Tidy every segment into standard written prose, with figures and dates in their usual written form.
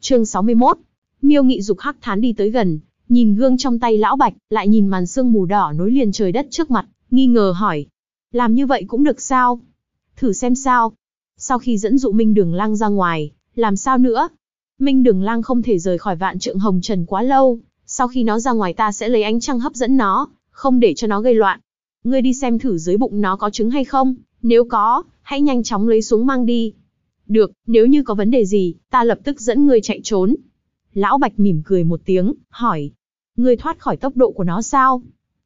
Chương 61. Miêu Nghị giục Hắc Thán đi tới gần, nhìn gương trong tay lão Bạch, lại nhìn màn sương mù đỏ nối liền trời đất trước mặt, nghi ngờ hỏi. Làm như vậy cũng được sao? Thử xem sao. Sau khi dẫn dụ Minh Đường Lang ra ngoài, làm sao nữa? Minh Đường Lang không thể rời khỏi Vạn Trượng Hồng Trần quá lâu, sau khi nó ra ngoài ta sẽ lấy ánh trăng hấp dẫn nó, không để cho nó gây loạn. Ngươi đi xem thử dưới bụng nó có trứng hay không, nếu có, hãy nhanh chóng lấy xuống mang đi. Được, nếu như có vấn đề gì, ta lập tức dẫn ngươi chạy trốn. Lão Bạch mỉm cười một tiếng, hỏi. Ngươi thoát khỏi tốc độ của nó sao?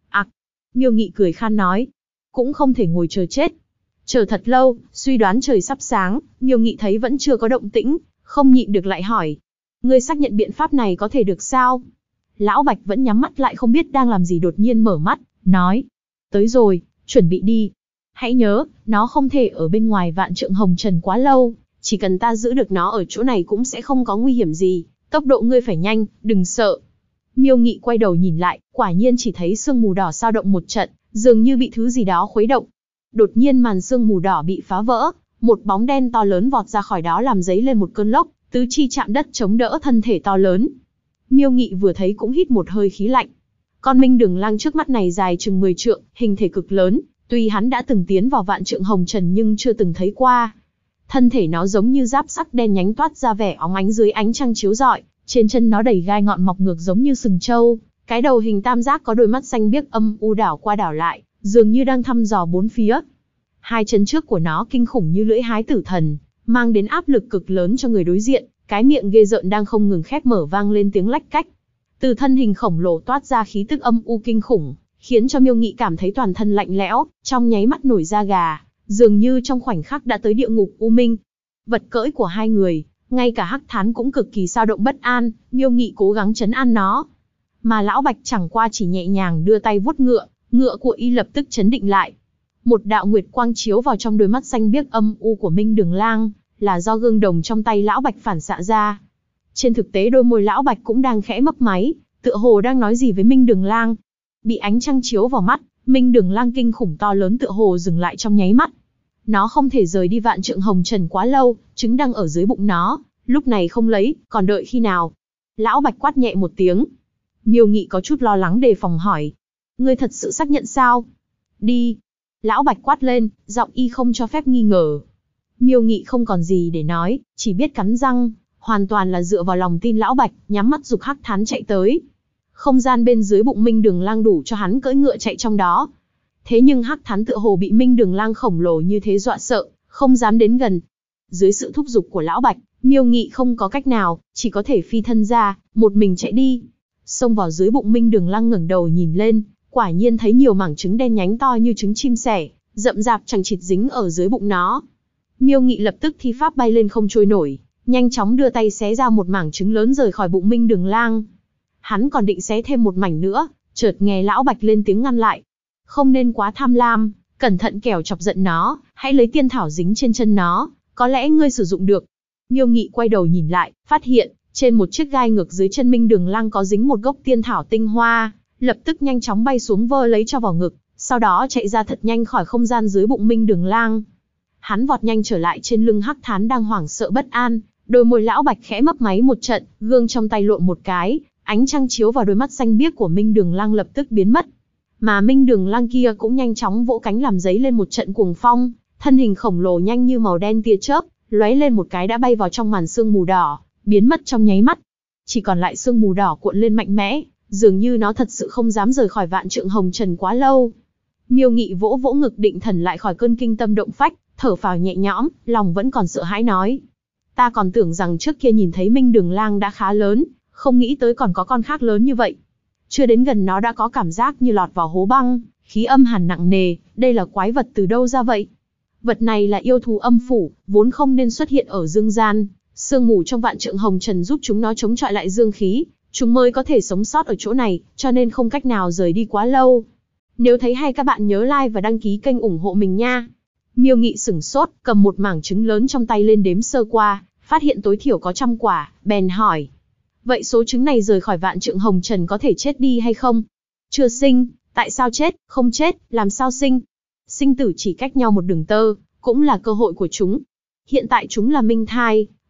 Miêu Nghị cười khan nói. Cũng không thể ngồi chờ chết. Chờ thật lâu, suy đoán trời sắp sáng, Miêu Nghị thấy vẫn chưa có động tĩnh, không nhịn được lại hỏi. Ngươi xác nhận biện pháp này có thể được sao? Lão Bạch vẫn nhắm mắt lại không biết đang làm gì đột nhiên mở mắt, nói. Tới rồi, chuẩn bị đi. Hãy nhớ, nó không thể ở bên ngoài Vạn Trượng Hồng Trần quá lâu, chỉ cần ta giữ được nó ở chỗ này cũng sẽ không có nguy hiểm gì, tốc độ ngươi phải nhanh, đừng sợ. Miêu Nghị quay đầu nhìn lại, quả nhiên chỉ thấy sương mù đỏ sao động một trận, dường như bị thứ gì đó khuấy động. Đột nhiên màn sương mù đỏ bị phá vỡ, một bóng đen to lớn vọt ra khỏi đó làm dấy lên một cơn lốc, tứ chi chạm đất chống đỡ thân thể to lớn. Miêu Nghị vừa thấy cũng hít một hơi khí lạnh. Con Minh Đường Lang trước mắt này dài chừng 10 trượng, hình thể cực lớn, tuy hắn đã từng tiến vào Vạn Trượng Hồng Trần nhưng chưa từng thấy qua. Thân thể nó giống như giáp sắc đen nhánh toát ra vẻ óng ánh dưới ánh trăng chiếu rọi, trên chân nó đầy gai ngọn mọc ngược giống như sừng trâu, cái đầu hình tam giác có đôi mắt xanh biếc âm u đảo qua đảo lại, dường như đang thăm dò bốn phía. Hai chân trước của nó kinh khủng như lưỡi hái tử thần, mang đến áp lực cực lớn cho người đối diện, cái miệng ghê rợn đang không ngừng khép mở vang lên tiếng lách cách. Từ thân hình khổng lồ toát ra khí tức âm u kinh khủng, khiến cho Miêu Nghị cảm thấy toàn thân lạnh lẽo, trong nháy mắt nổi da gà, dường như trong khoảnh khắc đã tới địa ngục u minh. Vật cưỡi của hai người, ngay cả Hắc Thán cũng cực kỳ dao động bất an, Miêu Nghị cố gắng trấn an nó. Mà lão Bạch chẳng qua chỉ nhẹ nhàng đưa tay vuốt ngựa, ngựa của y lập tức chấn định lại. Một đạo nguyệt quang chiếu vào trong đôi mắt xanh biếc âm u của Minh Đường Lang, là do gương đồng trong tay lão Bạch phản xạ ra. Trên thực tế đôi môi lão Bạch cũng đang khẽ mấp máy, tựa hồ đang nói gì với Minh Đường Lang. Bị ánh trăng chiếu vào mắt, Minh Đường Lang kinh khủng to lớn tựa hồ dừng lại trong nháy mắt. Nó không thể rời đi Vạn Trượng Hồng Trần quá lâu, trứng đang ở dưới bụng nó, lúc này không lấy, còn đợi khi nào? Lão Bạch quát nhẹ một tiếng. Miêu Nghị có chút lo lắng đề phòng hỏi. Ngươi thật sự xác nhận sao? Đi. Lão Bạch quát lên, giọng y không cho phép nghi ngờ. Miêu Nghị không còn gì để nói, chỉ biết cắn răng, hoàn toàn là dựa vào lòng tin lão Bạch, nhắm mắt giục Hắc Thán chạy tới. Không gian bên dưới bụng Minh Đường Lang đủ cho hắn cưỡi ngựa chạy trong đó. Thế nhưng Hắc Thán tựa hồ bị Minh Đường Lang khổng lồ như thế dọa sợ, không dám đến gần. Dưới sự thúc giục của lão Bạch, Miêu Nghị không có cách nào, chỉ có thể phi thân ra, một mình chạy đi. Xông vào dưới bụng Minh Đường Lang ngẩng đầu nhìn lên, quả nhiên thấy nhiều mảng trứng đen nhánh to như trứng chim sẻ, rậm rạp chằng chịt dính ở dưới bụng nó. Miêu Nghị lập tức thi pháp bay lên không trôi nổi, nhanh chóng đưa tay xé ra một mảng trứng lớn rời khỏi bụng Minh Đường Lang. Hắn còn định xé thêm một mảnh nữa, chợt nghe lão Bạch lên tiếng ngăn lại. Không nên quá tham lam, cẩn thận kẻo chọc giận nó, hãy lấy tiên thảo dính trên chân nó, có lẽ ngươi sử dụng được. Miêu Nghị quay đầu nhìn lại, phát hiện, trên một chiếc gai ngược dưới chân Minh Đường Lang có dính một gốc tiên thảo tinh hoa, lập tức nhanh chóng bay xuống vơ lấy cho vào ngực, sau đó chạy ra thật nhanh khỏi không gian dưới bụng Minh Đường Lang. Hắn vọt nhanh trở lại trên lưng Hắc Thán đang hoảng sợ bất an, đôi môi lão Bạch khẽ mấp máy một trận, gương trong tay lộn một cái, ánh trăng chiếu vào đôi mắt xanh biếc của Minh Đường Lang lập tức biến mất. Mà Minh Đường Lang kia cũng nhanh chóng vỗ cánh làm dấy lên một trận cuồng phong, thân hình khổng lồ nhanh như màu đen tia chớp, lóe lên một cái đã bay vào trong màn sương mù đỏ, biến mất trong nháy mắt. Chỉ còn lại sương mù đỏ cuộn lên mạnh mẽ, dường như nó thật sự không dám rời khỏi Vạn Trượng Hồng Trần quá lâu. Miêu Nghị vỗ vỗ ngực định thần lại khỏi cơn kinh tâm động phách, thở phào nhẹ nhõm, lòng vẫn còn sợ hãi nói. Ta còn tưởng rằng trước kia nhìn thấy Minh Đường Lang đã khá lớn, không nghĩ tới còn có con khác lớn như vậy. Chưa đến gần nó đã có cảm giác như lọt vào hố băng, khí âm hàn nặng nề, đây là quái vật từ đâu ra vậy? Vật này là yêu thú âm phủ, vốn không nên xuất hiện ở dương gian, sương mù trong Vạn Trượng Hồng Trần giúp chúng nó chống chọi lại dương khí, chúng mới có thể sống sót ở chỗ này, cho nên không cách nào rời đi quá lâu. Nếu thấy hay các bạn nhớ like và đăng ký kênh ủng hộ mình nha. Miêu Nghị sửng sốt, cầm một mảng trứng lớn trong tay lên đếm sơ qua, phát hiện tối thiểu có 100 quả, bèn hỏi. Vậy số trứng này rời khỏi Vạn Trượng Hồng Trần có thể chết đi hay không? Chưa sinh, tại sao chết, không chết, làm sao sinh? Sinh tử chỉ cách nhau một đường tơ, cũng là cơ hội của chúng. Hiện tại chúng là minh thai,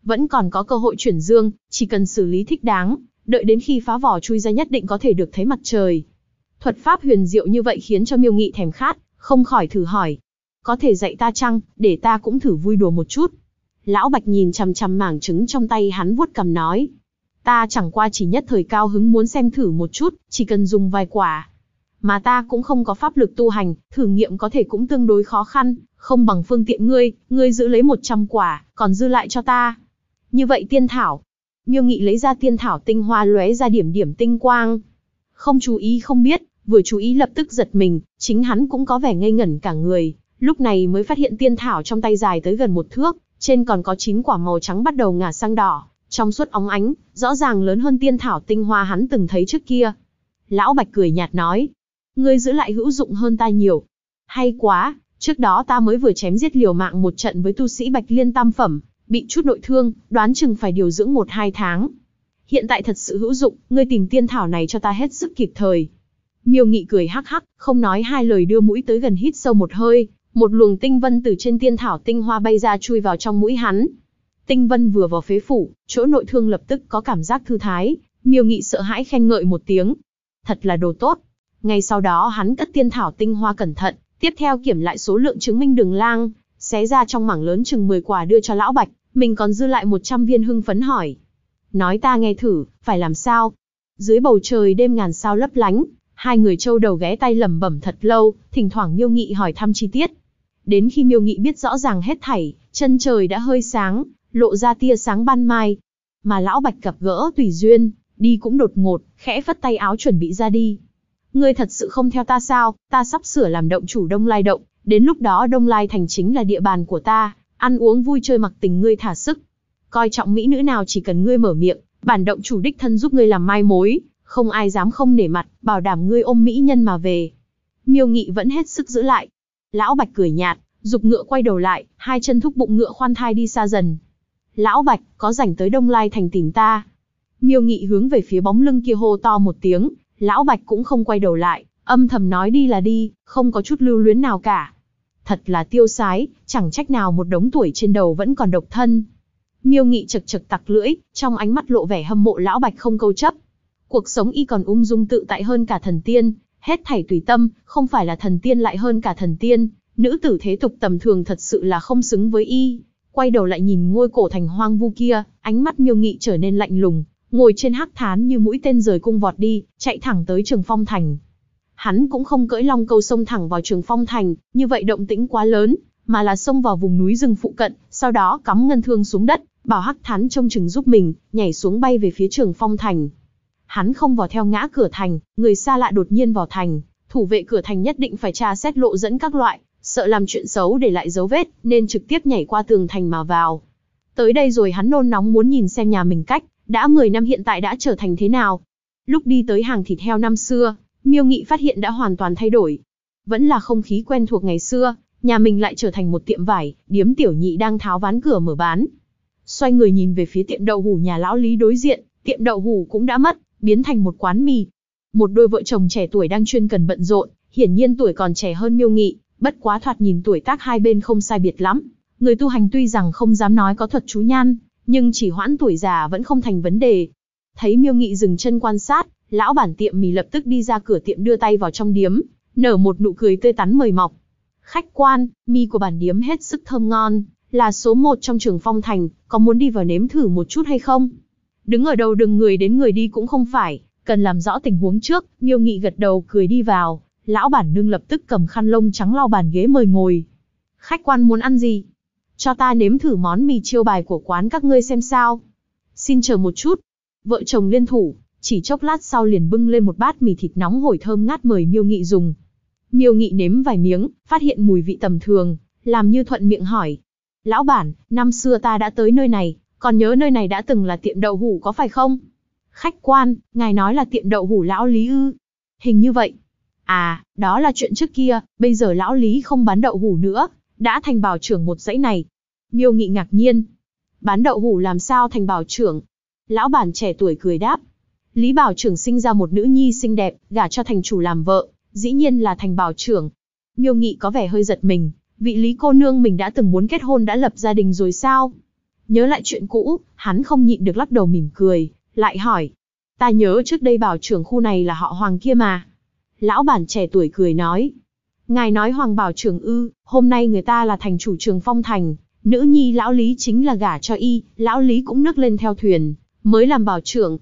vẫn còn có cơ hội chuyển dương, chỉ cần xử lý thích đáng, đợi đến khi phá vỏ chui ra nhất định có thể được thấy mặt trời. Thuật pháp huyền diệu như vậy khiến cho Miêu Nghị thèm khát, không khỏi thử hỏi. Có thể dạy ta chăng, để ta cũng thử vui đùa một chút. Lão Bạch nhìn chằm chằm mảng trứng trong tay hắn vuốt cằm nói. Ta chẳng qua chỉ nhất thời cao hứng muốn xem thử một chút, chỉ cần dùng vài quả. Mà ta cũng không có pháp lực tu hành, thử nghiệm có thể cũng tương đối khó khăn, không bằng phương tiện ngươi giữ lấy 100 quả, còn dư lại cho ta. Như vậy tiên thảo. Miêu Nghị lấy ra tiên thảo tinh hoa lóe ra điểm điểm tinh quang. Không chú ý không biết, vừa chú ý lập tức giật mình, chính hắn cũng có vẻ ngây ngẩn cả người, lúc này mới phát hiện tiên thảo trong tay dài tới gần 1 thước, trên còn có 9 quả màu trắng bắt đầu ngả sang đỏ, trong suốt óng ánh, rõ ràng lớn hơn tiên thảo tinh hoa hắn từng thấy trước kia. Lão Bạch cười nhạt nói, ngươi giữ lại hữu dụng hơn ta nhiều. Hay quá, trước đó ta mới vừa chém giết liều mạng một trận với tu sĩ Bạch Liên tam phẩm, bị chút nội thương, đoán chừng phải điều dưỡng 1-2 tháng. Hiện tại thật sự hữu dụng, ngươi tìm tiên thảo này cho ta hết sức kịp thời. Miêu Nghị cười hắc hắc, không nói hai lời đưa mũi tới gần hít sâu một hơi, một luồng tinh vân từ trên tiên thảo tinh hoa bay ra chui vào trong mũi hắn. Tinh vân vừa vào phế phủ, chỗ nội thương lập tức có cảm giác thư thái, Miêu Nghị sợ hãi khen ngợi một tiếng. Thật là đồ tốt. Ngay sau đó hắn cất tiên thảo tinh hoa cẩn thận, tiếp theo kiểm lại số lượng chứng minh đường lang, xé ra trong mảng lớn chừng 10 quả đưa cho Lão Bạch, mình còn dư lại 100 viên hưng phấn hỏi. Nói ta nghe thử, phải làm sao? Dưới bầu trời đêm ngàn sao lấp lánh, hai người châu đầu ghé tay lẩm bẩm thật lâu, thỉnh thoảng Miêu Nghị hỏi thăm chi tiết. Đến khi Miêu Nghị biết rõ ràng hết thảy, chân trời đã hơi sáng, lộ ra tia sáng ban mai. Mà Lão Bạch gặp gỡ tùy duyên, đi cũng đột ngột, khẽ phất tay áo chuẩn bị ra đi. Ngươi thật sự không theo ta sao? Ta sắp sửa làm động chủ Đông Lai động, đến lúc đó Đông Lai thành chính là địa bàn của ta, ăn uống vui chơi mặc tình ngươi thả sức. Coi trọng mỹ nữ nào chỉ cần ngươi mở miệng, bản động chủ đích thân giúp ngươi làm mai mối, không ai dám không nể mặt, bảo đảm ngươi ôm mỹ nhân mà về. Miêu Nghị vẫn hết sức giữ lại. Lão Bạch cười nhạt, giục ngựa quay đầu lại, hai chân thúc bụng ngựa khoan thai đi xa dần. Lão Bạch, có rảnh tới Đông Lai thành tìm ta. Miêu Nghị hướng về phía bóng lưng kia hô to một tiếng, Lão Bạch cũng không quay đầu lại, âm thầm nói đi là đi, không có chút lưu luyến nào cả. Thật là tiêu sái, chẳng trách nào một đống tuổi trên đầu vẫn còn độc thân. Miêu Nghị chật chật tặc lưỡi, trong ánh mắt lộ vẻ hâm mộ Lão Bạch không câu chấp. Cuộc sống y còn ung dung tự tại hơn cả thần tiên, hết thảy tùy tâm, không phải là thần tiên lại hơn cả thần tiên, nữ tử thế tục tầm thường thật sự là không xứng với y. Quay đầu lại nhìn ngôi cổ thành hoang vu kia, ánh mắt Miêu Nghị trở nên lạnh lùng, ngồi trên hắc thán như mũi tên rời cung vọt đi, chạy thẳng tới Trường Phong thành. Hắn cũng không cưỡi long câu xông thẳng vào Trường Phong thành, như vậy động tĩnh quá lớn, mà là xông vào vùng núi rừng phụ cận, sau đó cắm ngân thương xuống đất, bảo hắc thán trông chừng giúp mình, nhảy xuống bay về phía Trường Phong thành. Hắn không vào theo ngã cửa thành, người xa lạ đột nhiên vào thành, thủ vệ cửa thành nhất định phải tra xét lộ dẫn các loại, sợ làm chuyện xấu để lại dấu vết, nên trực tiếp nhảy qua tường thành mà vào. Tới đây rồi hắn nôn nóng muốn nhìn xem nhà mình cách, đã 10 năm hiện tại đã trở thành thế nào. Lúc đi tới hàng thịt heo năm xưa, Miêu Nghị phát hiện đã hoàn toàn thay đổi. Vẫn là không khí quen thuộc ngày xưa, nhà mình lại trở thành một tiệm vải, điếm tiểu nhị đang tháo ván cửa mở bán. Xoay người nhìn về phía tiệm đậu hủ nhà lão Lý đối diện, tiệm đậu hủ cũng đã mất, biến thành một quán mì. Một đôi vợ chồng trẻ tuổi đang chuyên cần bận rộn, hiển nhiên tuổi còn trẻ hơn Miêu Nghị, bất quá thoạt nhìn tuổi tác hai bên không sai biệt lắm. Người tu hành tuy rằng không dám nói có thuật chú nhan, nhưng chỉ hoãn tuổi già vẫn không thành vấn đề. Thấy Miêu Nghị dừng chân quan sát, lão bản tiệm mì lập tức đi ra cửa tiệm đưa tay vào trong điếm, nở một nụ cười tươi tắn mời mọc. Khách quan, mì của bản điếm hết sức thơm ngon, là số 1 trong Trường Phong thành, có muốn đi vào nếm thử một chút hay không? Đứng ở đầu đừng người đến người đi cũng không phải, cần làm rõ tình huống trước. Miêu Nghị gật đầu cười đi vào, lão bản nương lập tức cầm khăn lông trắng lau bàn ghế mời ngồi. Khách quan muốn ăn gì? Cho ta nếm thử món mì chiêu bài của quán các ngươi xem sao. Xin chờ một chút. Vợ chồng liên thủ, chỉ chốc lát sau liền bưng lên một bát mì thịt nóng hổi thơm ngát mời Miêu Nghị dùng. Miêu Nghị nếm vài miếng, phát hiện mùi vị tầm thường, làm như thuận miệng hỏi. Lão bản, năm xưa ta đã tới nơi này, còn nhớ nơi này đã từng là tiệm đậu hủ có phải không? Khách quan, ngài nói là tiệm đậu hủ lão Lý ư? Hình như vậy. À, đó là chuyện trước kia, bây giờ lão Lý không bán đậu hủ nữa, đã thành bảo trưởng một dãy này. Miêu Nghị ngạc nhiên. Bán đậu hủ làm sao thành bảo trưởng? Lão bản trẻ tuổi cười đáp. Lý bảo trưởng sinh ra một nữ nhi xinh đẹp, gả cho thành chủ làm vợ, dĩ nhiên là thành bảo trưởng. Miêu Nghị có vẻ hơi giật mình, vị Lý cô nương mình đã từng muốn kết hôn đã lập gia đình rồi sao? Nhớ lại chuyện cũ, hắn không nhịn được lắc đầu mỉm cười, lại hỏi. Ta nhớ trước đây bảo trưởng khu này là họ Hoàng kia mà. Lão bản trẻ tuổi cười nói. Ngài nói Hoàng bảo trưởng ư, hôm nay người ta là thành chủ Trường Phong Thành, nữ nhi lão Lý chính là gả cho y, lão Lý cũng nức lên theo thuyền, mới làm bảo trưởng.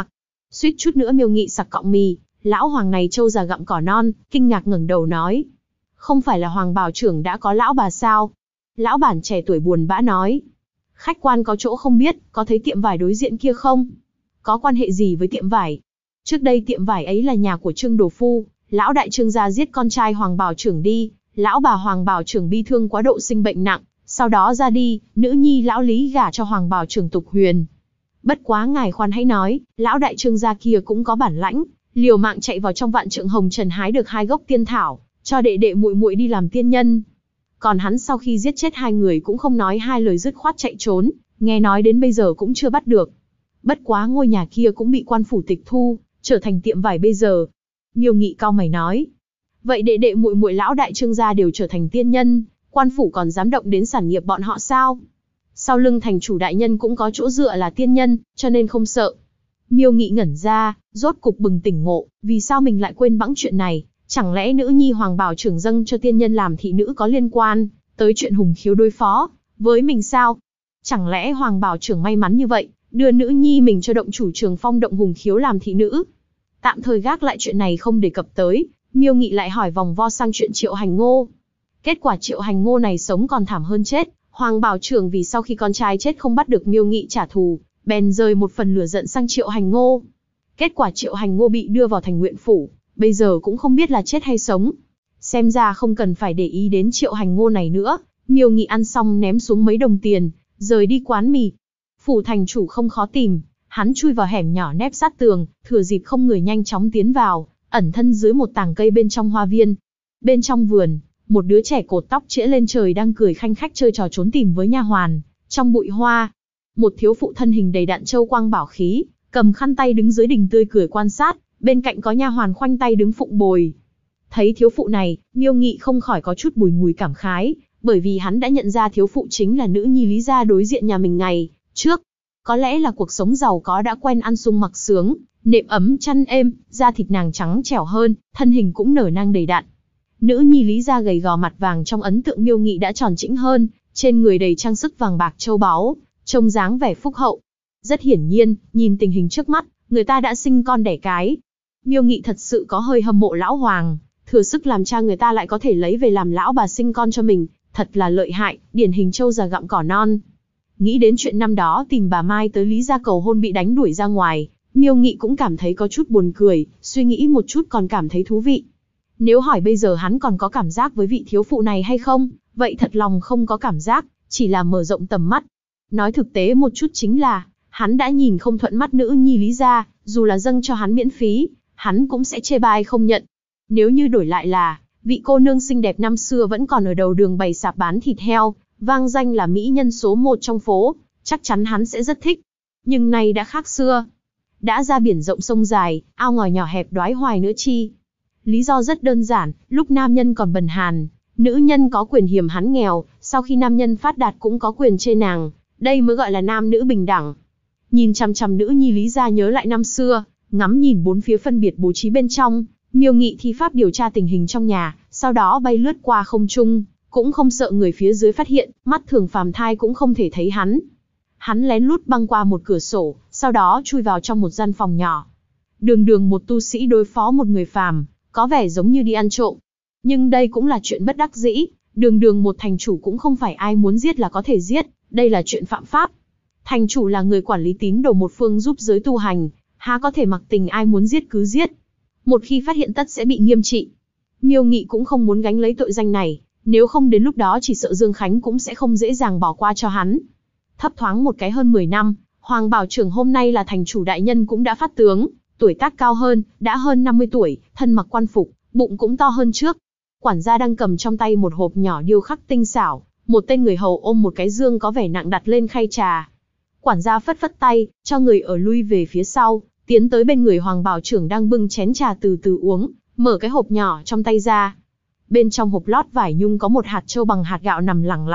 Suýt chút nữa Miêu Nghị sặc cọng mì, lão Hoàng này trâu già gặm cỏ non, kinh ngạc ngẩng đầu nói. Không phải là Hoàng bảo trưởng đã có lão bà sao? Lão bản trẻ tuổi buồn bã nói. Khách quan có chỗ không biết, có thấy tiệm vải đối diện kia không? Có quan hệ gì với tiệm vải? Trước đây tiệm vải ấy là nhà của Trương Đồ Phu, lão đại Trương gia giết con trai Hoàng bảo trưởng đi, lão bà Hoàng bảo trưởng bi thương quá độ sinh bệnh nặng, sau đó ra đi, nữ nhi lão Lý gả cho Hoàng bảo trưởng Tục Huyền. Bất quá ngài khoan hãy nói, lão đại Trương gia kia cũng có bản lãnh, liều mạng chạy vào trong vạn trượng hồng trần hái được 2 gốc tiên thảo, cho đệ đệ muội muội đi làm tiên nhân. Còn hắn sau khi giết chết 2 người cũng không nói 2 lời dứt khoát chạy trốn, nghe nói đến bây giờ cũng chưa bắt được. Bất quá ngôi nhà kia cũng bị quan phủ tịch thu, trở thành tiệm vải bây giờ. Miêu Nghị cau mày nói. Vậy đệ đệ muội muội lão đại Trương gia đều trở thành tiên nhân, quan phủ còn dám động đến sản nghiệp bọn họ sao? Sau lưng thành chủ đại nhân cũng có chỗ dựa là tiên nhân, cho nên không sợ. Miêu Nghị ngẩn ra, rốt cục bừng tỉnh ngộ, vì sao mình lại quên bẵng chuyện này? Chẳng lẽ nữ nhi Hoàng bảo trưởng dâng cho tiên nhân làm thị nữ có liên quan tới chuyện Hùng Khiếu đối phó với mình sao? Chẳng lẽ Hoàng bảo trưởng may mắn như vậy, đưa nữ nhi mình cho động chủ Trường Phong động Hùng Khiếu làm thị nữ? Tạm thời gác lại chuyện này không đề cập tới, Miêu Nghị lại hỏi vòng vo sang chuyện Triệu Hành Ngô. Kết quả Triệu Hành Ngô này sống còn thảm hơn chết, Hoàng bảo trưởng vì sau khi con trai chết không bắt được Miêu Nghị trả thù, bèn rơi một phần lửa giận sang Triệu Hành Ngô. Kết quả Triệu Hành Ngô bị đưa vào thành Nguyện Phủ, bây giờ cũng không biết là chết hay sống. Xem ra không cần phải để ý đến Triệu Hành Ngô này nữa. Miêu Nghị ăn xong ném xuống mấy đồng tiền, rời đi quán mì. Phủ thành chủ không khó tìm, hắn chui vào hẻm nhỏ nép sát tường, thừa dịp không người nhanh chóng tiến vào, ẩn thân dưới một tàng cây bên trong hoa viên. Bên trong vườn, một đứa trẻ cột tóc chĩa lên trời đang cười khanh khách chơi trò trốn tìm với nha hoàn. Trong bụi hoa, một thiếu phụ thân hình đầy đặn châu quang bảo khí, cầm khăn tay đứng dưới đình tươi cười quan sát, bên cạnh có nha hoàn khoanh tay đứng phụng bồi. Thấy thiếu phụ này, Miêu Nghị không khỏi có chút bùi ngùi cảm khái, bởi vì hắn đã nhận ra thiếu phụ chính là nữ nhi Lý gia đối diện nhà mình ngày trước. Có lẽ là cuộc sống giàu có đã quen ăn sung mặc sướng, nệm ấm chăn êm, da thịt nàng trắng trẻo hơn, thân hình cũng nở nang đầy đặn. Nữ nhi Lý gia gầy gò mặt vàng trong ấn tượng Miêu Nghị đã tròn trĩnh hơn, trên người đầy trang sức vàng bạc châu báu, trông dáng vẻ phúc hậu. Rất hiển nhiên, nhìn tình hình trước mắt, người ta đã sinh con đẻ cái. Miêu Nghị thật sự có hơi hâm mộ lão Hoàng, thừa sức làm cha người ta lại có thể lấy về làm lão bà sinh con cho mình, thật là lợi hại, điển hình trâu già gặm cỏ non. Nghĩ đến chuyện năm đó tìm bà Mai tới Lý gia cầu hôn bị đánh đuổi ra ngoài, Miêu Nghị cũng cảm thấy có chút buồn cười, suy nghĩ một chút còn cảm thấy thú vị. Nếu hỏi bây giờ hắn còn có cảm giác với vị thiếu phụ này hay không, vậy thật lòng không có cảm giác, chỉ là mở rộng tầm mắt. Nói thực tế một chút chính là, hắn đã nhìn không thuận mắt nữ nhi Lý gia, dù là dâng cho hắn miễn phí, hắn cũng sẽ chê bai không nhận. Nếu như đổi lại là, vị cô nương xinh đẹp năm xưa vẫn còn ở đầu đường bày sạp bán thịt heo, vang danh là mỹ nhân số 1 trong phố, chắc chắn hắn sẽ rất thích. Nhưng nay đã khác xưa. Đã ra biển rộng sông dài, ao ngòi nhỏ hẹp đoái hoài nữa chi. Lý do rất đơn giản, lúc nam nhân còn bần hàn, nữ nhân có quyền hiềm hắn nghèo, sau khi nam nhân phát đạt cũng có quyền chê nàng, đây mới gọi là nam nữ bình đẳng. Nhìn chằm chằm nữ nhi Lý gia nhớ lại năm xưa, ngắm nhìn bốn phía phân biệt bố trí bên trong, Miêu Nghị thi pháp điều tra tình hình trong nhà, sau đó bay lướt qua không trung, cũng không sợ người phía dưới phát hiện, mắt thường phàm thai cũng không thể thấy hắn. Hắn lén lút băng qua một cửa sổ, sau đó chui vào trong một gian phòng nhỏ. Đường đường một tu sĩ đối phó một người phàm, có vẻ giống như đi ăn trộm. Nhưng đây cũng là chuyện bất đắc dĩ, đường đường một thành chủ cũng không phải ai muốn giết là có thể giết, đây là chuyện phạm pháp. Thành chủ là người quản lý tín đồ một phương giúp giới tu hành, há có thể mặc tình ai muốn giết cứ giết. Một khi phát hiện tất sẽ bị nghiêm trị. Miêu Nghị cũng không muốn gánh lấy tội danh này, nếu không đến lúc đó chỉ sợ Dương Khánh cũng sẽ không dễ dàng bỏ qua cho hắn. Thấp thoáng một cái hơn 10 năm, Hoàng bảo trưởng hôm nay là thành chủ đại nhân cũng đã phát tướng, tuổi tác cao hơn, đã hơn 50 tuổi, thân mặc quan phục, bụng cũng to hơn trước. Quản gia đang cầm trong tay một hộp nhỏ điêu khắc tinh xảo, một tên người hầu ôm một cái dương có vẻ nặng đặt lên khay trà. Quản gia phất phất tay, cho người ở lui về phía sau, tiến tới bên người Hoàng bảo trưởng đang bưng chén trà từ từ uống, mở cái hộp nhỏ trong tay ra. Bên trong hộp lót vải nhung có một hạt châu bằng hạt gạo nằm lẳng lặng,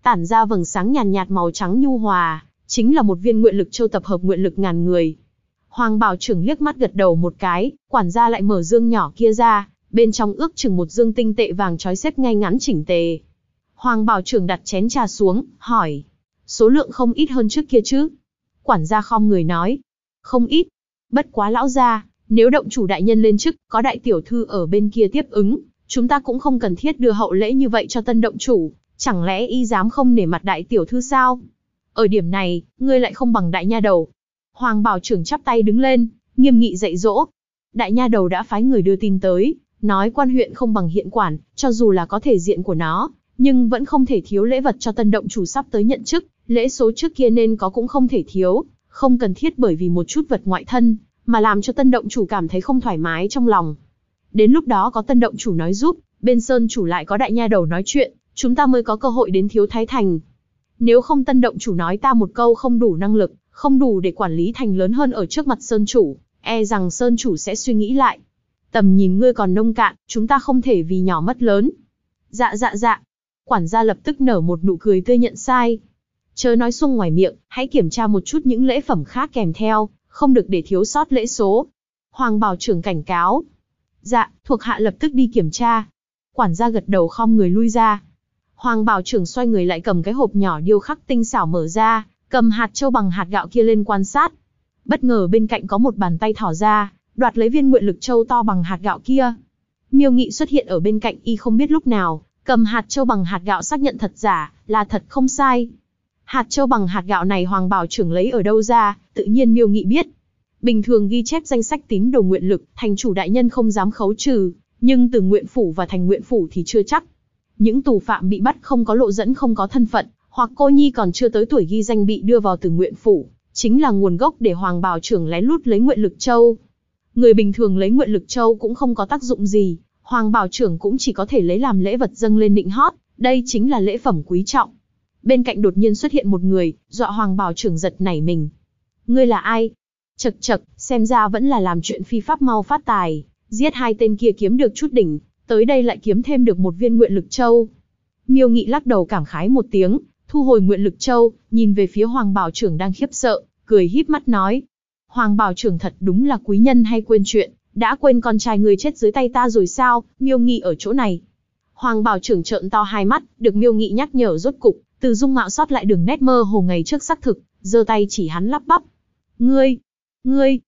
tản ra vầng sáng nhàn nhạt màu trắng nhu hòa, chính là một viên nguyện lực châu tập hợp nguyện lực ngàn người. Hoàng Bảo trưởng liếc mắt gật đầu một cái, quản gia lại mở dương nhỏ kia ra, bên trong ước chừng một dương tinh tệ vàng trói xếp ngay ngắn chỉnh tề. Hoàng Bảo trưởng đặt chén trà xuống, hỏi, số lượng không ít hơn trước kia chứ? Quản gia khom người nói, không ít. Bất quá lão gia, nếu động chủ đại nhân lên chức, có đại tiểu thư ở bên kia tiếp ứng, chúng ta cũng không cần thiết đưa hậu lễ như vậy cho tân động chủ, chẳng lẽ y dám không nể mặt đại tiểu thư sao? Ở điểm này, ngươi lại không bằng đại nha đầu. Hoàng Bảo trưởng chắp tay đứng lên, nghiêm nghị dạy dỗ. Đại nha đầu đã phái người đưa tin tới, nói quan huyện không bằng hiện quản, cho dù là có thể diện của nó, nhưng vẫn không thể thiếu lễ vật cho tân động chủ sắp tới nhận chức, lễ số trước kia nên có cũng không thể thiếu, không cần thiết bởi vì một chút vật ngoại thân, mà làm cho tân động chủ cảm thấy không thoải mái trong lòng. Đến lúc đó có tân động chủ nói giúp, bên sơn chủ lại có đại nha đầu nói chuyện, chúng ta mới có cơ hội đến Thiếu Thái Thành. Nếu không tân động chủ nói ta một câu không đủ năng lực, không đủ để quản lý thành lớn hơn ở trước mặt sơn chủ, e rằng sơn chủ sẽ suy nghĩ lại. Tầm nhìn ngươi còn nông cạn, chúng ta không thể vì nhỏ mất lớn. Dạ. Quản gia lập tức nở một nụ cười tươi nhận sai. Chớ nói xuông ngoài miệng, hãy kiểm tra một chút những lễ phẩm khác kèm theo, không được để thiếu sót lễ số. Hoàng Bảo trưởng cảnh cáo. Dạ, thuộc hạ lập tức đi kiểm tra. Quản gia gật đầu khom người lui ra. Hoàng Bảo trưởng xoay người lại cầm cái hộp nhỏ điêu khắc tinh xảo mở ra, cầm hạt châu bằng hạt gạo kia lên quan sát. Bất ngờ bên cạnh có một bàn tay thỏ ra, đoạt lấy viên nguyện lực châu to bằng hạt gạo kia. Miêu Nghị xuất hiện ở bên cạnh y không biết lúc nào, cầm hạt châu bằng hạt gạo xác nhận thật giả, là thật không sai. Hạt châu bằng hạt gạo này Hoàng Bảo trưởng lấy ở đâu ra, tự nhiên Miêu Nghị biết. Bình thường ghi chép danh sách tín đồ nguyện lực, thành chủ đại nhân không dám khấu trừ, nhưng từ nguyện phủ và thành nguyện phủ thì chưa chắc. Những tù phạm bị bắt không có lộ dẫn không có thân phận, hoặc cô nhi còn chưa tới tuổi ghi danh bị đưa vào từ nguyện phủ, chính là nguồn gốc để Hoàng Bảo trưởng lén lút lấy nguyện lực châu. Người bình thường lấy nguyện lực châu cũng không có tác dụng gì, Hoàng Bảo trưởng cũng chỉ có thể lấy làm lễ vật dâng lên nịnh hót, đây chính là lễ phẩm quý trọng. Bên cạnh đột nhiên xuất hiện một người, dọa Hoàng Bảo trưởng giật nảy mình. Ngươi là ai? Chậc, xem ra vẫn là làm chuyện phi pháp mau phát tài, giết hai tên kia kiếm được chút đỉnh, tới đây lại kiếm thêm được một viên nguyện lực châu. Miêu Nghị lắc đầu cảm khái một tiếng, thu hồi nguyện lực châu, nhìn về phía Hoàng Bảo trưởng đang khiếp sợ, cười híp mắt nói. Hoàng Bảo trưởng thật đúng là quý nhân hay quên chuyện, đã quên con trai người chết dưới tay ta rồi sao? Miêu Nghị ở chỗ này. Hoàng Bảo trưởng trợn to hai mắt, được Miêu Nghị nhắc nhở rốt cục, từ dung mạo sót lại đường nét mơ hồ ngày trước xác thực, giơ tay chỉ hắn lắp bắp. Ngươi,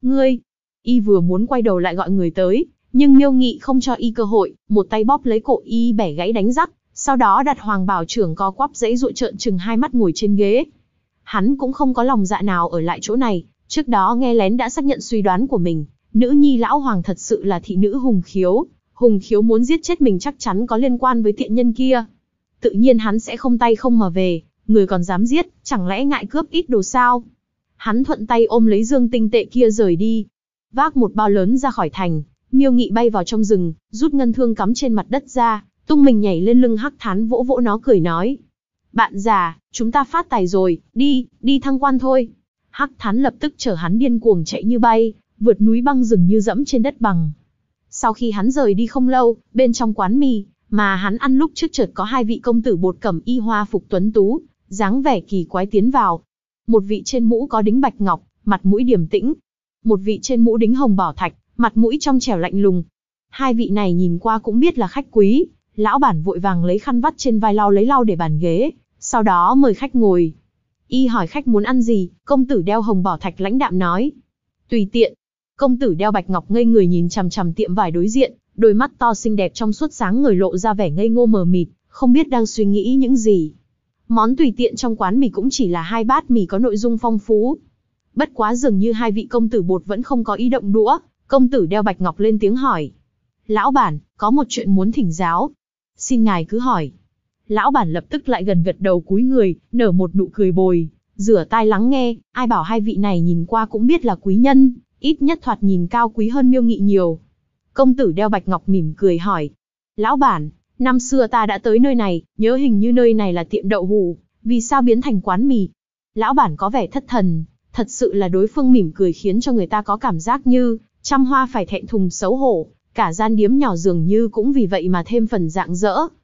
y vừa muốn quay đầu lại gọi người tới, nhưng Miêu Nghị không cho y cơ hội, một tay bóp lấy cổ y bẻ gãy đánh rắc, sau đó đặt Hoàng Bảo trưởng co quắp dãy dụa trợn trừng hai mắt ngồi trên ghế. Hắn cũng không có lòng dạ nào ở lại chỗ này, trước đó nghe lén đã xác nhận suy đoán của mình, nữ nhi lão hoàng thật sự là thị nữ Hùng Khiếu muốn giết chết mình chắc chắn có liên quan với tiện nhân kia. Tự nhiên hắn sẽ không tay không mà về, người còn dám giết, chẳng lẽ ngại cướp ít đồ sao? Hắn thuận tay ôm lấy dương tinh tệ kia rời đi. Vác một bao lớn ra khỏi thành, Miêu Nghị bay vào trong rừng, rút ngân thương cắm trên mặt đất ra, tung mình nhảy lên lưng Hắc Thán vỗ vỗ nó cười nói. Bạn già, chúng ta phát tài rồi, đi thăng quan thôi. Hắc Thán lập tức chở hắn điên cuồng chạy như bay, vượt núi băng rừng như dẫm trên đất bằng. Sau khi hắn rời đi không lâu, bên trong quán mì mà hắn ăn lúc trước chợt có hai vị công tử bột cẩm y hoa phục tuấn tú, dáng vẻ kỳ quái tiến vào. Một vị trên mũ có đính bạch ngọc, mặt mũi điềm tĩnh. Một vị trên mũ đính hồng bảo thạch, mặt mũi trong trẻo lạnh lùng. Hai vị này nhìn qua cũng biết là khách quý, lão bản vội vàng lấy khăn vắt trên vai lau để bàn ghế, sau đó mời khách ngồi. Y hỏi khách muốn ăn gì, công tử đeo hồng bảo thạch lãnh đạm nói. Tùy tiện. Công tử đeo bạch ngọc ngây người nhìn chằm chằm tiệm vải đối diện, đôi mắt to xinh đẹp trong suốt sáng ngời lộ ra vẻ ngây ngô mờ mịt, không biết đang suy nghĩ những gì. Món tùy tiện trong quán mì cũng chỉ là hai bát mì có nội dung phong phú. Bất quá dường như hai vị công tử bột vẫn không có ý động đũa, công tử đeo bạch ngọc lên tiếng hỏi. Lão bản, có một chuyện muốn thỉnh giáo. Xin ngài cứ hỏi. Lão bản lập tức lại gần gật đầu cúi người, nở một nụ cười bồi, rửa tai lắng nghe, ai bảo hai vị này nhìn qua cũng biết là quý nhân, ít nhất thoạt nhìn cao quý hơn Miêu Nghị nhiều. Công tử đeo bạch ngọc mỉm cười hỏi. Lão bản, năm xưa ta đã tới nơi này, nhớ hình như nơi này là tiệm đậu hủ, vì sao biến thành quán mì? Lão bản có vẻ thất thần, thật sự là đối phương mỉm cười khiến cho người ta có cảm giác như trăm hoa phải thẹn thùng xấu hổ, cả gian điếm nhỏ dường như cũng vì vậy mà thêm phần rạng rỡ.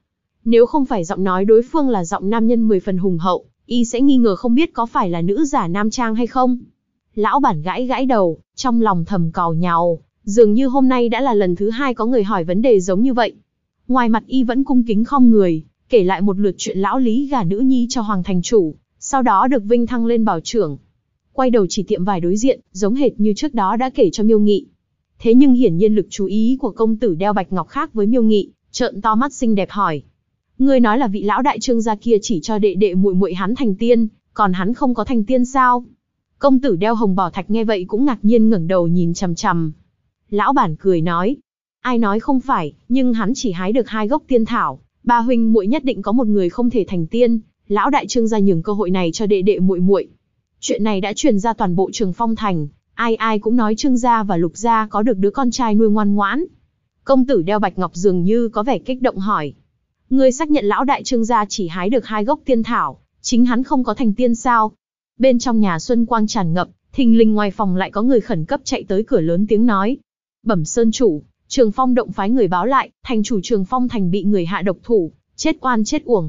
Nếu không phải giọng nói đối phương là giọng nam nhân 10 phần hùng hậu, y sẽ nghi ngờ không biết có phải là nữ giả nam trang hay không. Lão bản gãi gãi đầu, trong lòng thầm càu nhàu, dường như hôm nay đã là lần thứ 2 có người hỏi vấn đề giống như vậy. Ngoài mặt y vẫn cung kính khom người, kể lại một lượt chuyện lão Lý gả nữ nhi cho Hoàng thành chủ, sau đó được vinh thăng lên bảo trưởng. Quay đầu chỉ tiệm vải đối diện, giống hệt như trước đó đã kể cho Miêu Nghị. Thế nhưng hiển nhiên lực chú ý của công tử đeo bạch ngọc khác với Miêu Nghị, trợn to mắt xinh đẹp hỏi: "Ngươi nói là vị lão đại trương gia kia chỉ cho đệ đệ muội muội hắn thành tiên, còn hắn không có thành tiên sao?" Công tử đeo hồng bảo thạch nghe vậy cũng ngạc nhiên ngẩng đầu nhìn chằm chằm. Lão bản cười nói: "Ai nói không phải, nhưng hắn chỉ hái được 2 gốc tiên thảo, ba huynh muội nhất định có một người không thể thành tiên, lão đại trương gia nhường cơ hội này cho đệ đệ muội muội." Chuyện này đã truyền ra toàn bộ Trường Phong thành, ai ai cũng nói Trương gia và Lục gia có được đứa con trai nuôi ngoan ngoãn. Công tử đeo bạch ngọc dường như có vẻ kích động hỏi: "Ngươi xác nhận lão đại Trương gia chỉ hái được 2 gốc tiên thảo, chính hắn không có thành tiên sao?" Bên trong nhà xuân quang tràn ngập, thình lình ngoài phòng lại có người khẩn cấp chạy tới cửa lớn tiếng nói: "Bẩm sơn chủ, Trường Phong động phái người báo lại, thành chủ Trường Phong thành bị người hạ độc thủ, chết oan chết uổng."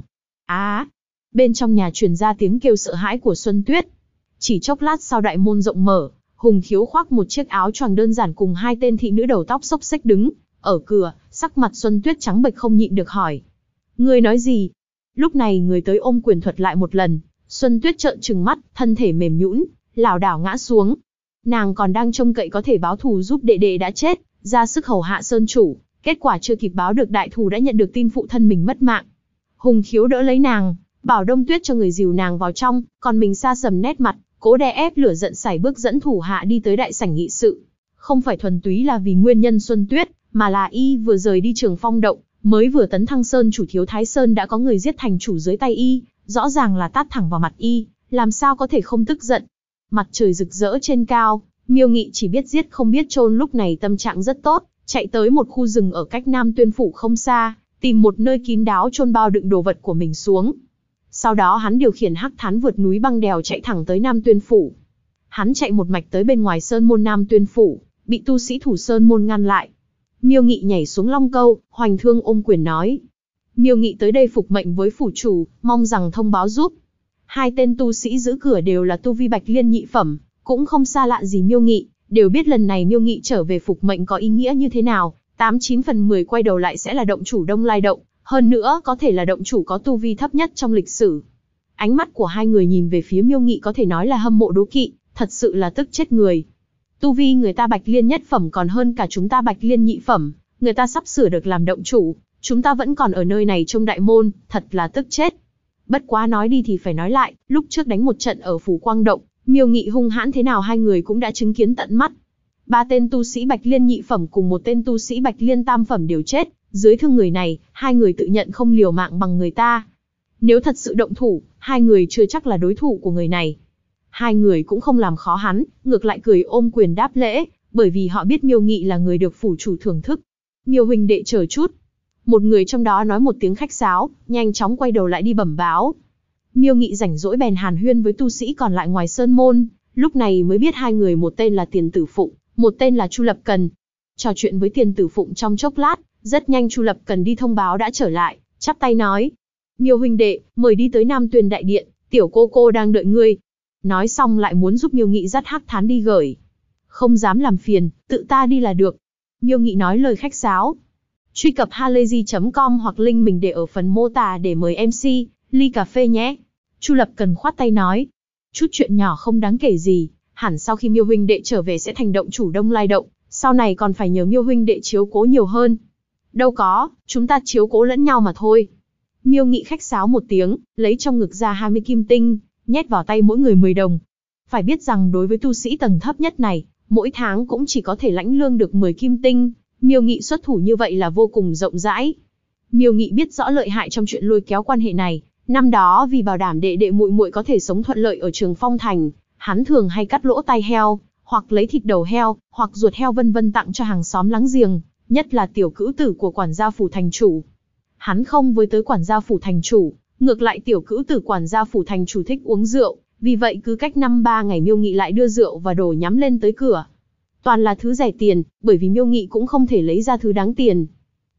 Bên trong nhà truyền ra tiếng kêu sợ hãi của Xuân Tuyết. Chỉ chốc lát sau đại môn rộng mở, Hùng Khiếu khoác một chiếc áo choàng đơn giản cùng 2 tên thị nữ đầu tóc xốc xếch đứng ở cửa, sắc mặt Xuân Tuyết trắng bệch không nhịn được hỏi: "Ngươi nói gì?" Lúc này người tới ôm quyền thuật lại một lần, Xuân Tuyết trợn trừng mắt, thân thể mềm nhũn, lảo đảo ngã xuống. Nàng còn đang trông cậy có thể báo thù giúp đệ đệ đã chết, ra sức hầu hạ sơn chủ, kết quả chưa kịp báo được đại thù đã nhận được tin phụ thân mình mất mạng. Hùng Khiếu đỡ lấy nàng, bảo Đông Tuyết cho người dìu nàng vào trong, còn mình xa sầm nét mặt, cố đè ép lửa giận sải bước dẫn thủ hạ đi tới đại sảnh nghị sự. Không phải thuần túy là vì nguyên nhân Xuân Tuyết, mà là y vừa rời đi Trường Phong động, mới vừa tấn thăng sơn chủ Thiếu Thái Sơn đã có người giết thành chủ dưới tay y, rõ ràng là tát thẳng vào mặt y, làm sao có thể không tức giận. Mặt trời rực rỡ trên cao, Miêu Nghị chỉ biết giết không biết chôn, lúc này tâm trạng rất tốt, chạy tới một khu rừng ở cách Nam Tuyên phủ không xa, tìm một nơi kín đáo chôn bao đựng đồ vật của mình xuống. Sau đó hắn điều khiển hắc thán vượt núi băng đèo chạy thẳng tới Nam Tuyên phủ. Hắn chạy một mạch tới bên ngoài sơn môn Nam Tuyên phủ, bị tu sĩ thủ sơn môn ngăn lại. Miêu Nghị nhảy xuống long câu, hoành thương ôm quyền nói: "Miêu Nghị tới đây phục mệnh với phủ chủ, mong rằng thông báo giúp." 2 tên tu sĩ giữ cửa đều là tu vi bạch liên nhị phẩm, cũng không xa lạ gì Miêu Nghị, đều biết lần này Miêu Nghị trở về phục mệnh có ý nghĩa như thế nào, 89 phần 10 quay đầu lại sẽ là động chủ Đông Lai động, hơn nữa có thể là động chủ có tu vi thấp nhất trong lịch sử. Ánh mắt của 2 người nhìn về phía Miêu Nghị có thể nói là hâm mộ đố kỵ, thật sự là tức chết người. Tu vi người ta bạch liên nhất phẩm còn hơn cả chúng ta bạch liên nhị phẩm, người ta sắp sửa được làm động chủ, chúng ta vẫn còn ở nơi này trông đại môn, thật là tức chết. Bất quá nói đi thì phải nói lại, lúc trước đánh một trận ở Phủ Quang Động, Miêu Nghị hung hãn thế nào 2 người cũng đã chứng kiến tận mắt. 3 tên tu sĩ bạch liên nhị phẩm cùng 1 tên tu sĩ bạch liên tam phẩm đều chết, dưới thương người này, 2 người tự nhận không liều mạng bằng người ta. Nếu thật sự động thủ, 2 người chưa chắc là đối thủ của người này. 2 người cũng không làm khó hắn, ngược lại cười ôm quyền đáp lễ, bởi vì họ biết Miêu Nghị là người được phủ chủ thưởng thức. Miêu huynh đệ chờ chút. Một người trong đó nói một tiếng khách sáo, nhanh chóng quay đầu lại đi bẩm báo. Miêu Nghị rảnh rỗi bèn hàn huyên với tu sĩ còn lại ngoài sơn môn, lúc này mới biết 2 người, một tên là Tiền Tử Phụng, một tên là Chu Lập Cần. Trò chuyện với Tiền Tử Phụng trong chốc lát, rất nhanh Chu Lập Cần đi thông báo đã trở lại, chắp tay nói: "Miêu huynh đệ, mời đi tới Nam Tuyền đại điện, tiểu cô đang đợi ngươi." Nói xong lại muốn giúp Miêu Nghị dắt hắc thán đi gửi. "Không dám làm phiền, tự ta đi là được." Miêu Nghị nói lời khách sáo. Truy cập halayzi.com hoặc link mình để ở phần mô tả để mời MC ly cà phê nhé. Chu Lập Cần khoát tay nói: "Chút chuyện nhỏ không đáng kể gì, hẳn sau khi Miêu huynh đệ trở về sẽ thành động chủ Đông Lai động, sau này còn phải nhờ Miêu huynh đệ chiếu cố nhiều hơn." "Đâu có, chúng ta chiếu cố lẫn nhau mà thôi." Miêu Nghị khách sáo một tiếng, lấy trong ngực ra 20 kim tinh, nhét vào tay mỗi người 10 đồng. Phải biết rằng đối với tu sĩ tầng thấp nhất này, mỗi tháng cũng chỉ có thể lãnh lương được 10 kim tinh, Miêu Nghị xuất thủ như vậy là vô cùng rộng rãi. Miêu Nghị biết rõ lợi hại trong chuyện lôi kéo quan hệ này, năm đó vì bảo đảm đệ đệ muội muội có thể sống thuận lợi ở Trường Phong thành, hắn thường hay cắt lỗ tai heo, hoặc lấy thịt đầu heo, hoặc ruột heo vân vân tặng cho hàng xóm láng giềng, nhất là tiểu cữu tử của quản gia phủ thành chủ. Hắn không với tới quản gia phủ thành chủ, ngược lại tiểu cữu tử quản gia phủ thành chủ thích uống rượu, vì vậy cứ cách 5-3 ngày Miêu Nghị lại đưa rượu và đồ nhắm lên tới cửa. Toàn là thứ rẻ tiền, bởi vì Miêu Nghị cũng không thể lấy ra thứ đáng tiền.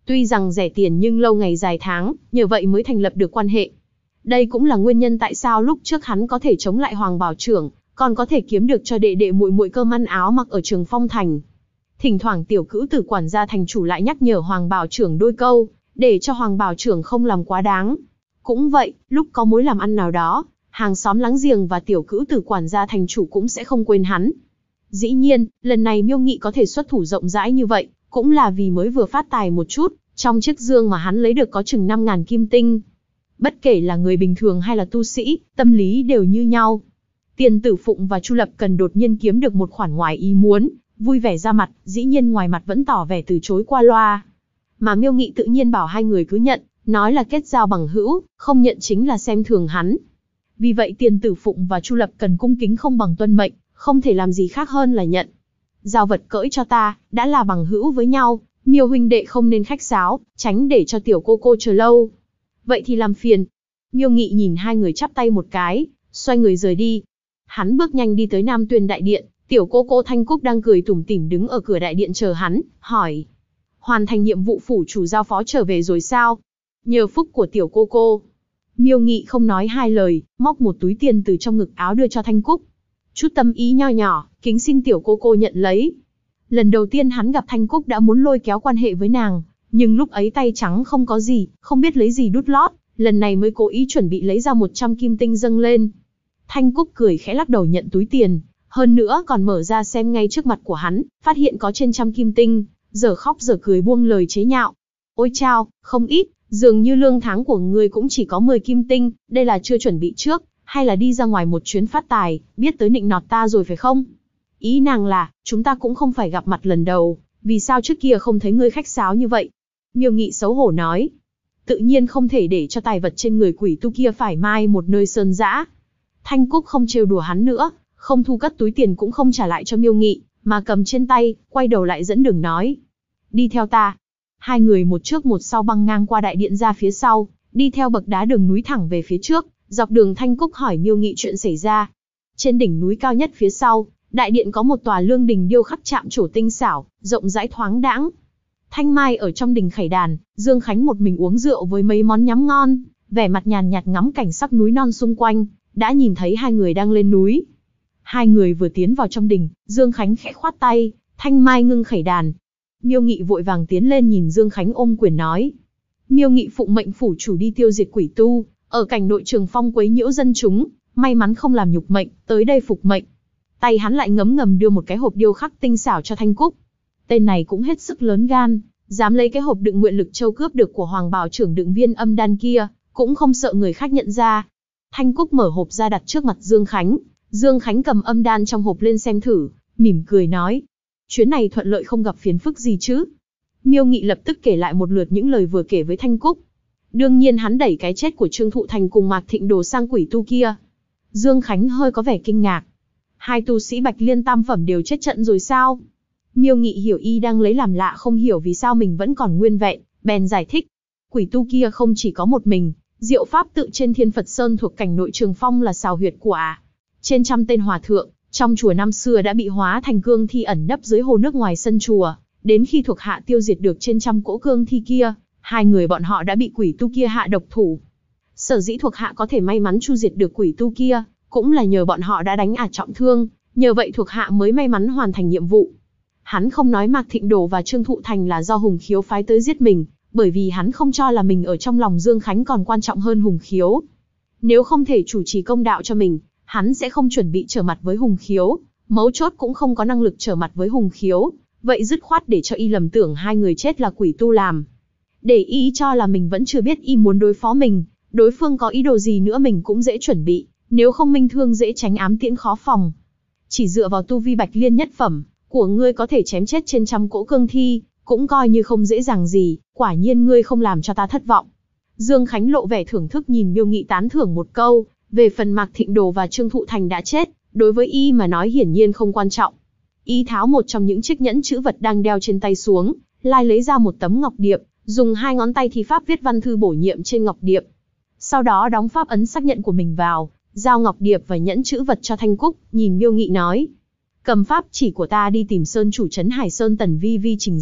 Tuy rằng rẻ tiền nhưng lâu ngày dài tháng, nhờ vậy mới thành lập được quan hệ. Đây cũng là nguyên nhân tại sao lúc trước hắn có thể chống lại Hoàng Bảo Trưởng, còn có thể kiếm được cho đệ đệ muội muội cơm ăn áo mặc ở Trường Phong Thành. Thỉnh thoảng tiểu cữu tử quản gia thành chủ lại nhắc nhở Hoàng Bảo Trưởng đôi câu, để cho Hoàng Bảo Trưởng không làm quá đáng. Cũng vậy, lúc có mối làm ăn nào đó, hàng xóm láng giềng và tiểu cữu tử quản gia thành chủ cũng sẽ không quên hắn. Dĩ nhiên, lần này Miêu Nghị có thể xuất thủ rộng rãi như vậy, cũng là vì mới vừa phát tài một chút, trong chiếc dương mà hắn lấy được có chừng 5.000 kim tinh. Bất kể là người bình thường hay là tu sĩ, tâm lý đều như nhau. Tiền Tử Phụng và Chu Lập Cần đột nhiên kiếm được một khoản ngoài ý muốn, vui vẻ ra mặt, dĩ nhiên ngoài mặt vẫn tỏ vẻ từ chối qua loa. Mà Miêu Nghị tự nhiên bảo hai người cứ nhận, nói là kết giao bằng hữu, không nhận chính là xem thường hắn. Vì vậy Tiền Tử Phụng và Chu Lập Cần cung kính không bằng tuân mệnh, không thể làm gì khác hơn là nhận. Giao vật cỡi cho ta, đã là bằng hữu với nhau, Miêu huynh đệ không nên khách sáo, tránh để cho tiểu cô chờ lâu. Vậy thì làm phiền. Miêu Nghị nhìn hai người chắp tay một cái, xoay người rời đi. Hắn bước nhanh đi tới Nam Tuyên đại điện, tiểu cô Thanh Cúc đang cười tủm tỉm đứng ở cửa đại điện chờ hắn, hỏi: hoàn thành nhiệm vụ phủ chủ giao phó trở về rồi sao? Nhờ phúc của tiểu cô. Miêu Nghị không nói hai lời, móc một túi tiền từ trong ngực áo đưa cho Thanh Cúc. Chút tâm ý nho nhỏ, kính xin tiểu cô nhận lấy. Lần đầu tiên hắn gặp Thanh Cúc đã muốn lôi kéo quan hệ với nàng, nhưng lúc ấy tay trắng không có gì, không biết lấy gì đút lót, lần này mới cố ý chuẩn bị lấy ra 100 kim tinh dâng lên. Thanh Cúc cười khẽ lắc đầu nhận túi tiền, hơn nữa còn mở ra xem ngay trước mặt của hắn, phát hiện có trên 100 kim tinh, giờ khóc giờ cười buông lời chế nhạo. Ôi chao, không ít, dường như lương tháng của ngươi cũng chỉ có 10 kim tinh, đây là chưa chuẩn bị trước, hay là đi ra ngoài một chuyến phát tài, biết tới nịnh nọt ta rồi phải không? Ý nàng là, chúng ta cũng không phải gặp mặt lần đầu, vì sao trước kia không thấy ngươi khách sáo như vậy? Miêu Nghị xấu hổ nói. Tự nhiên không thể để cho tài vật trên người quỷ tu kia phải mai một nơi sơn dã. Thanh Cúc không trêu đùa hắn nữa, không thu cất túi tiền cũng không trả lại cho Miêu Nghị, mà cầm trên tay, quay đầu lại dẫn đường nói: đi theo ta. Hai người một trước một sau băng ngang qua đại điện ra phía sau, đi theo bậc đá đường núi thẳng về phía trước, dọc đường Thanh Cúc hỏi Miêu Nghị chuyện xảy ra. Trên đỉnh núi cao nhất phía sau, đại điện có một tòa lương đình điêu khắc chạm trổ tinh xảo, rộng rãi thoáng đãng. Thanh Mai ở trong đình khải đàn, Dương Khánh một mình uống rượu với mấy món nhắm ngon, vẻ mặt nhàn nhạt ngắm cảnh sắc núi non xung quanh, đã nhìn thấy hai người đang lên núi. Hai người vừa tiến vào trong đình, Dương Khánh khẽ khoát tay, Thanh Mai ngưng khải đàn. Miêu Nghị vội vàng tiến lên nhìn Dương Khánh ôm quyền nói: Miêu Nghị phụng mệnh phủ chủ đi tiêu diệt quỷ tu, ở cảnh nội Trường Phong quấy nhiễu dân chúng, may mắn không làm nhục mệnh, tới đây phục mệnh. Tay hắn lại ngấm ngầm đưa một cái hộp điêu khắc tinh xảo cho Thanh Cúc. Tên này cũng hết sức lớn gan, dám lấy cái hộp đựng nguyện lực châu cướp được của Hoàng Bảo Trưởng đựng viên âm đan kia, cũng không sợ người khác nhận ra. Thanh Cúc mở hộp ra đặt trước mặt Dương Khánh. Dương Khánh cầm âm đan trong hộp lên xem thử, mỉm cười nói: chuyến này thuận lợi không gặp phiền phức gì chứ? Miêu Nghị lập tức kể lại một lượt những lời vừa kể với Thanh Cúc. Đương nhiên hắn đẩy cái chết của Trương Thụ Thành cùng Mạc Thịnh Đồ sang quỷ tu kia. Dương Khánh hơi có vẻ kinh ngạc. Hai tu sĩ Bạch Liên tam phẩm đều chết trận rồi sao? Miêu Nghị hiểu y đang lấy làm lạ không hiểu vì sao mình vẫn còn nguyên vẹn, bèn giải thích. Quỷ tu kia không chỉ có một mình, diệu pháp tự trên Thiên Phật Sơn thuộc cảnh nội Trường Phong là xào huyệt của trên trăm tên hòa thượng, trong chùa năm xưa đã bị hóa thành cương thi ẩn nấp dưới hồ nước ngoài sân chùa, đến khi thuộc hạ tiêu diệt được trên trăm cỗ cương thi kia, hai người bọn họ đã bị quỷ tu kia hạ độc thủ. Sở dĩ thuộc hạ có thể may mắn chu diệt được quỷ tu kia, cũng là nhờ bọn họ đã đánh trọng thương, nhờ vậy thuộc hạ mới may mắn hoàn thành nhiệm vụ. Hắn không nói Mạc Thịnh Đồ và Trương Thụ Thành là do Hùng Khiếu phái tới giết mình, bởi vì hắn không cho là mình ở trong lòng Dương Khánh còn quan trọng hơn Hùng Khiếu. Nếu không thể chủ trì công đạo cho mình, hắn sẽ không chuẩn bị trở mặt với Hùng Khiếu, mấu chốt cũng không có năng lực trở mặt với Hùng Khiếu, vậy dứt khoát để cho y lầm tưởng hai người chết là quỷ tu làm. Để y cho là mình vẫn chưa biết y muốn đối phó mình, đối phương có ý đồ gì nữa mình cũng dễ chuẩn bị, nếu không minh thương dễ tránh ám tiễn khó phòng. Chỉ dựa vào tu vi Bạch Liên nhất phẩm của ngươi có thể chém chết trên trăm cỗ cương thi, cũng coi như không dễ dàng gì, quả nhiên ngươi không làm cho ta thất vọng. Dương Khánh lộ vẻ thưởng thức nhìn Miêu Nghị tán thưởng một câu, về phần Mạc Thịnh Đồ và Trương Thụ Thành đã chết, đối với y mà nói hiển nhiên không quan trọng. Y tháo một trong những chiếc nhẫn chữ vật đang đeo trên tay xuống, lai lấy ra một tấm ngọc điệp, dùng hai ngón tay thi pháp viết văn thư bổ nhiệm trên ngọc điệp. Sau đó đóng pháp ấn xác nhận của mình vào, giao ngọc điệp và nhẫn chữ vật cho Thanh Cúc, nhìn Miêu Nghị nói: cầm pháp chỉ của ta đi tìm sơn chủ trấn Hải Sơn Tần Vi Vi trình diện,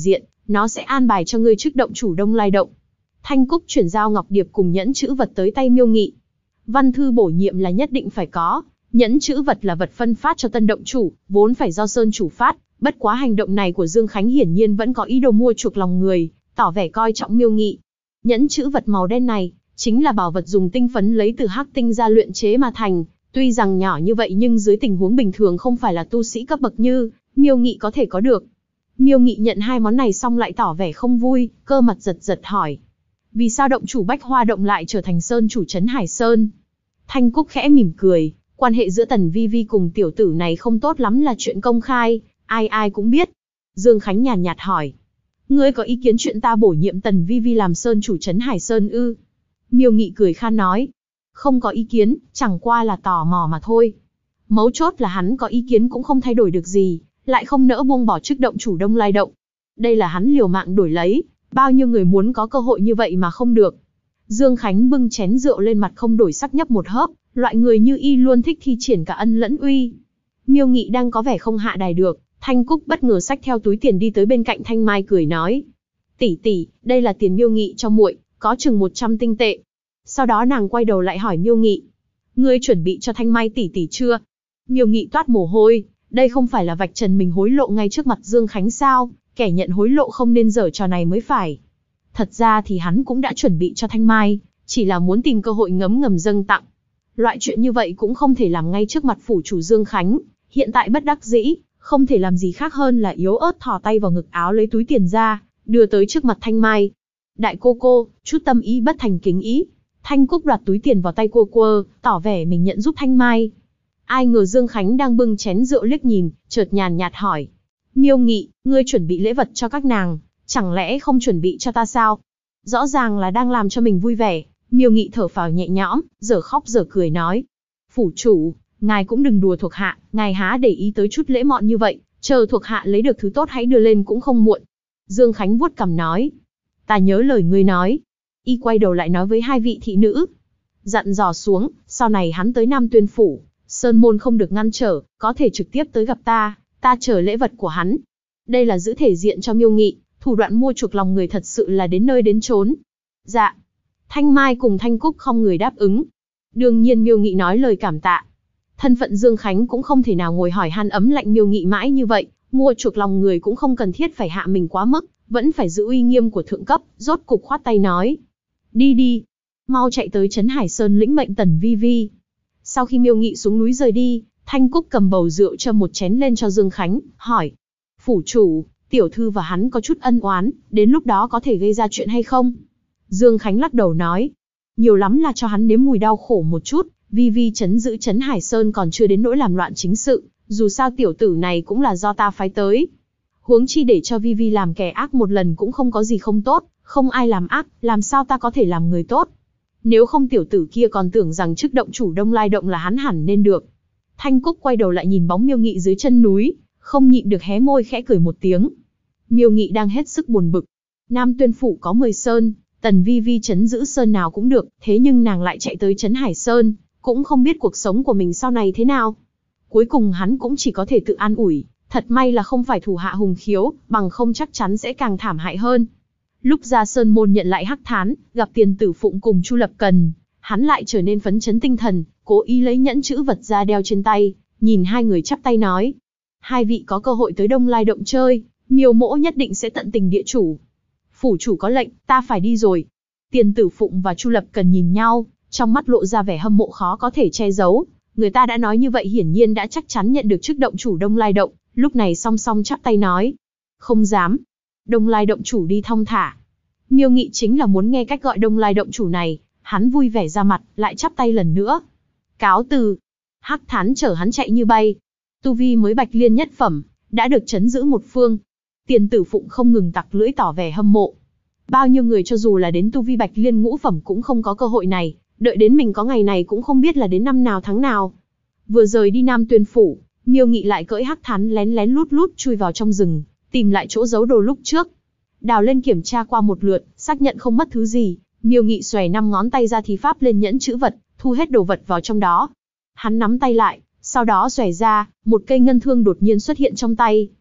nó sẽ an bài cho ngươi chức động chủ Đông Lai Động. Thanh Cúc chuyển giao ngọc điệp cùng nhẫn chữ vật tới tay Miêu Nghị. Văn thư bổ nhiệm là nhất định phải có, nhẫn chữ vật là vật phân phát cho tân động chủ, vốn phải do Sơn chủ phát, bất quá hành động này của Dương Khánh hiển nhiên vẫn có ý đồ mua chuộc lòng người, tỏ vẻ coi trọng Miêu Nghị. Nhẫn chữ vật màu đen này, chính là bảo vật dùng tinh phấn lấy từ hắc tinh ra luyện chế mà thành, tuy rằng nhỏ như vậy nhưng dưới tình huống bình thường không phải là tu sĩ cấp bậc như Miêu Nghị có thể có được. Miêu Nghị nhận hai món này xong lại tỏ vẻ không vui, cơ mặt giật giật hỏi. Vì sao động chủ Bách Hoa Động lại trở thành Sơn chủ trấn Hải Sơn? Thanh Cúc khẽ mỉm cười, quan hệ giữa Tần Vi Vi cùng tiểu tử này không tốt lắm là chuyện công khai, ai ai cũng biết. Dương Khánh nhàn nhạt hỏi. Ngươi có ý kiến chuyện ta bổ nhiệm Tần Vi Vi làm Sơn chủ trấn Hải Sơn ư? Miêu Nghị cười khan nói. Không có ý kiến, chẳng qua là tò mò mà thôi. Mấu chốt là hắn có ý kiến cũng không thay đổi được gì, lại không nỡ buông bỏ chức động chủ Đông Lai Động. Đây là hắn liều mạng đổi lấy, bao nhiêu người muốn có cơ hội như vậy mà không được. Dương Khánh bưng chén rượu lên mặt không đổi sắc nhấp một hớp, loại người như y luôn thích thi triển cả ân lẫn uy. Miêu Nghị đang có vẻ không hạ đài được, Thanh Cúc bất ngờ xách theo túi tiền đi tới bên cạnh Thanh Mai cười nói. Tỷ tỷ, đây là tiền Miêu Nghị cho muội, có chừng 100 tinh tệ. Sau đó nàng quay đầu lại hỏi Miêu Nghị. Ngươi chuẩn bị cho Thanh Mai tỷ tỷ chưa? Miêu Nghị toát mồ hôi, đây không phải là vạch trần mình hối lộ ngay trước mặt Dương Khánh sao, kẻ nhận hối lộ không nên giở trò này mới phải. Thật ra thì hắn cũng đã chuẩn bị cho Thanh Mai, chỉ là muốn tìm cơ hội ngấm ngầm dâng tặng. Loại chuyện như vậy cũng không thể làm ngay trước mặt phủ chủ Dương Khánh, hiện tại bất đắc dĩ, không thể làm gì khác hơn là yếu ớt thò tay vào ngực áo lấy túi tiền ra, đưa tới trước mặt Thanh Mai. Đại cô, chút tâm ý bất thành kính ý. Thanh Cúc đoạt túi tiền vào tay cô, tỏ vẻ mình nhận giúp Thanh Mai. Ai ngờ Dương Khánh đang bưng chén rượu liếc nhìn, chợt nhàn nhạt hỏi. Miêu Nghị, ngươi chuẩn bị lễ vật cho các nàng, chẳng lẽ không chuẩn bị cho ta sao? Rõ ràng là đang làm cho mình vui vẻ. Miêu Nghị thở phào nhẹ nhõm, giờ khóc giờ cười nói. Phủ chủ, ngài cũng đừng đùa thuộc hạ, ngài há để ý tới chút lễ mọn như vậy, chờ thuộc hạ lấy được thứ tốt hãy đưa lên cũng không muộn. Dương Khánh vuốt cằm nói. Ta nhớ lời ngươi nói. Y quay đầu lại nói với hai vị thị nữ. Dặn dò xuống, sau này hắn tới Nam Tuyên Phủ, Sơn Môn không được ngăn trở, có thể trực tiếp tới gặp ta chờ lễ vật của hắn. Đây là giữ thể diện cho Miêu Nghị, thủ đoạn mua chuộc lòng người thật sự là đến nơi đến chốn. Dạ. Thanh Mai cùng Thanh Cúc không người đáp ứng. Đương nhiên Miêu Nghị nói lời cảm tạ. Thân phận Dương Khánh cũng không thể nào ngồi hỏi han ấm lạnh Miêu Nghị mãi như vậy, mua chuộc lòng người cũng không cần thiết phải hạ mình quá mức, vẫn phải giữ uy nghiêm của thượng cấp, rốt cục khoát tay nói. Đi, mau chạy tới trấn Hải Sơn lĩnh mệnh Tần Vi Vi. Sau khi Miêu Nghị xuống núi rời đi, Thanh Cúc cầm bầu rượu châm một chén lên cho Dương Khánh, hỏi. Phủ chủ, tiểu thư và hắn có chút ân oán, đến lúc đó có thể gây ra chuyện hay không? Dương Khánh lắc đầu nói. Nhiều lắm là cho hắn nếm mùi đau khổ một chút, Vi Vi trấn giữ trấn Hải Sơn còn chưa đến nỗi làm loạn chính sự, dù sao tiểu tử này cũng là do ta phái tới. Huống chi để cho Vi Vi làm kẻ ác một lần cũng không có gì không tốt, không ai làm ác, làm sao ta có thể làm người tốt? Nếu không tiểu tử kia còn tưởng rằng chức động chủ Đông Lai Động là hắn hẳn nên được. Thanh Cúc quay đầu lại nhìn bóng Miêu Nghị dưới chân núi, không nhịn được hé môi khẽ cười một tiếng. Miêu Nghị đang hết sức buồn bực. Nam Tuyên Phủ có 10 sơn, Tần Vi Vi trấn giữ sơn nào cũng được, thế nhưng nàng lại chạy tới trấn Hải Sơn, cũng không biết cuộc sống của mình sau này thế nào. Cuối cùng hắn cũng chỉ có thể tự an ủi, thật may là không phải thủ hạ Hùng Khiếu, bằng không chắc chắn sẽ càng thảm hại hơn. Lúc ra Sơn Môn nhận lại Hắc Thán, gặp Tiền Tử Phụng cùng Chu Lập Cần, hắn lại trở nên phấn chấn tinh thần, cố ý lấy nhẫn chữ vật ra đeo trên tay, nhìn hai người chắp tay nói. Hai vị có cơ hội tới Đông Lai Động chơi, Miêu mỗ nhất định sẽ tận tình địa chủ. Phủ chủ có lệnh, ta phải đi rồi. Tiền Tử Phụng và Chu Lập Cần nhìn nhau, trong mắt lộ ra vẻ hâm mộ khó có thể che giấu. Người ta đã nói như vậy hiển nhiên đã chắc chắn nhận được chức động chủ Đông Lai Động, lúc này song song chắp tay nói. Không dám. Đông Lai Động chủ đi thong thả. Miêu Nghị chính là muốn nghe cách gọi Đông Lai Động chủ này, hắn vui vẻ ra mặt, lại chắp tay lần nữa. Cáo từ. Hắc Thán chở hắn chạy như bay. Tu vi mới Bạch Liên nhất phẩm, đã được trấn giữ một phương. Tiền Tử Phụng không ngừng tặc lưỡi tỏ vẻ hâm mộ. Bao nhiêu người cho dù là đến tu vi Bạch Liên ngũ phẩm cũng không có cơ hội này, đợi đến mình có ngày này cũng không biết là đến năm nào tháng nào. Vừa rời đi Nam Tuyên Phủ, Miêu Nghị lại cưỡi Hắc Thán lén lén lút lút chui vào trong rừng, tìm lại chỗ giấu đồ lúc trước. Đào lên kiểm tra qua một lượt, xác nhận không mất thứ gì, Miêu Nghị xòe 5 ngón tay ra thì pháp lên nhẫn chữ vật, thu hết đồ vật vào trong đó. Hắn nắm tay lại, sau đó xòe ra, một cây ngân thương đột nhiên xuất hiện trong tay.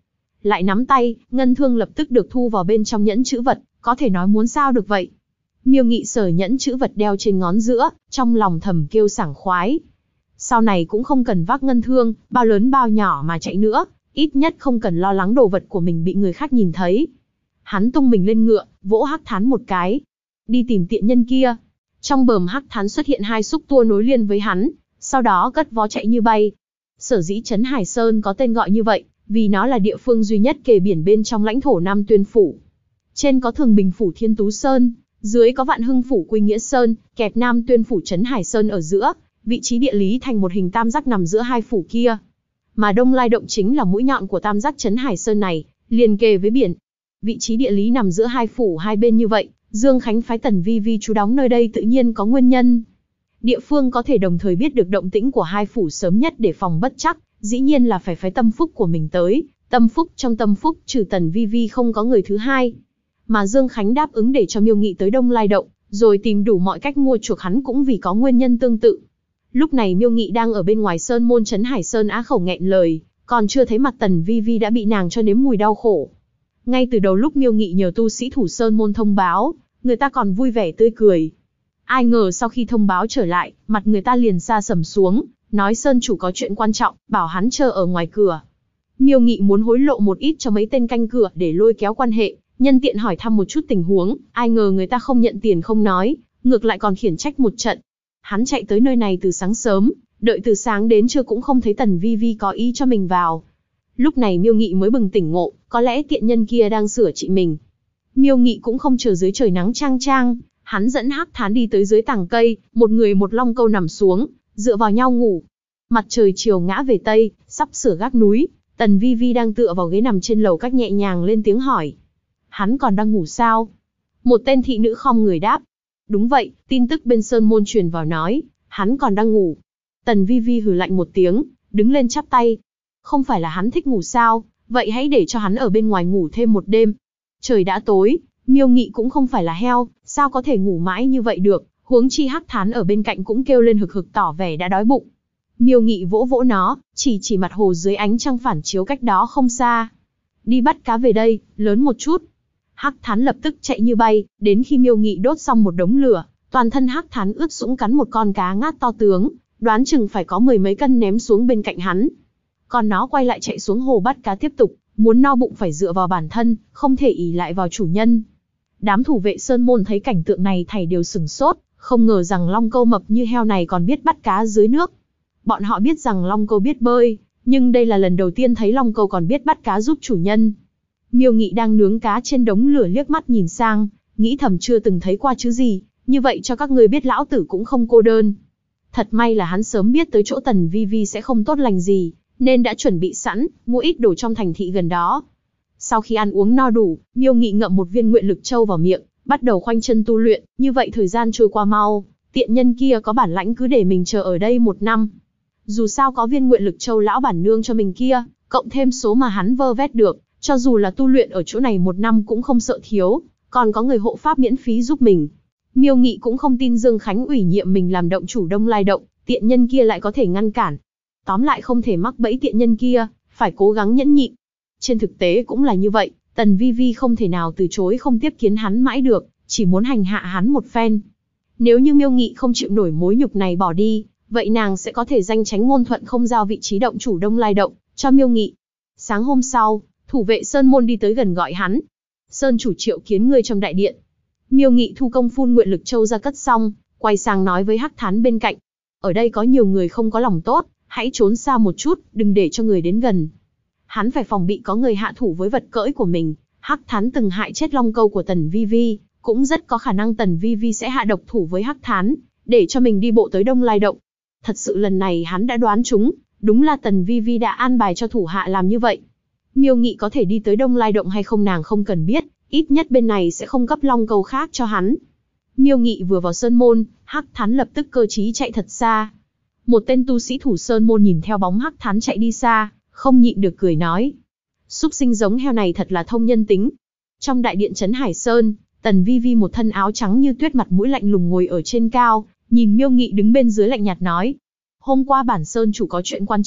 lại nắm tay, ngân thương lập tức được thu vào bên trong nhẫn chữ vật, có thể nói muốn sao được vậy. Miêu Nghị sờ nhẫn chữ vật đeo trên ngón giữa, trong lòng thầm kêu sảng khoái. Sau này cũng không cần vác ngân thương, bao lớn bao nhỏ mà chạy nữa, ít nhất không cần lo lắng đồ vật của mình bị người khác nhìn thấy. Hắn tung mình lên ngựa, vỗ Hắc Thán một cái. Đi tìm tiện nhân kia. Trong bờm Hắc Thán xuất hiện 2 xúc tua nối liền với hắn, sau đó cất vó chạy như bay. Sở dĩ Trấn Hải Sơn có tên gọi như vậy, vì nó là địa phương duy nhất kề biển bên trong lãnh thổ Nam Tuyên Phủ. Trên có Thường Bình Phủ Thiên Tú Sơn, dưới có Vạn Hưng Phủ Quy Nghĩa Sơn, kẹp Nam Tuyên Phủ Trấn Hải Sơn ở giữa, vị trí địa lý thành một hình tam giác nằm giữa hai phủ kia. Mà Đông Lai Động chính là mũi nhọn của tam giác Trấn Hải Sơn này, liền kề với biển. Vị trí địa lý nằm giữa hai phủ hai bên như vậy, Dương Khánh phái Tần Vi Vi trú đóng nơi đây tự nhiên có nguyên nhân. Địa phương có thể đồng thời biết được động tĩnh của hai phủ sớm nhất để phòng bất chắc, dĩ nhiên là phải phái Tâm Phúc của mình tới. Tâm Phúc trong Tâm Phúc trừ Tần Vi Vi không có người thứ hai. Mà Dương Khánh đáp ứng để cho Miêu Nghị tới Đông Lai Động, rồi tìm đủ mọi cách mua chuộc hắn cũng vì có nguyên nhân tương tự. Lúc này Miêu Nghị đang ở bên ngoài sơn môn Trấn Hải Sơn á khẩu nghẹn lời, còn chưa thấy mặt Tần Vi Vi đã bị nàng cho nếm mùi đau khổ. Ngay từ đầu lúc Miêu Nghị nhờ tu sĩ thủ sơn môn thông báo, người ta còn vui vẻ tươi cười. Ai ngờ sau khi thông báo trở lại, mặt người ta liền sa sầm xuống, nói sơn chủ có chuyện quan trọng, bảo hắn chờ ở ngoài cửa. Miêu Nghị muốn hối lộ một ít cho mấy tên canh cửa để lôi kéo quan hệ, nhân tiện hỏi thăm một chút tình huống, ai ngờ người ta không nhận tiền không nói, ngược lại còn khiển trách một trận. Hắn chạy tới nơi này từ sáng sớm, đợi từ sáng đến trưa cũng không thấy Tần Vi Vi có ý cho mình vào. Lúc này Miêu Nghị mới bừng tỉnh ngộ, có lẽ tiện nhân kia đang sửa trị mình. Miêu Nghị cũng không chờ dưới trời nắng chang chang, hắn dẫn Hắc Thán đi tới dưới tàng cây, một người một long câu nằm xuống, dựa vào nhau ngủ. Mặt trời chiều ngã về tây, sắp sửa gác núi, Tần Vi Vi đang tựa vào ghế nằm trên lầu cách nhẹ nhàng lên tiếng hỏi. Hắn còn đang ngủ sao? Một tên thị nữ khom người đáp. Đúng vậy, tin tức bên sơn môn truyền vào nói, hắn còn đang ngủ. Tần Vi Vi hừ lạnh một tiếng, đứng lên chắp tay. Không phải là hắn thích ngủ sao, vậy hãy để cho hắn ở bên ngoài ngủ thêm một đêm. Trời đã tối, Miêu Nghị cũng không phải là heo, sao có thể ngủ mãi như vậy được, huống chi Hắc Thán ở bên cạnh cũng kêu lên hực hực tỏ vẻ đã đói bụng. Miêu Nghị vỗ vỗ nó, chỉ mặt hồ dưới ánh trăng phản chiếu cách đó không xa. Đi bắt cá về đây, lớn một chút. Hắc Thán lập tức chạy như bay, đến khi Miêu Nghị đốt xong một đống lửa, toàn thân Hắc Thán ướt sũng cắn một con cá ngát to tướng, đoán chừng phải có 10 mấy cân ném xuống bên cạnh hắn. Còn nó quay lại chạy xuống hồ bắt cá tiếp tục, muốn no bụng phải dựa vào bản thân, không thể ỷ lại vào chủ nhân. Đám thủ vệ sơn môn thấy cảnh tượng này thảy đều sửng sốt, không ngờ rằng long câu mập như heo này còn biết bắt cá dưới nước. Bọn họ biết rằng long câu biết bơi, nhưng đây là lần đầu tiên thấy long câu còn biết bắt cá giúp chủ nhân. Miêu Nghị đang nướng cá trên đống lửa liếc mắt nhìn sang, nghĩ thầm chưa từng thấy qua chứ gì, như vậy cho các ngươi biết lão tử cũng không cô đơn. Thật may là hắn sớm biết tới chỗ Tần Vi Vi sẽ không tốt lành gì, nên đã chuẩn bị sẵn, mua ít đồ trong thành thị gần đó. Sau khi ăn uống no đủ, Miêu Nghị ngậm một viên nguyện lực châu vào miệng, bắt đầu khoanh chân tu luyện, như vậy thời gian trôi qua mau, tiện nhân kia có bản lãnh cứ để mình chờ ở đây 1 năm. Dù sao có viên nguyện lực châu lão bản nương cho mình kia, cộng thêm số mà hắn vơ vét được, cho dù là tu luyện ở chỗ này 1 năm cũng không sợ thiếu, còn có người hộ pháp miễn phí giúp mình. Miêu Nghị cũng không tin Dương Khánh ủy nhiệm mình làm động chủ Đông Lai Động, tiện nhân kia lại có thể ngăn cản. Tóm lại không thể mắc bẫy tiện nhân kia, phải cố gắng nhẫn nhịn. Trên thực tế cũng là như vậy, Tần Vi Vi không thể nào từ chối không tiếp kiến hắn mãi được, chỉ muốn hành hạ hắn một phen. Nếu như Miêu Nghị không chịu nổi mối nhục này bỏ đi, vậy nàng sẽ có thể danh tránh ngôn thuận không giao vị trí động chủ Đông Lai Động cho Miêu Nghị. Sáng hôm sau, thủ vệ sơn môn đi tới gần gọi hắn. Sơn chủ triệu kiến ngươi trong đại điện. Miêu Nghị thu công phun nguyện lực châu ra cất xong, quay sang nói với Hắc Thán bên cạnh. Ở đây có nhiều người không có lòng tốt, hãy trốn xa một chút, đừng để cho người đến gần. Hắn phải phòng bị có người hạ thủ với vật cưỡi của mình. Hắc Thán từng hại chết long câu của Tần Vi Vi, cũng rất có khả năng Tần Vi Vi sẽ hạ độc thủ với Hắc Thán, để cho mình đi bộ tới Đông Lai Động. Thật sự lần này hắn đã đoán trúng, đúng là Tần Vi Vi đã an bài cho thủ hạ làm như vậy. Miêu Nghị có thể đi tới Đông Lai Động hay không nàng không cần biết, ít nhất bên này sẽ không cấp long câu khác cho hắn. Miêu Nghị vừa vào sơn môn, Hắc Thán lập tức cơ trí chạy thật xa. Một tên tu sĩ thủ sơn môn nhìn theo bóng Hắc Thán chạy đi xa, không nhịn được cười nói. Súc sinh giống heo này thật là thông nhân tính. Trong đại điện Trấn Hải Sơn, Tần Vi Vi một thân áo trắng như tuyết mặt mũi lạnh lùng ngồi ở trên cao, nhìn Miêu Nghị đứng bên dưới lạnh nhạt nói. Hôm qua bản sơn chủ có chuyện quan trọng,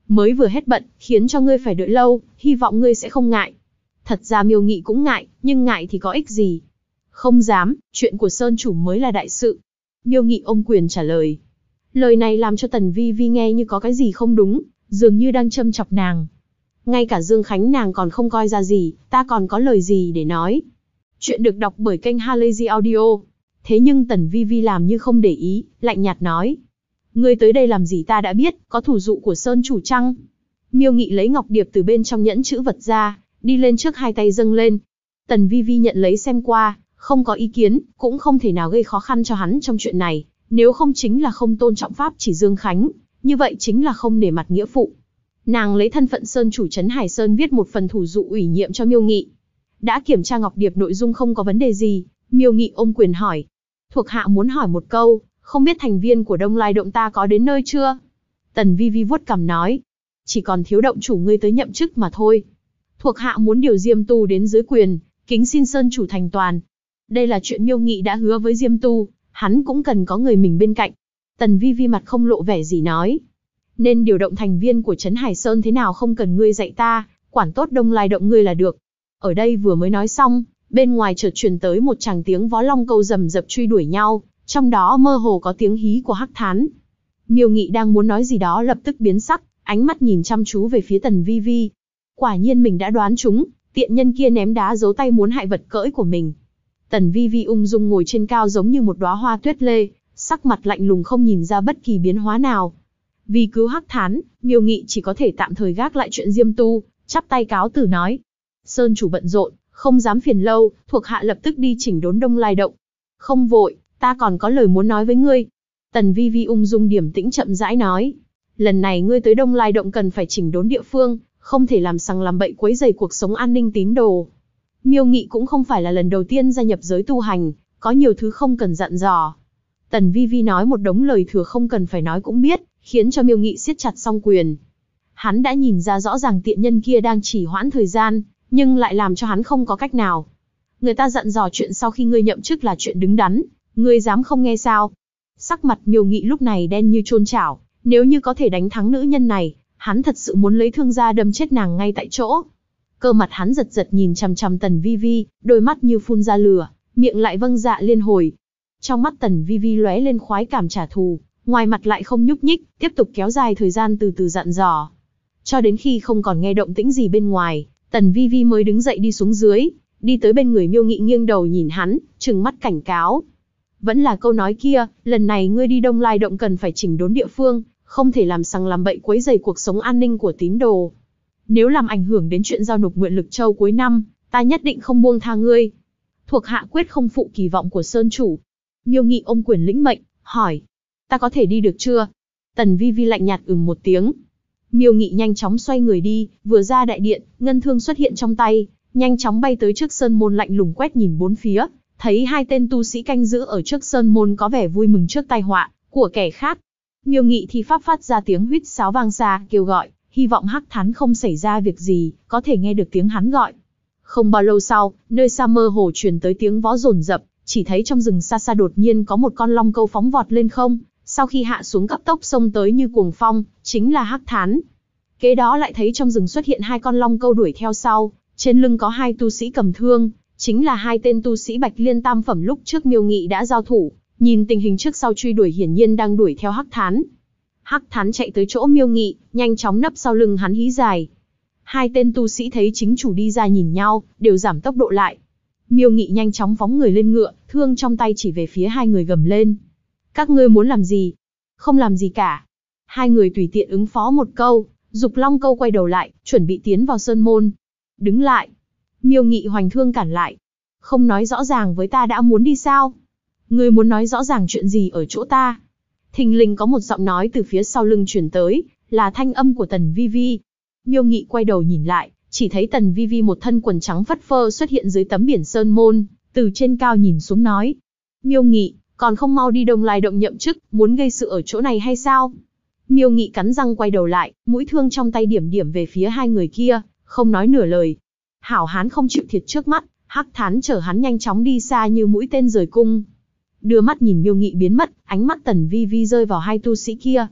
Mới vừa hết bận, khiến cho ngươi phải đợi lâu, hy vọng ngươi sẽ không ngại. Thật ra Miêu Nghị cũng ngại, nhưng ngại thì có ích gì. Không dám, chuyện của Sơn chủ mới là đại sự. Miêu Nghị ôm quyền trả lời. Lời này làm cho Tần Vi Vi nghe như có cái gì không đúng, dường như đang châm chọc nàng. Ngay cả Dương Khánh nàng còn không coi ra gì, ta còn có lời gì để nói. Chuyện được đọc bởi kênh Halazy Audio. Thế nhưng Tần Vi Vi làm như không để ý, lạnh nhạt nói. Ngươi tới đây làm gì ta đã biết, có thủ dụ của Sơn chủ chăng? Miêu Nghị lấy ngọc điệp từ bên trong nhẫn chữ vật ra, đi lên trước hai tay dâng lên. Tần Vi Vi nhận lấy xem qua, không có ý kiến, cũng không thể nào gây khó khăn cho hắn trong chuyện này. Nếu không chính là không tôn trọng pháp chỉ Dương Khánh, như vậy chính là không nể mặt nghĩa phụ. Nàng lấy thân phận Sơn chủ trấn Hải Sơn viết một phần thủ dụ ủy nhiệm cho Miêu Nghị. Đã kiểm tra ngọc điệp nội dung không có vấn đề gì, Miêu Nghị ôm quyền hỏi. Thuộc hạ muốn hỏi một câu, không biết thành viên của Đông Lai Động ta có đến nơi chưa? Tần Vi Vi vuốt cằm nói. Chỉ còn thiếu động chủ ngươi tới nhậm chức mà thôi. Thuộc hạ muốn điều Diêm Tu đến dưới quyền, kính xin Sơn chủ thành toàn. Đây là chuyện Miêu Nghị đã hứa với Diêm Tu, hắn cũng cần có người mình bên cạnh. Tần Vi Vi mặt không lộ vẻ gì nói. Nên điều động thành viên của Trấn Hải Sơn thế nào không cần ngươi dạy ta, quản tốt Đông Lai Động ngươi là được. Ở đây vừa mới nói xong, bên ngoài chợt truyền tới một tràng tiếng vó long câu rầm rập truy đuổi nhau, trong đó mơ hồ có tiếng hí của Hắc Thán. Miêu Nghị đang muốn nói gì đó lập tức biến sắc, ánh mắt nhìn chăm chú về phía Tần Vi Vi. Quả nhiên mình đã đoán trúng, tiện nhân kia ném đá giấu tay muốn hại vật cưỡi của mình. Tần Vi Vi ung dung ngồi trên cao giống như một đóa hoa tuyết lê, sắc mặt lạnh lùng không nhìn ra bất kỳ biến hóa nào. Vì cứu Hắc Thán, Miêu Nghị chỉ có thể tạm thời gác lại chuyện Diêm Tu, chắp tay cáo từ nói. Sơn chủ bận rộn, không dám phiền lâu, thuộc hạ lập tức đi chỉnh đốn Đông Lai Động. Không vội, ta còn có lời muốn nói với ngươi. Tần Vi Vi ung dung điềm tĩnh chậm rãi nói. Lần này ngươi tới Đông Lai Động cần phải chỉnh đốn địa phương, không thể làm sằng làm bậy quấy rầy cuộc sống an ninh tín đồ. Miêu Nghị cũng không phải là lần đầu tiên gia nhập giới tu hành, có nhiều thứ không cần dặn dò. Tần Vi Vi nói một đống lời thừa không cần phải nói cũng biết, khiến cho Miêu Nghị siết chặt song quyền. Hắn đã nhìn ra rõ ràng tiện nhân kia đang trì hoãn thời gian, nhưng lại làm cho hắn không có cách nào. Người ta dặn dò chuyện sau khi ngươi nhậm chức là chuyện đứng đắn, ngươi dám không nghe sao? Sắc mặt Miêu Nghị lúc này đen như chôn chảo, nếu như có thể đánh thắng nữ nhân này, hắn thật sự muốn lấy thương ra đâm chết nàng ngay tại chỗ. Cơ mặt hắn giật giật nhìn chằm chằm Tần Vi Vi, đôi mắt như phun ra lửa, miệng lại vâng dạ liên hồi. Trong mắt Tần Vi Vi lóe lên khoái cảm trả thù, ngoài mặt lại không nhúc nhích, tiếp tục kéo dài thời gian từ từ dặn dò. Cho đến khi không còn nghe động tĩnh gì bên ngoài, Tần Vi Vi mới đứng dậy đi xuống dưới, đi tới bên người Miêu Nghị nghiêng đầu nhìn hắn, trừng mắt cảnh cáo. Vẫn là câu nói kia, lần này ngươi đi Đông Lai Động cần phải chỉnh đốn địa phương, không thể làm sằng làm bậy quấy rầy cuộc sống an ninh của tín đồ. Nếu làm ảnh hưởng đến chuyện giao nộp nguyện lực châu cuối năm, ta nhất định không buông tha ngươi. Thuộc hạ quyết không phụ kỳ vọng của Sơn chủ. Miêu Nghị ôm quyền lĩnh mệnh, hỏi. Ta có thể đi được chưa? Tần Vi Vi lạnh nhạt một tiếng. Miêu Nghị nhanh chóng xoay người đi, vừa ra đại điện, ngân thương xuất hiện trong tay, nhanh chóng bay tới trước sơn môn lạnh lùng quét nhìn bốn phía, thấy hai tên tu sĩ canh giữ ở trước sơn môn có vẻ vui mừng trước tai họa của kẻ khác. Miêu Nghị thì pháp phát ra tiếng huýt sáo vang xa, kêu gọi, hy vọng Hắc Thán không xảy ra việc gì, có thể nghe được tiếng hắn gọi. Không bao lâu sau, nơi xa mơ hồ truyền tới tiếng vó dồn dập, chỉ thấy trong rừng xa xa đột nhiên có một con long câu phóng vọt lên không, sau khi hạ xuống cấp tốc xông tới như cuồng phong, chính là Hắc Thán. Kế đó lại thấy trong rừng xuất hiện hai con long câu đuổi theo sau, trên lưng có hai tu sĩ cầm thương, chính là hai tên tu sĩ Bạch Liên tam phẩm lúc trước Miêu Nghị đã giao thủ, nhìn tình hình trước sau truy đuổi hiển nhiên đang đuổi theo Hắc Thán. Hắc Thán chạy tới chỗ Miêu Nghị, nhanh chóng nấp sau lưng hắn hí dài. Hai tên tu sĩ thấy chính chủ đi ra nhìn nhau, đều giảm tốc độ lại. Miêu Nghị nhanh chóng phóng người lên ngựa, thương trong tay chỉ về phía hai người gầm lên. Các ngươi muốn làm gì? Không làm gì cả. Hai người tùy tiện ứng phó một câu, Dục Long câu quay đầu lại, chuẩn bị tiến vào sơn môn. Đứng lại. Miêu Nghị hoành thương cản lại. Không nói rõ ràng với ta đã muốn đi sao? Ngươi muốn nói rõ ràng chuyện gì ở chỗ ta? Thình lình có một giọng nói từ phía sau lưng truyền tới, là thanh âm của Tần Vi Vi. Miêu Nghị quay đầu nhìn lại, chỉ thấy Tần Vi Vi một thân quần trắng phất phơ xuất hiện dưới tấm biển sơn môn, từ trên cao nhìn xuống nói. Miêu Nghị, còn không mau đi Đông Lai Động nhậm chức, muốn gây sự ở chỗ này hay sao? Miêu Nghị cắn răng quay đầu lại, mũi thương trong tay điểm điểm về phía hai người kia, không nói nửa lời. Hảo hán không chịu thiệt trước mắt, Hắc Thán chở hắn nhanh chóng đi xa như mũi tên rời cung. Đưa mắt nhìn Miêu Nghị biến mất, ánh mắt Tần Vi Vi rơi vào hai tu sĩ kia.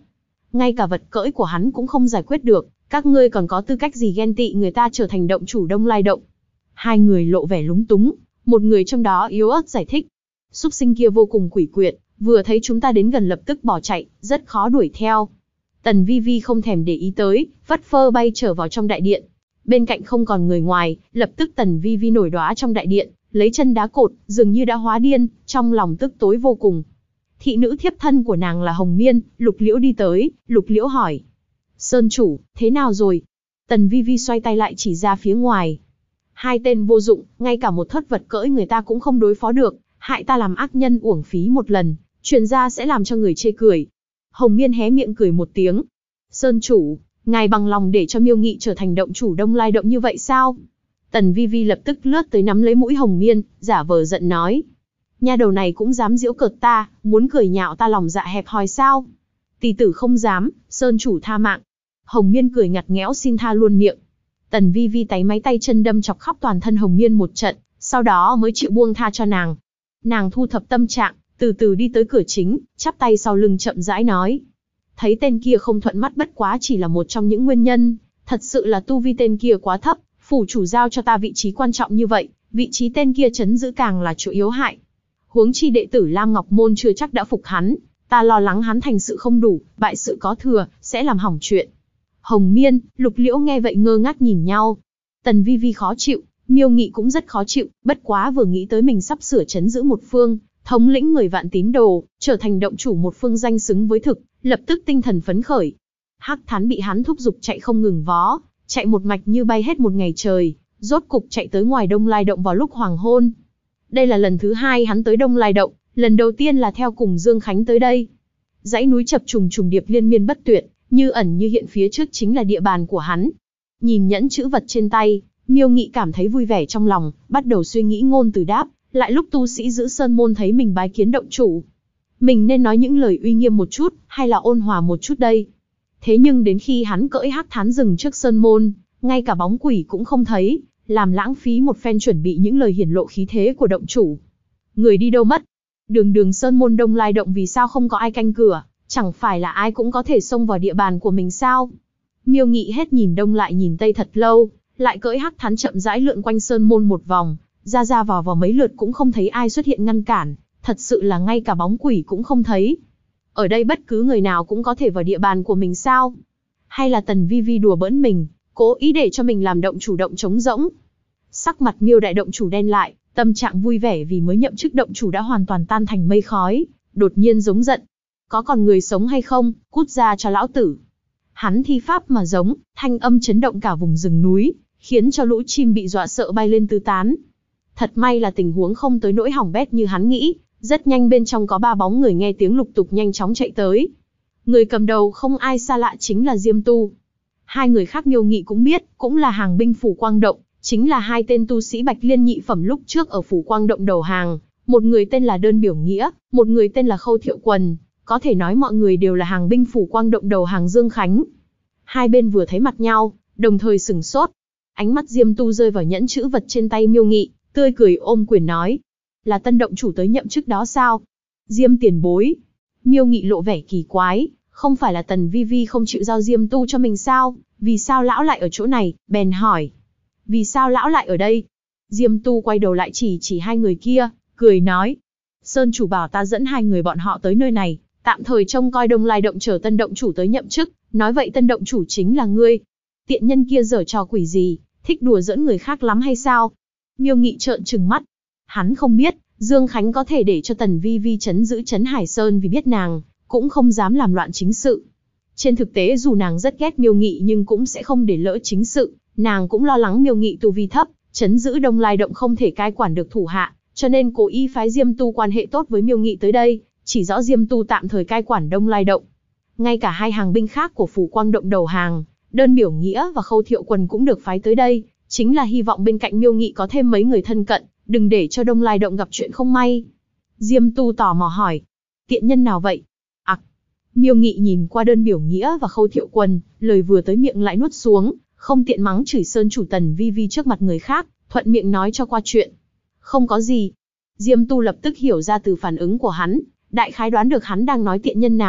ngay cả vật cưỡi của hắn cũng không giải quyết được, các ngươi còn có tư cách gì ghen tị người ta trở thành động chủ Đông Lai Động? Hai người lộ vẻ lúng túng, một người trong đó yếu ớt giải thích. Súc sinh kia vô cùng quỷ quyệt, vừa thấy chúng ta đến gần lập tức bỏ chạy, rất khó đuổi theo. Tần Vi Vi không thèm để ý tới, phất phơ bay trở vào trong đại điện. Bên cạnh không còn người ngoài, lập tức Tần Vi Vi nổi đoá trong đại điện, lấy chân đá cột, dường như đã hóa điên, trong lòng tức tối vô cùng. Thị nữ thiếp thân của nàng là Hồng Miên, Lục Liễu đi tới, Lục Liễu hỏi. Sơn chủ, thế nào rồi? Tần Vi Vi xoay tay lại chỉ ra phía ngoài. Hai tên vô dụng, ngay cả một thất vật cưỡi người ta cũng không đối phó được, hại ta làm ác nhân uổng phí một lần, truyền ra sẽ làm cho người chê cười. Hồng Miên hé miệng cười một tiếng. Sơn chủ, ngài bằng lòng để cho Miêu Nghị trở thành động chủ Đông Lai Động như vậy sao? Tần Vi Vi lập tức lướt tới nắm lấy mũi Hồng Miên, giả vờ giận nói. Nha đầu này cũng dám giễu cợt ta, muốn cười nhạo ta lòng dạ hẹp hòi sao? Tỷ tử không dám, Sơn chủ tha mạng. Hồng Miên cười ngặt nghẽo xin tha luôn miệng. Tần Vi Vi táy máy tay chân đâm chọc khắp toàn thân Hồng Miên một trận, sau đó mới chịu buông tha cho nàng. Nàng thu thập tâm trạng, từ từ đi tới cửa chính, chắp tay sau lưng chậm rãi nói. Thấy tên kia không thuận mắt bất quá chỉ là một trong những nguyên nhân, thật sự là tu vi tên kia quá thấp, phủ chủ giao cho ta vị trí quan trọng như vậy, vị trí tên kia trấn giữ càng là chỗ yếu hại. Huống chi đệ tử Lam Ngọc Môn chưa chắc đã phục hắn, ta lo lắng hắn thành sự không đủ, bại sự có thừa, sẽ làm hỏng chuyện. Hồng Miên, Lục Liễu nghe vậy ngơ ngác nhìn nhau. Tần Vi Vi khó chịu, Miêu Nghị cũng rất khó chịu, bất quá vừa nghĩ tới mình sắp sửa trấn giữ một phương, thống lĩnh 10 vạn tín đồ, trở thành động chủ một phương danh xứng với thực, lập tức tinh thần phấn khởi. Hắc Thán bị hắn thúc giục chạy không ngừng vó, chạy một mạch như bay hết một ngày trời, rốt cục chạy tới ngoài Đông Lai Động vào lúc hoàng hôn. Đây là lần thứ 2 hắn tới Đông Lai Động, lần đầu tiên là theo cùng Dương Khánh tới đây. Dãy núi chập trùng trùng điệp liên miên bất tuyệt, như ẩn như hiện phía trước chính là địa bàn của hắn. Nhìn nhẫn chữ vật trên tay, Miêu Nghị cảm thấy vui vẻ trong lòng, bắt đầu suy nghĩ ngôn từ đáp, lại lúc tu sĩ giữ sơn môn thấy mình bái kiến động chủ. Mình nên nói những lời uy nghiêm một chút, hay là ôn hòa một chút đây? Thế nhưng đến khi hắn cưỡi Hắc Thán dừng trước sơn môn, ngay cả bóng quỷ cũng không thấy, làm lãng phí một phen chuẩn bị những lời hiển lộ khí thế của động chủ. Người đi đâu mất? Đường sơn môn Đông Lai Động vì sao không có ai canh cửa, chẳng phải là ai cũng có thể xông vào địa bàn của mình sao? Miêu Nghị hết nhìn đông lại nhìn tây thật lâu, lại cưỡi Hắc Thán chậm rãi lượn quanh sơn môn một vòng, ra vào mấy lượt cũng không thấy ai xuất hiện ngăn cản, thật sự là ngay cả bóng quỷ cũng không thấy. Ở đây bất cứ người nào cũng có thể vào địa bàn của mình sao? Hay là Tần Vi Vi đùa bỡn mình, cố ý để cho mình làm động chủ động trống rỗng? Sắc mặt Miêu đại động chủ đen lại, tâm trạng vui vẻ vì mới nhậm chức động chủ đã hoàn toàn tan thành mây khói, đột nhiên giống giận. Có còn người sống hay không, cút ra cho lão tử. Hắn thi pháp mà giống, thanh âm chấn động cả vùng rừng núi, khiến cho lũ chim bị dọa sợ bay lên tứ tán. Thật may là tình huống không tới nỗi hỏng bét như hắn nghĩ, rất nhanh bên trong có 3 bóng người nghe tiếng lục tục nhanh chóng chạy tới. Người cầm đầu không ai xa lạ chính là Diêm Tu. Hai người khác Miêu Nghị cũng biết, cũng là hàng binh Phủ Quang Động, chính là hai tên tu sĩ Bạch Liên nhị phẩm lúc trước ở Phủ Quang Động đầu hàng, một người tên là Đơn Biểu Nghĩa, một người tên là Khâu Thiệu Quần, có thể nói mọi người đều là hàng binh Phủ Quang Động đầu hàng Dương Khánh. Hai bên vừa thấy mặt nhau, đồng thời sửng sốt. Ánh mắt Diêm Tu rơi vào nhẫn chữ vật trên tay Miêu Nghị, tươi cười ôm quyền nói: "Là tân động chủ tới nhậm chức đó sao?" Diêm tiền bối. Miêu Nghị lộ vẻ kỳ quái, không phải là Tần Vi Vi không chịu giao Diêm Tu cho mình sao? Vì sao lão lại ở chỗ này? Bèn hỏi: "Vì sao lão lại ở đây?" Diêm Tu quay đầu lại chỉ hai người kia, cười nói: "Sơn chủ bảo ta dẫn hai người bọn họ tới nơi này, tạm thời trông coi Đông Lai Động chờ tân động chủ tới nhậm chức, nói vậy tân động chủ chính là ngươi." Tiện nhân kia giở trò quỷ gì, thích đùa giỡn người khác lắm hay sao? Miêu Nghị trợn trừng mắt. Hắn không biết, Dương Khánh có thể để cho Tần Vi Vi trấn giữ trấn Hải Sơn vì biết nàng, cũng không dám làm loạn chính sự. Trên thực tế dù nàng rất ghét Miêu Nghị nhưng cũng sẽ không để lỡ chính sự, nàng cũng lo lắng Miêu Nghị tu vi thấp, trấn giữ Đông Lai Động không thể cai quản được thủ hạ, cho nên cố ý phái Diêm Tu quan hệ tốt với Miêu Nghị tới đây, chỉ rõ Diêm Tu tạm thời cai quản Đông Lai Động. Ngay cả hai hàng binh khác của Phủ Quang Động đầu hàng, Đơn Biểu Nghĩa và Khâu Thiệu Quần cũng được phái tới đây, chính là hy vọng bên cạnh Miêu Nghị có thêm mấy người thân cận, đừng để cho Đông Lai Động gặp chuyện không may. Diêm Tu tò mò hỏi: "Tiện nhân nào vậy?" Miêu Nghị nhìn qua Đơn Biểu Nghĩa và Khâu Thiệu Quần, lời vừa tới miệng lại nuốt xuống, không tiện mắng chửi Sơn chủ Tần Vi Vi trước mặt người khác, thuận miệng nói cho qua chuyện. "Không có gì." Diêm Tu lập tức hiểu ra từ phản ứng của hắn, đại khái đoán được hắn đang nói tiện nhân nào,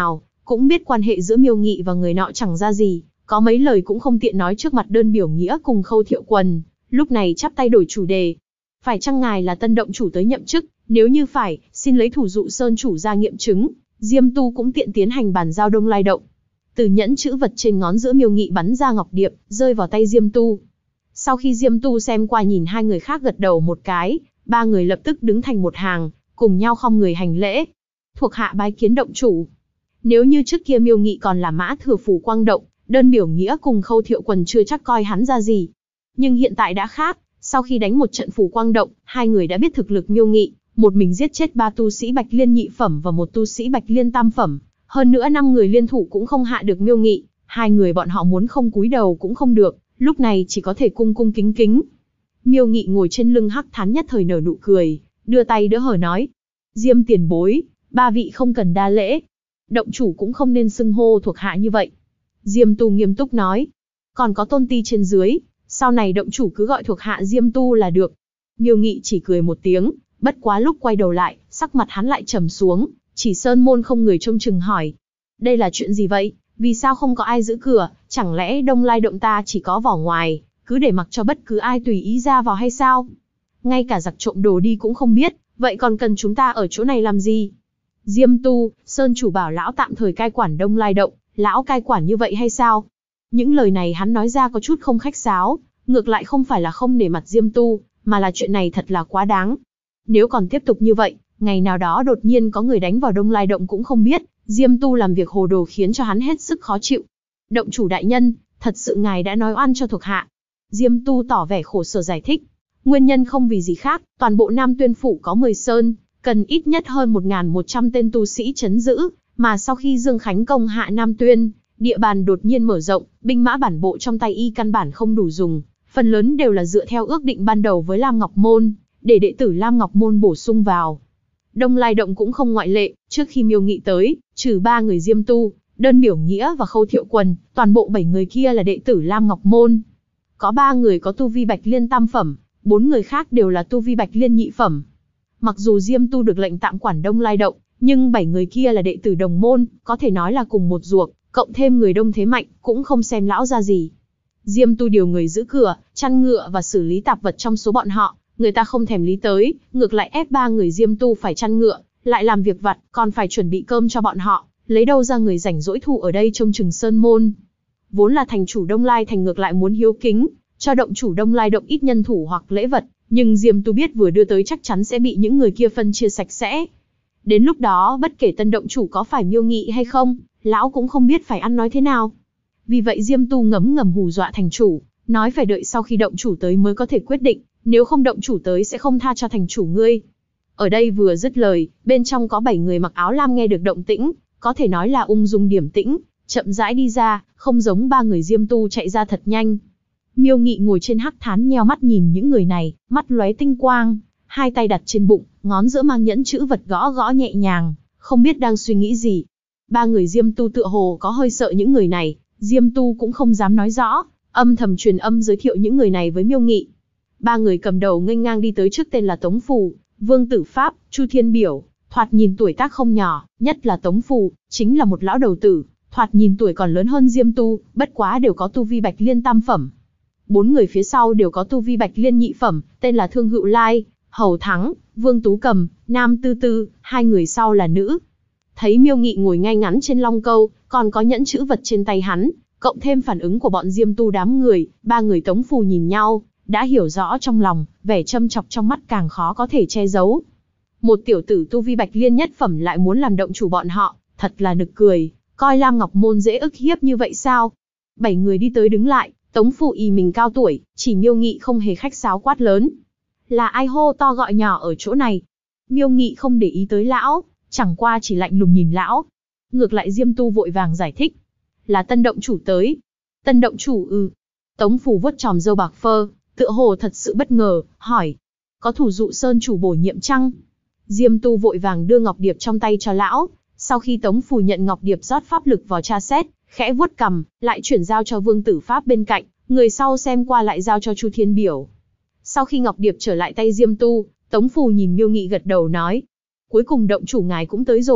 cũng biết quan hệ giữa Miêu Nghị và người nọ chẳng ra gì, có mấy lời cũng không tiện nói trước mặt Đơn Biểu Nghĩa cùng Khâu Thiệu Quần, lúc này chắp tay đổi chủ đề. Phải chăng ngài là tân động chủ tới nhậm chức, nếu như phải, xin lấy thủ dụ Sơn chủ ra nghiệm chứng, Diêm Tu cũng tiện tiến hành bàn giao Đông Lai Động. Từ nhẫn chữ vật trên ngón giữa Miêu Nghị bắn ra ngọc điệp, rơi vào tay Diêm Tu. Sau khi Diêm Tu xem qua nhìn hai người khác gật đầu một cái, ba người lập tức đứng thành một hàng, cùng nhau khom người hành lễ. Thuộc hạ bái kiến động chủ. Nếu như trước kia Miêu Nghị còn là mã thừa phủ Quang Động, Đơn Biểu Nghĩa cùng Khâu Thiệu Quần chưa chắc coi hắn ra gì. Nhưng hiện tại đã khác, sau khi đánh một trận phủ Quang Động, hai người đã biết thực lực Miêu Nghị, một mình giết chết 3 tu sĩ Bạch Liên nhị phẩm và một tu sĩ Bạch Liên tam phẩm, hơn nữa 5 người liên thủ cũng không hạ được Miêu Nghị, hai người bọn họ muốn không cúi đầu cũng không được, lúc này chỉ có thể cung cung kính kính. Miêu Nghị ngồi trên lưng Hắc Thán nhất thời nở nụ cười, đưa tay đỡ hở nói: Diêm tiền bối, ba vị không cần đa lễ, động chủ cũng không nên xưng hô thuộc hạ như vậy. Diêm Tu nghiêm túc nói: còn có tôn ti trên dưới, sau này động chủ cứ gọi thuộc hạ Diêm Tu là được. Miêu Nghị chỉ cười một tiếng, bất quá lúc quay đầu lại, sắc mặt hắn lại trầm xuống, chỉ sơn môn không người trông chừng hỏi: đây là chuyện gì vậy, vì sao không có ai giữ cửa, chẳng lẽ Đông Lai Động ta chỉ có vỏ ngoài, cứ để mặc cho bất cứ ai tùy ý ra vào hay sao? Ngay cả giặc trộm đồ đi cũng không biết, vậy còn cần chúng ta ở chỗ này làm gì? Diêm Tu, Sơn chủ bảo lão tạm thời cai quản Đông Lai Động, lão cai quản như vậy hay sao? Những lời này hắn nói ra có chút không khách sáo, ngược lại không phải là không nể mặt Diêm Tu, mà là chuyện này thật là quá đáng. Nếu còn tiếp tục như vậy, ngày nào đó đột nhiên có người đánh vào Đông Lai Động cũng không biết, Diêm Tu làm việc hồ đồ khiến cho hắn hết sức khó chịu. Động chủ đại nhân, thật sự ngài đã nói oan cho thuộc hạ. Diêm Tu tỏ vẻ khổ sở giải thích. Nguyên nhân không vì gì khác, toàn bộ Nam Tuyên Phủ có 10 sơn, cần ít nhất hơn 1.100 tên tu sĩ trấn giữ, mà sau khi Dương Khánh công hạ Nam Tuyên, địa bàn đột nhiên mở rộng, binh mã bản bộ trong tay y căn bản không đủ dùng, phần lớn đều là dựa theo ước định ban đầu với Lam Ngọc Môn, để đệ tử Lam Ngọc Môn bổ sung vào. Đông Lai Động cũng không ngoại lệ, trước khi Miêu Nghị tới, trừ 3 người Diêm Tu, Đơn Biểu Nghĩa và Khâu Thiệu Quần, toàn bộ 7 người kia là đệ tử Lam Ngọc Môn. Có 3 người có tu vi Bạch Liên tam phẩm, 4 người khác đều là tu vi Bạch Liên nhị phẩm. Mặc dù Diêm Tu được lệnh tạm quản Đông Lai Động, nhưng 7 người kia là đệ tử đồng môn, có thể nói là cùng một ruột, cộng thêm người đông thế mạnh, cũng không xem lão ra gì. Diêm Tu điều người giữ cửa, chăn ngựa và xử lý tạp vật trong số bọn họ, người ta không thèm lý tới, ngược lại ép 3 người Diêm Tu phải chăn ngựa, lại làm việc vặt, còn phải chuẩn bị cơm cho bọn họ, lấy đâu ra người rảnh rỗi thủ ở đây trông chừng sơn môn. Vốn là thành chủ Đông Lai thành ngược lại muốn hiếu kính, cho động chủ Đông Lai Động ít nhân thủ hoặc lễ vật, nhưng Diêm Tu biết vừa đưa tới chắc chắn sẽ bị những người kia phân chia sạch sẽ. Đến lúc đó bất kể tân động chủ có phải Miêu Nghị hay không, lão cũng không biết phải ăn nói thế nào. Vì vậy Diêm Tu ngấm ngầm hù dọa thành chủ, nói phải đợi sau khi động chủ tới mới có thể quyết định, nếu không động chủ tới sẽ không tha cho thành chủ ngươi. Ở đây vừa dứt lời, bên trong có 7 người mặc áo lam nghe được động tĩnh, có thể nói là ung dung điềm tĩnh, chậm rãi đi ra, không giống 3 người Diêm Tu chạy ra thật nhanh. Miêu Nghị ngồi trên hắc thán nheo mắt nhìn những người này, mắt lóe tinh quang, hai tay đặt trên bụng, ngón giữa mang nhẫn chữ vật gõ gõ nhẹ nhàng, không biết đang suy nghĩ gì. 3 người Diêm Tu tựa hồ có hơi sợ những người này, Diêm Tu cũng không dám nói rõ, âm thầm truyền âm giới thiệu những người này với Miêu Nghị. 3 người cầm đầu nghênh ngang đi tới trước tên là Tống Phù, Vương Tử Pháp, Chu Thiên Biểu, thoạt nhìn tuổi tác không nhỏ, nhất là Tống Phù, chính là một lão đầu tử, thoạt nhìn tuổi còn lớn hơn Diêm Tu, bất quá đều có tu vi Bạch Liên tam phẩm. 4 người phía sau đều có tu vi Bạch Liên nhị phẩm, tên là Thương Hữu Lai, Hầu Thắng, Vương Tú Cầm, Nam Tư Tư, 2 người sau là nữ. Thấy Miêu Nghị ngồi ngay ngắn trên long câu, còn có nhẫn chữ vật trên tay hắn, cộng thêm phản ứng của bọn Diêm Tu đám người, 3 người Tống Phù nhìn nhau, đã hiểu rõ trong lòng, vẻ châm chọc trong mắt càng khó có thể che giấu. Một tiểu tử tu vi Bạch Liên nhất phẩm lại muốn làm động chủ bọn họ, thật là nực cười, coi Lam Ngọc Môn dễ ức hiếp như vậy sao? 7 người đi tới đứng lại, Tống Phù ì mình cao tuổi, chỉ Miêu Nghị không hề khách sáo quát lớn. Là ai hô to gọi nhỏ ở chỗ này? Miêu Nghị không để ý tới lão, chẳng qua chỉ lạnh lùng nhìn lão. Ngược lại Diêm Tu vội vàng giải thích. Là tân động chủ tới. Tân động chủ ư? Tống Phù vuốt chòm râu bạc phơ, tựa hồ thật sự bất ngờ, hỏi. Có thủ dụ Sơn chủ bổ nhiệm chăng? Diêm Tu vội vàng đưa ngọc điệp trong tay cho lão. Sau khi Tống Phù nhận ngọc điệp rót pháp lực vào tra xét, khẽ vuốt cằm, lại chuyển giao cho Vương Tử Pháp bên cạnh, người sau xem qua lại giao cho Chu Thiên Biểu. Sau khi ngọc điệp trở lại tay Diêm Tu, Tống Phù nhìn Miêu Nghị gật đầu nói. Cuối cùng động chủ ngài cũng tới rồi,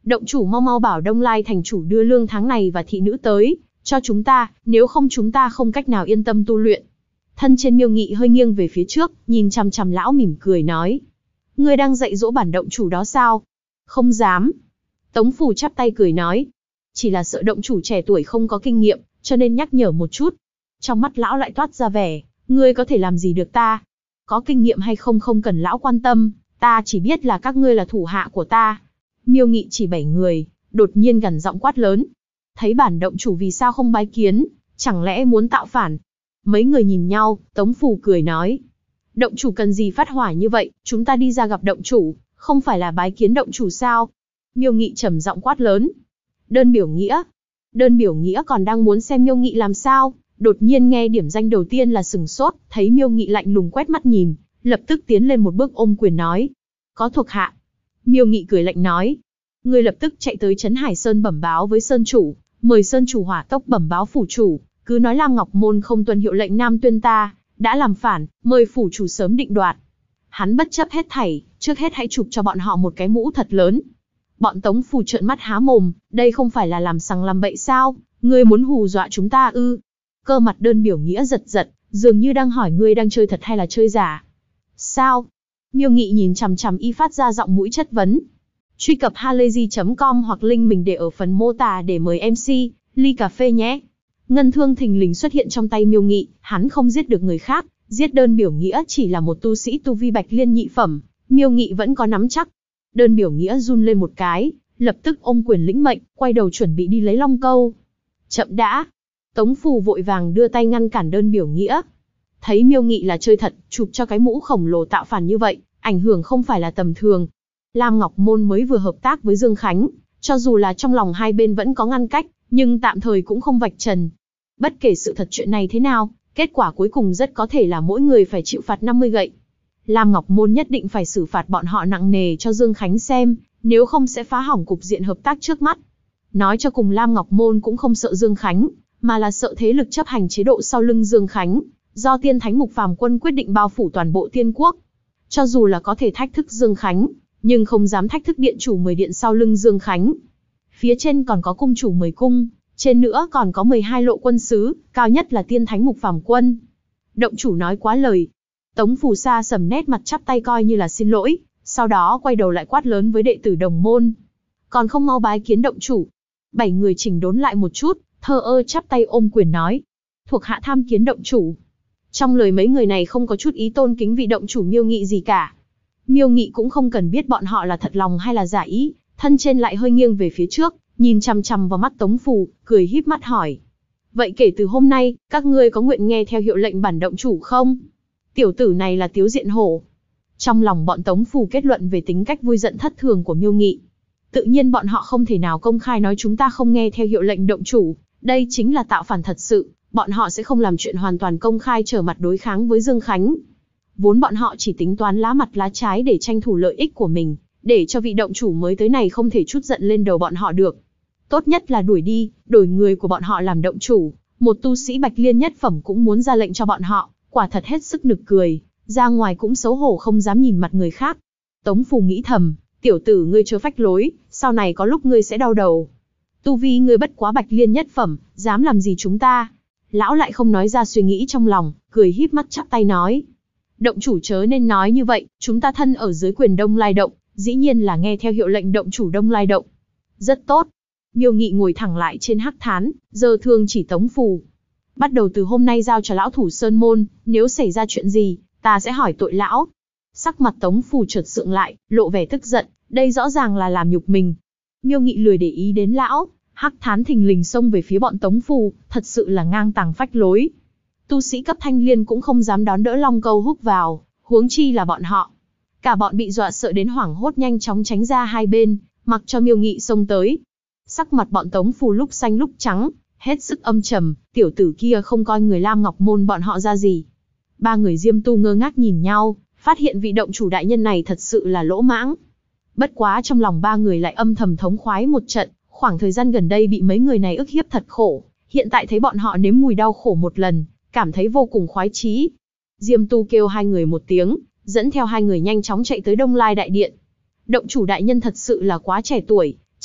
Động chủ mau mau bảo Đông Lai thành chủ đưa lương tháng này và thị nữ tới, cho chúng ta, nếu không chúng ta không cách nào yên tâm tu luyện. Thân trên Miêu Nghị hơi nghiêng về phía trước, nhìn chằm chằm lão mỉm cười nói. Ngươi đang dạy dỗ bản động chủ đó sao? Không dám. Tống Phù chắp tay cười nói. Chỉ là sợ động chủ trẻ tuổi không có kinh nghiệm, cho nên nhắc nhở một chút. Trong mắt lão lại toát ra vẻ, ngươi có thể làm gì được ta? Có kinh nghiệm hay không không cần lão quan tâm, ta chỉ biết là các ngươi là thủ hạ của ta. Miêu Nghị chỉ 7 người, đột nhiên gằn giọng quát lớn. Thấy bản động chủ vì sao không bái kiến, chẳng lẽ muốn tạo phản? Mấy người nhìn nhau, Tống Phù cười nói. Động chủ cần gì phát hỏa như vậy, chúng ta đi ra gặp động chủ, không phải là bái kiến động chủ sao? Miêu Nghị trầm giọng quát lớn. Đơn biểu nghĩa. Đơn biểu nghĩa còn đang muốn xem Miêu Nghị làm sao, đột nhiên nghe điểm danh đầu tiên là sừng sốt, thấy Miêu Nghị lạnh lùng quét mắt nhìn, lập tức tiến lên một bước ôm quyền nói. Có thuộc hạ. Miêu Nghị cười lạnh nói. Ngươi lập tức chạy tới Trấn Hải Sơn bẩm báo với Sơn chủ, mời Sơn chủ hỏa tốc bẩm báo phủ chủ, cứ nói Lam Ngọc Môn không tuân hiệu lệnh Nam Tuyên ta, đã làm phản, mời phủ chủ sớm định đoạt. Hắn bất chấp hết thảy, trước hết hãy chụp cho bọn họ một cái mũ thật lớn. Bọn Tống Phù trợn mắt há mồm, đây không phải là làm sằng làm bậy sao, ngươi muốn hù dọa chúng ta ư? Cơ mặt đơn biểu nghĩa giật giật, dường như đang hỏi ngươi đang chơi thật hay là chơi giả. Sao? Miêu Nghị nhìn chằm chằm y phát ra giọng mũi chất vấn. Truy cập halayzi.com hoặc link mình để ở phần mô tả để mời MC, ly cà phê nhé. Ngân thương thình lình xuất hiện trong tay Miêu Nghị, hắn không giết được người khác, giết đơn biểu nghĩa chỉ là một tu sĩ tu vi bạch liên nhị phẩm, Miêu Nghị vẫn có nắm chắc. Đơn biểu nghĩa run lên một cái, lập tức ôm quyền lĩnh mệnh, quay đầu chuẩn bị đi lấy long câu. Chậm đã. Tống Phù vội vàng đưa tay ngăn cản đơn biểu nghĩa. Thấy Miêu Nghị là chơi thật, chụp cho cái mũ khổng lồ tạo phản như vậy, ảnh hưởng không phải là tầm thường. Lam Ngọc Môn mới vừa hợp tác với Dương Khánh, cho dù là trong lòng hai bên vẫn có ngăn cách, nhưng tạm thời cũng không vạch trần. Bất kể sự thật chuyện này thế nào, kết quả cuối cùng rất có thể là mỗi người phải chịu phạt 50 gậy. Lam Ngọc Môn nhất định phải xử phạt bọn họ nặng nề cho Dương Khánh xem, nếu không sẽ phá hỏng cục diện hợp tác trước mắt. Nói cho cùng Lam Ngọc Môn cũng không sợ Dương Khánh, mà là sợ thế lực chấp hành chế độ sau lưng Dương Khánh, do Tiên Thánh Mục Phàm Quân quyết định bao phủ toàn bộ Tiên Quốc. Cho dù là có thể thách thức Dương Khánh, nhưng không dám thách thức điện chủ 10 điện sau lưng Dương Khánh. Phía trên còn có cung chủ 10 cung, trên nữa còn có 12 lộ quân sứ, cao nhất là Tiên Thánh Mục Phàm Quân. Động chủ nói quá lời. Tống Phù Sa sầm nét mặt chắp tay coi như là xin lỗi, sau đó quay đầu lại quát lớn với đệ tử đồng môn. Còn không mau bái kiến động chủ. 7 người chỉnh đốn lại một chút, thờ ơ chắp tay ôm quyền nói. Thuộc hạ tham kiến động chủ. Trong lời mấy người này không có chút ý tôn kính vị động chủ Miêu Nghị gì cả. Miêu Nghị cũng không cần biết bọn họ là thật lòng hay là giả ý, thân trên lại hơi nghiêng về phía trước, nhìn chằm chằm vào mắt Tống Phù, cười híp mắt hỏi. Vậy kể từ hôm nay, các ngươi có nguyện nghe theo hiệu lệnh bản động chủ không? Tiểu tử này là Tiếu Diện Hổ. Trong lòng bọn Tống Phù kết luận về tính cách vui giận thất thường của Miêu Nghị. Tự nhiên bọn họ không thể nào công khai nói chúng ta không nghe theo hiệu lệnh động chủ, đây chính là tạo phản thật sự, bọn họ sẽ không làm chuyện hoàn toàn công khai trở mặt đối kháng với Dương Khánh. Vốn bọn họ chỉ tính toán lá mặt lá trái để tranh thủ lợi ích của mình, để cho vị động chủ mới tới này không thể trút giận lên đầu bọn họ được. Tốt nhất là đuổi đi, đổi người của bọn họ làm động chủ, một tu sĩ bạch liên nhất phẩm cũng muốn ra lệnh cho bọn họ, quả thật hết sức nực cười, ra ngoài cũng xấu hổ không dám nhìn mặt người khác. Tống Phù nghĩ thầm, tiểu tử ngươi chớ phách lối, sau này có lúc ngươi sẽ đau đầu. Tu vi ngươi bất quá bạch liên nhất phẩm, dám làm gì chúng ta? Lão lại không nói ra suy nghĩ trong lòng, cười híp mắt chắp tay nói. Động chủ chớ nên nói như vậy, chúng ta thân ở dưới quyền Đông Lai Động, dĩ nhiên là nghe theo hiệu lệnh động chủ Đông Lai Động. Rất tốt. Miêu Nghị ngồi thẳng lại trên hắc thán, giơ thương chỉ Tống Phù. Bắt đầu từ hôm nay giao cho lão thủ Sơn Môn, nếu xảy ra chuyện gì, ta sẽ hỏi tội lão. Sắc mặt Tống Phù chợt sượng lại, lộ vẻ tức giận, đây rõ ràng là làm nhục mình. Miêu Nghị lười để ý đến lão, hắc thán thình lình xông về phía bọn Tống Phù, thật sự là ngang tàng phách lối. Tu sĩ cấp thanh liên cũng không dám đón đỡ long câu húc vào, huống chi là bọn họ. Cả bọn bị dọa sợ đến hoảng hốt nhanh chóng tránh ra hai bên, mặc cho Miêu Nghị xông tới. Sắc mặt bọn Tống Phù lúc xanh lúc trắng, hết sức âm trầm, tiểu tử kia không coi người Lam Ngọc Môn bọn họ ra gì. Ba người Diêm Tu ngơ ngác nhìn nhau, phát hiện vị động chủ đại nhân này thật sự là lỗ mãng. Bất quá trong lòng ba người lại âm thầm thống khoái một trận, khoảng thời gian gần đây bị mấy người này ức hiếp thật khổ, hiện tại thấy bọn họ nếm mùi đau khổ một lần, cảm thấy vô cùng khoái chí. Diêm Tu kêu hai người một tiếng, dẫn theo hai người nhanh chóng chạy tới Đông Lai Đại Điện. Động chủ đại nhân thật sự là quá trẻ tuổi,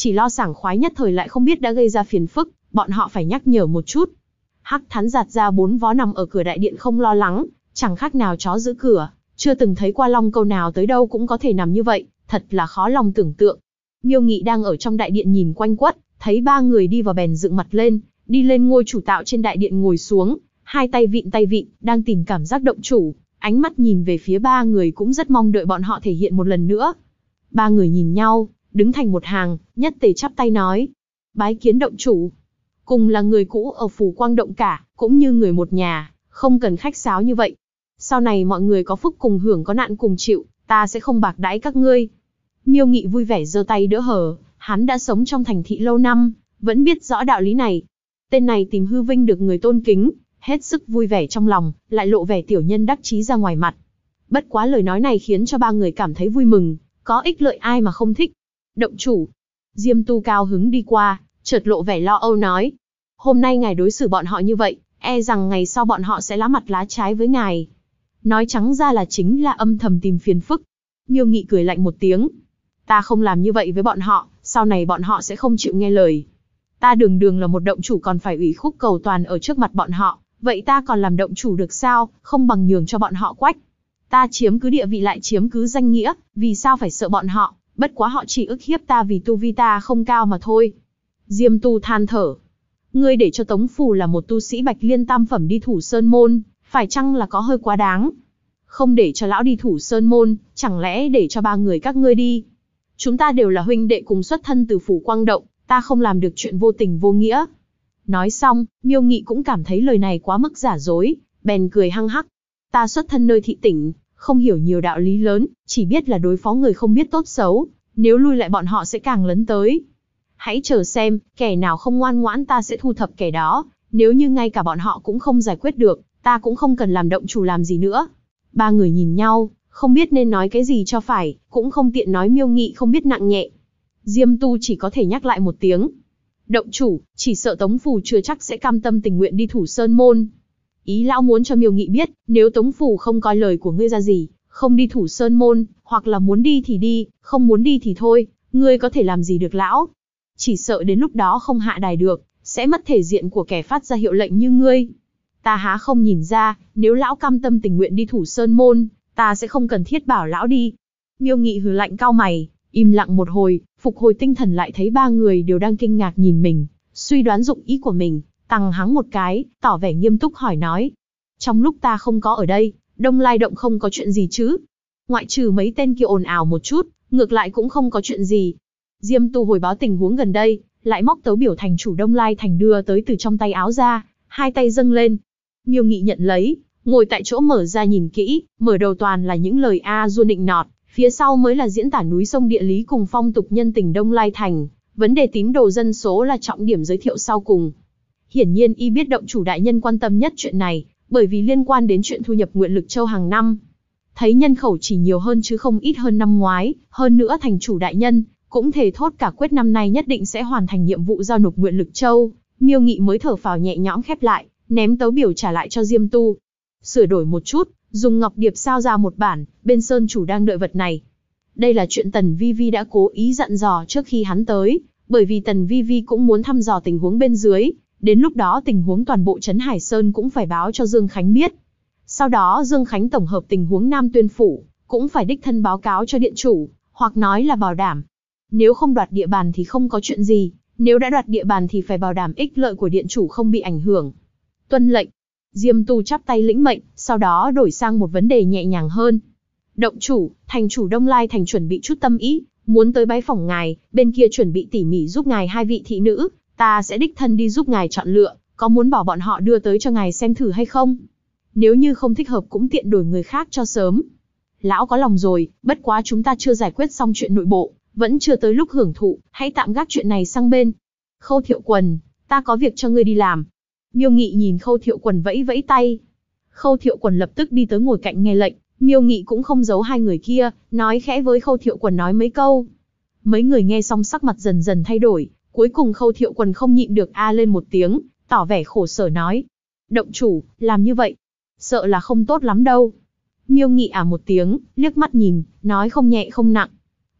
chỉ lo sảng khoái nhất thời lại không biết đã gây ra phiền phức, bọn họ phải nhắc nhở một chút. Hắc Thán giạt ra 4 vó nằm ở cửa đại điện không lo lắng, chẳng khác nào chó giữ cửa, chưa từng thấy qua long câu nào tới đâu cũng có thể nằm như vậy, thật là khó lòng tưởng tượng. Miêu Nghị đang ở trong đại điện nhìn quanh quất, thấy 3 người đi vào bèn dựng mặt lên, đi lên ngôi chủ tạo trên đại điện ngồi xuống, hai tay vịn, đang tìm cảm giác động chủ, ánh mắt nhìn về phía 3 người cũng rất mong đợi bọn họ thể hiện một lần nữa. 3 người nhìn nhau, đứng thành một hàng, nhất tề chắp tay nói: bái kiến động chủ. Cùng là người cũ ở Phủ Quang Động cả, cũng như người một nhà, không cần khách sáo như vậy. Sau này mọi người có phúc cùng hưởng có nạn cùng chịu, ta sẽ không bạc đãi các ngươi. Miêu Nghị vui vẻ giơ tay đỡ hờ, hắn đã sống trong thành thị lâu năm, vẫn biết rõ đạo lý này. Tên này tìm hư vinh được người tôn kính, hết sức vui vẻ trong lòng, lại lộ vẻ tiểu nhân đắc chí ra ngoài mặt. Bất quá lời nói này khiến cho 3 người cảm thấy vui mừng, có ích lợi ai mà không thích. Động chủ. Diêm Tu cao hứng đi qua, chợt lộ vẻ lo âu nói: hôm nay ngài đối xử bọn họ như vậy, e rằng ngày sau bọn họ sẽ lá mặt lá trái với ngài. Nói trắng ra là chính là âm thầm tìm phiền phức. Miêu Nghị cười lạnh một tiếng: ta không làm như vậy với bọn họ, sau này bọn họ sẽ không chịu nghe lời. Ta đường đường là một động chủ còn phải ủy khúc cầu toàn ở trước mặt bọn họ, vậy ta còn làm động chủ được sao, không bằng nhường cho bọn họ quách. Ta chiếm cứ địa vị lại chiếm cứ danh nghĩa, vì sao phải sợ bọn họ, bất quá họ chỉ ức hiếp ta vì tu vi ta không cao mà thôi. Diêm Tu than thở: ngươi để cho Tống Phù là một tu sĩ Bạch Liên tam phẩm đi thủ sơn môn, phải chăng là có hơi quá đáng? Không để cho lão đi thủ sơn môn, chẳng lẽ để cho 3 người các ngươi đi? Chúng ta đều là huynh đệ cùng xuất thân từ Phủ Quang Động, ta không làm được chuyện vô tình vô nghĩa. Nói xong, Miêu Nghị cũng cảm thấy lời này quá mức giả dối, bèn cười hăng hắc: ta xuất thân nơi thị tỉnh, không hiểu nhiều đạo lý lớn, chỉ biết là đối phó người không biết tốt xấu, nếu lui lại bọn họ sẽ càng lấn tới. Hãy chờ xem, kẻ nào không ngoan ngoãn ta sẽ thu thập kẻ đó, nếu như ngay cả bọn họ cũng không giải quyết được, ta cũng không cần làm động chủ làm gì nữa. 3 người nhìn nhau, không biết nên nói cái gì cho phải, cũng không tiện nói Miêu Nghị không biết nặng nhẹ. Diêm Tu chỉ có thể nhắc lại một tiếng: động chủ, chỉ sợ Tống Phù chưa chắc sẽ cam tâm tình nguyện đi thủ sơn môn. Ý lão muốn cho Miêu Nghị biết, nếu Tống Phù không coi lời của ngươi ra gì, không đi thủ sơn môn, hoặc là muốn đi thì đi, không muốn đi thì thôi, ngươi có thể làm gì được lão. Chỉ sợ đến lúc đó không hạ đài được, sẽ mất thể diện của kẻ phát ra hiệu lệnh như ngươi. Ta há không nhìn ra, nếu lão cam tâm tình nguyện đi thủ sơn môn, ta sẽ không cần thiết bảo lão đi. Miêu Nghị hừ lạnh cau mày, im lặng một hồi, phục hồi tinh thần lại thấy 3 người đều đang kinh ngạc nhìn mình, suy đoán dụng ý của mình, tằng hắng một cái, tỏ vẻ nghiêm túc hỏi nói: trong lúc ta không có ở đây, Đông Lai Động không có chuyện gì chứ? Ngoại trừ mấy tên kia ồn ào một chút, ngược lại cũng không có chuyện gì. Diêm Tu hồi báo tình huống gần đây, lại móc tấu biểu thành chủ Đông Lai Thành đưa tới từ trong tay áo ra, hai tay dâng lên. Miêu Nghị nhận lấy, ngồi tại chỗ mở ra nhìn kỹ, mở đầu toàn là những lời a du nịnh nọt, phía sau mới là diễn tả núi sông địa lý cùng phong tục nhân tình Đông Lai Thành, vấn đề tín đồ dân số là trọng điểm giới thiệu sau cùng. Hiển nhiên y biết động chủ đại nhân quan tâm nhất chuyện này, bởi vì liên quan đến chuyện thu nhập nguyện lực châu hàng năm. Thấy nhân khẩu chỉ nhiều hơn chứ không ít hơn năm ngoái, hơn nữa thành chủ đại nhân cũng thề thốt cả quyết năm nay nhất định sẽ hoàn thành nhiệm vụ giao nộp nguyện lực châu. Miêu Nghị mới thở phào nhẹ nhõm khép lại, ném tấu biểu trả lại cho Diêm Tu. Sửa đổi một chút, dùng ngọc điệp sao ra một bản, bên sơn chủ đang đợi vật này. Đây là chuyện Tần Vi Vi đã cố ý dặn dò trước khi hắn tới, bởi vì Tần Vi Vi cũng muốn thăm dò tình huống bên dưới, đến lúc đó tình huống toàn bộ trấn Hải Sơn cũng phải báo cho Dương Khánh biết. Sau đó Dương Khánh tổng hợp tình huống Nam Tuyên Phủ, cũng phải đích thân báo cáo cho điện chủ, hoặc nói là bảo đảm. Nếu không đoạt địa bàn thì không có chuyện gì, nếu đã đoạt địa bàn thì phải bảo đảm ích lợi của điện chủ không bị ảnh hưởng. Tuân lệnh. Diêm Tu chắp tay lĩnh mệnh, sau đó đổi sang một vấn đề nhẹ nhàng hơn. Động chủ, thành chủ Đông Lai Thành chuẩn bị chút tâm ý, muốn tới bái phỏng ngài, bên kia chuẩn bị tỉ mỉ giúp ngài 2 vị thị nữ, ta sẽ đích thân đi giúp ngài chọn lựa, có muốn bảo bọn họ đưa tới cho ngài xem thử hay không? Nếu như không thích hợp cũng tiện đổi người khác cho sớm. Lão có lòng rồi, bất quá chúng ta chưa giải quyết xong chuyện nội bộ, vẫn chưa tới lúc hưởng thụ, hãy tạm gác chuyện này sang bên. Khâu Thiệu Quần, ta có việc cho ngươi đi làm. Miêu Nghị nhìn Khâu Thiệu Quần vẫy vẫy tay. Khâu Thiệu Quần lập tức đi tới ngồi cạnh nghe lệnh, Miêu Nghị cũng không giấu hai người kia, nói khẽ với Khâu Thiệu Quần nói mấy câu. Mấy người nghe xong sắc mặt dần dần thay đổi, cuối cùng Khâu Thiệu Quần không nhịn được a lên một tiếng, tỏ vẻ khổ sở nói: động chủ, làm như vậy, sợ là không tốt lắm đâu. Miêu Nghị một tiếng, liếc mắt nhìn, nói không nhẹ không nặng.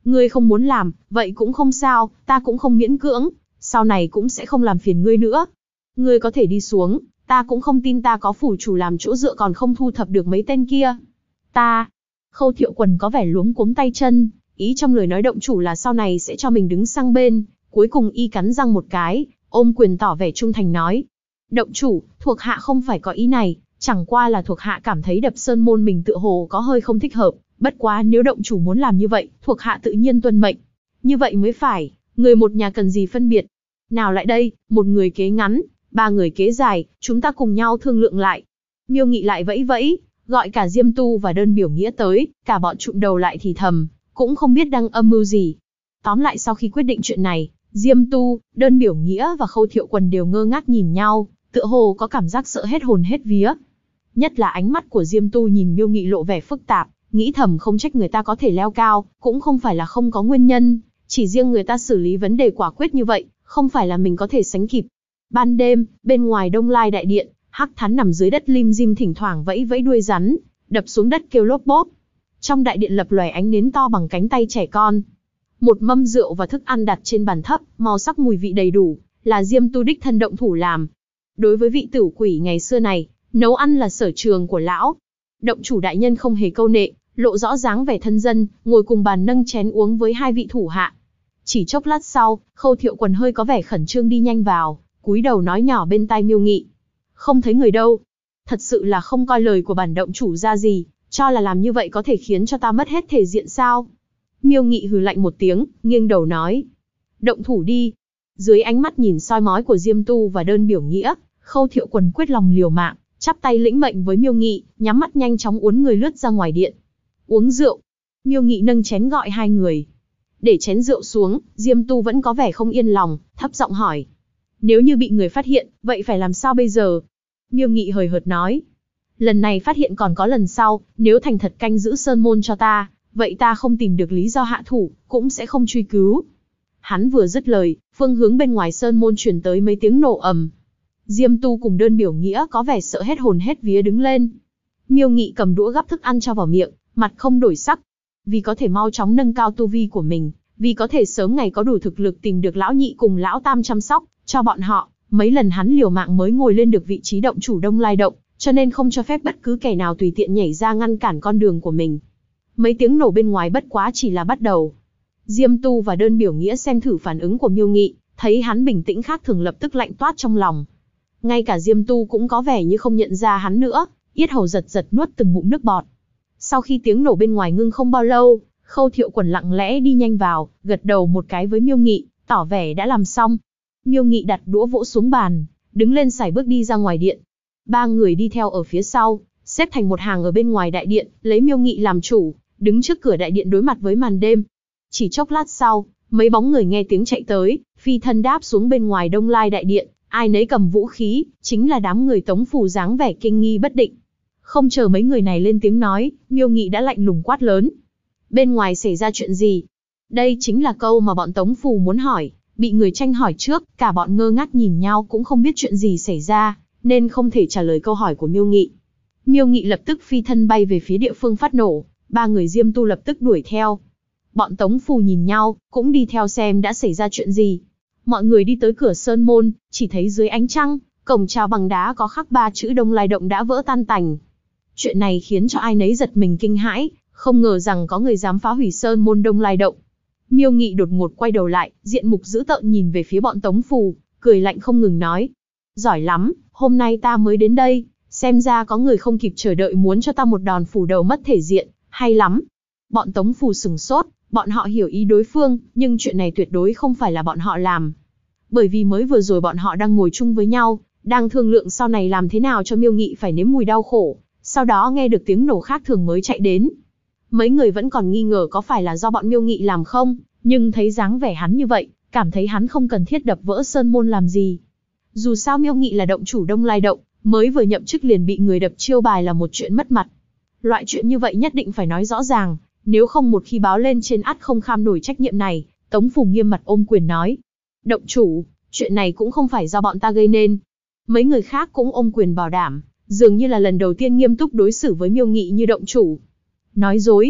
Ngươi không muốn làm, vậy cũng không sao, ta cũng không miễn cưỡng, sau này cũng sẽ không làm phiền ngươi nữa. Ngươi có thể đi xuống, ta cũng không tin ta có phủ chủ làm chỗ dựa còn không thu thập được mấy tên kia. Ta, Khâu Thiệu Quần có vẻ luống cuống tay chân, ý trong lời nói động chủ là sau này sẽ cho mình đứng sang bên, cuối cùng y cắn răng một cái, ôm quyền tỏ vẻ trung thành nói. Động chủ, thuộc hạ không phải có ý này, chẳng qua là thuộc hạ cảm thấy đập sơn môn mình tựa hồ có hơi không thích hợp, bất quá nếu động chủ muốn làm như vậy, thuộc hạ tự nhiên tuân mệnh. Như vậy mới phải, người một nhà cần gì phân biệt. Nào lại đây, một người kế ngắn, ba người kế dài, chúng ta cùng nhau thương lượng lại. Miêu Nghị lại vẫy vẫy, gọi cả Diêm Tu và Đơn Biểu Nghĩa tới, cả bọn trụm đầu lại thì thầm, cũng không biết đang âm mưu gì. Tóm lại sau khi quyết định chuyện này, Diêm Tu, Đơn Biểu Nghĩa và Khâu Thiệu Quần đều ngơ ngác nhìn nhau, tựa hồ có cảm giác sợ hết hồn hết vía. Nhất là ánh mắt của Diêm Tu nhìn Miêu Nghị lộ vẻ phức tạp, nghĩ thầm không trách người ta có thể leo cao, cũng không phải là không có nguyên nhân, chỉ riêng người ta xử lý vấn đề quả quyết như vậy, không phải là mình có thể sánh kịp. Ban đêm, bên ngoài Đông Lai đại điện, Hắc Thán nằm dưới đất lim dim thỉnh thoảng vẫy vẫy đuôi rắn, đập xuống đất kêu lốp bốp. Trong đại điện lập lòe ánh nến to bằng cánh tay trẻ con. Một mâm rượu và thức ăn đặt trên bàn thấp, màu sắc mùi vị đầy đủ, là Diêm Tu đích thân động thủ làm. Đối với vị tử quỷ ngày xưa này, nấu ăn là sở trường của lão. Động chủ đại nhân không hề câu nệ, lộ rõ dáng vẻ thân dân, ngồi cùng bàn nâng chén uống với hai vị thủ hạ. Chỉ chốc lát sau, Khâu Thiệu Quần hơi có vẻ khẩn trương đi nhanh vào, cúi đầu nói nhỏ bên tai Miêu Nghị. Không thấy người đâu. Thật sự là không coi lời của bản động chủ ra gì, cho là làm như vậy có thể khiến cho ta mất hết thể diện sao. Miêu Nghị hừ lạnh một tiếng, nghiêng đầu nói. Động thủ đi. Dưới ánh mắt nhìn soi mói của Diêm Tu và Đơn Biểu Nghĩa, Khâu Thiệu Quần quyết lòng liều mạng, chắp tay lĩnh mệnh với Miêu Nghị, nhắm mắt nhanh chóng uốn người lướt ra ngoài điện. Uống rượu. Miêu Nghị nâng chén gọi hai người. Để chén rượu xuống, Diêm Tu vẫn có vẻ không yên lòng, thấp giọng hỏi. Nếu như bị người phát hiện, vậy phải làm sao bây giờ? Miêu Nghị hời hợt nói. Lần này phát hiện còn có lần sau, nếu thành thật canh giữ sơn môn cho ta, vậy ta không tìm được lý do hạ thủ, cũng sẽ không truy cứu. Hắn vừa dứt lời, phương hướng bên ngoài sơn môn truyền tới mấy tiếng nổ ầm. Diêm Tu cùng Đơn Biểu Nghĩa có vẻ sợ hết hồn hết vía đứng lên. Miêu Nghị cầm đũa gắp thức ăn cho vào miệng, mặt không đổi sắc. Vì có thể mau chóng nâng cao tu vi của mình, vì có thể sớm ngày có đủ thực lực tìm được lão nhị cùng lão tam chăm sóc cho bọn họ, mấy lần hắn liều mạng mới ngồi lên được vị trí động chủ Đông Lai động, cho nên không cho phép bất cứ kẻ nào tùy tiện nhảy ra ngăn cản con đường của mình. Mấy tiếng nổ bên ngoài bất quá chỉ là bắt đầu. Diêm Tu và Đơn Biểu Nghĩa xem thử phản ứng của Miêu Nghị, thấy hắn bình tĩnh khác thường lập tức lạnh toát trong lòng. Ngay cả Diêm Tu cũng có vẻ như không nhận ra hắn nữa, yết hầu giật giật nuốt từng ngụm nước bọt. Sau khi tiếng nổ bên ngoài ngưng không bao lâu, Khâu Thiệu Quần lặng lẽ đi nhanh vào, gật đầu một cái với Miêu Nghị, tỏ vẻ đã làm xong. Miêu Nghị đặt đũa vỗ xuống bàn, đứng lên sải bước đi ra ngoài điện. Ba người đi theo ở phía sau, xếp thành một hàng ở bên ngoài đại điện, lấy Miêu Nghị làm chủ, đứng trước cửa đại điện đối mặt với màn đêm. Chỉ chốc lát sau, mấy bóng người nghe tiếng chạy tới, phi thân đáp xuống bên ngoài Đông Lai đại điện, ai nấy cầm vũ khí, chính là đám người Tống Phù dáng vẻ kinh nghi bất định. Không chờ mấy người này lên tiếng nói, Miêu Nghị đã lạnh lùng quát lớn. Bên ngoài xảy ra chuyện gì? Đây chính là câu mà bọn Tống Phù muốn hỏi, bị người tranh hỏi trước, cả bọn ngơ ngác nhìn nhau cũng không biết chuyện gì xảy ra, nên không thể trả lời câu hỏi của Miêu Nghị. Miêu Nghị lập tức phi thân bay về phía địa phương phát nổ, ba người Diêm Tu lập tức đuổi theo. Bọn Tống Phù nhìn nhau, cũng đi theo xem đã xảy ra chuyện gì. Mọi người đi tới cửa sơn môn, chỉ thấy dưới ánh trăng, cổng chào bằng đá có khắc 3 chữ Đông Lai động đã vỡ tan tành. Chuyện này khiến cho ai nấy giật mình kinh hãi, không ngờ rằng có người dám phá hủy sơn môn Đông Lai động. Miêu Nghị đột ngột quay đầu lại, diện mục dữ tợn nhìn về phía bọn Tống Phù, cười lạnh không ngừng nói. Giỏi lắm, hôm nay ta mới đến đây, xem ra có người không kịp chờ đợi muốn cho ta một đòn phủ đầu mất thể diện, hay lắm. Bọn Tống Phù sừng sốt, bọn họ hiểu ý đối phương, nhưng chuyện này tuyệt đối không phải là bọn họ làm. Bởi vì mới vừa rồi bọn họ đang ngồi chung với nhau, đang thương lượng sau này làm thế nào cho Miêu Nghị phải nếm mùi đau khổ, sau đó nghe được tiếng nổ khác thường mới chạy đến. Mấy người vẫn còn nghi ngờ có phải là do bọn Miêu Nghị làm không, nhưng thấy dáng vẻ hắn như vậy, cảm thấy hắn không cần thiết đập vỡ sơn môn làm gì. Dù sao Miêu Nghị là động chủ Đông Lai động, mới vừa nhậm chức liền bị người đập chiêu bài là một chuyện mất mặt. Loại chuyện như vậy nhất định phải nói rõ ràng, nếu không một khi báo lên trên ắt không kham nổi trách nhiệm này. Tống Phù nghiêm mặt ôm quyền nói. Động chủ, chuyện này cũng không phải do bọn ta gây nên. Mấy người khác cũng ôm quyền bảo đảm, dường như là lần đầu tiên nghiêm túc đối xử với Miêu Nghị như động chủ. Nói dối.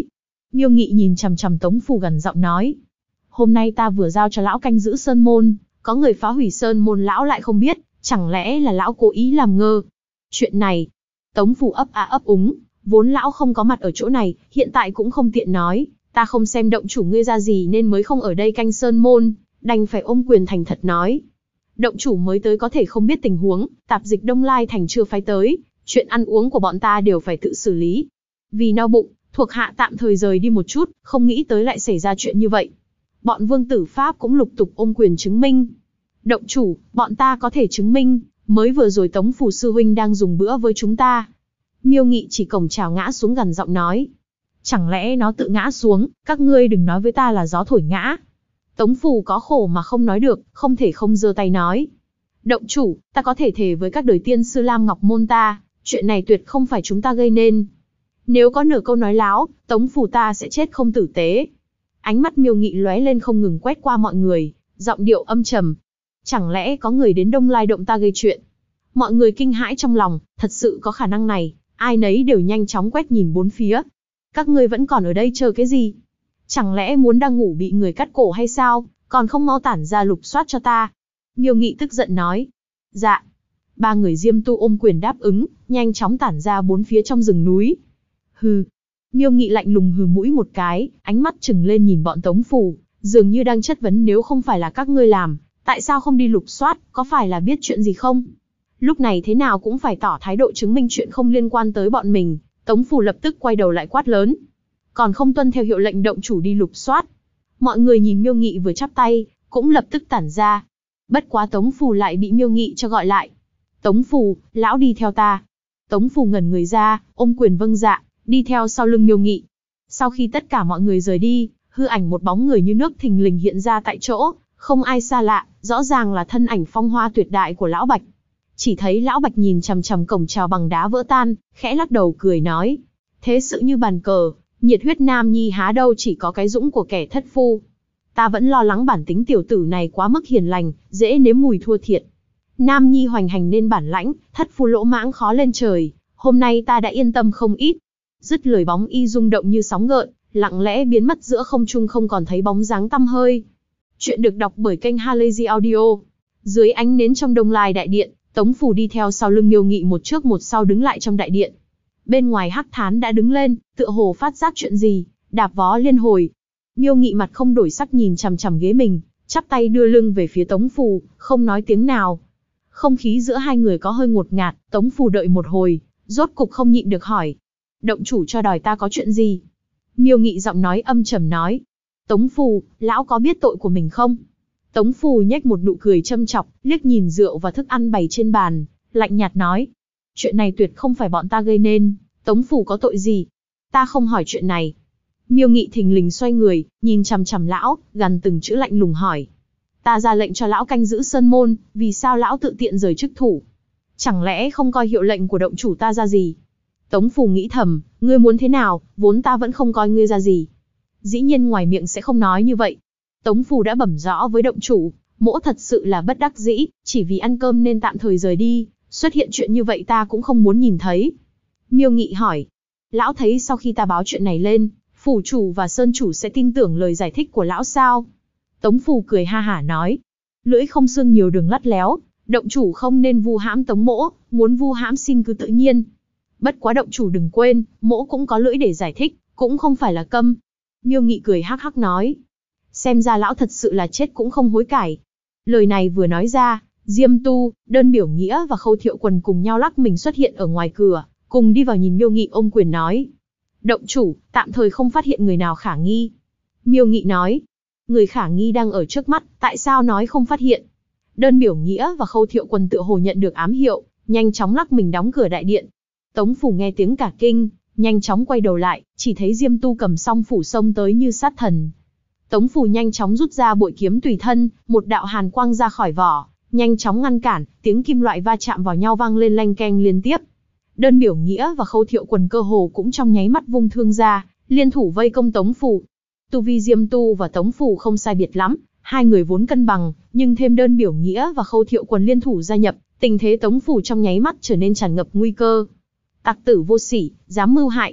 Miêu Nghị nhìn chằm chằm Tống Phủ gằn giọng nói. Hôm nay ta vừa giao cho lão canh giữ sơn môn, có người phá hủy sơn môn lão lại không biết, chẳng lẽ là lão cố ý làm ngơ. Chuyện này, Tống Phủ ấp a ấp úng, vốn lão không có mặt ở chỗ này, hiện tại cũng không tiện nói, ta không xem động chủ ngươi ra gì nên mới không ở đây canh sơn môn, đành phải ôm quyền thành thật nói. Động chủ mới tới có thể không biết tình huống, tạp dịch Đông Lai Thành chưa phái tới, chuyện ăn uống của bọn ta đều phải tự xử lý. Vì no bụng, thuộc hạ tạm thời rời đi một chút, không nghĩ tới lại xảy ra chuyện như vậy. Bọn vương tử Pháp cũng lục tục ôm quyền chứng minh. Động chủ, bọn ta có thể chứng minh, mới vừa rồi Tống Phủ sư huynh đang dùng bữa với chúng ta. Miêu Nghị chỉ cổng chào ngã xuống gằn giọng nói. Chẳng lẽ nó tự ngã xuống, các ngươi đừng nói với ta là gió thổi ngã. Tống Phủ có khổ mà không nói được, không thể không giơ tay nói. Động chủ, ta có thể thề với các đời tiên sư Lam Ngọc môn ta, chuyện này tuyệt không phải chúng ta gây nên. Nếu có nửa câu nói láo, Tống Phủ ta sẽ chết không tử tế. Ánh mắt Miêu Nghị lóe lên không ngừng quét qua mọi người, giọng điệu âm trầm. Chẳng lẽ có người đến Đông Lai Động ta gây chuyện? Mọi người kinh hãi trong lòng, thật sự có khả năng này, ai nấy đều nhanh chóng quét nhìn bốn phía. Các ngươi vẫn còn ở đây chờ cái gì? Chẳng lẽ muốn đang ngủ bị người cắt cổ hay sao, còn không mau tản ra lục soát cho ta? Miêu Nghị tức giận nói. Dạ. Ba người Diêm Tu ôm quyền đáp ứng, nhanh chóng tản ra bốn phía trong rừng núi. Hừ. Miêu Nghị lạnh lùng hừ mũi một cái, ánh mắt trừng lên nhìn bọn Tống Phủ, dường như đang chất vấn nếu không phải là các ngươi làm, tại sao không đi lục soát, có phải là biết chuyện gì không? Lúc này thế nào cũng phải tỏ thái độ chứng minh chuyện không liên quan tới bọn mình, Tống Phủ lập tức quay đầu lại quát lớn. Còn không tuân theo hiệu lệnh động chủ đi lục soát. Mọi người nhìn Miêu Nghị vừa chắp tay, cũng lập tức tản ra. Bất quá Tống Phủ lại bị Miêu Nghị cho gọi lại. Tống Phủ, lão đi theo ta. Tống Phủ ngẩn người ra, ôm quyền vâng dạ, đi theo sau lưng Miêu Nghị. Sau khi tất cả mọi người rời đi, hư ảnh một bóng người như nước thình lình hiện ra tại chỗ, không ai xa lạ, rõ ràng là thân ảnh phong hoa tuyệt đại của Lão Bạch. Chỉ thấy Lão Bạch nhìn chằm chằm cổng chào bằng đá vỡ tan, khẽ lắc đầu cười nói. Thế sự như bàn cờ, nhiệt huyết nam nhi há đâu chỉ có cái dũng của kẻ thất phu. Ta vẫn lo lắng bản tính tiểu tử này quá mức hiền lành, dễ nếm mùi thua thiệt. Nam nhi hoành hành nên bản lãnh, thất phu lỗ mãng khó lên trời, hôm nay ta đã yên tâm không ít. Dứt lời bóng y rung động như sóng gợn, lặng lẽ biến mất giữa không trung không còn thấy bóng dáng tăm hơi. Chuyện được đọc bởi kênh Halazy Audio. Dưới ánh nến trong Đông Lai đại điện, Tống Phủ đi theo sau lưng Miêu Nghị một trước một sau đứng lại trong đại điện. Bên ngoài Hắc Thán đã đứng lên, tựa hồ phát giác chuyện gì, đạp vó liên hồi. Miêu Nghị mặt không đổi sắc nhìn chằm chằm ghế mình, chắp tay đưa lưng về phía Tống Phủ, không nói tiếng nào. Không khí giữa hai người có hơi ngột ngạt, Tống Phủ đợi một hồi, rốt cục không nhịn được hỏi. Động chủ cho đòi ta có chuyện gì? Miêu Nghị giọng nói âm trầm nói. Tống Phủ, lão có biết tội của mình không? Tống Phủ nhếch một nụ cười châm chọc, liếc nhìn rượu và thức ăn bày trên bàn, lạnh nhạt nói. Chuyện này tuyệt không phải bọn ta gây nên, Tống Phủ có tội gì? Ta không hỏi chuyện này. Miêu Nghị thình lình xoay người, nhìn chằm chằm lão, gằn từng chữ lạnh lùng hỏi. Ta ra lệnh cho lão canh giữ sơn môn, vì sao lão tự tiện rời chức thủ? Chẳng lẽ không coi hiệu lệnh của động chủ ta ra gì? Tống Phủ nghĩ thầm, ngươi muốn thế nào, vốn ta vẫn không coi ngươi ra gì. Dĩ nhiên ngoài miệng sẽ không nói như vậy. Tống Phủ đã bẩm rõ với động chủ, mỗ thật sự là bất đắc dĩ, chỉ vì ăn cơm nên tạm thời rời đi, xuất hiện chuyện như vậy ta cũng không muốn nhìn thấy. Miêu Nghị hỏi, lão thấy sau khi ta báo chuyện này lên, phủ chủ và sơn chủ sẽ tin tưởng lời giải thích của lão sao? Tống Phủ cười ha hả nói, lưỡi không xương nhiều đường lắt léo, động chủ không nên vu hãm Tống mỗ, muốn vu hãm xin cứ tự nhiên. Bất quá động chủ đừng quên, mỗ cũng có lưỡi để giải thích, cũng không phải là câm. Miêu Nghị cười hắc hắc nói, xem ra lão thật sự là chết cũng không hối cải. Lời này vừa nói ra, Diêm Tu, Đơn Biểu Nghĩa và Khâu Thiệu Quần cùng nhau lắc mình xuất hiện ở ngoài cửa, cùng đi vào nhìn Miêu Nghị ôm quyền nói. Động chủ, tạm thời không phát hiện người nào khả nghi. Miêu Nghị nói, người khả nghi đang ở trước mắt, tại sao nói không phát hiện? Đơn Biểu Nghĩa và Khâu Thiệu Quần tựa hồ nhận được ám hiệu, nhanh chóng lắc mình đóng cửa đại điện. Tống Phủ nghe tiếng cả kinh, nhanh chóng quay đầu lại, chỉ thấy Diêm Tu cầm song phủ xông tới như sát thần. Tống Phủ nhanh chóng rút ra bội kiếm tùy thân, một đạo hàn quang ra khỏi vỏ, nhanh chóng ngăn cản, tiếng kim loại va chạm vào nhau vang lên leng keng liên tiếp. Đơn Biểu Nghĩa và Khâu Thiệu Quần cơ hồ cũng trong nháy mắt vung thương ra, liên thủ vây công Tống Phủ. Tu vi Diêm Tu và Tống Phủ không sai biệt lắm, hai người vốn cân bằng, nhưng thêm Đơn Biểu Nghĩa và Khâu Thiệu Quần liên thủ gia nhập, tình thế Tống Phủ trong nháy mắt trở nên tràn ngập nguy cơ. Tặc tử vô sỉ, dám mưu hại.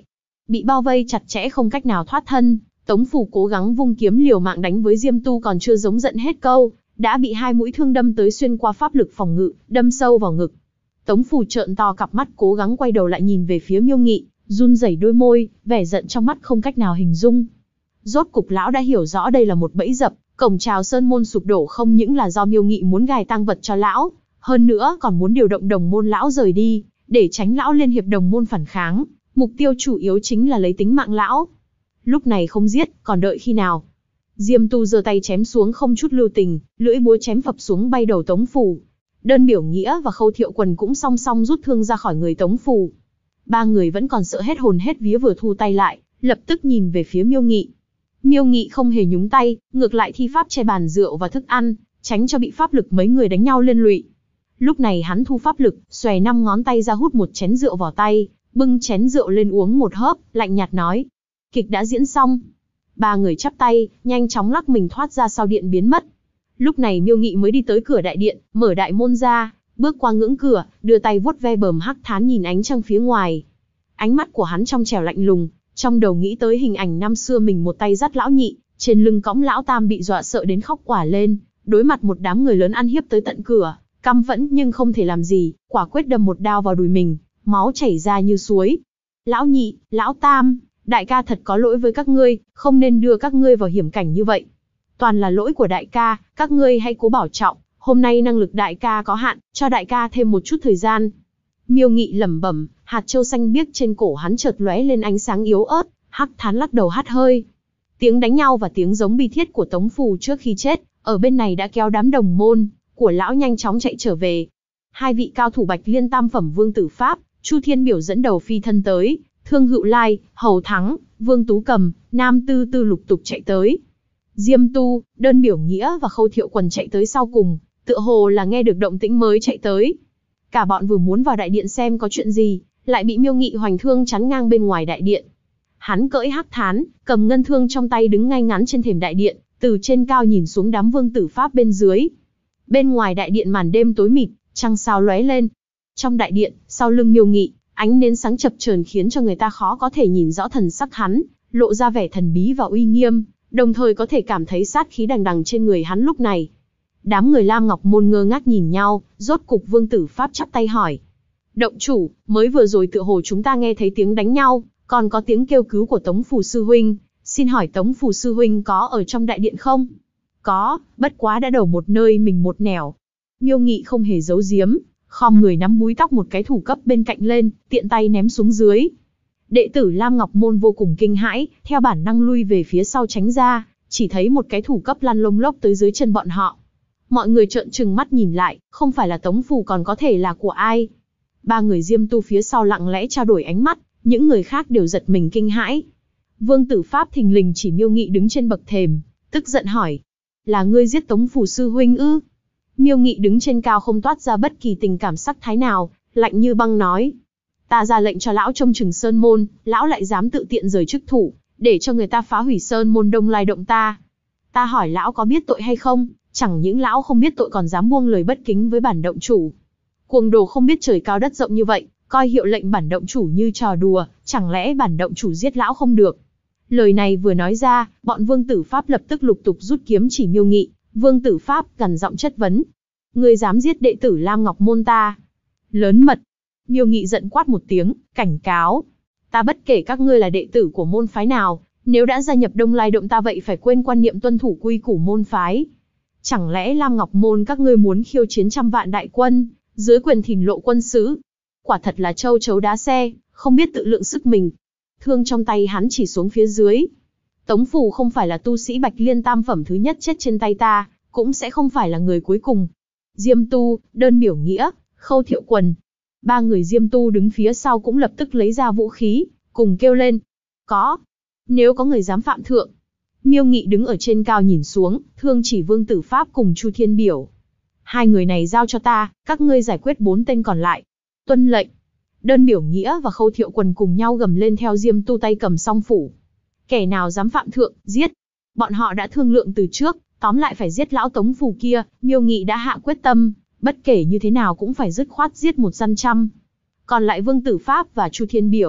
Bị bao vây chặt chẽ không cách nào thoát thân, Tống Phù cố gắng vung kiếm liều mạng đánh với Diêm Tu còn chưa giống giận hết câu, đã bị hai mũi thương đâm tới xuyên qua pháp lực phòng ngự, đâm sâu vào ngực. Tống Phù trợn to cặp mắt cố gắng quay đầu lại nhìn về phía Miêu Nghị, run rẩy đôi môi, vẻ giận trong mắt không cách nào hình dung. Rốt cục lão đã hiểu rõ đây là một bẫy dập, cổng chào sơn môn sụp đổ không những là do Miêu Nghị muốn gài tang vật cho lão, hơn nữa còn muốn điều động đồng môn lão rời đi, để tránh lão liên hiệp đồng môn phản kháng, mục tiêu chủ yếu chính là lấy tính mạng lão. Lúc này không giết, còn đợi khi nào? Diêm Tu giơ tay chém xuống không chút lưu tình, lưỡi búa chém phập xuống bay đầu Tống Phù. Đơn Biểu Nghĩa và Khâu Thiệu Quần cũng song song rút thương ra khỏi người Tống Phù. Ba người vẫn còn sợ hết hồn hết vía vừa thu tay lại, lập tức nhìn về phía Miêu Nghị. Miêu Nghị không hề nhúng tay, ngược lại thi pháp che bàn rượu và thức ăn, tránh cho bị pháp lực mấy người đánh nhau liên lụy. Lúc này hắn thu pháp lực, xòe 5 ngón tay ra hút một chén rượu vào tay, bưng chén rượu lên uống một hớp, lạnh nhạt nói: kịch đã diễn xong. Ba người chắp tay, nhanh chóng lắc mình thoát ra sau điện biến mất. Lúc này Miêu Nghị mới đi tới cửa đại điện, mở đại môn ra, bước qua ngưỡng cửa, đưa tay vuốt ve bờm hắc thán nhìn ánh trăng phía ngoài. Ánh mắt của hắn trong trẻo lạnh lùng, trong đầu nghĩ tới hình ảnh năm xưa mình một tay dắt lão nhị, trên lưng cõng lão tam bị dọa sợ đến khóc òa lên, đối mặt một đám người lớn ăn hiếp tới tận cửa, căm phẫn nhưng không thể làm gì, quả quyết đâm một đao vào đùi mình, máu chảy ra như suối. Lão nhị, lão tam, đại ca thật có lỗi với các ngươi, không nên đưa các ngươi vào hiểm cảnh như vậy. Toàn là lỗi của đại ca, các ngươi hãy cố bảo trọng, hôm nay năng lực đại ca có hạn, cho đại ca thêm một chút thời gian. Miêu Nghị lẩm bẩm, hạt châu xanh biếc trên cổ hắn chợt lóe lên ánh sáng yếu ớt, hắc thán lắc đầu hắt hơi. Tiếng đánh nhau và tiếng giống bi thiết của Tống Phù trước khi chết, ở bên này đã kéo đám đồng môn của lão nhanh chóng chạy trở về. Hai vị cao thủ Bạch Liên tam phẩm Vương Tử Pháp, Chu Thiên Biểu dẫn đầu phi thân tới, Thương Hữu Lai, Hầu Thắng, Vương Tú Cầm, Nam Tư Tư lục tục chạy tới. Diêm Tu, Đơn Biểu Nghĩa và Khâu Thiệu Quần chạy tới sau cùng, tựa hồ là nghe được động tĩnh mới chạy tới. Cả bọn vừa muốn vào đại điện xem có chuyện gì, lại bị Miêu Nghị hoành thương chắn ngang bên ngoài đại điện. Hắn cưỡi hắc thán, cầm ngân thương trong tay đứng ngay ngắn trên thềm đại điện, từ trên cao nhìn xuống đám Vương Tử Pháp bên dưới. Bên ngoài đại điện màn đêm tối mịt, trăng sao lóe lên. Trong đại điện, sau lưng Miêu Nghị, ánh nến sáng chập chờn khiến cho người ta khó có thể nhìn rõ thần sắc hắn, lộ ra vẻ thần bí và uy nghiêm, đồng thời có thể cảm thấy sát khí đằng đằng trên người hắn lúc này. Đám người Lam Ngọc Môn ngơ ngác nhìn nhau, rốt cục Vương Tử Pháp chắp tay hỏi: động chủ, mới vừa rồi tựa hồ chúng ta nghe thấy tiếng đánh nhau, còn có tiếng kêu cứu của Tống Phù sư huynh, xin hỏi Tống Phù sư huynh có ở trong đại điện không? Có, bất quá đã đầu một nơi mình một nẻo. Miêu Nghị không hề giấu giếm, khom người nắm búi tóc một cái thủ cấp bên cạnh lên, tiện tay ném xuống dưới. Đệ tử Lam Ngọc Môn vô cùng kinh hãi, theo bản năng lui về phía sau tránh ra, chỉ thấy một cái thủ cấp lăn lông lốc tới dưới chân bọn họ. Mọi người trợn trừng mắt nhìn lại, không phải là Tống Phù còn có thể là của ai. Ba người Diêm Tu phía sau lặng lẽ trao đổi ánh mắt, những người khác đều giật mình kinh hãi. Vương Tử Pháp thình lình chỉ Miêu Nghị đứng trên bậc thềm, tức giận hỏi: là ngươi giết Tống Phù sư huynh ư? Miêu Nghị đứng trên cao không toát ra bất kỳ tình cảm sắc thái nào, lạnh như băng nói: ta ra lệnh cho lão trông chừng sơn môn, lão lại dám tự tiện rời chức thủ, để cho người ta phá hủy sơn môn Đông Lai động ta. Ta hỏi lão có biết tội hay không? Chẳng những lão không biết tội còn dám buông lời bất kính với bản động chủ. Cuồng đồ không biết trời cao đất rộng như vậy, coi hiệu lệnh bản động chủ như trò đùa, chẳng lẽ bản động chủ giết lão không được? Lời này vừa nói ra, bọn Vương Tử Pháp lập tức lục tục rút kiếm chỉ Miêu Nghị. Vương Tử Pháp gằn giọng chất vấn: ngươi dám giết đệ tử Lam Ngọc Môn ta? Lớn mật! Miêu Nghị giận quát một tiếng, cảnh cáo: ta bất kể các ngươi là đệ tử của môn phái nào, nếu đã gia nhập Đông Lai động ta vậy phải quên quan niệm tuân thủ quy củ môn phái. Chẳng lẽ Lam Ngọc Môn các ngươi muốn khiêu chiến trăm vạn đại quân, dưới quyền thìn lộ quân sứ? Quả thật là châu chấu đá xe, không biết tự lượng sức mình. Thương trong tay hắn chỉ xuống phía dưới. Tống Phù không phải là tu sĩ Bạch Liên tam phẩm thứ nhất chết trên tay ta, cũng sẽ không phải là người cuối cùng. Diêm Tu, Đơn Biểu Nghĩa, Khâu Thiệu Quần. Ba người Diêm Tu đứng phía sau cũng lập tức lấy ra vũ khí, cùng kêu lên: có! Nếu có người dám phạm thượng. Miêu Nghị đứng ở trên cao nhìn xuống, thương chỉ Vương Tử Pháp cùng Chu Thiên Biểu. Hai người này giao cho ta, các ngươi giải quyết 4 tên còn lại. Tuân lệnh. Đơn Biểu Nghĩa và Khâu Thiệu Quần cùng nhau gầm lên theo Diêm Tu tay cầm song phủ. Kẻ nào dám phạm thượng, giết. Bọn họ đã thương lượng từ trước, tóm lại phải giết lão Tống Phù kia. Miêu Nghị đã hạ quyết tâm, bất kể như thế nào cũng phải dứt khoát giết 100. Còn lại Vương Tử Pháp và Chu Thiên Biểu,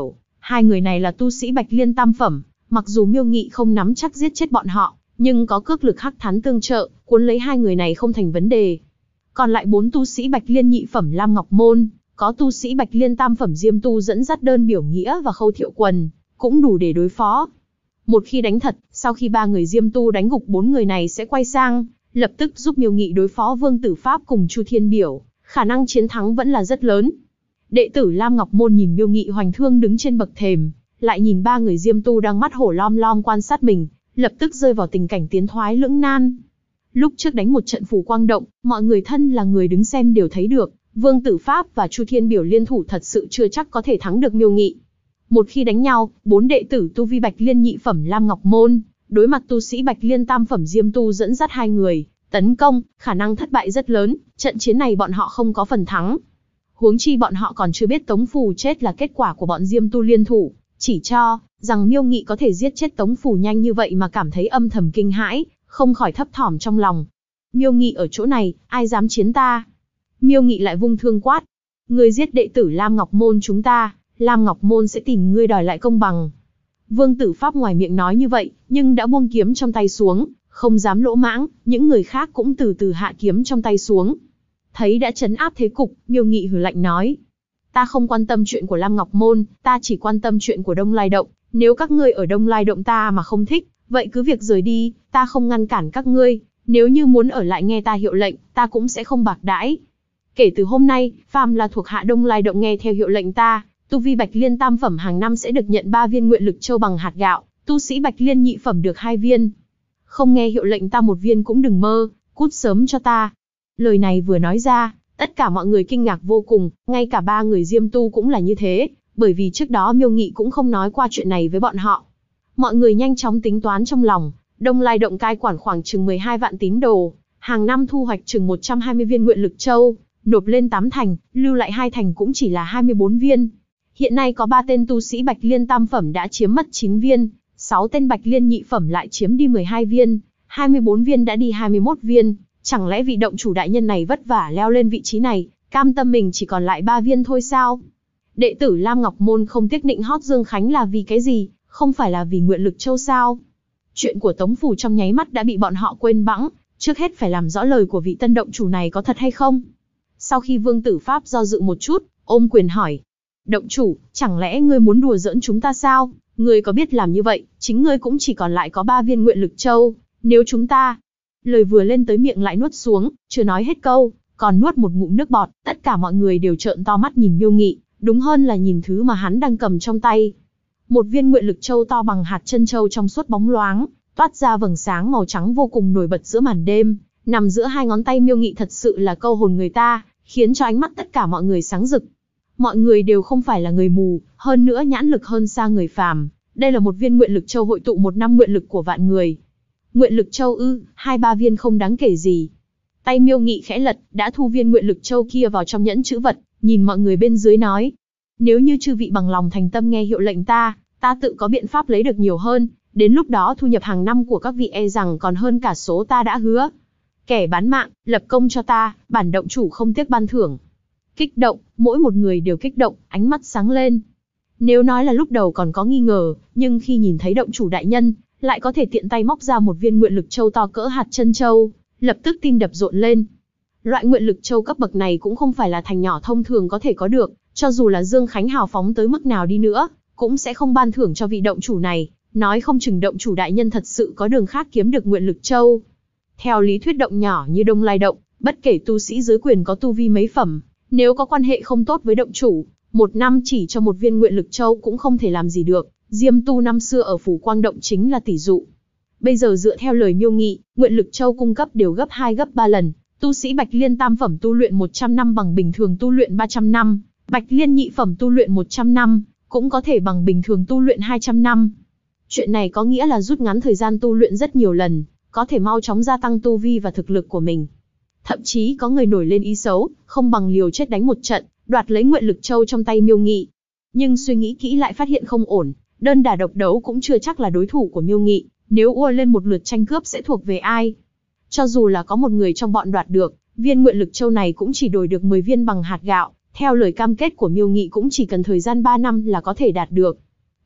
Hai người này là tu sĩ Bạch Liên tam phẩm, mặc dù Miêu Nghị không nắm chắc giết chết bọn họ, nhưng có cước lực hắc thán tương trợ, cuốn lấy hai người này không thành vấn đề. Còn lại 4 tu sĩ Bạch Liên nhị phẩm Lam Ngọc Môn, có tu sĩ Bạch Liên tam phẩm Diêm Tu dẫn dắt Đơn Biểu Nghĩa và Khâu Thiệu Quần, cũng đủ để đối phó. Một khi đánh thật, sau khi 3 người Diêm Tu đánh gục 4 người này sẽ quay sang, lập tức giúp Miêu Nghị đối phó Vương Tử Pháp cùng Chu Thiên Biểu, khả năng chiến thắng vẫn là rất lớn. Đệ tử Lam Ngọc Môn nhìn Miêu Nghị hoành thương đứng trên bậc thềm, lại nhìn 3 người Diêm Tu đang mắt hổ lom lom quan sát mình, lập tức rơi vào tình cảnh tiến thoái lưỡng nan. Lúc trước đánh một trận Phù Quang Động, mọi người thân là người đứng xem đều thấy được, Vương Tử Pháp và Chu Thiên Biểu liên thủ thật sự chưa chắc có thể thắng được Miêu Nghị. Một khi đánh nhau, 4 đệ tử tu vi Bạch Liên nhị phẩm Lam Ngọc Môn, đối mặt tu sĩ Bạch Liên tam phẩm Diêm Tu dẫn dắt hai người, tấn công, khả năng thất bại rất lớn, trận chiến này bọn họ không có phần thắng. Huống chi bọn họ còn chưa biết Tống Phù chết là kết quả của bọn Diêm Tu liên thủ, chỉ cho rằng Miêu Nghị có thể giết chết Tống Phù nhanh như vậy mà cảm thấy âm thầm kinh hãi, không khỏi thấp thỏm trong lòng. Miêu Nghị ở chỗ này, ai dám chiến ta? Miêu Nghị lại vung thương quát. Ngươi giết đệ tử Lam Ngọc Môn chúng ta, Lam Ngọc Môn sẽ tìm ngươi đòi lại công bằng. Vương Tử Pháp ngoài miệng nói như vậy, nhưng đã buông kiếm trong tay xuống, không dám lỗ mãng, những người khác cũng từ từ hạ kiếm trong tay xuống. Thấy đã trấn áp thế cục, Miêu Nghị hừ lạnh nói. Ta không quan tâm chuyện của Lam Ngọc Môn, ta chỉ quan tâm chuyện của Đông Lai Động. Nếu các ngươi ở Đông Lai Động ta mà không thích, vậy cứ việc rời đi, ta không ngăn cản các ngươi. Nếu như muốn ở lại nghe ta hiệu lệnh, ta cũng sẽ không bạc đãi. Kể từ hôm nay, phàm là thuộc hạ Đông Lai Động nghe theo hiệu lệnh ta, tu vi Bạch Liên tam phẩm hàng năm sẽ được nhận 3 viên nguyện lực châu bằng hạt gạo, tu sĩ Bạch Liên nhị phẩm được 2 viên. Không nghe hiệu lệnh ta 1 viên cũng đừng mơ, cút sớm cho ta. Lời này vừa nói ra, tất cả mọi người kinh ngạc vô cùng, ngay cả 3 người Diêm Tu cũng là như thế, bởi vì trước đó Miêu Nghị cũng không nói qua chuyện này với bọn họ. Mọi người nhanh chóng tính toán trong lòng, Đông Lai Động cai quản khoảng chừng 12 vạn tín đồ, hàng năm thu hoạch chừng 120 viên nguyện lực châu, nộp lên 8 thành, lưu lại 2 thành cũng chỉ là 24 viên. Hiện nay có 3 tên tu sĩ Bạch Liên tam phẩm đã chiếm mất 9 viên, 6 tên Bạch Liên nhị phẩm lại chiếm đi 12 viên, 24 viên đã đi 21 viên. Chẳng lẽ vị động chủ đại nhân này vất vả leo lên vị trí này, cam tâm mình chỉ còn lại 3 viên thôi sao? Đệ tử Lam Ngọc Môn không tiếc nịnh hót Dương Khánh là vì cái gì, không phải là vì nguyện lực châu sao? Chuyện của Tống Phù trong nháy mắt đã bị bọn họ quên bẵng, trước hết phải làm rõ lời của vị tân động chủ này có thật hay không. Sau khi Vương Tử Pháp do dự một chút, ôm quyền hỏi. Động chủ, chẳng lẽ ngươi muốn đùa giỡn chúng ta sao? Ngươi có biết làm như vậy, chính ngươi cũng chỉ còn lại có 3 viên nguyện lực châu, nếu chúng ta... Lời vừa lên tới miệng lại nuốt xuống, chưa nói hết câu, còn nuốt một ngụm nước bọt, tất cả mọi người đều trợn to mắt nhìn Miêu Nghị, đúng hơn là nhìn thứ mà hắn đang cầm trong tay. Một viên nguyện lực châu to bằng hạt chân châu trong suốt bóng loáng, toát ra vầng sáng màu trắng vô cùng nổi bật giữa màn đêm, nằm giữa 2 ngón tay Miêu Nghị thật sự là câu hồn người ta, khiến cho ánh mắt tất cả mọi người sáng rực. Mọi người đều không phải là người mù, hơn nữa nhãn lực hơn xa người phàm, đây là một viên nguyện lực châu hội tụ 1 năm nguyện lực của vạn người. Nguyện lực châu ư, 2-3 viên không đáng kể gì. Tay Miêu Nghị khẽ lật, đã thu viên nguyện lực châu kia vào trong nhẫn chữ vật, nhìn mọi người bên dưới nói. Nếu như chư vị bằng lòng thành tâm nghe hiệu lệnh ta tự có biện pháp lấy được nhiều hơn, đến lúc đó thu nhập hàng năm của các vị e rằng còn hơn cả số ta đã hứa. Kẻ bán mạng, lập công cho ta, bản động chủ không tiếc ban thưởng. Kích động, mỗi một người đều kích động, ánh mắt sáng lên. Nếu nói là lúc đầu còn có nghi ngờ, nhưng khi nhìn thấy động chủ đại nhân, lại có thể tiện tay móc ra một viên nguyện lực châu to cỡ hạt chân châu, lập tức tim đập rộn lên. Loại nguyện lực châu cấp bậc này cũng không phải là thành nhỏ thông thường có thể có được, cho dù là Dương Khánh hào phóng tới mức nào đi nữa, cũng sẽ không ban thưởng cho vị động chủ này, nói không chừng động chủ đại nhân thật sự có đường khác kiếm được nguyện lực châu. Theo lý thuyết động nhỏ như Đông Lai Động, bất kể tu sĩ dưới quyền có tu vi mấy phẩm, nếu có quan hệ không tốt với động chủ, 1 năm chỉ cho một viên nguyện lực châu cũng không thể làm gì được. Diêm Tu năm xưa ở Phủ Quang Động chính là tỷ dụ. Bây giờ dựa theo lời Miêu Nghị, nguyện lực châu cung cấp đều gấp 2 gấp 3 lần. Tu sĩ Bạch Liên tam phẩm tu luyện 100 năm bằng bình thường tu luyện 300 năm, Bạch Liên nhị phẩm tu luyện 100 năm, cũng có thể bằng bình thường tu luyện 200 năm. Chuyện này có nghĩa là rút ngắn thời gian tu luyện rất nhiều lần, có thể mau chóng gia tăng tu vi và thực lực của mình. Thậm chí có người nổi lên ý xấu, không bằng liều chết đánh một trận, đoạt lấy nguyện lực châu trong tay Miêu Nghị. Nhưng suy nghĩ kỹ lại phát hiện không ổn. Đơn đả độc đấu cũng chưa chắc là đối thủ của Miêu Nghị, nếu ua lên một lượt tranh cướp sẽ thuộc về ai? Cho dù là có một người trong bọn đoạt được, viên nguyện lực châu này cũng chỉ đổi được 10 viên bằng hạt gạo, theo lời cam kết của Miêu Nghị cũng chỉ cần thời gian 3 năm là có thể đạt được.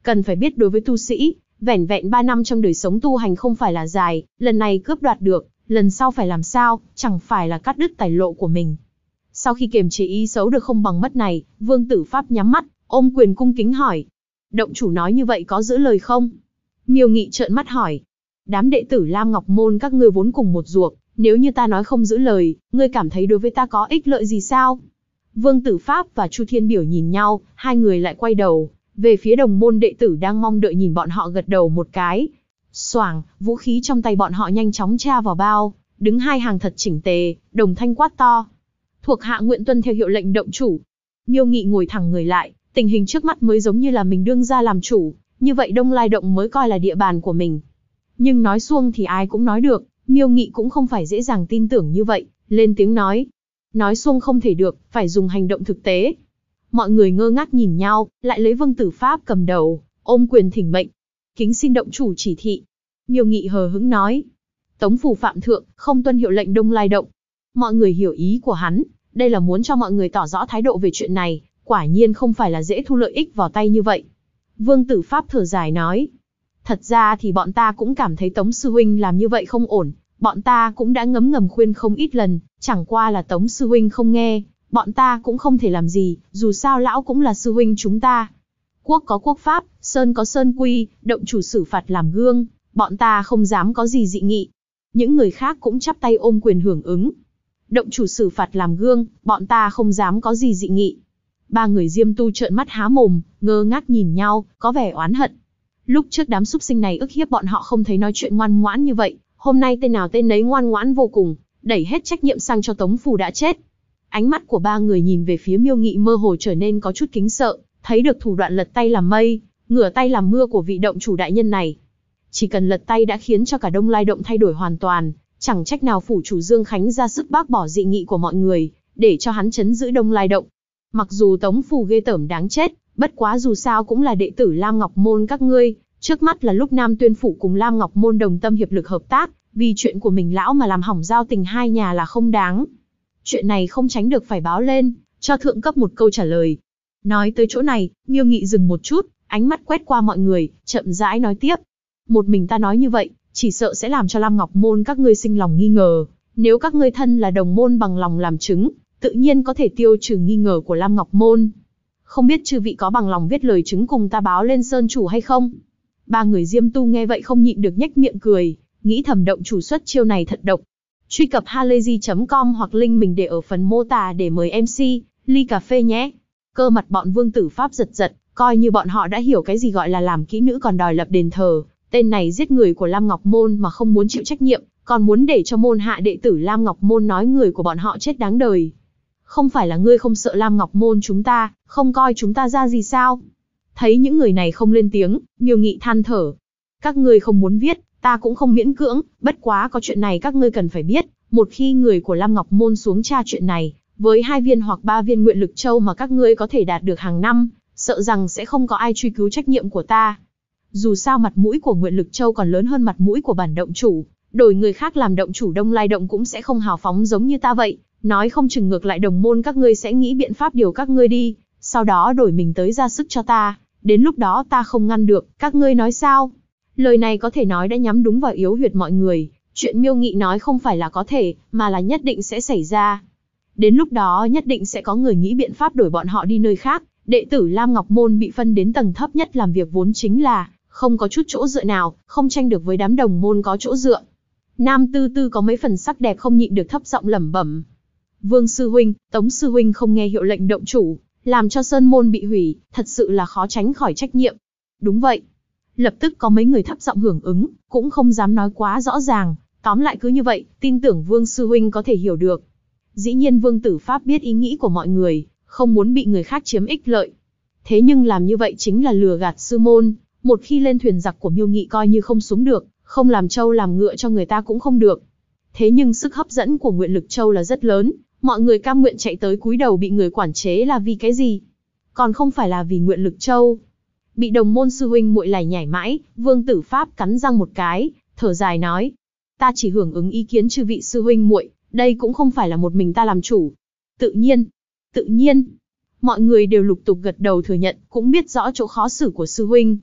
Cần phải biết đối với tu sĩ, vẻn vẹn 3 năm trong đời sống tu hành không phải là dài, lần này cướp đoạt được, lần sau phải làm sao, chẳng phải là cắt đứt tài lộ của mình. Sau khi kiềm chế ý xấu được không bằng mất này, Vương Tử Pháp nhắm mắt, ôm quyền cung kính hỏi. Động chủ nói như vậy có giữ lời không? Miêu Nghị trợn mắt hỏi. Đám đệ tử Lam Ngọc Môn các ngươi vốn cùng một ruột, nếu như ta nói không giữ lời, ngươi cảm thấy đối với ta có ích lợi gì sao? Vương Tử Pháp và Chu Thiên Biểu nhìn nhau, hai người lại quay đầu, về phía đồng môn đệ tử đang mong đợi nhìn bọn họ gật đầu một cái. Xoảng, vũ khí trong tay bọn họ nhanh chóng tra vào bao, đứng hai hàng thật chỉnh tề, đồng thanh quát to. Thuộc hạ nguyện tuân theo hiệu lệnh động chủ. Miêu Nghị ngồi thẳng người lại, tình hình trước mắt mới giống như là mình đương ra làm chủ, như vậy Đông Lai Động mới coi là địa bàn của mình. Nhưng nói suông thì ai cũng nói được, Miêu Nghị cũng không phải dễ dàng tin tưởng như vậy, lên tiếng nói. Nói suông không thể được, phải dùng hành động thực tế. Mọi người ngơ ngác nhìn nhau, lại lấy Vương Tử Pháp cầm đầu, ôm quyền thỉnh mệnh. Kính xin động chủ chỉ thị. Miêu Nghị hờ hững nói. Tống Phù phạm thượng, không tuân hiệu lệnh Đông Lai Động. Mọi người hiểu ý của hắn, đây là muốn cho mọi người tỏ rõ thái độ về chuyện này, quả nhiên không phải là dễ thu lợi ích vào tay như vậy. Vương Tử Pháp thở dài nói. Thật ra thì bọn ta cũng cảm thấy Tống Sư Huynh làm như vậy không ổn, bọn ta cũng đã ngấm ngầm khuyên không ít lần, chẳng qua là Tống Sư Huynh không nghe, bọn ta cũng không thể làm gì, dù sao lão cũng là Sư Huynh chúng ta. Quốc có quốc pháp, sơn có sơn quy, động chủ xử phạt làm gương, bọn ta không dám có gì dị nghị. Những người khác cũng chắp tay ôm quyền hưởng ứng. Động chủ xử phạt làm gương, bọn ta không dám có gì dị nghị. Ba người Diêm Tu trợn mắt há mồm, ngơ ngác nhìn nhau, có vẻ oán hận. Lúc trước đám súc sinh này ức hiếp bọn họ không thấy nói chuyện ngoan ngoãn như vậy, hôm nay tên nào tên nấy ngoan ngoãn vô cùng, đẩy hết trách nhiệm sang cho Tống Phù đã chết. Ánh mắt của ba người nhìn về phía Miêu Nghị mơ hồ trở nên có chút kính sợ, thấy được thủ đoạn lật tay làm mây, ngửa tay làm mưa của vị động chủ đại nhân này. Chỉ cần lật tay đã khiến cho cả Đông Lai Động thay đổi hoàn toàn, chẳng trách nào phủ chủ Dương Khánh ra sức bác bỏ dị nghị của mọi người, để cho hắn trấn giữ Đông Lai Động. Mặc dù Tống Phù ghê tởm đáng chết, bất quá dù sao cũng là đệ tử Lam Ngọc Môn các ngươi, trước mắt là lúc Nam Tuyên phủ cùng Lam Ngọc Môn đồng tâm hiệp lực hợp tác, vì chuyện của mình lão mà làm hỏng giao tình hai nhà là không đáng. Chuyện này không tránh được phải báo lên, cho thượng cấp một câu trả lời. Nói tới chỗ này, Miêu Nghị dừng một chút, ánh mắt quét qua mọi người, chậm rãi nói tiếp. Một mình ta nói như vậy, chỉ sợ sẽ làm cho Lam Ngọc Môn các ngươi sinh lòng nghi ngờ. Nếu các ngươi thân là đồng môn bằng lòng làm chứng, tự nhiên có thể tiêu trừ nghi ngờ của Lam Ngọc Môn. Không biết chư vị có bằng lòng viết lời chứng cùng ta báo lên Sơn chủ hay không? Ba người Diêm Tu nghe vậy không nhịn được nhếch miệng cười, nghĩ thầm động chủ xuất chiêu này thật độc. Truy cập halayzi.com hoặc link mình để ở phần mô tả để mời MC, ly cà phê nhé. Cơ mặt bọn Vương Tử Pháp giật giật, coi như bọn họ đã hiểu cái gì gọi là làm kỹ nữ còn đòi lập đền thờ. Tên này giết người của Lam Ngọc Môn mà không muốn chịu trách nhiệm, còn muốn để cho môn hạ đệ tử Lam Ngọc Môn nói người của bọn họ chết đáng đời. Không phải là ngươi không sợ Lam Ngọc Môn chúng ta, không coi chúng ta ra gì sao? Thấy những người này không lên tiếng, Miêu Nghị than thở. Các ngươi không muốn viết, ta cũng không miễn cưỡng, bất quá có chuyện này các ngươi cần phải biết. Một khi người của Lam Ngọc Môn xuống tra chuyện này, với 2 viên hoặc 3 viên nguyện lực châu mà các ngươi có thể đạt được hàng năm, sợ rằng sẽ không có ai truy cứu trách nhiệm của ta. Dù sao mặt mũi của nguyện lực châu còn lớn hơn mặt mũi của bản động chủ, đổi người khác làm động chủ Đông Lai Động cũng sẽ không hào phóng giống như ta vậy, nói không chừng ngược lại đồng môn các ngươi sẽ nghĩ biện pháp điều các ngươi đi, sau đó đổi mình tới ra sức cho ta, đến lúc đó ta không ngăn được, các ngươi nói sao? Lời này có thể nói đã nhắm đúng vào yếu huyệt mọi người, chuyện Miêu Nghị nói không phải là có thể, mà là nhất định sẽ xảy ra. Đến lúc đó nhất định sẽ có người nghĩ biện pháp đổi bọn họ đi nơi khác, đệ tử Lam Ngọc Môn bị phân đến tầng thấp nhất làm việc vốn chính là không có chút chỗ dựa nào, không tranh được với đám đồng môn có chỗ dựa. Nam Tư Tư có mấy phần sắc đẹp không nhịn được thấp giọng lẩm bẩm. Vương Sư Huynh, Tống Sư Huynh không nghe hiệu lệnh động chủ, làm cho Sơn Môn bị hủy, thật sự là khó tránh khỏi trách nhiệm. Đúng vậy. Lập tức có mấy người thấp giọng hưởng ứng, cũng không dám nói quá rõ ràng, tóm lại cứ như vậy, tin tưởng Vương Sư Huynh có thể hiểu được. Dĩ nhiên Vương Tử Pháp biết ý nghĩ của mọi người, không muốn bị người khác chiếm ích lợi. Thế nhưng làm như vậy chính là lừa gạt sư môn, một khi lên thuyền giặc của Miêu Nghị coi như không xuống được, không làm trâu làm ngựa cho người ta cũng không được. Thế nhưng sức hấp dẫn của nguyện lực châu là rất lớn, mọi người cam nguyện chạy tới cúi đầu bị người quản chế là vì cái gì? Còn không phải là vì nguyện lực châu. Bị đồng môn sư huynh muội lải nhải mãi, Vương Tử Pháp cắn răng một cái, thở dài nói: "Ta chỉ hưởng ứng ý kiến chư vị sư huynh muội, đây cũng không phải là một mình ta làm chủ." Tự nhiên, mọi người đều lục tục gật đầu thừa nhận, cũng biết rõ chỗ khó xử của sư huynh.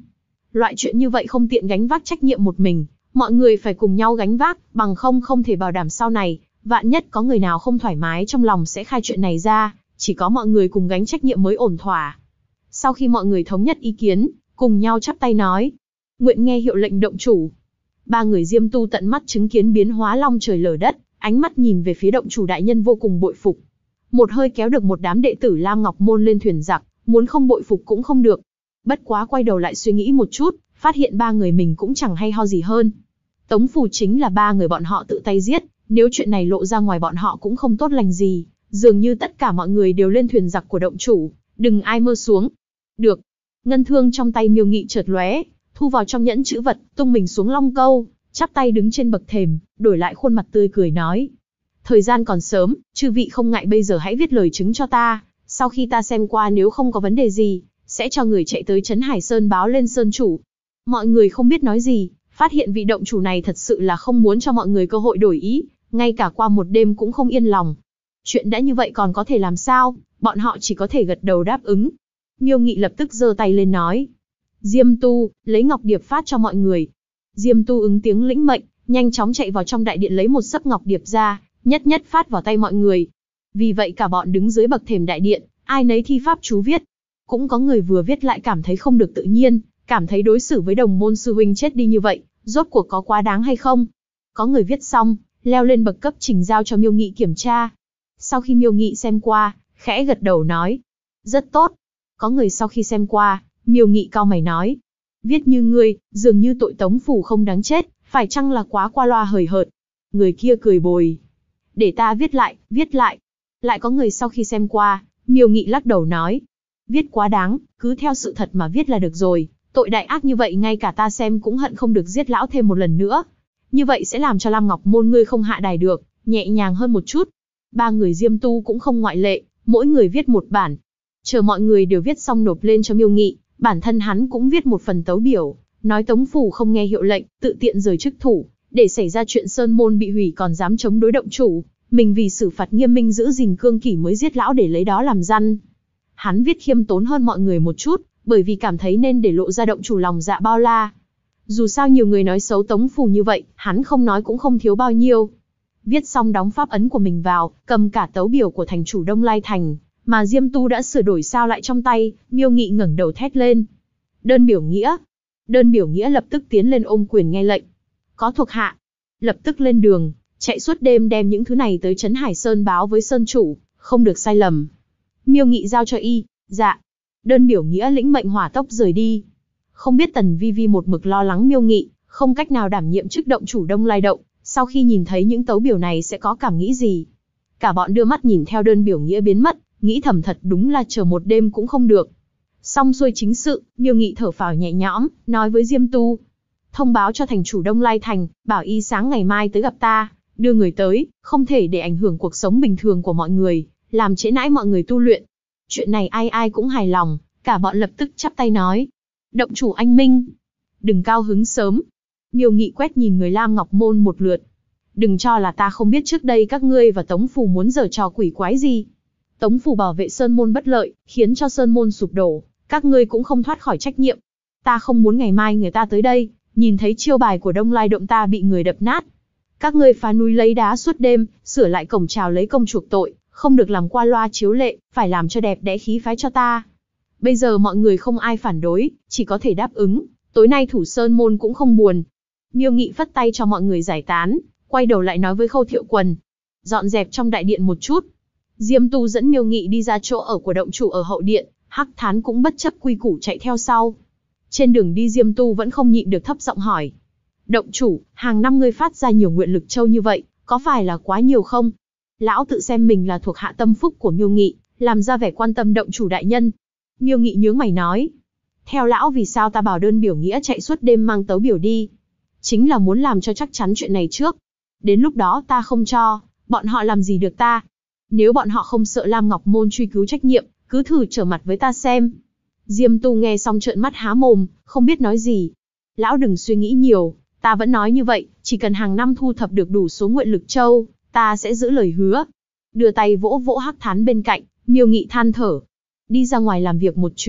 Loại chuyện như vậy không tiện gánh vác trách nhiệm một mình, mọi người phải cùng nhau gánh vác, bằng không không thể bảo đảm sau này, vạn nhất có người nào không thoải mái trong lòng sẽ khai chuyện này ra, chỉ có mọi người cùng gánh trách nhiệm mới ổn thỏa. Sau khi mọi người thống nhất ý kiến, cùng nhau chắp tay nói, nguyện nghe hiệu lệnh động chủ. Ba người Diêm Tu tận mắt chứng kiến biến hóa long trời lở đất, ánh mắt nhìn về phía động chủ đại nhân vô cùng bội phục. Một hơi kéo được một đám đệ tử Lam Ngọc Môn lên thuyền giặc, muốn không bội phục cũng không được. Bất quá quay đầu lại suy nghĩ một chút, phát hiện ba người mình cũng chẳng hay ho gì hơn. Tống Phù chính là ba người bọn họ tự tay giết, nếu chuyện này lộ ra ngoài bọn họ cũng không tốt lành gì. Dường như tất cả mọi người đều lên thuyền giặc của động chủ, đừng ai mơ xuống. Được. Ngân thương trong tay Miêu Nghị chợt lóe, thu vào trong nhẫn chữ vật, tung mình xuống long câu, chắp tay đứng trên bậc thềm, đổi lại khuôn mặt tươi cười nói. Thời gian còn sớm, chư vị không ngại bây giờ hãy viết lời chứng cho ta, sau khi ta xem qua nếu không có vấn đề gì, sẽ cho người chạy tới Trấn Hải Sơn báo lên Sơn chủ. Mọi người không biết nói gì, phát hiện vị động chủ này thật sự là không muốn cho mọi người cơ hội đổi ý, ngay cả qua một đêm cũng không yên lòng. Chuyện đã như vậy còn có thể làm sao, bọn họ chỉ có thể gật đầu đáp ứng. Miêu Nghị lập tức giơ tay lên nói. Diêm Tu, lấy ngọc điệp phát cho mọi người. Diêm Tu ứng tiếng lĩnh mệnh, nhanh chóng chạy vào trong đại điện lấy một xấp ngọc điệp ra, nhất nhất phát vào tay mọi người. Vì vậy cả bọn đứng dưới bậc thềm đại điện, ai nấy thi pháp chú viết. Cũng có người vừa viết lại cảm thấy không được tự nhiên, cảm thấy đối xử với đồng môn sư huynh chết đi như vậy, rốt cuộc có quá đáng hay không. Có người viết xong, leo lên bậc cấp trình giao cho Miêu Nghị kiểm tra. Sau khi Miêu Nghị xem qua, khẽ gật đầu nói. Rất tốt. Có người sau khi xem qua, Miêu Nghị cau mày nói. Viết như ngươi, dường như tội Tống Phù không đáng chết, phải chăng là quá qua loa hời hợt. Người kia cười bồi. Để ta viết lại, viết lại. Lại có người sau khi xem qua, Miêu Nghị lắc đầu nói. Viết quá đáng, cứ theo sự thật mà viết là được rồi. Tội đại ác như vậy ngay cả ta xem cũng hận không được giết lão thêm một lần nữa. Như vậy sẽ làm cho Lam Ngọc Môn ngươi không hạ đài được, nhẹ nhàng hơn một chút. Ba người Diêm Tu cũng không ngoại lệ, mỗi người viết một bản. Chờ mọi người đều viết xong nộp lên cho Miêu Nghị, bản thân hắn cũng viết một phần tấu biểu, nói Tống Phù không nghe hiệu lệnh, tự tiện rời chức thủ, để xảy ra chuyện Sơn Môn bị hủy còn dám chống đối động chủ. Mình vì xử phạt nghiêm minh giữ gìn cương kỷ mới giết lão để lấy đó làm răn. Hắn viết khiêm tốn hơn mọi người một chút, bởi vì cảm thấy nên để lộ ra động chủ lòng dạ bao la. Dù sao nhiều người nói xấu Tống Phù như vậy, hắn không nói cũng không thiếu bao nhiêu. Viết xong đóng pháp ấn của mình vào, cầm cả tấu biểu của thành chủ Đông Lai Thành, mà Diêm Tu đã sửa đổi sao lại trong tay. Miêu Nghị ngẩng đầu thét lên. Đơn biểu nghĩa. Đơn biểu nghĩa lập tức tiến lên ôm quyền nghe lệnh. Có thuộc hạ. Lập tức lên đường, chạy suốt đêm đem những thứ này tới Trấn Hải Sơn báo với Sơn chủ, không được sai lầm. Miêu Nghị giao cho y. Dạ. Đơn biểu nghĩa lĩnh mệnh hỏa tốc rời đi. Không biết Tần Vi Vi một mực lo lắng Miêu Nghị, không cách nào đảm nhiệm chức động chủ Đông Lai Động, sau khi nhìn thấy những tấu biểu này sẽ có cảm nghĩ gì. Cả bọn đưa mắt nhìn theo đơn biểu nghĩa biến mất, nghĩ thầm thật đúng là chờ một đêm cũng không được. Xong xuôi chính sự, Miêu Nghị thở phào nhẹ nhõm, nói với Diêm Tu. Thông báo cho thành chủ Đông Lai Thành, bảo y sáng ngày mai tới gặp ta, đưa người tới, không thể để ảnh hưởng cuộc sống bình thường của mọi người, làm trễ nãi mọi người tu luyện. Chuyện này ai ai cũng hài lòng, cả bọn lập tức chắp tay nói. Động chủ anh minh. Đừng cao hứng sớm. Miêu Nghị quét nhìn người Lam Ngọc Môn một lượt. Đừng cho là ta không biết trước đây các ngươi và Tống Phù muốn giở trò quỷ quái gì. Tống Phù bảo vệ Sơn Môn bất lợi, khiến cho Sơn Môn sụp đổ, các ngươi cũng không thoát khỏi trách nhiệm. Ta không muốn ngày mai người ta tới đây, nhìn thấy chiêu bài của Đông Lai Động ta bị người đập nát. Các ngươi phá núi lấy đá suốt đêm, sửa lại cổng chào lấy công chuộc tội, không được làm qua loa chiếu lệ, phải làm cho đẹp đẽ khí phái cho ta. Bây giờ mọi người không ai phản đối, chỉ có thể đáp ứng, tối nay thủ Sơn Môn cũng không buồn. Miêu Nghị phất tay cho mọi người giải tán, quay đầu lại nói với Khâu Thiệu Quần. Dọn dẹp trong đại điện một chút. Diêm Tu dẫn Miêu Nghị đi ra chỗ ở của động chủ ở hậu điện, Hắc Thán cũng bất chấp quy củ chạy theo sau. Trên đường đi Diêm Tu vẫn không nhịn được thấp giọng hỏi. Động chủ, hàng năm ngươi phát ra nhiều nguyện lực châu như vậy, có phải là quá nhiều không? Lão tự xem mình là thuộc hạ tâm phúc của Miêu Nghị, làm ra vẻ quan tâm động chủ đại nhân. Miêu Nghị nhướng mày nói. Theo lão vì sao ta bảo đơn biểu nghĩa chạy suốt đêm mang tấu biểu đi? Chính là muốn làm cho chắc chắn chuyện này trước. Đến lúc đó ta không cho, bọn họ làm gì được ta? Nếu bọn họ không sợ Lam Ngọc Môn truy cứu trách nhiệm, cứ thử trở mặt với ta xem. Diêm Tu nghe xong trợn mắt há mồm, không biết nói gì. Lão đừng suy nghĩ nhiều, ta vẫn nói như vậy, chỉ cần hàng năm thu thập được đủ số nguyện lực châu, ta sẽ giữ lời hứa. Đưa tay vỗ vỗ Hắc Thán bên cạnh, Miêu Nghị than thở. Đi ra ngoài làm việc một chuyến,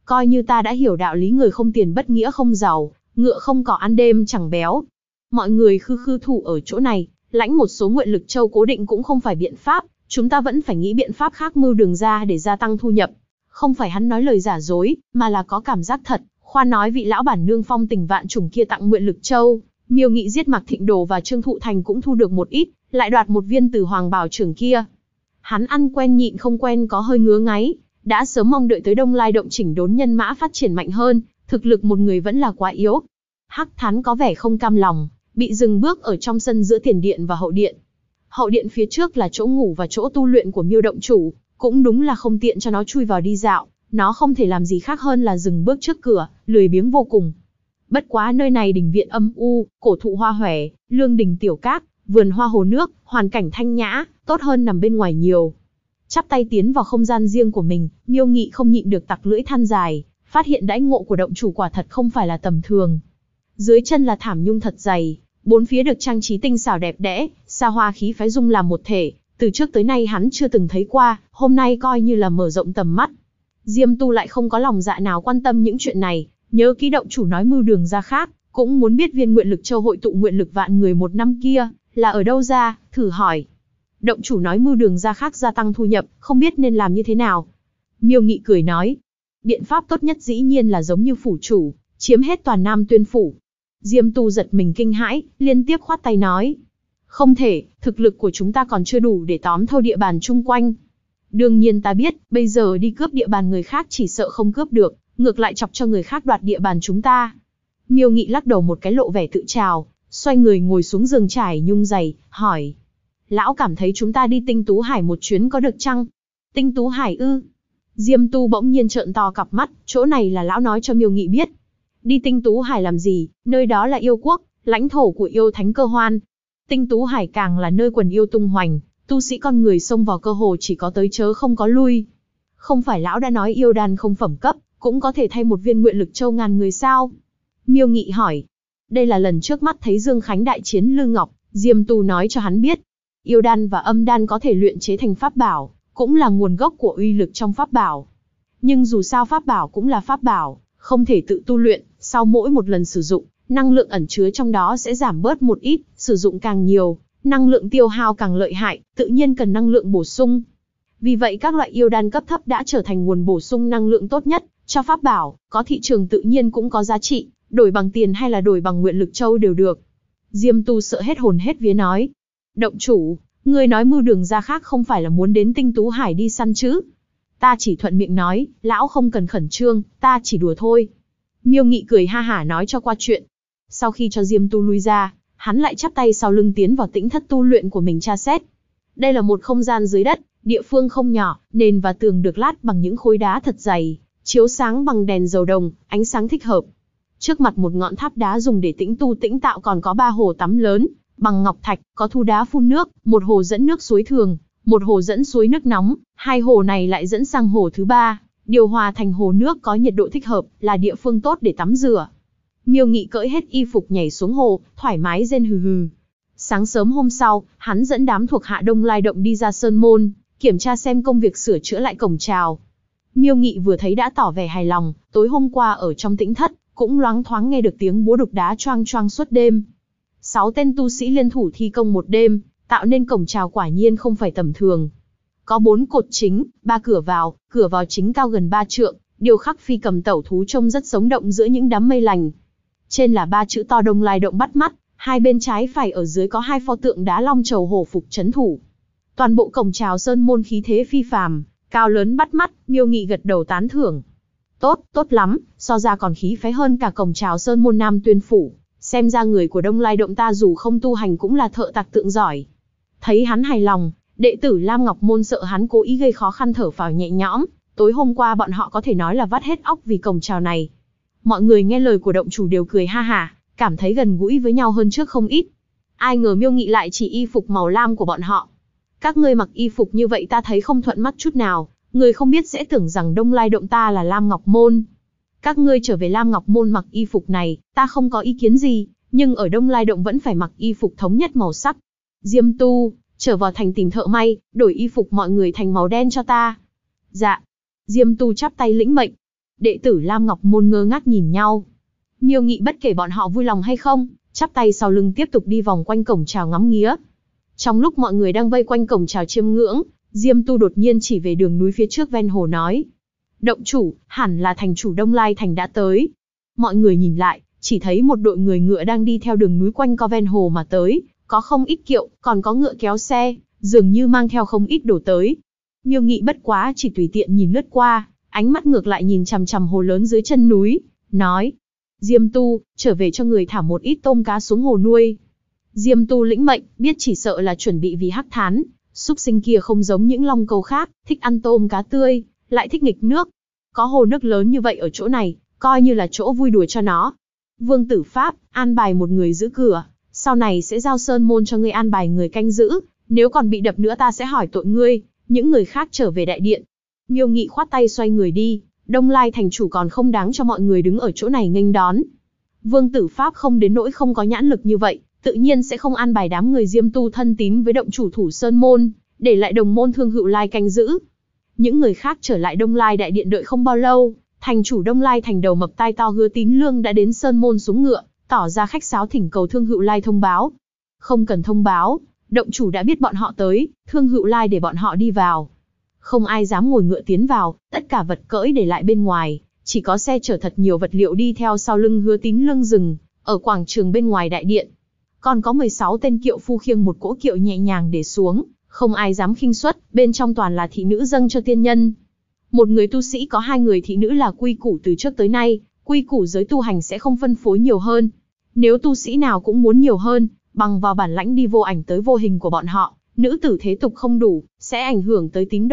Coi như ta đã hiểu đạo lý người không tiền bất nghĩa không giàu, ngựa không cỏ ăn đêm chẳng béo. Mọi người khư khư thủ ở chỗ này, lãnh một số nguyện lực châu cố định cũng không phải biện pháp, chúng ta vẫn phải nghĩ biện pháp khác mưu đường ra để gia tăng thu nhập. Không phải hắn nói lời giả dối, mà là có cảm giác thật. Khoan nói vị lão bản nương phong tình vạn trùng kia tặng nguyện lực châu, Miêu Nghị giết Mạc Thịnh Đồ và Trương Thụ Thành cũng thu được một ít, lại đoạt một viên từ Hoàng Bảo trưởng kia. Hắn ăn quen nhịn không quen có hơi ngứa ngáy, đã sớm mong đợi tới Đông Lai Động chỉnh đốn nhân mã phát triển mạnh hơn, thực lực một người vẫn là quá yếu. Hắc Thán có vẻ không cam lòng, bị dừng bước ở trong sân giữa tiền điện và hậu điện. Hậu điện phía trước là chỗ ngủ và chỗ tu luyện của Miêu động chủ, cũng đúng là không tiện cho nó chui vào đi dạo, nó không thể làm gì khác hơn là dừng bước trước cửa, lười biếng vô cùng. Bất quá nơi này đình viện âm u, cổ thụ hoa hòe, lương đình tiểu các, vườn hoa hồ nước, hoàn cảnh thanh nhã, tốt hơn nằm bên ngoài nhiều. Chắp tay tiến vào không gian riêng của mình, Miêu Nghị không nhịn được tặc lưỡi than dài, phát hiện đãi ngộ của động chủ quả thật không phải là tầm thường. Dưới chân là thảm nhung thật dày, bốn phía được trang trí tinh xảo đẹp đẽ, xa hoa khí phái dung làm một thể, từ trước tới nay hắn chưa từng thấy qua, hôm nay coi như là mở rộng tầm mắt. Diêm Tu lại không có lòng dạ nào quan tâm những chuyện này, nhớ kỹ động chủ nói mưu đường ra khác, cũng muốn biết viên nguyện lực châu hội tụ nguyện lực vạn người một năm kia là ở đâu ra, thử hỏi. Động chủ nói mưu đường ra khác gia tăng thu nhập, không biết nên làm như thế nào. Miêu Nghị cười nói, biện pháp tốt nhất dĩ nhiên là giống như phủ chủ, chiếm hết toàn Nam Tuyên phủ. Diêm Tu giật mình kinh hãi, liên tiếp khoát tay nói, không thể, thực lực của chúng ta còn chưa đủ để tóm thâu địa bàn chung quanh. Đương nhiên ta biết, bây giờ đi cướp địa bàn người khác chỉ sợ không cướp được, ngược lại chọc cho người khác đoạt địa bàn chúng ta. Miêu Nghị lắc đầu một cái lộ vẻ tự trào, xoay người ngồi xuống giường trải nhung dày, hỏi. Lão cảm thấy chúng ta đi Tinh Tú Hải một chuyến có được chăng? Tinh Tú Hải ư? Diêm Tu bỗng nhiên trợn to cặp mắt, chỗ này là lão nói cho Miêu Nghị biết. Đi Tinh Tú Hải làm gì, nơi đó là yêu quốc, lãnh thổ của yêu thánh Cơ Hoan. Tinh Tú Hải càng là nơi quần yêu tung hoành, tu sĩ con người xông vào cơ hồ chỉ có tới chớ không có lui. Không phải lão đã nói yêu đan không phẩm cấp, cũng có thể thay một viên nguyện lực châu ngàn người sao? Miêu Nghị hỏi. Đây là lần trước mắt thấy Dương Khánh đại chiến Lư Ngọc, Diêm Tu nói cho hắn biết. Yêu đan và âm đan có thể luyện chế thành pháp bảo, cũng là nguồn gốc của uy lực trong pháp bảo. Nhưng dù sao pháp bảo cũng là pháp bảo, không thể tự tu luyện, sau mỗi một lần sử dụng, năng lượng ẩn chứa trong đó sẽ giảm bớt một ít, sử dụng càng nhiều, năng lượng tiêu hao càng lợi hại, tự nhiên cần năng lượng bổ sung. Vì vậy các loại yêu đan cấp thấp đã trở thành nguồn bổ sung năng lượng tốt nhất cho pháp bảo, có thị trường tự nhiên cũng có giá trị, đổi bằng tiền hay là đổi bằng nguyện lực châu đều được. Diêm Tu sợ hết hồn hết vía nói. Động chủ, người nói mưu đường ra khác không phải là muốn đến Tinh Tú Hải đi săn chứ? Ta chỉ thuận miệng nói, lão không cần khẩn trương, ta chỉ đùa thôi. Miêu Nghị cười ha hả nói cho qua chuyện. Sau khi cho Diêm Tu lui ra, hắn lại chắp tay sau lưng tiến vào tĩnh thất tu luyện của mình tra xét. Đây là một không gian dưới đất, địa phương không nhỏ, nền và tường được lát bằng những khối đá thật dày, chiếu sáng bằng đèn dầu đồng, ánh sáng thích hợp. Trước mặt một ngọn tháp đá dùng để tĩnh tu tĩnh tạo còn có 3 hồ tắm lớn, bằng ngọc thạch, có thu đá phun nước, một hồ dẫn nước suối thường, một hồ dẫn suối nước nóng, 2 hồ này lại dẫn sang hồ thứ 3, điều hòa thành hồ nước có nhiệt độ thích hợp, là địa phương tốt để tắm rửa. Miêu Nghị cởi hết y phục nhảy xuống hồ, thoải mái rên hừ hừ. Sáng sớm hôm sau, hắn dẫn đám thuộc hạ Đông Lai Động đi ra Sơn Môn, kiểm tra xem công việc sửa chữa lại cổng chào. Miêu Nghị vừa thấy đã tỏ vẻ hài lòng, tối hôm qua ở trong tĩnh thất, cũng loáng thoáng nghe được tiếng búa đục đá choang choang suốt đêm. 6 tên tu sĩ liên thủ thi công một đêm, tạo nên cổng chào quả nhiên không phải tầm thường. Có 4 cột chính, 3 cửa vào chính cao gần 3 trượng, điêu khắc phi cầm tẩu thú trông rất sống động giữa những đám mây lành. Trên là 3 chữ to Đông Lai Động bắt mắt, hai bên trái phải ở dưới có 2 pho tượng đá long trầu hổ phục trấn thủ. Toàn bộ cổng chào Sơn Môn khí thế phi phàm, cao lớn bắt mắt, Miêu Nghị gật đầu tán thưởng. Tốt, tốt lắm, so ra còn khí phái hơn cả cổng chào Sơn Môn Nam Tuyên phủ, xem ra người của Đông Lai Động ta dù không tu hành cũng là thợ tạc tượng giỏi. Thấy hắn hài lòng, đệ tử Lam Ngọc Môn sợ hắn cố ý gây khó khăn thở phào nhẹ nhõm, tối hôm qua bọn họ có thể nói là vắt hết óc vì cổng chào này. Mọi người nghe lời của động chủ đều cười ha hả, cảm thấy gần gũi với nhau hơn trước không ít. Ai ngờ Miêu Nghị lại chỉ y phục màu lam của bọn họ. Các ngươi mặc y phục như vậy ta thấy không thuận mắt chút nào, người không biết sẽ tưởng rằng Đông Lai Động ta là Lam Ngọc Môn. Các ngươi trở về Lam Ngọc Môn mặc y phục này, ta không có ý kiến gì, nhưng ở Đông Lai Động vẫn phải mặc y phục thống nhất màu sắc. Diêm Tu, trở vào thành tìm thợ may, đổi y phục mọi người thành màu đen cho ta. Dạ. Diêm Tu chắp tay lĩnh mệnh. đệ tử Lam Ngọc Môn ngơ ngác nhìn nhau. Miêu Nghị bất kể bọn họ vui lòng hay không, chắp tay sau lưng tiếp tục đi vòng quanh cổng chào ngắm nghía. Trong lúc mọi người đang vây quanh cổng chào chiêm ngưỡng, Diêm Tu đột nhiên chỉ về đường núi phía trước ven hồ nói: "Động chủ, hẳn là thành chủ Đông Lai Thành đã tới." Mọi người nhìn lại, chỉ thấy một đội người ngựa đang đi theo đường núi quanh co ven hồ mà tới, có không ít kiệu, còn có ngựa kéo xe, dường như mang theo không ít đồ tới. Miêu Nghị bất quá chỉ tùy tiện nhìn lướt qua, ánh mắt ngược lại nhìn chằm chằm hồ lớn dưới chân núi, nói: "Diêm Tu, trở về cho người thả một ít tôm cá xuống hồ nuôi." Diêm Tu lĩnh mệnh, biết chỉ sợ là chuẩn bị vì Hắc Thán, súc sinh kia không giống những long câu khác, thích ăn tôm cá tươi, lại thích nghịch nước. Có hồ nước lớn như vậy ở chỗ này, coi như là chỗ vui đùa cho nó. Vương Tử Pháp, an bài một người giữ cửa, sau này sẽ giao sơn môn cho ngươi an bài người canh giữ, nếu còn bị đập nữa ta sẽ hỏi tội ngươi. Những người khác trở về đại điện. Miêu Nghị khoát tay xoay người đi, Đông Lai thành chủ còn không đáng cho mọi người đứng ở chỗ này nghênh đón. Vương Tử Pháp không đến nỗi không có nhãn lực như vậy, tự nhiên sẽ không an bài đám người Diêm Tu thân tín với động chủ thủ sơn môn, để lại đồng môn Thương Hữu Lai canh giữ. Những người khác trở lại Đông Lai đại điện đợi không bao lâu, thành chủ Đông Lai thành đầu mập tai to Hứa Tín Lương đã đến sơn môn xuống ngựa, tỏ ra khách sáo thỉnh cầu Thương Hữu Lai thông báo. Không cần thông báo, động chủ đã biết bọn họ tới, Thương Hữu Lai để bọn họ đi vào. Không ai dám ngồi ngựa tiến vào, tất cả vật cưỡi để lại bên ngoài, chỉ có xe chở thật nhiều vật liệu đi theo sau lưng Hứa Tín Lương dừng ở quảng trường bên ngoài đại điện. Còn có 16 tên kiệu phu khiêng một cỗ kiệu nhẹ nhàng để xuống, không ai dám khinh suất, bên trong toàn là thị nữ dâng cho tiên nhân. Một người tu sĩ có 2 người thị nữ là quy củ từ trước tới nay, quy củ giới tu hành sẽ không phân phối nhiều hơn. Nếu tu sĩ nào cũng muốn nhiều hơn, bằng vào bản lãnh đi vô ảnh tới vô hình của bọn họ, nữ tử thế tục không đủ, sẽ ảnh hưởng tới tín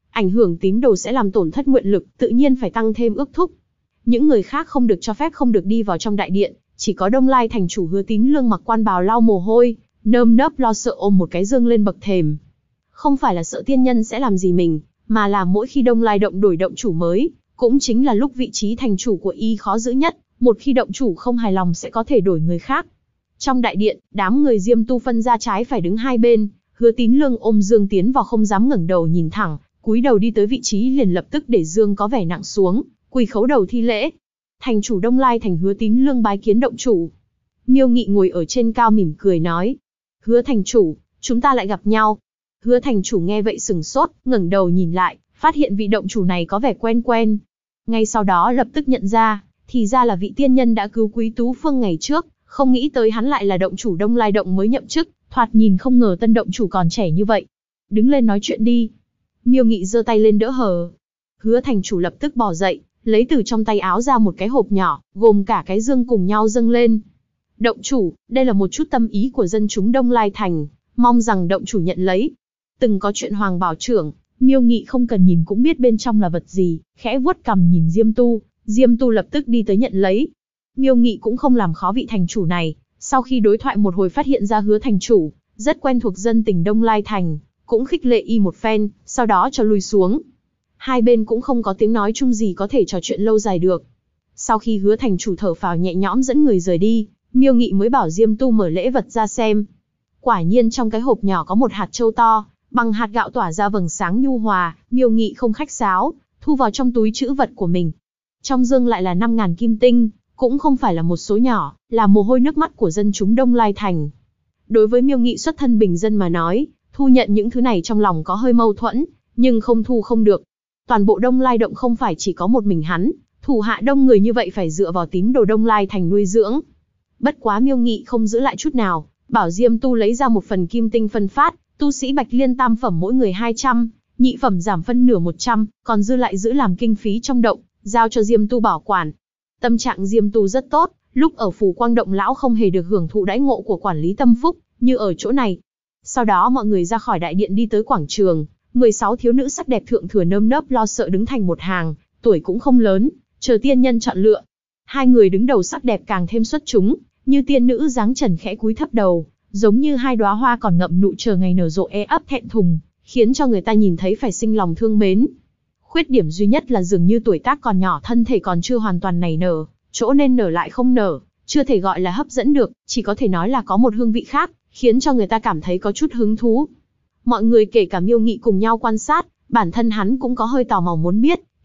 đồ sẽ làm tổn thất nguyện lực, tự nhiên phải tăng thêm ước thúc. Những người khác không được cho phép không được đi vào trong đại điện, chỉ có Đông Lai thành chủ Hứa Tín Lương mặc quan bào lau mồ hôi, nơm nớp lo sợ ôm một cái dương lên bậc thềm. Không phải là sợ tiên nhân sẽ làm gì mình, mà là mỗi khi Đông Lai động đổi động chủ mới, cũng chính là lúc vị trí thành chủ của y khó giữ nhất, một khi động chủ không hài lòng sẽ có thể đổi người khác. Trong đại điện, đám người Diêm Tu phân ra trái phải đứng hai bên, Hứa Tín Lương ôm dương tiến vào không dám ngẩng đầu nhìn thẳng, cúi đầu đi tới vị trí liền lập tức để dương có vẻ nặng xuống, quỳ khấu đầu thi lễ. Thành chủ Đông Lai thành Hứa Tín Lương bái kiến động chủ. Miêu Nghị ngồi ở trên cao mỉm cười nói: "Hứa thành chủ, chúng ta lại gặp nhau." Hứa thành chủ nghe vậy sừng sốt, ngẩng đầu nhìn lại, phát hiện vị động chủ này có vẻ quen quen. Ngay sau đó lập tức nhận ra, thì ra là vị tiên nhân đã cứu Quý Tú Phương ngày trước, không nghĩ tới hắn lại là động chủ Đông Lai động mới nhậm chức, thoạt nhìn không ngờ tân động chủ còn trẻ như vậy. "Đứng lên nói chuyện đi." Miêu Nghị giơ tay lên đỡ hờ. Hứa thành chủ lập tức bò dậy, lấy từ trong tay áo ra một cái hộp nhỏ, gồm cả cái dương cùng nhau dâng lên. "Động chủ, đây là một chút tâm ý của dân chúng Đông Lai thành, mong rằng động chủ nhận lấy." Từng có chuyện Hoàng Bảo trưởng, Miêu Nghị không cần nhìn cũng biết bên trong là vật gì, khẽ vuốt cằm nhìn Diêm Tu lập tức đi tới nhận lấy. Miêu Nghị cũng không làm khó vị thành chủ này, sau khi đối thoại một hồi phát hiện ra Hứa thành chủ rất quen thuộc dân tình Đông Lai thành, cũng khích lệ y một phen, sau đó cho lui xuống. Hai bên cũng không có tiếng nói chung gì có thể trò chuyện lâu dài được. Sau khi Hứa thành chủ thở phào nhẹ nhõm dẫn người rời đi, Miêu Nghị mới bảo Diêm Tu mở lễ vật ra xem. Quả nhiên trong cái hộp nhỏ có một hạt châu to, bằng hạt gạo tỏa ra vầng sáng nhu hòa. Miêu Nghị không khách sáo, thu vào trong túi trữ vật của mình. Trong dương lại là 5.000 kim tinh, cũng không phải là một số nhỏ, là mồ hôi nước mắt của dân chúng Đông Lai thành. Đối với Miêu Nghị xuất thân bình dân mà nói, thu nhận những thứ này trong lòng có hơi mâu thuẫn, nhưng không thu không được. Toàn bộ Đông Lai động không phải chỉ có một mình hắn, thủ hạ đông người như vậy phải dựa vào tín đồ Đông Lai thành nuôi dưỡng. Bất quá Miêu Nghị không giữ lại chút nào, bảo Diêm Tu lấy ra một phần kim tinh phân phát, tu sĩ Bạch Liên tam phẩm mỗi người 200, nhị phẩm giảm phân nửa 100, còn dư lại giữ làm kinh phí trong động, giao cho Diêm Tu bảo quản. Tâm trạng Diêm Tu rất tốt, lúc ở Phù Quang động lão không hề được hưởng thụ đãi ngộ của quản lý tâm phúc, như ở chỗ này. Sau đó mọi người ra khỏi đại điện đi tới quảng trường, 16 thiếu nữ sắc đẹp thượng thừa nơm nớp lo sợ đứng thành một hàng, tuổi cũng không lớn, chờ tiên nhân chọn lựa. Hai người đứng đầu sắc đẹp càng thêm xuất chúng, như tiên nữ dáng trần khẽ cúi thấp đầu, giống như hai đóa hoa còn ngậm nụ chờ ngày nở rộ ấp thẹn thùng, khiến cho người ta nhìn thấy phải sinh lòng thương mến. Khuyết điểm duy nhất là dường như tuổi tác còn nhỏ, thân thể còn chưa hoàn toàn nảy nở, chỗ nên nở lại không nở, chưa thể gọi là hấp dẫn được, chỉ có thể nói là có một hương vị khác, khiến cho người ta cảm thấy có chút hứng thú. Mọi người kể cả Miêu Nghị cùng nhau quan sát, bản thân hắn cũng có hơi tò mò muốn biết,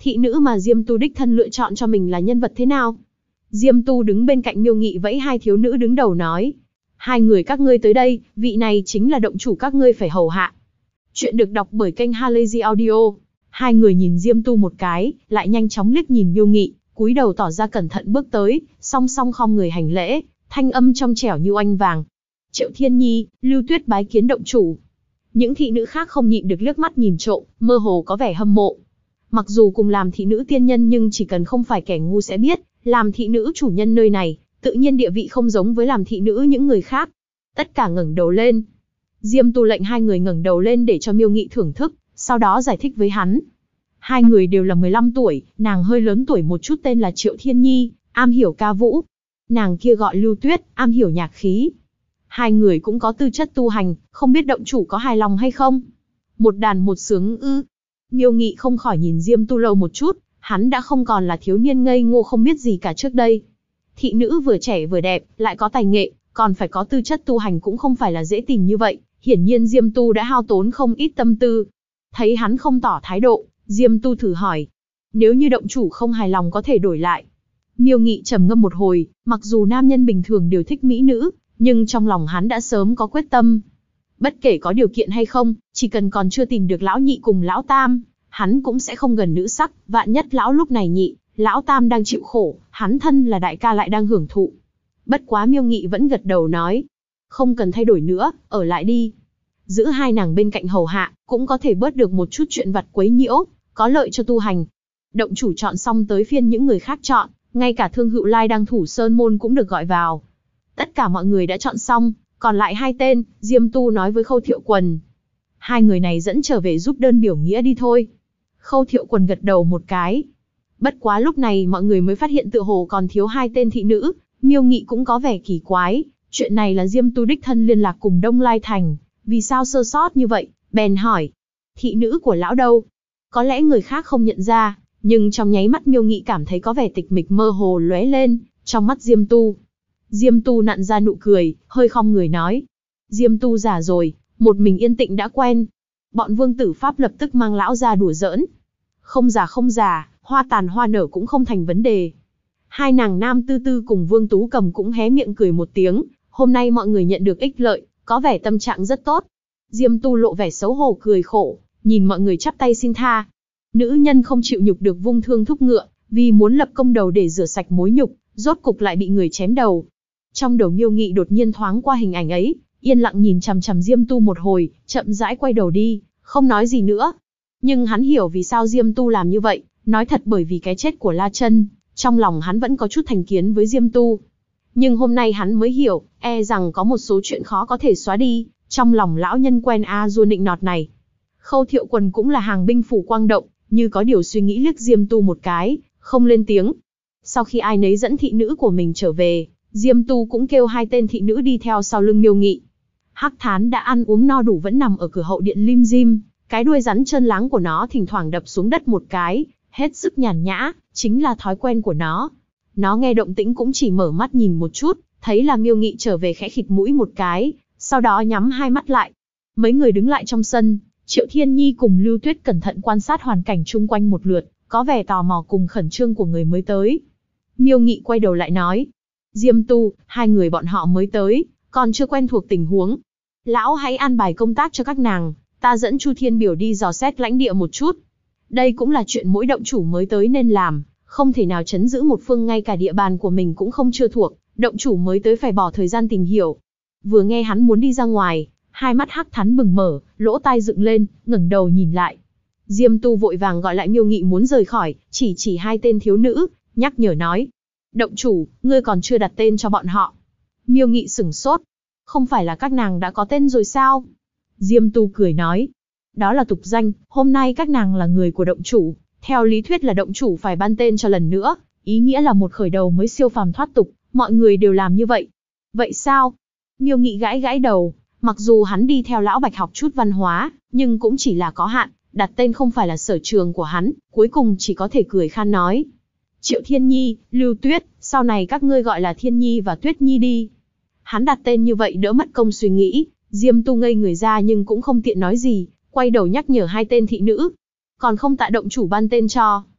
Thị nữ mà Diêm Tu đích thân lựa chọn cho mình là nhân vật thế nào? Diêm Tu đứng bên cạnh Miêu Nghị vẫy hai thiếu nữ đứng đầu nói. Hai người các ngươi tới đây, vị này chính là động chủ các ngươi phải hầu hạ. Chuyện được đọc bởi kênh Halazy Audio. Hai người nhìn Diêm Tu một cái, lại nhanh chóng liếc nhìn Miêu Nghị, cúi đầu tỏ ra cẩn thận bước tới, song song khom người hành lễ, thanh âm trong trẻo như oanh vàng. Triệu Thiên Nhi, Lưu Tuyết bái kiến động chủ. Những thị nữ khác không nhịn được liếc mắt nhìn trộm, mơ hồ có vẻ hâm mộ. Mặc dù cùng làm thị nữ tiên nhân nhưng chỉ cần không phải kẻ ngu sẽ biết, làm thị nữ chủ nhân nơi này, tự nhiên địa vị không giống với làm thị nữ những người khác. Tất cả ngẩng đầu lên. Diêm Tu lệnh hai người ngẩng đầu lên để cho Miêu Nghị thưởng thức, sau đó giải thích với hắn. Hai người đều là 15 tuổi, nàng hơi lớn tuổi một chút tên là Triệu Thiên Nhi, am hiểu ca vũ. Nàng kia gọi Lưu Tuyết, am hiểu nhạc khí. Hai người cũng có tư chất tu hành, không biết động chủ có hài lòng hay không? Một đàn một sướng ư? Miêu Nghị không khỏi nhìn Diêm Tu lâu một chút, hắn đã không còn là thiếu niên ngây ngô không biết gì cả trước đây. Thị nữ vừa trẻ vừa đẹp, lại có tài nghệ, còn phải có tư chất tu hành cũng không phải là dễ tìm như vậy, hiển nhiên Diêm Tu đã hao tốn không ít tâm tư. Thấy hắn không tỏ thái độ, Diêm Tu thử hỏi. Nếu như động chủ không hài lòng có thể đổi lại. Miêu Nghị trầm ngâm một hồi, mặc dù nam nhân bình thường đều thích mỹ nữ, nhưng trong lòng hắn đã sớm có quyết tâm. Bất kể có điều kiện hay không, chỉ cần còn chưa tìm được lão nhị cùng lão tam, hắn cũng sẽ không gần nữ sắc, vạn nhất lão lúc này nhị, lão tam đang chịu khổ, hắn thân là đại ca lại đang hưởng thụ. Bất quá Miêu Nghị vẫn gật đầu nói, không cần thay đổi nữa, ở lại đi. Giữ hai nàng bên cạnh hầu hạ, cũng có thể bớt được một chút chuyện vặt quấy nhiễu, có lợi cho tu hành. Động chủ chọn xong tới phiên những người khác chọn, ngay cả Thương Hữu Lai đang thủ sơn môn cũng được gọi vào. Tất cả mọi người đã chọn xong, còn lại hai tên, Diêm Tu nói với Khâu Thiệu Quần. Hai người này dẫn trở về giúp đơn biểu nghĩa đi thôi. Khâu Thiệu Quần gật đầu một cái. Bất quá lúc này mọi người mới phát hiện tựa hồ còn thiếu hai tên thị nữ, Miêu Nghị cũng có vẻ kỳ quái. Chuyện này là Diêm Tu đích thân liên lạc cùng Đông Lai Thành, vì sao sơ sót như vậy, bèn hỏi. Thị nữ của lão đâu? Có lẽ người khác không nhận ra, nhưng trong nháy mắt Miêu Nghị cảm thấy có vẻ tịch mịch mơ hồ lóe lên, trong mắt Diêm Tu. Diêm Tu nặn ra nụ cười, hơi khom người nói. Diêm Tu già rồi, một mình yên tĩnh đã quen. Bọn vương tử Pháp lập tức mang lão ra đùa giỡn. Không già, hoa tàn hoa nở cũng không thành vấn đề. Hai nàng Nam Tư Tư cùng Vương Tú Cầm cũng hé miệng cười một tiếng, hôm nay mọi người nhận được ích lợi, có vẻ tâm trạng rất tốt. Diêm Tu lộ vẻ xấu hổ cười khổ, nhìn mọi người chắp tay xin tha. Nữ nhân không chịu nhục được vung thương thúc ngựa, vì muốn lập công đầu để rửa sạch mối nhục, rốt cục lại bị người chém đầu. Trong đầu Miêu Nghị đột nhiên thoáng qua hình ảnh ấy, yên lặng nhìn chằm chằm Diêm Tu một hồi, chậm rãi quay đầu đi, không nói gì nữa. Nhưng hắn hiểu vì sao Diêm Tu làm như vậy, nói thật bởi vì cái chết của La Chân, trong lòng hắn vẫn có chút thành kiến với Diêm Tu. Nhưng hôm nay hắn mới hiểu, rằng có một số chuyện khó có thể xóa đi, trong lòng lão nhân quen A-dua nịnh nọt này. Khâu Thiệu Quần cũng là hàng binh phủ Quang Động, như có điều suy nghĩ liếc Diêm Tu một cái, không lên tiếng. Sau khi ai nấy dẫn thị nữ của mình trở về, Diêm Tu cũng kêu hai tên thị nữ đi theo sau lưng Miêu Nghị. Hắc Thán đã ăn uống no đủ vẫn nằm ở cửa hậu điện lim dim, cái đuôi rắn trơn láng của nó thỉnh thoảng đập xuống đất một cái, hết sức nhàn nhã, chính là thói quen của nó. Nó nghe động tĩnh cũng chỉ mở mắt nhìn một chút, thấy là Miêu Nghị trở về khẽ khịt mũi một cái, sau đó nhắm hai mắt lại. Mấy người đứng lại trong sân, Triệu Thiên Nhi cùng Lưu Tuyết cẩn thận quan sát hoàn cảnh chung quanh một lượt, có vẻ tò mò cùng khẩn trương của người mới tới. Miêu Nghị quay đầu lại nói, Diêm Tu, hai người bọn họ mới tới, còn chưa quen thuộc tình huống. Lão hãy an bài công tác cho các nàng, ta dẫn Chu Thiên Biểu đi dò xét lãnh địa một chút. Đây cũng là chuyện mỗi động chủ mới tới nên làm, không thể nào trấn giữ một phương ngay cả địa bàn của mình cũng không chưa thuộc, động chủ mới tới phải bỏ thời gian tìm hiểu. Vừa nghe hắn muốn đi ra ngoài, hai mắt Hắc Thán bừng mở, lỗ tai dựng lên, ngẩng đầu nhìn lại. Diêm Tu vội vàng gọi lại Miêu Nghị muốn rời khỏi, chỉ hai tên thiếu nữ, nhắc nhở nói. Động chủ, ngươi còn chưa đặt tên cho bọn họ. Miêu Nghị sửng sốt. Không phải là các nàng đã có tên rồi sao? Diêm Tu cười nói. Đó là tục danh, hôm nay các nàng là người của động chủ. Theo lý thuyết là động chủ phải ban tên cho lần nữa, ý nghĩa là một khởi đầu mới siêu phàm thoát tục, mọi người đều làm như vậy. Vậy sao? Miêu Nghị gãi gãi đầu, mặc dù hắn đi theo lão Bạch học chút văn hóa, nhưng cũng chỉ là có hạn, đặt tên không phải là sở trường của hắn, cuối cùng chỉ có thể cười khan nói. Triệu Thiên Nhi, Lưu Tuyết, sau này các ngươi gọi là Thiên Nhi và Tuyết Nhi đi. Hắn đặt tên như vậy đỡ mất công suy nghĩ, Diêm Tu ngây người ra nhưng cũng không tiện nói gì, quay đầu nhắc nhở hai tên thị nữ. Còn không tạ động chủ ban tên cho.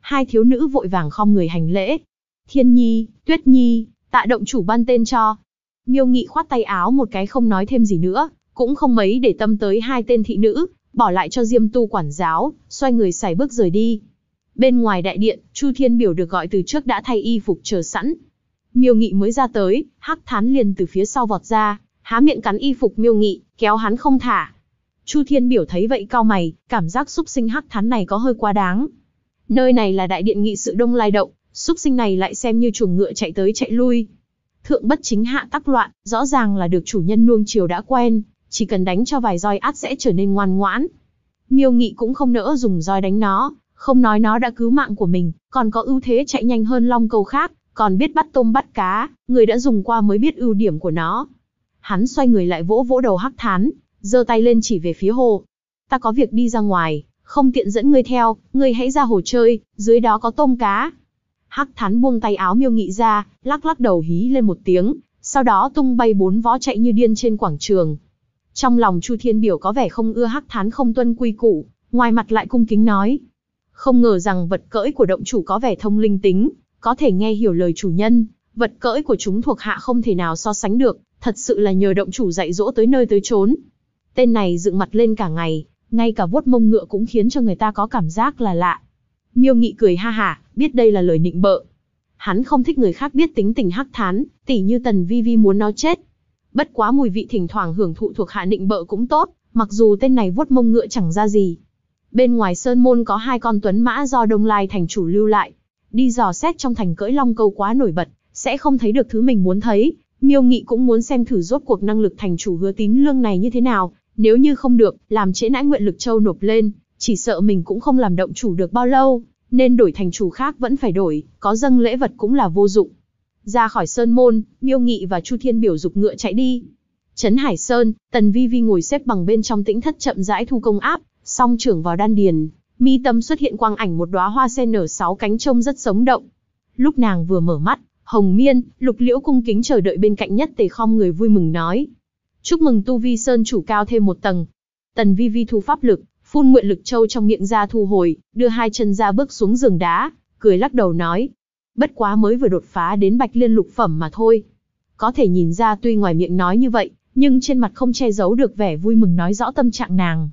Hai thiếu nữ vội vàng khom người hành lễ. Thiên Nhi, Tuyết Nhi, tạ động chủ ban tên cho. Miêu Nghị khoát tay áo một cái không nói thêm gì nữa, cũng không mấy để tâm tới hai tên thị nữ, bỏ lại cho Diêm Tu quản giáo, xoay người sải bước rời đi. Bên ngoài đại điện, Chu Thiên Biểu được gọi từ trước đã thay y phục chờ sẵn. Miêu Nghị mới ra tới, Hắc Thán liền từ phía sau vọt ra, há miệng cắn y phục Miêu Nghị, kéo hắn không thả. Chu Thiên Biểu thấy vậy cau mày, cảm giác xúc sinh Hắc Thán này có hơi quá đáng. Nơi này là đại điện nghị sự Đông Lai Động, xúc sinh này lại xem như chuồng ngựa chạy tới chạy lui. Thượng bất chính hạ tắc loạn, rõ ràng là được chủ nhân nuông chiều đã quen, chỉ cần đánh cho vài roi át sẽ trở nên ngoan ngoãn. Miêu Nghị cũng không nỡ dùng roi đánh nó, không nói nó đã cứu mạng của mình, còn có ưu thế chạy nhanh hơn long câu khác, còn biết bắt tôm bắt cá, người đã dùng qua mới biết ưu điểm của nó. Hắn xoay người lại vỗ vỗ đầu Hắc Thán, giơ tay lên chỉ về phía hồ. Ta có việc đi ra ngoài, không tiện dẫn ngươi theo, ngươi hãy ra hồ chơi, dưới đó có tôm cá. Hắc Thán buông tay áo Miêu Nghị ra, lắc lắc đầu hí lên một tiếng, sau đó tung bay 4 vó chạy như điên trên quảng trường. Trong lòng Chu Thiên Biểu có vẻ không ưa Hắc Thán không tuân quy củ, ngoài mặt lại cung kính nói. Không ngờ rằng vật cưỡi của động chủ có vẻ thông linh tính, có thể nghe hiểu lời chủ nhân, vật cưỡi của chúng thuộc hạ không thể nào so sánh được, thật sự là nhờ động chủ dạy dỗ tới nơi tới chốn. Tên này dựng mặt lên cả ngày, ngay cả vuốt mông ngựa cũng khiến cho người ta có cảm giác là lạ. Miêu Nghị cười ha hả, biết đây là lời nịnh bợ. Hắn không thích người khác biết tính tình Hắc Thán, tỉ như Tần Vi Vi muốn nó chết. Bất quá mùi vị thỉnh thoảng hưởng thụ thuộc hạ nịnh bợ cũng tốt, mặc dù tên này vuốt mông ngựa chẳng ra gì. Bên ngoài sơn môn có 2 con tuấn mã do Đông Lai thành chủ lưu lại. Đi dò xét trong thành cưỡi long câu quá nổi bật, sẽ không thấy được thứ mình muốn thấy. Miêu Nghị cũng muốn xem thử rốt cuộc năng lực thành chủ Hứa Tín Lương này như thế nào. Nếu như không được, làm trễ nãi nguyện lực châu nộp lên, chỉ sợ mình cũng không làm động chủ được bao lâu, nên đổi thành chủ khác vẫn phải đổi, có dâng lễ vật cũng là vô dụng. Ra khỏi sơn môn, Miêu Nghị và Chu Thiên Biểu giục ngựa chạy đi. Trấn Hải Sơn, Tần Vi Vi ngồi xếp bằng bên trong tĩnh thất chậm rãi thu công áp, song trưởng vào đan điền, mi tâm xuất hiện quang ảnh một đóa hoa sen nở 6 cánh trông rất sống động. Lúc nàng vừa mở mắt, Hồng Miên, Lục Liễu cung kính chờ đợi bên cạnh nhất tề khom người vui mừng nói: chúc mừng tu vi sơn chủ cao thêm một tầng. Tần Vi Vi thu pháp lực, phun nguyện lực châu trong miệng ra thu hồi, đưa 2 chân ra bước xuống giường đá, cười lắc đầu nói: bất quá mới vừa đột phá đến Bạch Liên lục phẩm mà thôi. Có thể nhìn ra tuy ngoài miệng nói như vậy, nhưng trên mặt không che giấu được vẻ vui mừng nói rõ tâm trạng nàng.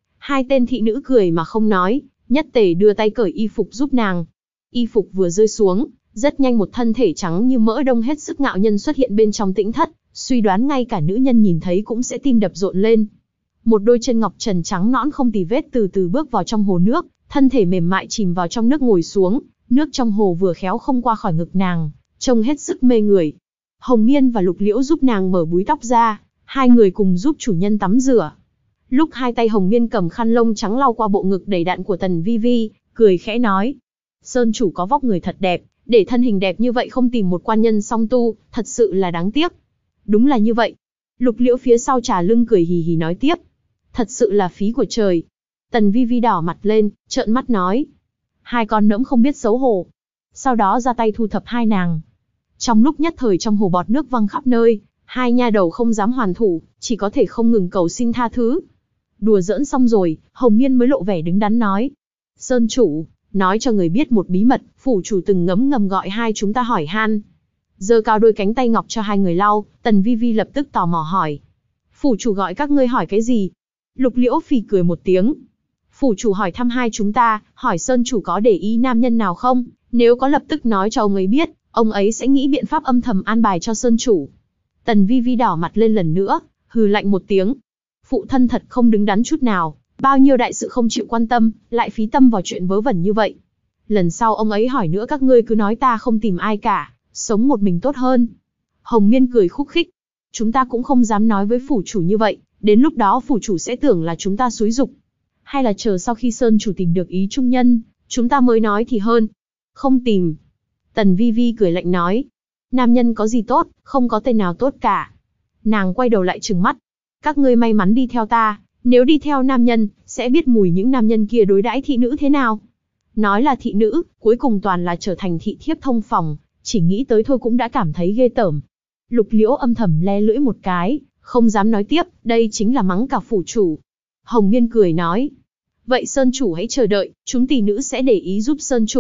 2 tên thị nữ cười mà không nói, nhất tề đưa tay cởi y phục giúp nàng. Y phục vừa rơi xuống, rất nhanh một thân thể trắng như mỡ đông hết sức ngạo nhân xuất hiện bên trong tĩnh thất, suy đoán ngay cả nữ nhân nhìn thấy cũng sẽ tim đập rộn lên. Một đôi chân ngọc trần trắng nõn không tì vết từ từ bước vào trong hồ nước, thân thể mềm mại chìm vào trong nước ngồi xuống, nước trong hồ vừa khéo không qua khỏi ngực nàng, trông hết sức mê người. Hồng Miên và Lục Liễu giúp nàng mở búi tóc ra, 2 người cùng giúp chủ nhân tắm rửa. Lúc 2 tay Hồng Miên cầm khăn lông trắng lau qua bộ ngực đầy đặn của Tần Vi Vi, cười khẽ nói: sơn chủ có vóc người thật đẹp, để thân hình đẹp như vậy không tìm một quan nhân song tu, thật sự là đáng tiếc. Đúng là như vậy. Lục Liễu phía sau trà lưng cười hì hì nói tiếp: thật sự là phí của trời. Tần Vi Vi đỏ mặt lên, trợn mắt nói: 2 con nỡm không biết xấu hổ. Sau đó ra tay thu thập 2 nàng. Trong lúc nhất thời trong hồ bọt nước văng khắp nơi, 2 nha đầu không dám hoàn thủ, chỉ có thể không ngừng cầu xin tha thứ. Đùa giỡn xong rồi, Hồng Miên mới lộ vẻ đứng đắn nói: sơn chủ, nói cho người biết một bí mật, phủ chủ từng ngấm ngầm gọi 2 chúng ta hỏi han. Giơ cao đôi cánh tay ngọc cho 2 người lau, Tần Vi Vi lập tức tò mò hỏi: phủ chủ gọi các ngươi hỏi cái gì? Lục Liễu phì cười một tiếng: phủ chủ hỏi thăm 2 chúng ta, hỏi sơn chủ có để ý nam nhân nào không, nếu có lập tức nói cho ông ấy biết, ông ấy sẽ nghĩ biện pháp âm thầm an bài cho sơn chủ. Tần Vi Vi đỏ mặt lên lần nữa, hừ lạnh một tiếng: phụ thân thật không đứng đắn chút nào, bao nhiêu đại sự không chịu quan tâm, lại phí tâm vào chuyện vớ vẩn như vậy. Lần sau ông ấy hỏi nữa các ngươi cứ nói ta không tìm ai cả, sống một mình tốt hơn. Hồng Miên cười khúc khích: chúng ta cũng không dám nói với phủ chủ như vậy, đến lúc đó phủ chủ sẽ tưởng là chúng ta xúi giục. Hay là chờ sau khi sơn chủ tìm được ý trung nhân, chúng ta mới nói thì hơn. Không tìm. Tần Vi Vi cười lạnh nói: nam nhân có gì tốt, không có tên nào tốt cả. Nàng quay đầu lại trừng mắt: các ngươi may mắn đi theo ta, nếu đi theo nam nhân, sẽ biết mùi những nam nhân kia đối đãi thị nữ thế nào. Nói là thị nữ, cuối cùng toàn là trở thành thị thiếp thông phòng, chỉ nghĩ tới thôi cũng đã cảm thấy ghê tởm. Lục Liễu âm thầm le lưỡi một cái, không dám nói tiếp, đây chính là mắng cả phủ chủ. Hồng Miên cười nói: vậy sơn chủ hãy chờ đợi, chúng tỷ nữ sẽ để ý giúp sơn chủ,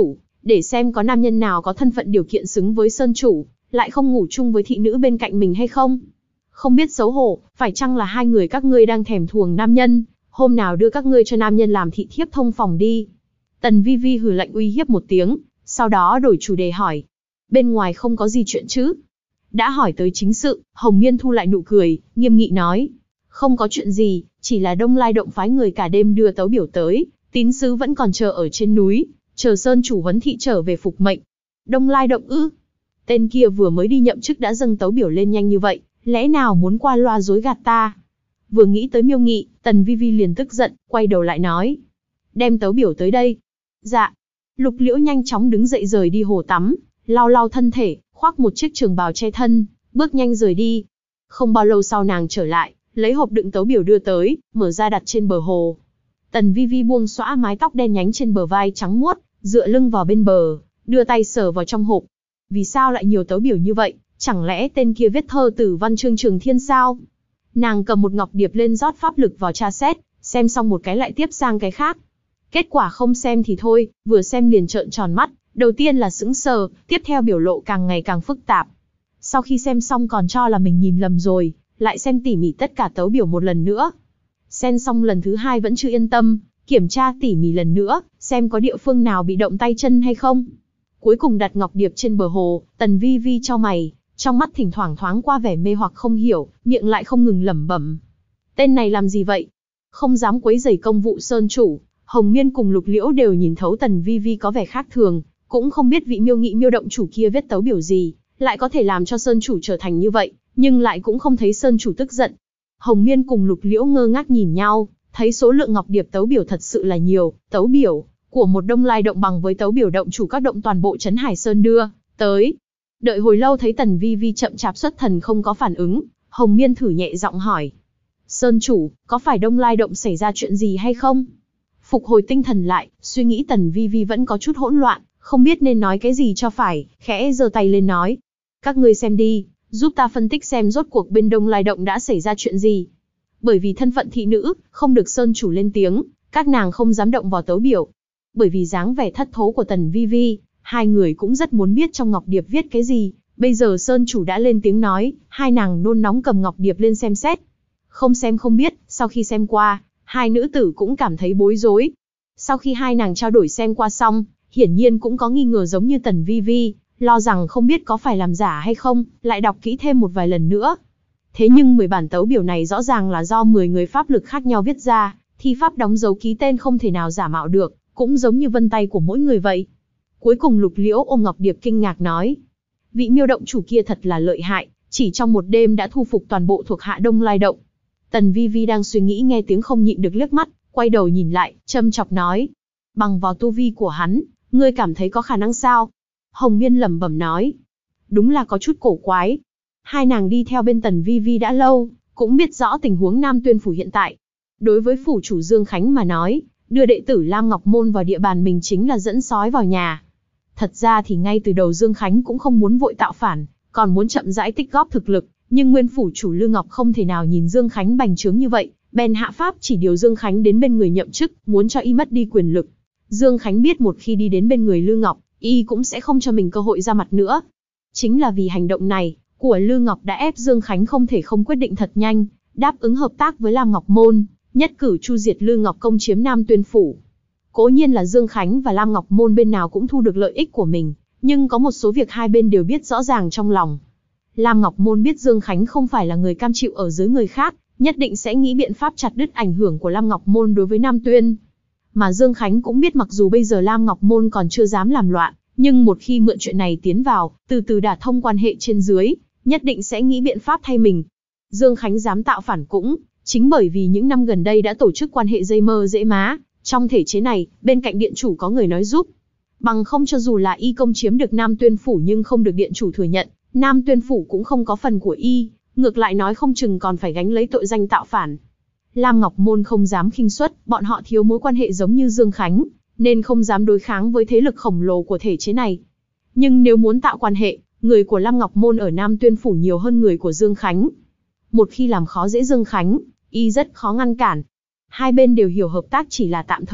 để xem có nam nhân nào có thân phận điều kiện xứng với sơn chủ, lại không ngủ chung với thị nữ bên cạnh mình hay không. Không biết xấu hổ, phải chăng là hai người các ngươi đang thèm thuồng nam nhân, hôm nào đưa các ngươi cho nam nhân làm thị thiếp thông phòng đi. Tần Vi Vi hừ lạnh uy hiếp một tiếng, sau đó đổi chủ đề hỏi. Bên ngoài không có gì chuyện chứ? Đã hỏi tới chính sự, Hồng Miên thu lại nụ cười, nghiêm nghị nói. Không có chuyện gì, chỉ là Đông Lai Động phái người cả đêm đưa tấu biểu tới, tín sứ vẫn còn chờ ở trên núi, chờ sơn chủ huấn thị trở về phục mệnh. Đông Lai Động ư? Tên kia vừa mới đi nhậm chức đã dâng tấu biểu lên nhanh như vậy, lẽ nào muốn qua loa dối gạt ta? Vừa nghĩ tới Miêu Nghị, Tần Vi Vi liền tức giận, quay đầu lại nói. Đem tấu biểu tới đây. Dạ. Lục Liễu nhanh chóng đứng dậy rời đi hồ tắm, lau lau thân thể, khoác một chiếc trường bào che thân, bước nhanh rời đi. Không bao lâu sau nàng trở lại, lấy hộp đựng tấu biểu đưa tới, mở ra đặt trên bờ hồ. Tần Vi Vi buông xõa mái tóc đen nhánh trên bờ vai trắng muốt, dựa lưng vào bên bờ, đưa tay sờ vào trong hộp. Vì sao lại nhiều tấu biểu như vậy? Chẳng lẽ tên kia viết thơ tử văn chương Trường Thiên sao? Nàng cầm một ngọc điệp lên rót pháp lực vào tra xét, xem xong một cái lại tiếp sang cái khác. Kết quả không xem thì thôi, vừa xem liền trợn tròn mắt, đầu tiên là sững sờ, tiếp theo biểu lộ càng ngày càng phức tạp. Sau khi xem xong còn cho là mình nhìn lầm rồi, lại xem tỉ mỉ tất cả tấu biểu một lần nữa. Xem xong lần thứ hai vẫn chưa yên tâm, kiểm tra tỉ mỉ lần nữa, xem có địa phương nào bị động tay chân hay không. Cuối cùng đặt ngọc điệp trên bờ hồ, Tần Vi Vi chau mày, trong mắt thỉnh thoảng thoáng qua vẻ mê hoặc không hiểu, miệng lại không ngừng lẩm bẩm. Tên này làm gì vậy? Không dám quấy rầy công vụ sơn chủ. Hồng Miên cùng Lục Liễu đều nhìn thấu Tần Vi Vi có vẻ khác thường, cũng không biết vị Miêu Nghị Miêu động chủ kia viết tấu biểu gì, lại có thể làm cho sơn chủ trở thành như vậy, nhưng lại cũng không thấy sơn chủ tức giận. Hồng Miên cùng Lục Liễu ngơ ngác nhìn nhau, thấy số lượng ngọc điệp tấu biểu thật sự là nhiều, tấu biểu của một Đông Lai Động bằng với tấu biểu động chủ các động toàn bộ trấn Hải Sơn đưa tới. Đợi hồi lâu thấy Tần Vi Vi chậm chạp xuất thần không có phản ứng, Hồng Miên thử nhẹ giọng hỏi: "Sơn chủ, có phải Đông Lai Động xảy ra chuyện gì hay không?" Phục hồi tinh thần lại, suy nghĩ Tần Vi Vi vẫn có chút hỗn loạn, không biết nên nói cái gì cho phải, khẽ giơ tay lên nói: "Các ngươi xem đi, giúp ta phân tích xem rốt cuộc bên Đông Lai Động đã xảy ra chuyện gì." Bởi vì thân phận thị nữ, không được sơn chủ lên tiếng, các nàng không dám động vào tấu biểu. Bởi vì dáng vẻ thất thố của Tần Vi Vi, hai người cũng rất muốn biết trong ngọc điệp viết cái gì. Bây giờ sơn chủ đã lên tiếng nói, hai nàng nôn nóng cầm ngọc điệp lên xem xét. Không xem không biết, sau khi xem qua, hai nữ tử cũng cảm thấy bối rối. Sau khi hai nàng trao đổi xem qua xong, hiển nhiên cũng có nghi ngờ giống như Tần Vi Vi, lo rằng không biết có phải làm giả hay không, lại đọc kỹ thêm một vài lần nữa. Thế nhưng 10 bản tấu biểu này rõ ràng là do 10 người pháp lực khác nhau viết ra, thi pháp đóng dấu ký tên không thể nào giả mạo được, cũng giống như vân tay của mỗi người vậy. Cuối cùng Lục Liễu ôm ngọc điệp kinh ngạc nói: "Vị Miêu động chủ kia thật là lợi hại, chỉ trong một đêm đã thu phục toàn bộ thuộc hạ Đông Lai Động." Tần Vi Vi đang suy nghĩ nghe tiếng không nhịn được liếc mắt, quay đầu nhìn lại, châm chọc nói: "Bằng vào tu vi của hắn, ngươi cảm thấy có khả năng sao?" Hồng Miên lẩm bẩm nói: "Đúng là có chút cổ quái." Hai nàng đi theo bên Tần Vi Vi đã lâu, cũng biết rõ tình huống Nam Tuyên phủ hiện tại. Đối với phủ chủ Dương Khánh mà nói, đưa đệ tử Lam Ngọc Môn vào địa bàn mình chính là dẫn sói vào nhà. Thật ra thì ngay từ đầu Dương Khánh cũng không muốn vội tạo phản, còn muốn chậm rãi tích góp thực lực, nhưng nguyên phủ chủ Lư Ngọc không thể nào nhìn Dương Khánh bành trướng như vậy, bèn hạ pháp chỉ điều Dương Khánh đến bên người nhậm chức, muốn cho y mất đi quyền lực. Dương Khánh biết một khi đi đến bên người Lư Ngọc, y cũng sẽ không cho mình cơ hội ra mặt nữa. Chính là vì hành động này của Lư Ngọc đã ép Dương Khánh không thể không quyết định thật nhanh, đáp ứng hợp tác với Lam Ngọc Môn, nhất cử chu diệt Lư Ngọc công chiếm Nam Tuyên phủ. Cố nhiên là Dương Khánh và Lam Ngọc Môn bên nào cũng thu được lợi ích của mình, nhưng có một số việc hai bên đều biết rõ ràng trong lòng. Lam Ngọc Môn biết Dương Khánh không phải là người cam chịu ở dưới người khác, nhất định sẽ nghĩ biện pháp chặt đứt ảnh hưởng của Lam Ngọc Môn đối với Nam Tuyên. Mà Dương Khánh cũng biết mặc dù bây giờ Lam Ngọc Môn còn chưa dám làm loạn, nhưng một khi mượn chuyện này tiến vào, từ từ đả thông quan hệ trên dưới, nhất định sẽ nghĩ biện pháp thay mình. Dương Khánh dám tạo phản cũng chính bởi vì những năm gần đây đã tổ chức quan hệ dây mơ dễ má, trong thể chế này, bên cạnh điện chủ có người nói giúp. Bằng không cho dù là y công chiếm được Nam Tuyên phủ nhưng không được điện chủ thừa nhận, Nam Tuyên phủ cũng không có phần của y, ngược lại nói không chừng còn phải gánh lấy tội danh tạo phản. Lam Ngọc Môn không dám khinh suất, bọn họ thiếu mối quan hệ giống như Dương Khánh, nên không dám đối kháng với thế lực khổng lồ của thể chế này. Nhưng nếu muốn tạo quan hệ, người của Lam Ngọc Môn ở Nam Tuyên phủ nhiều hơn người của Dương Khánh. Một khi làm khó dễ Dương Khánh, y rất khó ngăn cản. Hai bên đều hiểu hợp tác chỉ là tạm thời,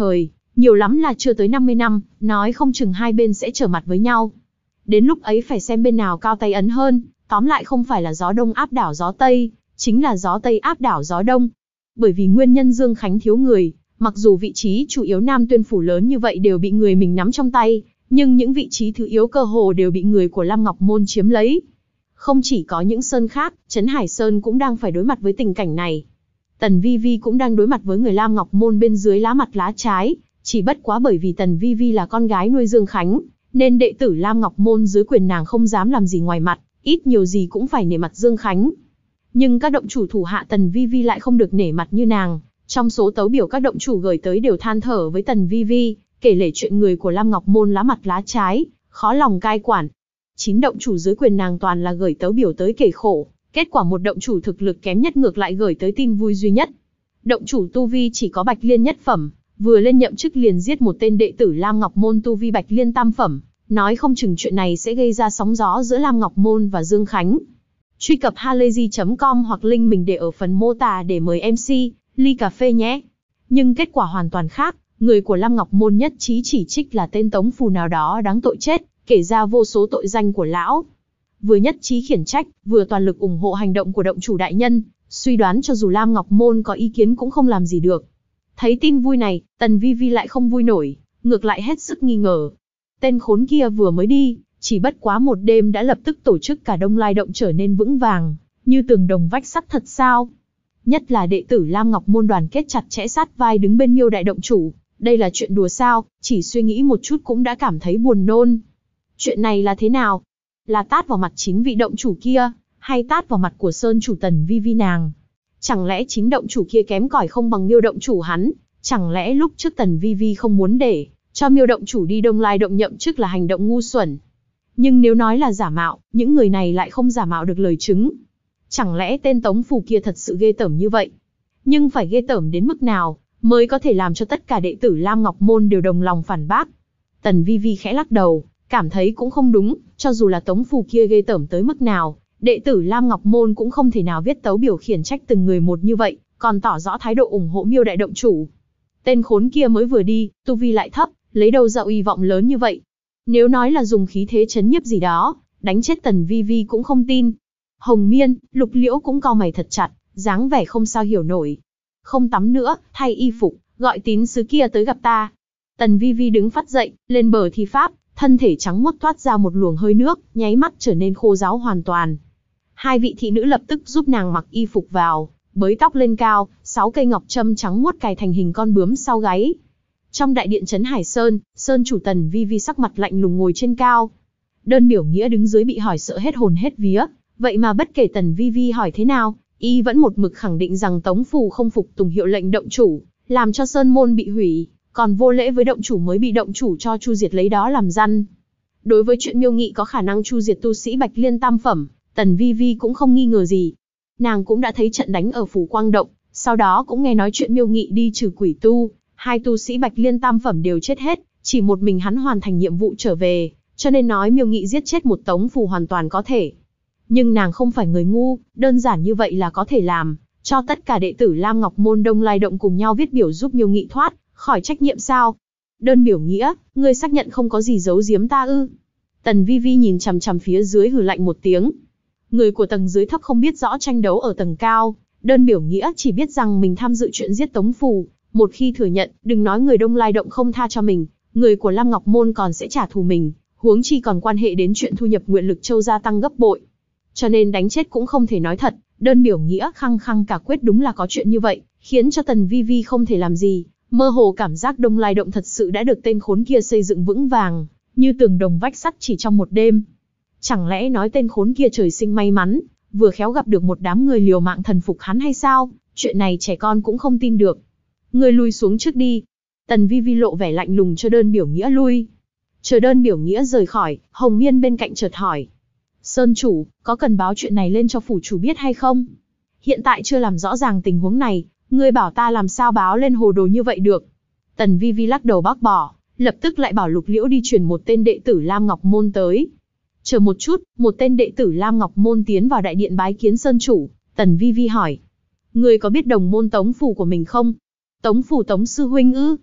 Nhiều lắm là chưa tới 50 năm, nói không chừng hai bên sẽ trở mặt với nhau. Đến lúc ấy phải xem bên nào cao tay ấn hơn, tóm lại không phải là gió đông áp đảo gió tây, chính là gió tây áp đảo gió đông. Bởi vì nguyên nhân Dương Khánh thiếu người, mặc dù vị trí chủ yếu Nam Tuyên phủ lớn như vậy đều bị người mình nắm trong tay, nhưng những vị trí thứ yếu cơ hồ đều bị người của Lam Ngọc Môn chiếm lấy. Không chỉ có những sơn khác, Trấn Hải Sơn cũng đang phải đối mặt với tình cảnh này. Tần Vi Vi cũng đang đối mặt với người Lam Ngọc Môn bên dưới lá mặt lá trái, chỉ bất quá bởi vì Tần Vi Vi là con gái nuôi Dương Khánh, nên đệ tử Lam Ngọc Môn dưới quyền nàng không dám làm gì ngoài mặt, ít nhiều gì cũng phải nể mặt Dương Khánh. Nhưng các động chủ thủ hạ Tần Vi Vi lại không được nể mặt như nàng, trong số tấu biểu các động chủ gửi tới đều than thở với Tần Vi Vi, kể lể chuyện người của Lam Ngọc Môn lá mặt lá trái, khó lòng cai quản. 9 động chủ dưới quyền nàng toàn là gửi tấu biểu tới kể khổ, kết quả một động chủ thực lực kém nhất ngược lại gửi tới tin vui duy nhất. Động chủ tu vi chỉ có Bạch Liên nhất phẩm, vừa lên nhậm chức liền giết một tên đệ tử Lam Ngọc Môn tu vi Bạch Liên tam phẩm, nói không chừng chuyện này sẽ gây ra sóng gió giữa Lam Ngọc Môn và Dương Khánh. Truy cập halayzi.com hoặc link mình để ở phần mô tả để mời MC, ly cà phê nhé. Nhưng kết quả hoàn toàn khác, người của Lam Ngọc Môn nhất trí chỉ trích là tên Tống Phù nào đó đáng tội chết, kể ra vô số tội danh của lão. Vừa nhất trí khiển trách, vừa toàn lực ủng hộ hành động của động chủ đại nhân, suy đoán cho dù Lam Ngọc Môn có ý kiến cũng không làm gì được. Thấy tin vui này, Tần Vi Vi lại không vui nổi, ngược lại hết sức nghi ngờ. Tên khốn kia vừa mới đi, chỉ bất quá một đêm đã lập tức tổ chức cả Đông Lai động trở nên vững vàng, như tường đồng vách sắt thật sao? Nhất là đệ tử Lam Ngọc Môn đoàn kết chặt chẽ sát vai đứng bên Miêu đại động chủ, đây là chuyện đùa sao? Chỉ suy nghĩ một chút cũng đã cảm thấy buồn nôn. Chuyện này là thế nào? Là tát vào mặt 9 vị động chủ kia, hay tát vào mặt của Sơn chủ Tần Vi Vi nàng? Chẳng lẽ 9 động chủ kia kém cỏi không bằng Miêu động chủ hắn? Chẳng lẽ lúc trước Tần Vi Vi không muốn để cho Miêu động chủ đi Đông Lai động nhậm chức là hành động ngu xuẩn? Nhưng nếu nói là giả mạo, những người này lại không giả mạo được lời chứng. Chẳng lẽ tên Tống Phù kia thật sự ghê tởm như vậy? Nhưng phải ghê tởm đến mức nào mới có thể làm cho tất cả đệ tử Lam Ngọc Môn đều đồng lòng phản bác? Tần Vi Vi khẽ lắc đầu, cảm thấy cũng không đúng, cho dù là Tống Phù kia ghê tởm tới mức nào, đệ tử Lam Ngọc Môn cũng không thể nào viết tấu biểu khiển trách từng người một như vậy, còn tỏ rõ thái độ ủng hộ Miêu đại động chủ. Tên khốn kia mới vừa đi, tu vi lại thấp, lấy đâu ra uy vọng lớn như vậy? Nếu nói là dùng khí thế chấn nhiếp gì đó, đánh chết Tần Vi Vi cũng không tin. Hồng Miên, Lục Liễu cũng cau mày thật chặt, dáng vẻ không sao hiểu nổi. Không tắm nữa, thay y phục, gọi tín sứ kia tới gặp ta. Tần Vi Vi đứng phắt dậy, lên bờ thi pháp, thân thể trắng muốt thoát ra một luồng hơi nước, nháy mắt trở nên khô ráo hoàn toàn. Hai vị thị nữ lập tức giúp nàng mặc y phục vào, bới tóc lên cao, 6 cây ngọc châm trắng muốt cài thành hình con bướm sau gáy. Trong đại điện Trấn Hải Sơn, Sơn chủ Tần Vi Vi sắc mặt lạnh lùng ngồi trên cao. Đơn Biểu Nghĩa đứng dưới bị hỏi sợ hết hồn hết vía, vậy mà bất kể Tần Vi Vi hỏi thế nào, y vẫn một mực khẳng định rằng Tống Phù không phục tùng hiệu lệnh động chủ, làm cho Sơn môn bị hủy, còn vô lễ với động chủ mới bị động chủ cho chu diệt lấy đó làm răn. Đối với chuyện Miêu Nghị có khả năng chu diệt tu sĩ Bạch Liên tam phẩm, Tần Vi Vi cũng không nghi ngờ gì. Nàng cũng đã thấy trận đánh ở Phủ Quang Động, sau đó cũng nghe nói chuyện Miêu Nghị đi trừ quỷ tu, 2 tu sĩ Bạch Liên tam phẩm đều chết hết, chỉ một mình hắn hoàn thành nhiệm vụ trở về, cho nên nói Miêu Nghị giết chết một Tống Phù hoàn toàn có thể. Nhưng nàng không phải người ngu, đơn giản như vậy là có thể làm, cho tất cả đệ tử Lam Ngọc Môn Đông Lai Động cùng nhau viết biểu giúp Miêu Nghị thoát khỏi trách nhiệm sao? Đơn Biểu Nghĩa, ngươi xác nhận không có gì giấu giếm ta ư? Tần Vi Vi nhìn chằm chằm phía dưới hừ lạnh một tiếng. Người của tầng dưới thấp không biết rõ tranh đấu ở tầng cao, Đơn Biểu Nghĩa chỉ biết rằng mình tham dự chuyện giết Tống Phù, một khi thừa nhận, đừng nói người Đông Lai Động không tha cho mình, người của Lam Ngọc Môn còn sẽ trả thù mình, huống chi còn quan hệ đến chuyện thu nhập nguyện lực châu gia tăng gấp bội. Cho nên đánh chết cũng không thể nói thật, Đơn Biểu Nghĩa khăng khăng cả quyết đúng là có chuyện như vậy, khiến cho Tần Vi Vi không thể làm gì, mơ hồ cảm giác Đông Lai Động thật sự đã được tên khốn kia xây dựng vững vàng, như tường đồng vách sắt chỉ trong một đêm. Chẳng lẽ nói tên khốn kia trời sinh may mắn, vừa khéo gặp được một đám người liều mạng thần phục hắn hay sao? Chuyện này trẻ con cũng không tin được. Ngươi lui xuống trước đi. Tần Vi Vi lộ vẻ lạnh lùng cho Đơn Biểu Nghĩa lui. Chờ Đơn Biểu Nghĩa rời khỏi, Hồng Miên bên cạnh chợt hỏi. Sơn chủ, có cần báo chuyện này lên cho phủ chủ biết hay không? Hiện tại chưa làm rõ ràng tình huống này, ngươi bảo ta làm sao báo lên hồ đồ như vậy được? Tần Vi Vi lắc đầu bác bỏ, lập tức lại bảo Lục Liễu đi truyền một tên đệ tử Lam Ngọc Môn tới. Chờ một chút, một tên đệ tử Lam Ngọc Môn tiến vào đại điện bái kiến Sơn chủ. Tần Vi Vi hỏi. Ngươi có biết đồng môn Tống Phù của mình không? Tống Phù Tống sư huynh ư?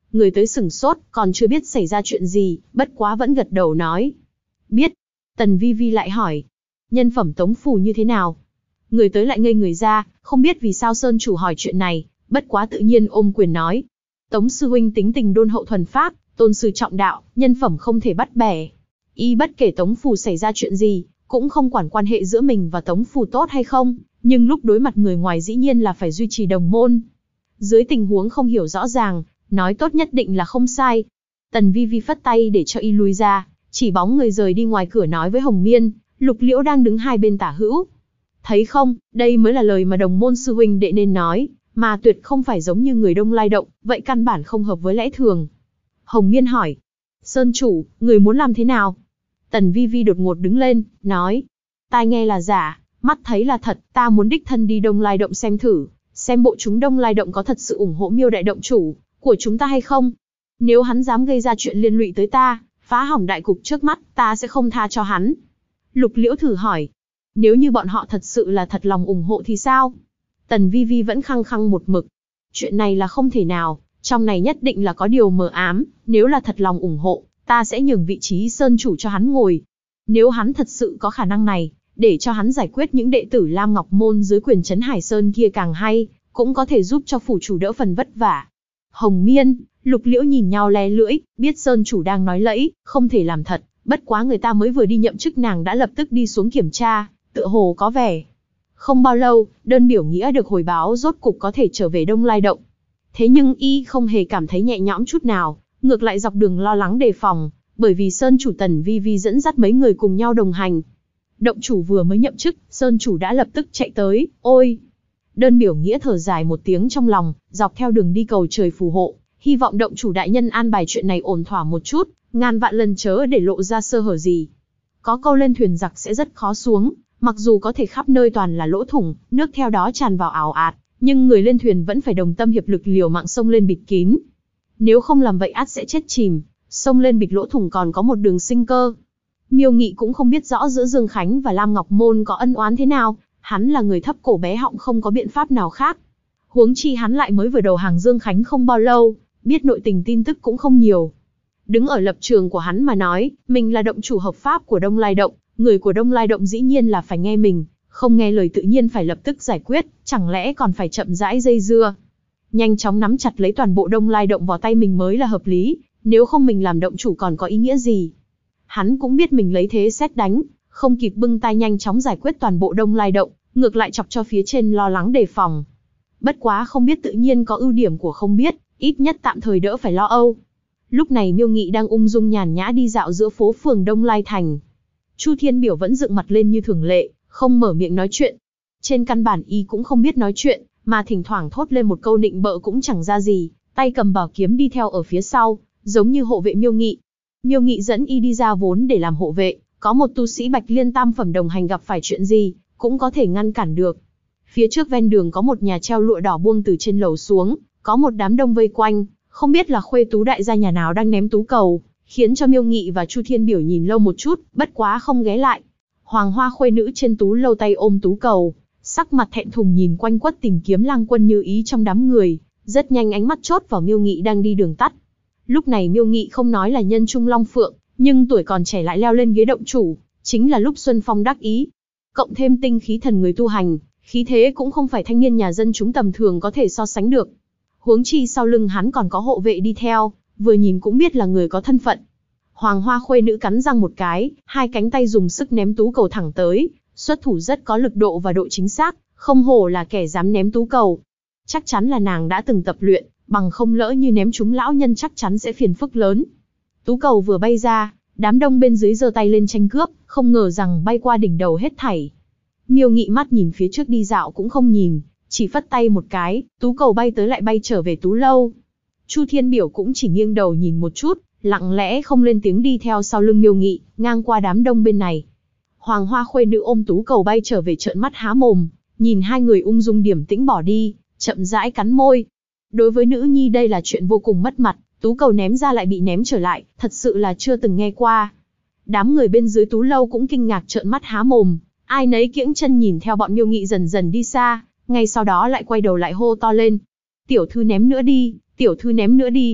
Người tới sửng sốt, còn chưa biết xảy ra chuyện gì, bất quá vẫn gật đầu nói. Biết. Tần Vi Vi lại hỏi. Nhân phẩm Tống phủ như thế nào? Người tới lại ngây người ra, không biết vì sao Sơn chủ hỏi chuyện này, bất quá tự nhiên ôm quyền nói. Tống sư huynh tính tình đôn hậu thuần phác, tôn sư trọng đạo, nhân phẩm không thể bắt bẻ. Y bất kể Tống phủ xảy ra chuyện gì, cũng không quản quan hệ giữa mình và Tống phủ tốt hay không, nhưng lúc đối mặt người ngoài dĩ nhiên là phải duy trì đồng môn. Dưới tình huống không hiểu rõ ràng, nói tốt nhất định là không sai. Tần Vi Vi phất tay để cho y lui ra, chỉ bóng người rời đi ngoài cửa nói với Hồng Miên, Lục Liễu đang đứng hai bên tả hữu. Thấy không, đây mới là lời mà đồng môn sư huynh đệ nên nói, mà tuyệt không phải giống như người Đông Lai Động, vậy căn bản không hợp với lẽ thường. Hồng Miên hỏi, Sơn chủ, người muốn làm thế nào? Tần Vi Vi đột ngột đứng lên, nói, tai nghe là giả, mắt thấy là thật, ta muốn đích thân đi Đông Lai Động xem thử, xem bộ chúng Đông Lai Động có thật sự ủng hộ Miêu đại động chủ của chúng ta hay không. Nếu hắn dám gây ra chuyện liên lụy tới ta, phá hỏng đại cục trước mắt, ta sẽ không tha cho hắn. Lục Liễu thử hỏi, nếu như bọn họ thật sự là thật lòng ủng hộ thì sao? Tần Vi Vi vẫn khăng khăng một mực. Chuyện này là không thể nào, trong này nhất định là có điều mờ ám, nếu là thật lòng ủng hộ, ta sẽ nhường vị trí sơn chủ cho hắn ngồi. Nếu hắn thật sự có khả năng này, để cho hắn giải quyết những đệ tử Lam Ngọc Môn dưới quyền trấn Hải Sơn kia càng hay, cũng có thể giúp cho phủ chủ đỡ phần vất vả. Hồng Miên, Lục Liễu nhìn nhau le lưỡi, biết sơn chủ đang nói lẫy, không thể làm thật, bất quá người ta mới vừa đi nhậm chức nàng đã lập tức đi xuống kiểm tra, tựa hồ có vẻ. Không bao lâu, đơn biểu nghĩa được hồi báo rốt cục có thể trở về Đông Lai Động. Thế nhưng y không hề cảm thấy nhẹ nhõm chút nào, ngược lại dọc đường lo lắng đề phòng, bởi vì sơn chủ Tần Vi Vi dẫn dắt mấy người cùng nhau đồng hành. Động chủ vừa mới nhậm chức, sơn chủ đã lập tức chạy tới, ôi. Đơn biểu nghĩa thở dài một tiếng trong lòng, dọc theo đường đi cầu trời phù hộ, hy vọng động chủ đại nhân an bài chuyện này ổn thỏa một chút, ngàn vạn lần chớ để lộ ra sơ hở gì. Có câu lên thuyền giặc sẽ rất khó xuống, mặc dù có thể khắp nơi toàn là lỗ thủng, nước theo đó tràn vào ào ạt, nhưng người lên thuyền vẫn phải đồng tâm hiệp lực liều mạng xông lên bịt kín. Nếu không làm vậy ắt sẽ chết chìm, xông lên bịt lỗ thủng còn có một đường sinh cơ. Miêu Nghị cũng không biết rõ giữa Dương Khánh và Lam Ngọc Môn có ân oán thế nào, hắn là người thấp cổ bé họng không có biện pháp nào khác. Huống chi hắn lại mới vừa đầu hàng Dương Khánh không bao lâu, biết nội tình tin tức cũng không nhiều. Đứng ở lập trường của hắn mà nói, mình là động chủ hợp pháp của Đông Lai Động, người của Đông Lai Động dĩ nhiên là phải nghe mình, không nghe lời tự nhiên phải lập tức giải quyết, chẳng lẽ còn phải chậm rãi dây dưa. Nhanh chóng nắm chặt lấy toàn bộ Đông Lai Động vào tay mình mới là hợp lý, nếu không mình làm động chủ còn có ý nghĩa gì. Hắn cũng biết mình lấy thế xét đánh, không kịp bưng tay nhanh chóng giải quyết toàn bộ Đông Lai Động, ngược lại chọc cho phía trên lo lắng đề phòng. Bất quá không biết tự nhiên có ưu điểm của không biết, ít nhất tạm thời đỡ phải lo âu. Lúc này Miêu Nghị đang ung dung nhàn nhã đi dạo giữa phố phường Đông Lai Thành. Chu Thiên Biểu vẫn dựng mặt lên như thường lệ, không mở miệng nói chuyện. Trên căn bản y cũng không biết nói chuyện, mà thỉnh thoảng thốt lên một câu nịnh bợ cũng chẳng ra gì, tay cầm bảo kiếm đi theo ở phía sau, giống như hộ vệ Miêu Nghị. Miêu Nghị dẫn y đi ra vốn để làm hộ vệ, có một tu sĩ Bạch Liên tam phẩm đồng hành gặp phải chuyện gì, cũng có thể ngăn cản được. Phía trước ven đường có một nhà treo lụa đỏ buông từ trên lầu xuống, có một đám đông vây quanh, không biết là khuê tú đại gia nhà nào đang ném tú cầu, khiến cho Miêu Nghị và Chu Thiên Biểu nhìn lâu một chút, bất quá không ghé lại. Hoàng hoa khuê nữ trên tú lâu tay ôm tú cầu, sắc mặt thẹn thùng nhìn quanh quất tìm kiếm Lang Quân Như Ý trong đám người, rất nhanh ánh mắt chốt vào Miêu Nghị đang đi đường tắt. Lúc này Miêu Nghị không nói là nhân trung long phượng, nhưng tuổi còn trẻ lại leo lên ghế động chủ, chính là lúc xuân phong đắc ý. Cộng thêm tinh khí thần người tu hành, khí thế cũng không phải thanh niên nhà dân chúng tầm thường có thể so sánh được. Huống chi sau lưng hắn còn có hộ vệ đi theo, vừa nhìn cũng biết là người có thân phận. Hoàng hoa khuê nữ cắn răng một cái, hai cánh tay dùng sức ném tú cầu thẳng tới, xuất thủ rất có lực độ và độ chính xác, không hổ là kẻ dám ném tú cầu. Chắc chắn là nàng đã từng tập luyện, bằng không lỡ như ném trúng lão nhân chắc chắn sẽ phiền phức lớn. Tú cầu vừa bay ra, đám đông bên dưới giơ tay lên tranh cướp, không ngờ rằng bay qua đỉnh đầu hết thảy. Miêu Nghị mắt nhìn phía trước đi dạo cũng không nhìn, chỉ phất tay một cái, tú cầu bay tới lại bay trở về tú lâu. Chu Thiên Biểu cũng chỉ nghiêng đầu nhìn một chút, lặng lẽ không lên tiếng đi theo sau lưng Miêu Nghị, ngang qua đám đông bên này. Hoàng hoa khuê nữ ôm tú cầu bay trở về trợn mắt há mồm, nhìn hai người ung dung điềm tĩnh bỏ đi, chậm rãi cắn môi. Đối với nữ nhi đây là chuyện vô cùng mất mặt, tú cầu ném ra lại bị ném trở lại, thật sự là chưa từng nghe qua. Đám người bên dưới tú lâu cũng kinh ngạc trợn mắt há mồm, ai nấy kiễng chân nhìn theo bọn Miêu Nghị dần dần đi xa, ngay sau đó lại quay đầu lại hô to lên. Tiểu thư ném nữa đi, tiểu thư ném nữa đi.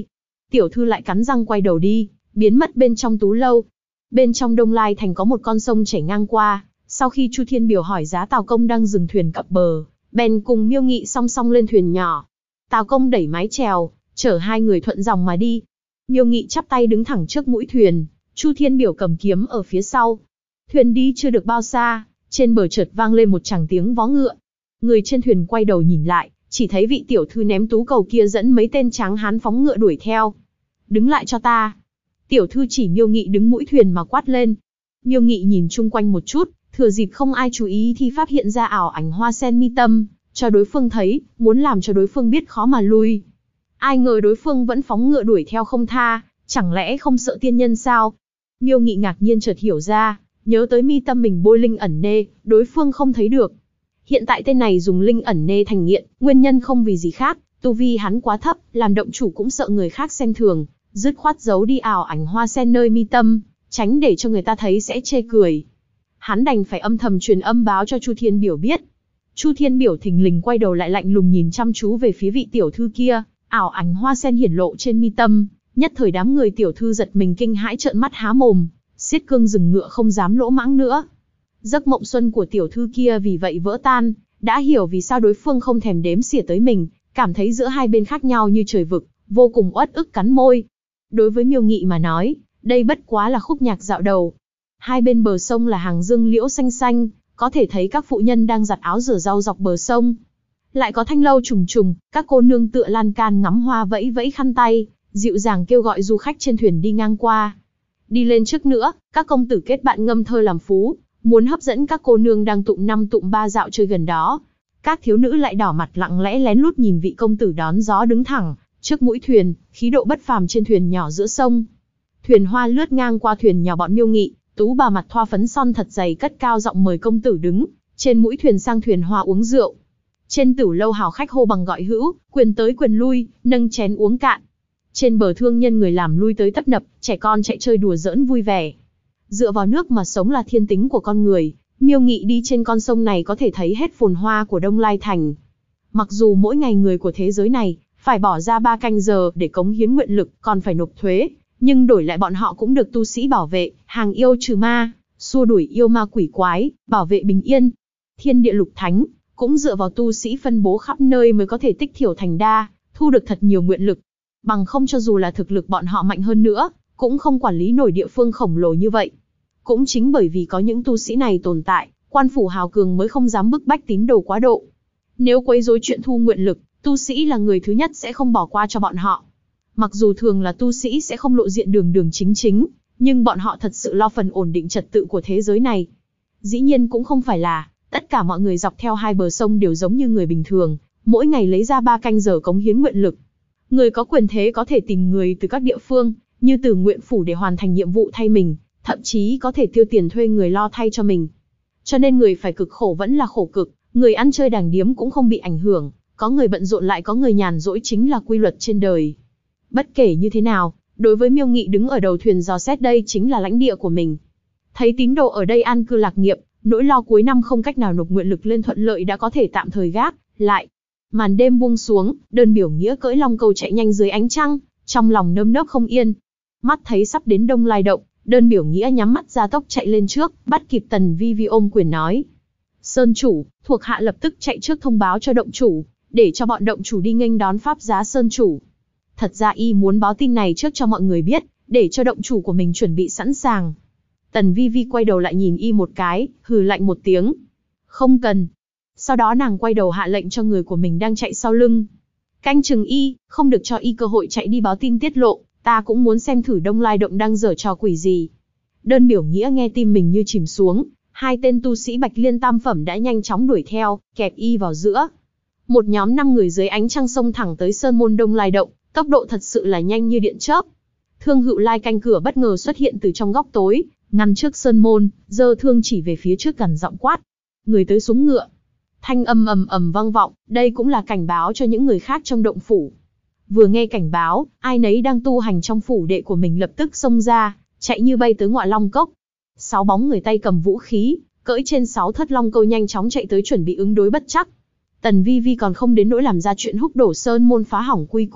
tiểu thư lại cắn răng quay đầu đi, biến mất bên trong tú lâu. Bên trong Đông Lai Thành có một con sông chảy ngang qua, sau khi Chu Thiên Biểu hỏi giá Tào Công đang dừng thuyền cập bờ, bèn cùng Miêu Nghị song song lên thuyền nhỏ. Tào Công đẩy mái chèo, chở hai người thuận dòng mà đi. Miêu Nghị chắp tay đứng thẳng trước mũi thuyền, Chu Thiên Biểu cầm kiếm ở phía sau. Thuyền đi chưa được bao xa, trên bờ chợt vang lên một tràng tiếng vó ngựa. Người trên thuyền quay đầu nhìn lại, chỉ thấy vị tiểu thư ném tú cầu kia dẫn mấy tên tráng hán phóng ngựa đuổi theo. Đứng lại cho ta. Tiểu thư chỉ Miêu Nghị đứng mũi thuyền mà quát lên. Miêu Nghị nhìn chung quanh một chút, thừa dịp không ai chú ý thì phát hiện ra ảo ảnh hoa sen mi tâm, cho đối phương thấy, muốn làm cho đối phương biết khó mà lui. Ai ngờ đối phương vẫn phóng ngựa đuổi theo không tha, chẳng lẽ không sợ tiên nhân sao? Miêu Nghị ngạc nhiên chợt hiểu ra, nhớ tới mi tâm mình bôi linh ẩn nê, đối phương không thấy được. Hiện tại tên này dùng linh ẩn nê thành nghiện, nguyên nhân không vì gì khác, tu vi hắn quá thấp, làm động chủ cũng sợ người khác xem thường, dứt khoát giấu đi ảo ảnh hoa sen nơi mi tâm, tránh để cho người ta thấy sẽ chê cười. Hắn đành phải âm thầm truyền âm báo cho Chu Thiên Biểu biết. Chu Thiên Biểu thình lình quay đầu lại lạnh lùng nhìn chăm chú về phía vị tiểu thư kia, ảo ảnh hoa sen hiển lộ trên mi tâm, nhất thời đám người tiểu thư giật mình kinh hãi trợn mắt há mồm, siết cương dừng ngựa không dám lỗ mãng nữa. Giấc mộng xuân của tiểu thư kia vì vậy vỡ tan, đã hiểu vì sao đối phương không thèm đếm xỉa tới mình, cảm thấy giữa hai bên khác nhau như trời vực, vô cùng uất ức cắn môi. Đối với Miêu Nghị mà nói, đây bất quá là khúc nhạc dạo đầu. Hai bên bờ sông là hàng dương liễu xanh xanh, có thể thấy các phụ nhân đang giặt áo rửa rau dọc bờ sông. Lại có thanh lâu trùng trùng, các cô nương tựa lan can ngắm hoa vẫy vẫy khăn tay, dịu dàng kêu gọi du khách trên thuyền đi ngang qua. Đi lên trước nữa, các công tử kết bạn ngâm thơ làm phú, muốn hấp dẫn các cô nương đang tụm năm tụm ba dạo chơi gần đó. Các thiếu nữ lại đỏ mặt lặng lẽ lén lút nhìn vị công tử đón gió đứng thẳng trước mũi thuyền, khí độ bất phàm trên thuyền nhỏ giữa sông. Thuyền hoa lướt ngang qua thuyền nhỏ bọn Miêu Nghị, tú bà mặt thoa phấn son thật dày cất cao giọng mời công tử đứng trên mũi thuyền sang thuyền hoa uống rượu. Trên tửu lâu hào khách hô bằng gọi hữu, quyền tới quyền lui, nâng chén uống cạn. Trên bờ thương nhân người làm lui tới tấp nập, trẻ con chạy chơi đùa giỡn vui vẻ. Dựa vào nước mà sống là thiên tính của con người, Miêu Nghị đi trên con sông này có thể thấy hết phồn hoa của Đông Lai Thành. Mặc dù mỗi ngày người của thế giới này phải bỏ ra 3 canh giờ để cống hiến nguyện lực, còn phải nộp thuế, nhưng đổi lại bọn họ cũng được tu sĩ bảo vệ, hàng yêu trừ ma, xua đuổi yêu ma quỷ quái, bảo vệ bình yên. Thiên địa lục thánh cũng dựa vào tu sĩ phân bố khắp nơi mới có thể tích thiểu thành đa, thu được thật nhiều nguyện lực. Bằng không cho dù là thực lực bọn họ mạnh hơn nữa, cũng không quản lý nổi địa phương khổng lồ như vậy. Cũng chính bởi vì có những tu sĩ này tồn tại, quan phủ hào cường mới không dám bức bách tín đồ quá độ. Nếu quấy rối chuyện thu nguyện lực, tu sĩ là người thứ nhất sẽ không bỏ qua cho bọn họ. Mặc dù thường là tu sĩ sẽ không lộ diện đường đường chính chính, nhưng bọn họ thật sự lo phần ổn định trật tự của thế giới này. Dĩ nhiên cũng không phải là tất cả mọi người dọc theo hai bờ sông đều giống như người bình thường, mỗi ngày lấy ra 3 canh giờ cống hiến nguyện lực. Người có quyền thế có thể tìm người từ các địa phương, như từ nguyện phủ để hoàn thành nhiệm vụ thay mình, thậm chí có thể tiêu tiền thuê người lo thay cho mình. Cho nên người phải cực khổ vẫn là khổ cực, người ăn chơi đàng điếm cũng không bị ảnh hưởng, có người bận rộn lại có người nhàn rỗi chính là quy luật trên đời. Bất kể như thế nào, đối với Miêu Nghị đứng ở đầu thuyền dò xét đây chính là lãnh địa của mình. Thấy tín đồ ở đây an cư lạc nghiệp, nỗi lo cuối năm không cách nào nộp nguyện lực lên thuận lợi đã có thể tạm thời gác lại. Màn đêm buông xuống, Đơn Biểu Nghĩa cưỡi long câu chạy nhanh dưới ánh trăng, trong lòng nơm nớp không yên. Mắt thấy sắp đến Đông Lai Động, Đơn Biểu Nghĩa nhắm mắt ra tốc chạy lên trước, bắt kịp Tần Vi Vi ôm quyền nói: Sơn chủ, thuộc hạ lập tức chạy trước thông báo cho động chủ, để cho bọn động chủ đi nghênh đón pháp giá Sơn chủ. Thật ra y muốn báo tin này trước cho mọi người biết, để cho động chủ của mình chuẩn bị sẵn sàng. Tần Vi Vi quay đầu lại nhìn y một cái, hừ lạnh một tiếng: Không cần. Sau đó nàng quay đầu hạ lệnh cho người của mình đang chạy sau lưng: Canh chừng y, không được cho y cơ hội chạy đi báo tin tiết lộ, ta cũng muốn xem thử Đông Lai Động đang giở trò quỷ gì. Đơn Biểu Nghĩa nghe tim mình như chìm xuống, hai tên tu sĩ Bạch Liên tam phẩm đã nhanh chóng đuổi theo, kẹp y vào giữa. Một nhóm 5 người dưới ánh trăng xông thẳng tới sơn môn Đông Lai Động, tốc độ thật sự là nhanh như điện chớp. Thương Hựu Lai canh cửa bất ngờ xuất hiện từ trong góc tối, ngăn trước sơn môn, giơ thương chỉ về phía trước gằn giọng quát: Người tới xuống ngựa. Thanh âm ầm ầm vang vọng, đây cũng là cảnh báo cho những người khác trong động phủ. Vừa nghe cảnh báo, ai nấy đang tu hành trong phủ đệ của mình lập tức xông ra, chạy như bay tới Ngọa Long Cốc. 6 bóng người tay cầm vũ khí, cưỡi trên 6 thất long câu nhanh chóng chạy tới chuẩn bị ứng đối bất trắc. Tần Vi Vi còn không đến nỗi làm ra chuyện húc đổ sơn môn phá hỏng quy củ,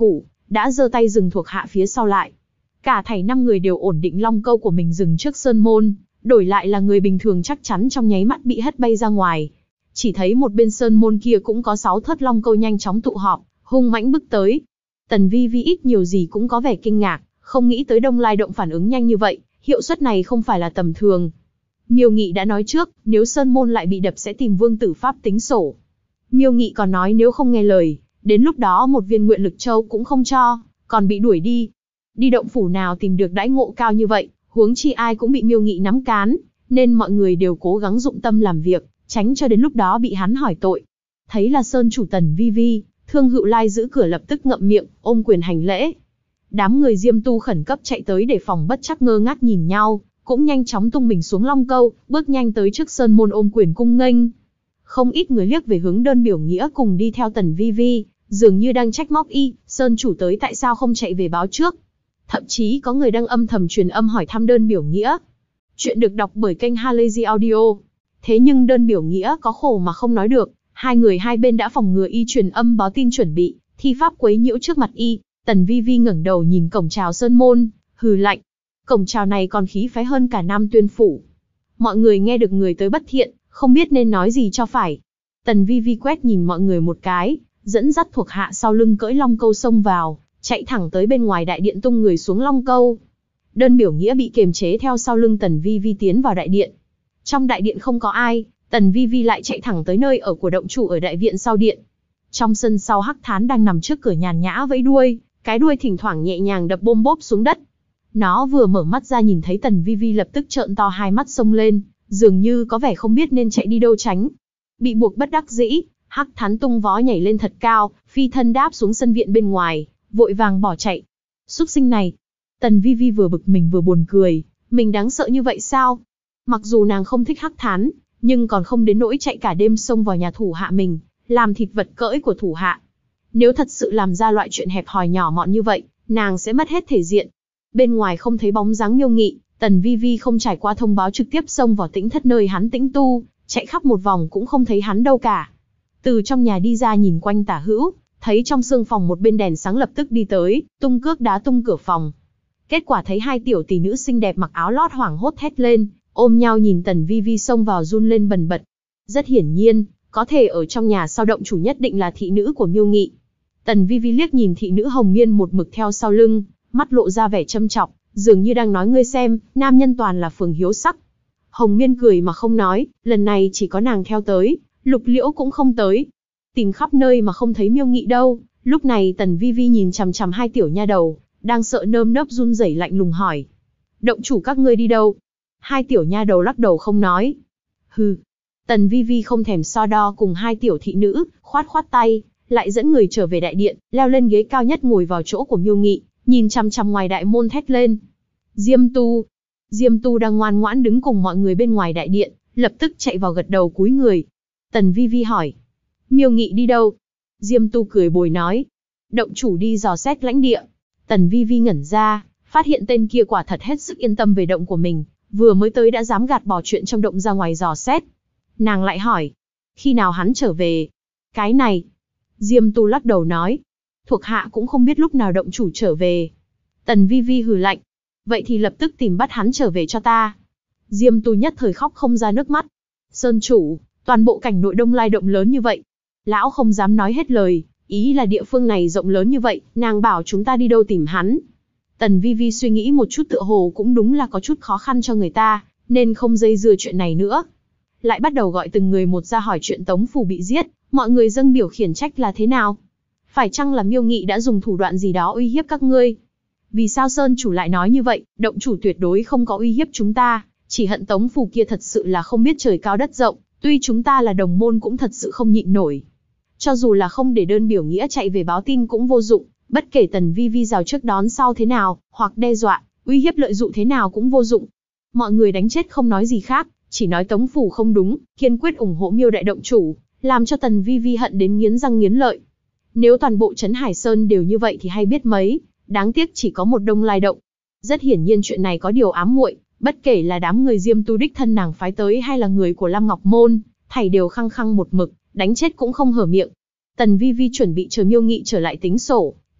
đã giơ tay dừng thuộc hạ phía sau lại. Cả thảy 5 người đều ổn định long câu của mình dừng trước sơn môn, đổi lại là người bình thường chắc chắn trong nháy mắt bị hất bay ra ngoài. Chỉ thấy một bên sơn môn kia cũng có 6 thớt long câu nhanh chóng tụ họp, hung mãnh bước tới. Tần Vi Vi ít nhiều gì cũng có vẻ kinh ngạc, không nghĩ tới Đông Lai Động phản ứng nhanh như vậy, hiệu suất này không phải là tầm thường. Miêu Nghị đã nói trước, nếu sơn môn lại bị đập sẽ tìm Vương Tử Pháp tính sổ. Miêu Nghị còn nói nếu không nghe lời, đến lúc đó một viên nguyện lực châu cũng không cho, còn bị đuổi đi. Đi động phủ nào tìm được đãi ngộ cao như vậy, huống chi ai cũng bị Miêu Nghị nắm cán, nên mọi người đều cố gắng dụng tâm làm việc, tránh cho đến lúc đó bị hắn hỏi tội. Thấy là sơn chủ Tần Vi Vi, Thương Hựu Lai giữ cửa lập tức ngậm miệng, ôm quyền hành lễ. Đám người Diêm Tu khẩn cấp chạy tới để phòng bất trắc ngơ ngác nhìn nhau, cũng nhanh chóng tung mình xuống long câu, bước nhanh tới trước sơn môn ôm quyền cung nghênh. Không ít người liếc về hướng Đơn Biểu Nghĩa cùng đi theo Tần Vi Vi, dường như đang trách móc y, sơn chủ tới tại sao không chạy về báo trước. Thậm chí có người đang âm thầm truyền âm hỏi thăm Đơn Biểu Nghĩa. Chuyện được đọc bởi kênh Halazy Audio. Thế nhưng Đơn Biểu Nghĩa có khổ mà không nói được, hai người hai bên đã phòng ngừa y truyền âm báo tin chuẩn bị, thi pháp quấy nhiễu trước mặt y. Tần Vi Vi ngẩng đầu nhìn cổng chào sơn môn, hừ lạnh. Cổng chào này còn khí phái hơn cả Nam Tuyên phủ. Mọi người nghe được người tới bất thiện, không biết nên nói gì cho phải. Tần Vi Vi quét nhìn mọi người một cái, dẫn dắt thuộc hạ sau lưng cưỡi long câu xông vào, chạy thẳng tới bên ngoài đại điện tung người xuống long câu. Đơn Biểu Nghĩa bị kiềm chế theo sau lưng Tần Vi Vi tiến vào đại điện. Trong đại điện không có ai, Tần Vi Vi lại chạy thẳng tới nơi ở của động chủ ở đại viện sau điện. Trong sân sau Hắc Thán đang nằm trước cửa nhàn nhã vẫy đuôi, cái đuôi thỉnh thoảng nhẹ nhàng đập bôm bốp xuống đất. Nó vừa mở mắt ra nhìn thấy Tần Vi Vi lập tức trợn to hai mắt xông lên, dường như có vẻ không biết nên chạy đi đâu tránh. Bị buộc bất đắc dĩ, Hắc Thán tung vó nhảy lên thật cao, phi thân đáp xuống sân viện bên ngoài, vội vàng bỏ chạy. Súc sinh này. Tần Vi Vi vừa bực mình vừa buồn cười, mình đáng sợ như vậy sao? Mặc dù nàng không thích Hắc Thán, nhưng còn không đến nỗi chạy cả đêm xông vào nhà thủ hạ mình, làm thịt vật cưỡi của thủ hạ. Nếu thật sự làm ra loại chuyện hẹp hòi nhỏ mọn như vậy, nàng sẽ mất hết thể diện. Bên ngoài không thấy bóng dáng Miêu Nghị, Tần Vi Vi không trải qua thông báo trực tiếp xông vào tĩnh thất nơi hắn tĩnh tu, chạy khắp một vòng cũng không thấy hắn đâu cả. Từ trong nhà đi ra nhìn quanh tả hữu, thấy trong sương phòng một bên đèn sáng lập tức đi tới, tung cước đá tung cửa phòng. Kết quả thấy hai tiểu tỷ nữ xinh đẹp mặc áo lót hoảng hốt thét lên, ôm nhau nhìn Tần Vi Vi xông vào run lên bần bật. Rất hiển nhiên, có thể ở trong nhà sau động chủ nhất định là thị nữ của Miêu Nghị. Tần Vi Vi liếc nhìn thị nữ Hồng Miên một mực theo sau lưng, mắt lộ ra vẻ châm chọc, dường như đang nói ngươi xem, nam nhân toàn là phường hiếu sắc. Hồng Miên cười mà không nói, lần này chỉ có nàng theo tới, Lục Liễu cũng không tới. Tìm khắp nơi mà không thấy Miêu Nghị đâu. Lúc này Tần Vi Vi nhìn chằm chằm hai tiểu nha đầu, đang sợ nơm nớp run rẩy lạnh lùng hỏi. Động chủ các ngươi đi đâu? Hai tiểu nha đầu lắc đầu không nói. Hừ. Tần Vi Vi không thèm so đo cùng hai tiểu thị nữ, khoát khoát tay, lại dẫn người trở về đại điện, leo lên ghế cao nhất ngồi vào chỗ của Miêu Nghị, nhìn chằm chằm ngoài đại môn thét lên. Diêm Tu. Diêm Tu đang ngoan ngoãn đứng cùng mọi người bên ngoài đại điện, lập tức chạy vào gật đầu cúi người. Tần Vi Vi hỏi. Miêu Nghị đi đâu? Diêm Tu cười bồi nói. Động chủ đi dò xét lãnh địa. Tần Vi Vi ngẩn ra, phát hiện tên kia quả thật hết sức yên tâm về động của mình, vừa mới tới đã dám gạt bỏ chuyện trong động ra ngoài dò xét. Nàng lại hỏi. Khi nào hắn trở về? Cái này. Diêm Tu lắc đầu nói. Thuộc hạ cũng không biết lúc nào động chủ trở về. Tần Vi Vi hừ lạnh. Vậy thì lập tức tìm bắt hắn trở về cho ta. Diêm Tu nhất thời khóc không ra nước mắt. Sơn chủ, toàn bộ cảnh nội Đông Lai Động lớn như vậy. Lão không dám nói hết lời, ý là địa phương này rộng lớn như vậy, nàng bảo chúng ta đi đâu tìm hắn. Tần Vi Vi suy nghĩ một chút tựa hồ cũng đúng là có chút khó khăn cho người ta, nên không dây dưa chuyện này nữa. Lại bắt đầu gọi từng người một ra hỏi chuyện Tống Phủ bị giết, mọi người dâng biểu khiển trách là thế nào. Phải chăng là Miêu Nghị đã dùng thủ đoạn gì đó uy hiếp các ngươi? Vì sao Sơn chủ lại nói như vậy, động chủ tuyệt đối không có uy hiếp chúng ta, chỉ hận Tống Phủ kia thật sự là không biết trời cao đất rộng, tuy chúng ta là đồng môn cũng thật sự không nhịn nổi. Cho dù là không để Đơn Biểu Nghĩa chạy về báo tin cũng vô dụng, bất kể Tần Vi Vi rào trước đón sau thế nào, hoặc đe dọa, uy hiếp lợi dụng thế nào cũng vô dụng. Mọi người đánh chết không nói gì khác, chỉ nói Tống Phủ không đúng, kiên quyết ủng hộ Miêu đại động chủ, làm cho Tần Vi Vi hận đến nghiến răng nghiến lợi. Nếu toàn bộ Trấn Hải Sơn đều như vậy thì hay biết mấy, đáng tiếc chỉ có một Đông Lai Động. Rất hiển nhiên chuyện này có điều ám muội, bất kể là đám người Diêm Tu đích thân nàng phái tới hay là người của Lam Ngọc Môn, thảy đều khăng khăng một mực, đánh chết cũng không hở miệng. Tần Vi Vi chuẩn bị chờ Miêu Nghị trở lại tính sổ,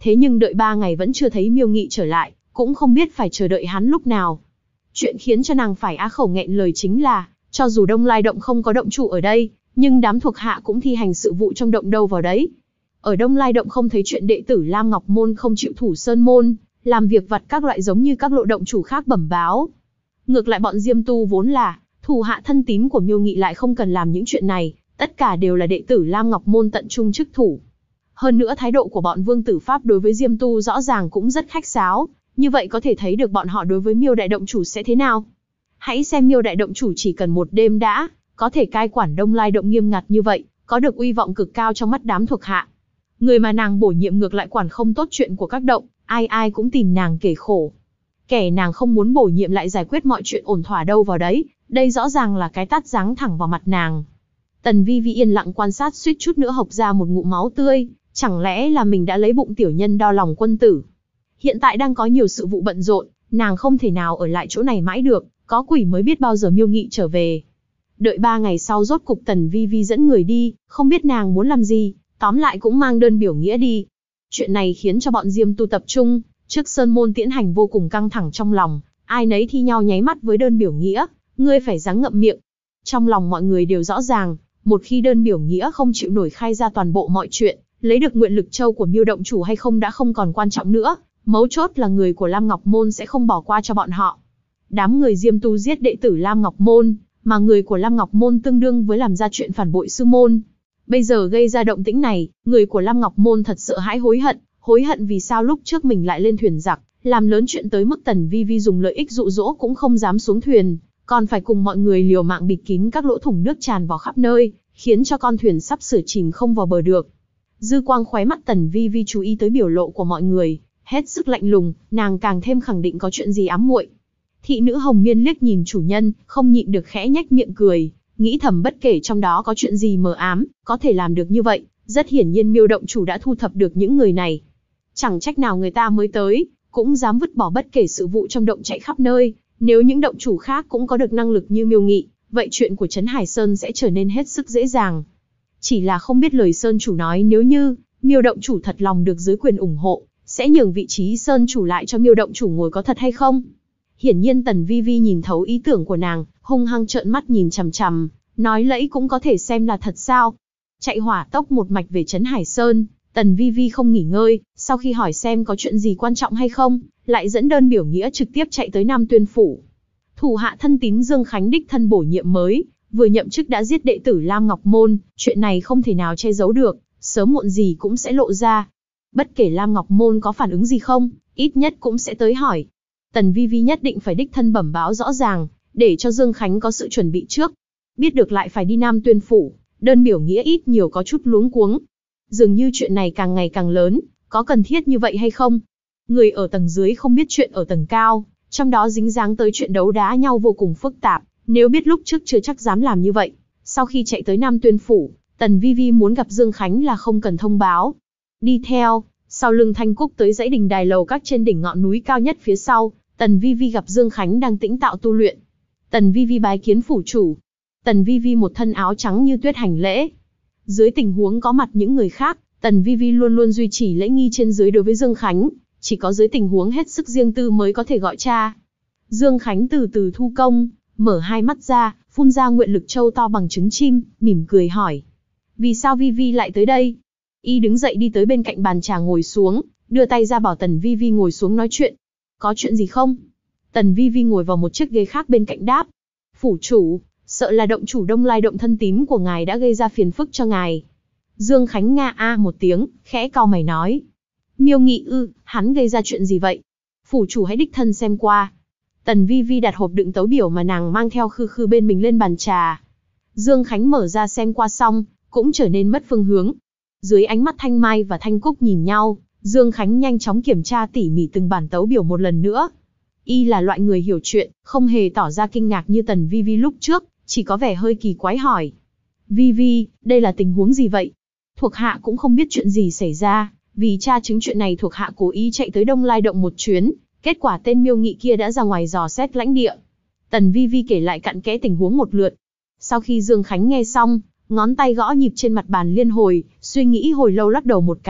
thế nhưng đợi 3 ngày vẫn chưa thấy Miêu Nghị trở lại, cũng không biết phải chờ đợi hắn lúc nào. Chuyện khiến cho nàng phải á khẩu nghẹn lời chính là, cho dù Đông Lai Động không có động chủ ở đây, nhưng đám thuộc hạ cũng thi hành sự vụ trong động đâu vào đấy. Ở Đông Lai Động không thấy chuyện đệ tử Lam Ngọc Môn không chịu thủ sơn môn, làm việc vặt các loại giống như các lộ động chủ khác bẩm báo. Ngược lại bọn Diêm Tu vốn là thủ hạ thân tín của Miêu Nghị lại không cần làm những chuyện này, tất cả đều là đệ tử Lam Ngọc Môn tận trung chức thủ. Hơn nữa thái độ của bọn Vương Tử Pháp đối với Diêm Tu rõ ràng cũng rất khách sáo, như vậy có thể thấy được bọn họ đối với Miêu Đại Động Chủ sẽ thế nào. Hãy xem Miêu Đại Động Chủ chỉ cần một đêm đã, có thể cai quản Đông Lai Động nghiêm ngặt như vậy, có được uy vọng cực cao trong mắt đám thuộc hạ. Người mà nàng bổ nhiệm ngược lại quản không tốt chuyện của các động, ai ai cũng tìm nàng kể khổ. Kẻ nàng không muốn bổ nhiệm lại giải quyết mọi chuyện ổn thỏa đâu vào đấy, đây rõ ràng là cái tát giáng thẳng vào mặt nàng. Tần Vi Vi yên lặng quan sát suýt chút nữa hộc ra một ngụm máu tươi, chẳng lẽ là mình đã lấy bụng tiểu nhân đo lòng quân tử. Hiện tại đang có nhiều sự vụ bận rộn, nàng không thể nào ở lại chỗ này mãi được, có quỷ mới biết bao giờ Miêu Nghị trở về. Đợi 3 ngày sau rốt cục Tần Vi Vi dẫn người đi, không biết nàng muốn làm gì, tóm lại cũng mang đơn biểu nghĩa đi. Chuyện này khiến cho bọn Diêm Tu tập trung, trước sơn môn tiễn hành vô cùng căng thẳng trong lòng, ai nấy thi nhau nháy mắt với đơn biểu nghĩa, ngươi phải ráng ngậm miệng. Trong lòng mọi người đều rõ ràng, một khi đơn biểu nghĩa không chịu nổi khai ra toàn bộ mọi chuyện, lấy được nguyện lực châu của Miêu Động Chủ hay không đã không còn quan trọng nữa, mấu chốt là người của Lam Ngọc Môn sẽ không bỏ qua cho bọn họ. Đám người Diêm Tu giết đệ tử Lam Ngọc Môn, mà người của Lam Ngọc Môn tương đương với làm ra chuyện phản bội sư môn. Bây giờ gây ra động tĩnh này, người của Lam Ngọc Môn thật sợ hãi hối hận vì sao lúc trước mình lại lên thuyền giặc, làm lớn chuyện tới mức Tần Vi Vi dùng lợi ích dụ dỗ cũng không dám xuống thuyền, còn phải cùng mọi người liều mạng bịt kín các lỗ thủng nước tràn vào khắp nơi, khiến cho con thuyền sắp sửa chìm không vào bờ được. Dư quang khóe mắt Tần Vi Vi chú ý tới biểu lộ của mọi người, hết sức lạnh lùng, nàng càng thêm khẳng định có chuyện gì ám muội. Thị nữ Hồng Miên liếc nhìn chủ nhân, không nhịn được khẽ nhếch miệng cười, nghĩ thầm bất kể trong đó có chuyện gì mờ ám, có thể làm được như vậy, rất hiển nhiên Miêu Động Chủ đã thu thập được những người này. Chẳng trách nào người ta mới tới, cũng dám vứt bỏ bất kể sự vụ trong động chạy khắp nơi, nếu những động chủ khác cũng có được năng lực như Miêu Nghị, vậy chuyện của Trấn Hải Sơn sẽ trở nên hết sức dễ dàng. Chỉ là không biết lời Sơn Chủ nói nếu như Miêu Động Chủ thật lòng được dưới quyền ủng hộ, sẽ nhường vị trí Sơn Chủ lại cho Miêu Động Chủ ngồi có thật hay không? Hiển nhiên Tần Vi Vi nhìn thấu ý tưởng của nàng, hung hăng trợn mắt nhìn chằm chằm, nói lẫy cũng có thể xem là thật sao. Chạy hỏa tốc một mạch về Trấn Hải Sơn, Tần Vi Vi không nghỉ ngơi, sau khi hỏi xem có chuyện gì quan trọng hay không, lại dẫn đơn biểu nghĩa trực tiếp chạy tới Nam Tuyên Phủ. Thủ hạ thân tín Dương Khánh đích thân bổ nhiệm mới, vừa nhậm chức đã giết đệ tử Lam Ngọc Môn, chuyện này không thể nào che giấu được, sớm muộn gì cũng sẽ lộ ra. Bất kể Lam Ngọc Môn có phản ứng gì không, ít nhất cũng sẽ tới hỏi. Tần Vi Vi nhất định phải đích thân bẩm báo rõ ràng, để cho Dương Khánh có sự chuẩn bị trước. Biết được lại phải đi Nam Tuyên Phủ, đơn biểu nghĩa ít nhiều có chút luống cuống. Dường như chuyện này càng ngày càng lớn, có cần thiết như vậy hay không? Người ở tầng dưới không biết chuyện ở tầng cao, trong đó dính dáng tới chuyện đấu đá nhau vô cùng phức tạp, nếu biết lúc trước chưa chắc dám làm như vậy. Sau khi chạy tới Nam Tuyên Phủ, Tần Vi Vi muốn gặp Dương Khánh là không cần thông báo. Đi theo, sau lưng Thanh Cúc tới dãy đình đài lầu các trên đỉnh ngọn núi cao nhất phía sau, Tần Vi Vi gặp Dương Khánh đang tĩnh tạo tu luyện. Tần Vi Vi bái kiến phủ chủ. Tần Vi Vi một thân áo trắng như tuyết hành lễ. Dưới tình huống có mặt những người khác, Tần Vi Vi luôn luôn duy trì lễ nghi trên dưới đối với Dương Khánh, chỉ có dưới tình huống hết sức riêng tư mới có thể gọi cha. Dương Khánh từ từ thu công, mở hai mắt ra, phun ra nguyện lực châu to bằng trứng chim, mỉm cười hỏi. Vì sao Vi Vi lại tới đây? Y đứng dậy đi tới bên cạnh bàn trà ngồi xuống, đưa tay ra bảo Tần Vi Vi ngồi xuống nói chuyện. Có chuyện gì không? Tần Vi Vi ngồi vào một chiếc ghế khác bên cạnh đáp. Phủ chủ, sợ là động chủ Đông Lai Động thân tín của ngài đã gây ra phiền phức cho ngài. Dương Khánh nga a một tiếng, khẽ cau mày nói. Miêu Nghị hắn gây ra chuyện gì vậy? Phủ chủ hãy đích thân xem qua. Tần Vi Vi đặt hộp đựng tấu biểu mà nàng mang theo khư khư bên mình lên bàn trà. Dương Khánh mở ra xem qua xong, cũng trở nên mất phương hướng. Dưới ánh mắt Thanh Mai và Thanh Cúc nhìn nhau, Dương Khánh nhanh chóng kiểm tra tỉ mỉ từng bản tấu biểu một lần nữa. Y là loại người hiểu chuyện, không hề tỏ ra kinh ngạc như Tần Vi Vi lúc trước, chỉ có vẻ hơi kỳ quái hỏi. Vi Vi, đây là tình huống gì vậy? Thuộc hạ cũng không biết chuyện gì xảy ra, vì tra chứng chuyện này thuộc hạ cố ý chạy tới Đông Lai Động một chuyến, kết quả tên Miêu Nghị kia đã ra ngoài dò xét lãnh địa. Tần Vi Vi kể lại cặn kẽ tình huống một lượt. Sau khi Dương Khánh nghe xong, ngón tay gõ nhịp trên mặt bàn liên hồi, suy nghĩ hồi lâu lắc đầu một cái,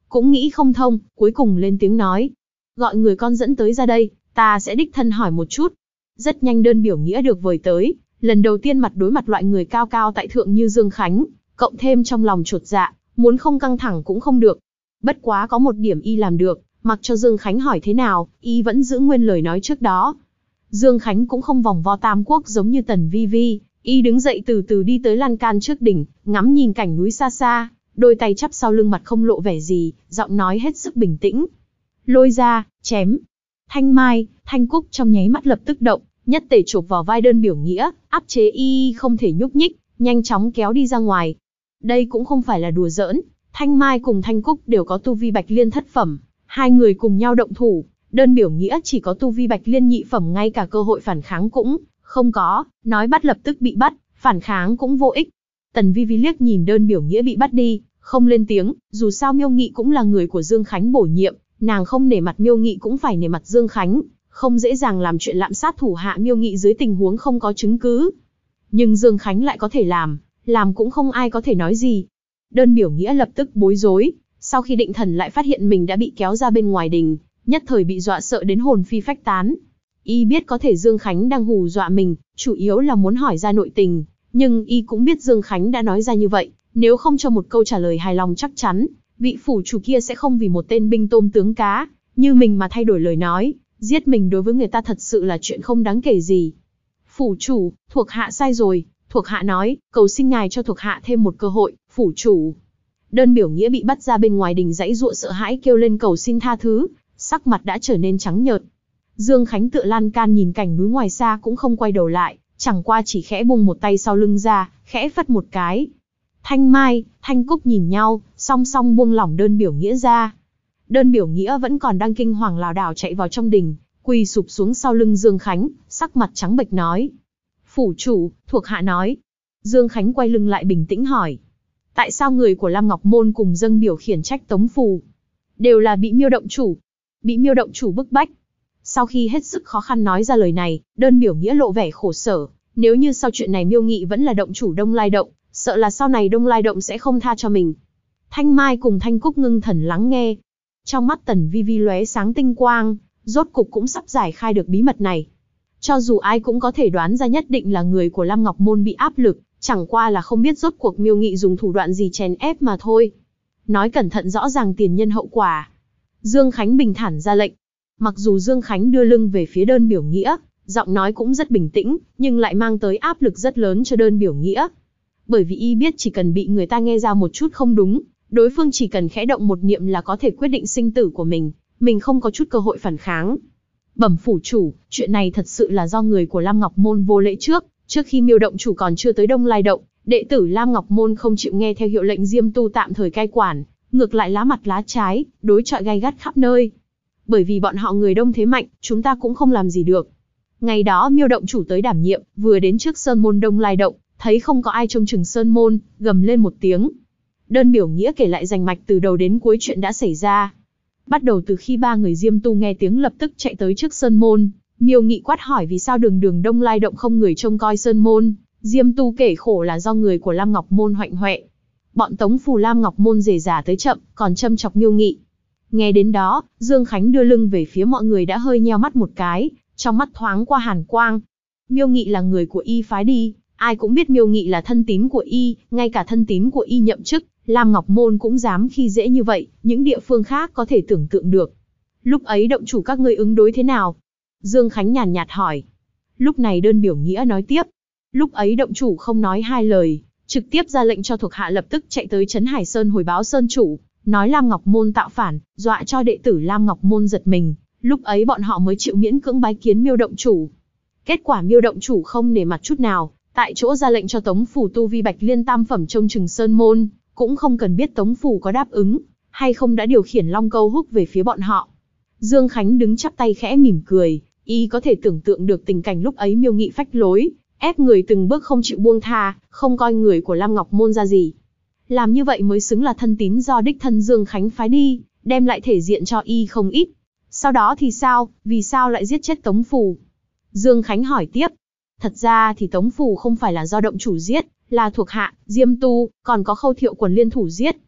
cũng nghĩ không thông, cuối cùng lên tiếng nói. Gọi người con dẫn tới ra đây, ta sẽ đích thân hỏi một chút. Rất nhanh đơn biểu nghĩa được vời tới, lần đầu tiên mặt đối mặt loại người cao cao tại thượng như Dương Khánh, cộng thêm trong lòng chột dạ, muốn không căng thẳng cũng không được. Bất quá có một điểm y làm được, mặc cho Dương Khánh hỏi thế nào, y vẫn giữ nguyên lời nói trước đó. Dương Khánh cũng không vòng vo tam quốc giống như Tần Vi Vi, y đứng dậy từ từ đi tới lan can trước đỉnh, ngắm nhìn cảnh núi xa xa, đôi tay chắp sau lưng mặt không lộ vẻ gì, giọng nói hết sức bình tĩnh. Lôi ra, chém. Thanh Mai, Thanh Cúc trong nháy mắt lập tức động, nhất tề chộp vào vai đơn biểu nghĩa, áp chế y không thể nhúc nhích, nhanh chóng kéo đi ra ngoài. Đây cũng không phải là đùa giỡn, Thanh Mai cùng Thanh Cúc đều có tu vi Bạch Liên thất phẩm, hai người cùng nhau động thủ, đơn biểu nghĩa chỉ có tu vi Bạch Liên nhị phẩm, ngay cả cơ hội phản kháng cũng không có, nói bắt lập tức bị bắt, phản kháng cũng vô ích. Tần Vi Vi liếc nhìn đơn biểu nghĩa bị bắt đi, không lên tiếng, dù sao Miêu Nghị cũng là người của Dương Khánh bổ nhiệm, nàng không nể mặt Miêu Nghị cũng phải nể mặt Dương Khánh, không dễ dàng làm chuyện lạm sát thủ hạ Miêu Nghị dưới tình huống không có chứng cứ. Nhưng Dương Khánh lại có thể làm cũng không ai có thể nói gì. Đơn biểu nghĩa lập tức bối rối, sau khi định thần lại phát hiện mình đã bị kéo ra bên ngoài đình, nhất thời bị dọa sợ đến hồn phi phách tán. Y biết có thể Dương Khánh đang hù dọa mình, chủ yếu là muốn hỏi ra nội tình, nhưng y cũng biết Dương Khánh đã nói ra như vậy, nếu không cho một câu trả lời hài lòng chắc chắn, vị phủ chủ kia sẽ không vì một tên binh tôm tướng cá như mình mà thay đổi lời nói, giết mình đối với người ta thật sự là chuyện không đáng kể gì. Phủ chủ, thuộc hạ sai rồi, thuộc hạ nói, cầu xin ngài cho thuộc hạ thêm một cơ hội, phủ chủ. Đơn biểu nghĩa bị bắt ra bên ngoài đình giãy giụa sợ hãi kêu lên cầu xin tha thứ, sắc mặt đã trở nên trắng nhợt. Dương Khánh tựa lan can nhìn cảnh núi ngoài xa cũng không quay đầu lại, chẳng qua chỉ khẽ bung một tay sau lưng ra, khẽ phất một cái. Thanh Mai, Thanh Cúc nhìn nhau, song song buông lỏng đơn biểu nghĩa ra. Đơn biểu nghĩa vẫn còn đang kinh hoàng lảo đảo chạy vào trong đình, quỳ sụp xuống sau lưng Dương Khánh, sắc mặt trắng bệch nói. Phủ chủ, thuộc hạ nói. Dương Khánh quay lưng lại bình tĩnh hỏi. Tại sao người của Lam Ngọc Môn cùng dâng biểu khiển trách Tống Phù? Đều là bị Miêu động chủ. Bị Miêu động chủ bức bách. Sau khi hết sức khó khăn nói ra lời này, đơn biểu nghĩa lộ vẻ khổ sở. Nếu như sau chuyện này Miêu Nghị vẫn là động chủ Đông Lai Động, sợ là sau này Đông Lai Động sẽ không tha cho mình. Thanh Mai cùng Thanh Cúc ngưng thần lắng nghe. Trong mắt Tần Vi Vi lóe sáng tinh quang, rốt cục cũng sắp giải khai được bí mật này. Cho dù ai cũng có thể đoán ra nhất định là người của Lam Ngọc Môn bị áp lực, chẳng qua là không biết rốt cuộc Miêu Nghị dùng thủ đoạn gì chèn ép mà thôi. Nói cẩn thận rõ ràng tiền nhân hậu quả. Dương Khánh bình thản ra lệnh. Mặc dù Dương Khánh đưa lưng về phía đơn biểu nghĩa, giọng nói cũng rất bình tĩnh, nhưng lại mang tới áp lực rất lớn cho đơn biểu nghĩa. Bởi vì y biết chỉ cần bị người ta nghe ra một chút không đúng, đối phương chỉ cần khẽ động một niệm là có thể quyết định sinh tử của mình không có chút cơ hội phản kháng. Bẩm phủ chủ, chuyện này thật sự là do người của Lam Ngọc Môn vô lễ trước khi Miêu động chủ còn chưa tới Đông Lai Động, đệ tử Lam Ngọc Môn không chịu nghe theo hiệu lệnh Diêm Tu tạm thời cai quản, ngược lại lá mặt lá trái, đối chọi gay gắt khắp nơi. Bởi vì bọn họ người đông thế mạnh, chúng ta cũng không làm gì được. Ngày đó Miêu động chủ tới đảm nhiệm, vừa đến trước sơn môn Đông Lai Động, thấy không có ai trông chừng sơn môn, gầm lên một tiếng. Đơn biểu nghĩa kể lại rành mạch từ đầu đến cuối chuyện đã xảy ra. Bắt đầu từ khi ba người Diêm Tu nghe tiếng lập tức chạy tới trước sơn môn, Miêu Nghị quát hỏi vì sao đường đường Đông Lai Động không người trông coi sơn môn, Diêm Tu kể khổ là do người của Lam Ngọc Môn hoạnh hoẹ. Bọn Tống Phù Lam Ngọc Môn rề rả tới chậm, còn châm chọc Miêu Nghị. Nghe đến đó, Dương Khánh đưa lưng về phía mọi người đã hơi nheo mắt một cái, trong mắt thoáng qua hàn quang. Miêu Nghị là người của y phái đi, ai cũng biết Miêu Nghị là thân tín của y, ngay cả thân tín của y nhậm chức, Lam Ngọc Môn cũng dám khi dễ như vậy, những địa phương khác có thể tưởng tượng được. Lúc ấy động chủ các ngươi ứng đối thế nào? Dương Khánh nhàn nhạt hỏi. Lúc này đơn biểu nghĩa nói tiếp. Lúc ấy động chủ không nói hai lời, trực tiếp ra lệnh cho thuộc hạ lập tức chạy tới Trấn Hải Sơn hồi báo sơn chủ, nói Lam Ngọc Môn tạo phản, dọa cho đệ tử Lam Ngọc Môn giật mình, lúc ấy bọn họ mới chịu miễn cưỡng bái kiến Miêu động chủ. Kết quả Miêu động chủ không nể mặt chút nào, tại chỗ ra lệnh cho Tống Phù tu vi Bạch Liên tam phẩm trông chừng sơn môn, cũng không cần biết Tống Phù có đáp ứng hay không đã điều khiển Long Câu húc về phía bọn họ. Dương Khánh đứng chắp tay khẽ mỉm cười, y có thể tưởng tượng được tình cảnh lúc ấy Miêu Nghị phách lối, ép người từng bước không chịu buông tha, không coi người của Lam Ngọc Môn ra gì. Làm như vậy mới xứng là thân tín do đích thân Dương Khánh phái đi, đem lại thể diện cho y không ít. Sau đó thì sao, vì sao lại giết chết Tống Phù? Dương Khánh hỏi tiếp. Thật ra thì Tống Phù không phải là do động chủ giết, là thuộc hạ, Diêm Tu, còn có Khâu Thiệu Quần liên thủ giết.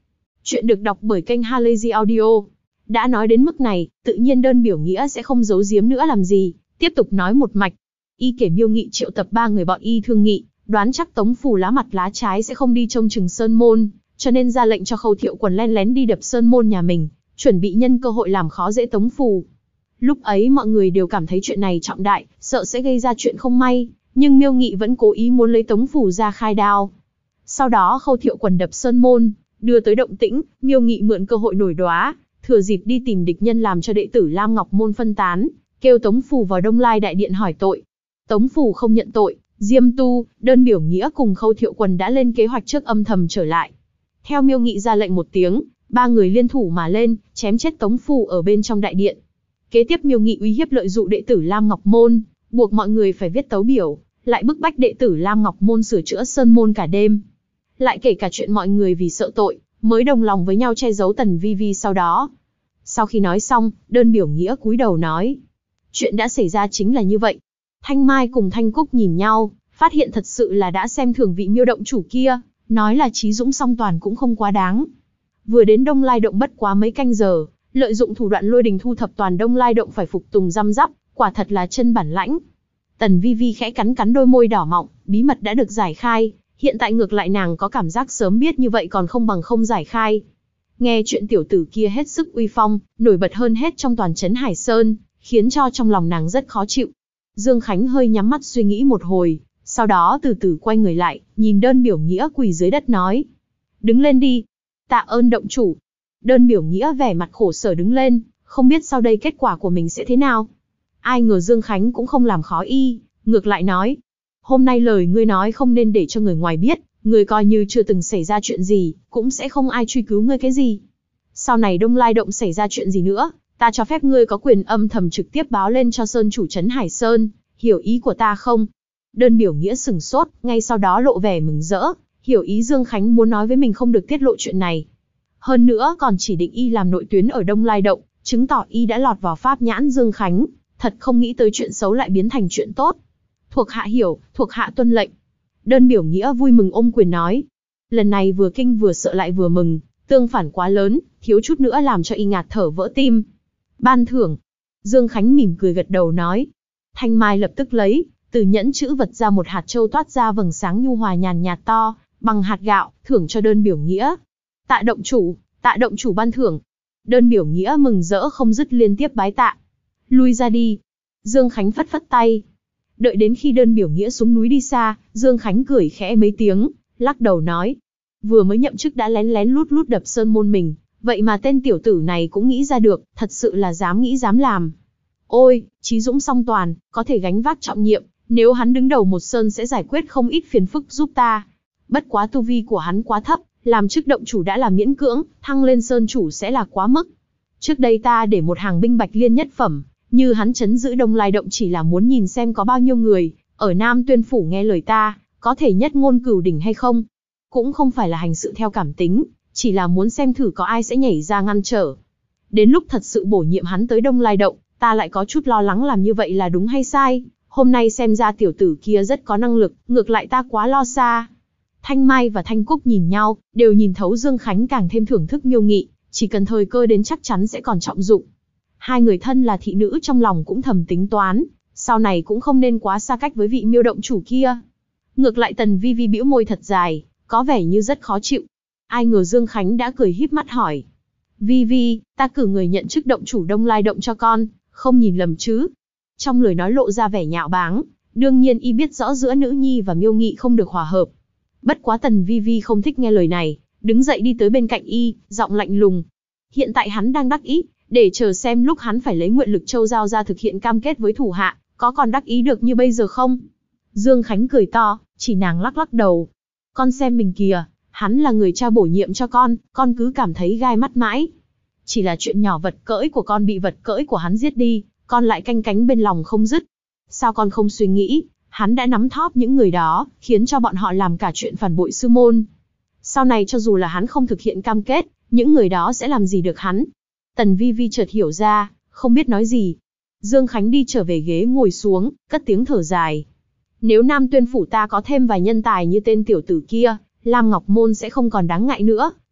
Chuyện được đọc bởi kênh Halazy Audio. Đã nói đến mức này, tự nhiên đơn biểu nghĩa sẽ không giấu giếm nữa làm gì, tiếp tục nói một mạch. Y kể Miêu Nghị triệu tập 3 người bọn y thương nghị, đoán chắc Tống Phù lá mặt lá trái sẽ không đi trông chừng sơn môn, cho nên ra lệnh cho Khâu Thiệu Quần len lén đi đập sơn môn nhà mình, chuẩn bị nhân cơ hội làm khó dễ Tống Phù. Lúc ấy mọi người đều cảm thấy chuyện này trọng đại, sợ sẽ gây ra chuyện không may, nhưng Miêu Nghị vẫn cố ý muốn lấy Tống Phù ra khai đao. Sau đó Khâu Thiệu Quần đập sơn môn, đưa tới động tĩnh, Miêu Nghị mượn cơ hội nổi đoá, thừa dịp đi tìm địch nhân làm cho đệ tử Lam Ngọc Môn phân tán, kêu Tống Phù vào Đông Lai đại điện hỏi tội. Tống Phù không nhận tội, Diêm Tu, đơn biểu nghĩa cùng Khâu Thiệu Quần đã lên kế hoạch trước âm thầm trở lại. Theo Miêu Nghị ra lệnh một tiếng, 3 người liên thủ mà lên, chém chết Tống Phù ở bên trong đại điện. Kế tiếp Miêu Nghị uy hiếp lợi dụng đệ tử Lam Ngọc Môn, buộc mọi người phải viết tấu biểu, lại bức bách đệ tử Lam Ngọc Môn sửa chữa sơn môn cả đêm. Lại kể cả chuyện mọi người vì sợ tội, mới đồng lòng với nhau che giấu Tần Vi Vi sau đó. Sau khi nói xong, đơn biểu nghĩa cúi đầu nói. Chuyện đã xảy ra chính là như vậy. Thanh Mai cùng Thanh Cúc nhìn nhau, phát hiện thật sự là đã xem thường vị Miêu động chủ kia, nói là trí dũng song toàn cũng không quá đáng. Vừa đến Đông Lai động bất quá mấy canh giờ, lợi dụng thủ đoạn lôi đình thu thập toàn Đông Lai động phải phục tùng răm rắp, quả thật là chân bản lãnh. Tần Vi Vi khẽ cắn cắn đôi môi đỏ mọng, bí mật đã được giải khai, hiện tại ngược lại nàng có cảm giác sớm biết như vậy còn không bằng không giải khai. Nghe chuyện tiểu tử kia hết sức uy phong, nổi bật hơn hết trong toàn trấn Hải Sơn, khiến cho trong lòng nàng rất khó chịu. Dương Khánh hơi nhắm mắt suy nghĩ một hồi, sau đó từ từ quay người lại, nhìn đơn biểu nghĩa quỳ dưới đất nói. Đứng lên đi. Tạ ơn động chủ. Đơn biểu nghĩa vẻ mặt khổ sở đứng lên, không biết sau đây kết quả của mình sẽ thế nào. Ai ngờ Dương Khánh cũng không làm khó y, ngược lại nói. Hôm nay lời ngươi nói không nên để cho người ngoài biết, ngươi coi như chưa từng xảy ra chuyện gì, cũng sẽ không ai truy cứu ngươi cái gì. Sau này Đông Lai động xảy ra chuyện gì nữa, ta cho phép ngươi có quyền âm thầm trực tiếp báo lên cho Sơn chủ trấn Hải Sơn, hiểu ý của ta không? Đơn biểu nghĩa sửng sốt, ngay sau đó lộ vẻ mừng rỡ, hiểu ý Dương Khánh muốn nói với mình không được tiết lộ chuyện này. Hơn nữa còn chỉ định y làm nội tuyến ở Đông Lai động, chứng tỏ y đã lọt vào pháp nhãn Dương Khánh, thật không nghĩ tới chuyện xấu lại biến thành chuyện tốt. Thuộc hạ hiểu, thuộc hạ tuân lệnh. Đơn biểu nghĩa vui mừng ôm quyền nói. Lần này vừa kinh vừa sợ lại vừa mừng, tương phản quá lớn, thiếu chút nữa làm cho y ngạt thở vỡ tim. Ban thưởng. Dương Khánh mỉm cười gật đầu nói. Thanh Mai lập tức lấy, từ nhẫn chữ vật ra một hạt châu toát ra vầng sáng nhu hòa nhàn nhạt to, bằng hạt gạo, thưởng cho đơn biểu nghĩa. Tạ động chủ ban thưởng. Đơn biểu nghĩa mừng rỡ không dứt liên tiếp bái tạ. Lui ra đi. Dương Khánh phất phất tay. Đợi đến khi đơn biểu nghĩa xuống núi đi xa, Dương Khánh cười khẽ mấy tiếng, lắc đầu nói. Vừa mới nhậm chức đã lén lén lút lút đập sơn môn mình, vậy mà tên tiểu tử này cũng nghĩ ra được, thật sự là dám nghĩ dám làm. Ôi, trí dũng song toàn, có thể gánh vác trọng nhiệm, nếu hắn đứng đầu một sơn sẽ giải quyết không ít phiền phức giúp ta. Bất quá tu vi của hắn quá thấp, làm chức động chủ đã là miễn cưỡng, thăng lên sơn chủ sẽ là quá mức. Trước đây ta để một hàng binh bạch liên nhất phẩm, như hắn trấn giữ Đông Lai động chỉ là muốn nhìn xem có bao nhiêu người, ở Nam Tuyên Phủ nghe lời ta, có thể nhất ngôn cửu đỉnh hay không. Cũng không phải là hành sự theo cảm tính, chỉ là muốn xem thử có ai sẽ nhảy ra ngăn trở. Đến lúc thật sự bổ nhiệm hắn tới Đông Lai động, ta lại có chút lo lắng làm như vậy là đúng hay sai. Hôm nay xem ra tiểu tử kia rất có năng lực, ngược lại ta quá lo xa. Thanh Mai và Thanh Cúc nhìn nhau, đều nhìn thấu Dương Khánh càng thêm thưởng thức Miêu Nghị, chỉ cần thời cơ đến chắc chắn sẽ còn trọng dụng. Hai người thân là thị nữ trong lòng cũng thầm tính toán, sau này cũng không nên quá xa cách với vị Miêu động chủ kia. Ngược lại Tần Vi Vi bĩu môi thật dài, có vẻ như rất khó chịu. Ai ngờ Dương Khánh đã cười híp mắt hỏi. Vi Vi, ta cử người nhận chức động chủ Đông Lai động cho con, không nhìn lầm chứ? Trong lời nói lộ ra vẻ nhạo báng, đương nhiên y biết rõ giữa nữ nhi và Miêu Nghị không được hòa hợp. Bất quá Tần Vi Vi không thích nghe lời này, đứng dậy đi tới bên cạnh y, giọng lạnh lùng. Hiện tại hắn đang đắc ý, để chờ xem lúc hắn phải lấy Nguyện Lực Châu giao ra thực hiện cam kết với thủ hạ, có còn đắc ý được như bây giờ không? Dương Khánh cười to, chỉ nàng lắc lắc đầu. Con xem mình kìa, hắn là người cha bổ nhiệm cho con cứ cảm thấy gai mắt mãi. Chỉ là chuyện nhỏ vật cỡi của con bị vật cỡi của hắn giết đi, con lại canh cánh bên lòng không dứt. Sao con không suy nghĩ, hắn đã nắm thóp những người đó, khiến cho bọn họ làm cả chuyện phản bội sư môn. Sau này cho dù là hắn không thực hiện cam kết, những người đó sẽ làm gì được hắn? Tần Vi Vi chợt hiểu ra, không biết nói gì. Dương Khánh đi trở về ghế ngồi xuống, cất tiếng thở dài. Nếu Nam Tuyên Phủ ta có thêm vài nhân tài như tên tiểu tử kia, Lam Ngọc Môn sẽ không còn đáng ngại nữa,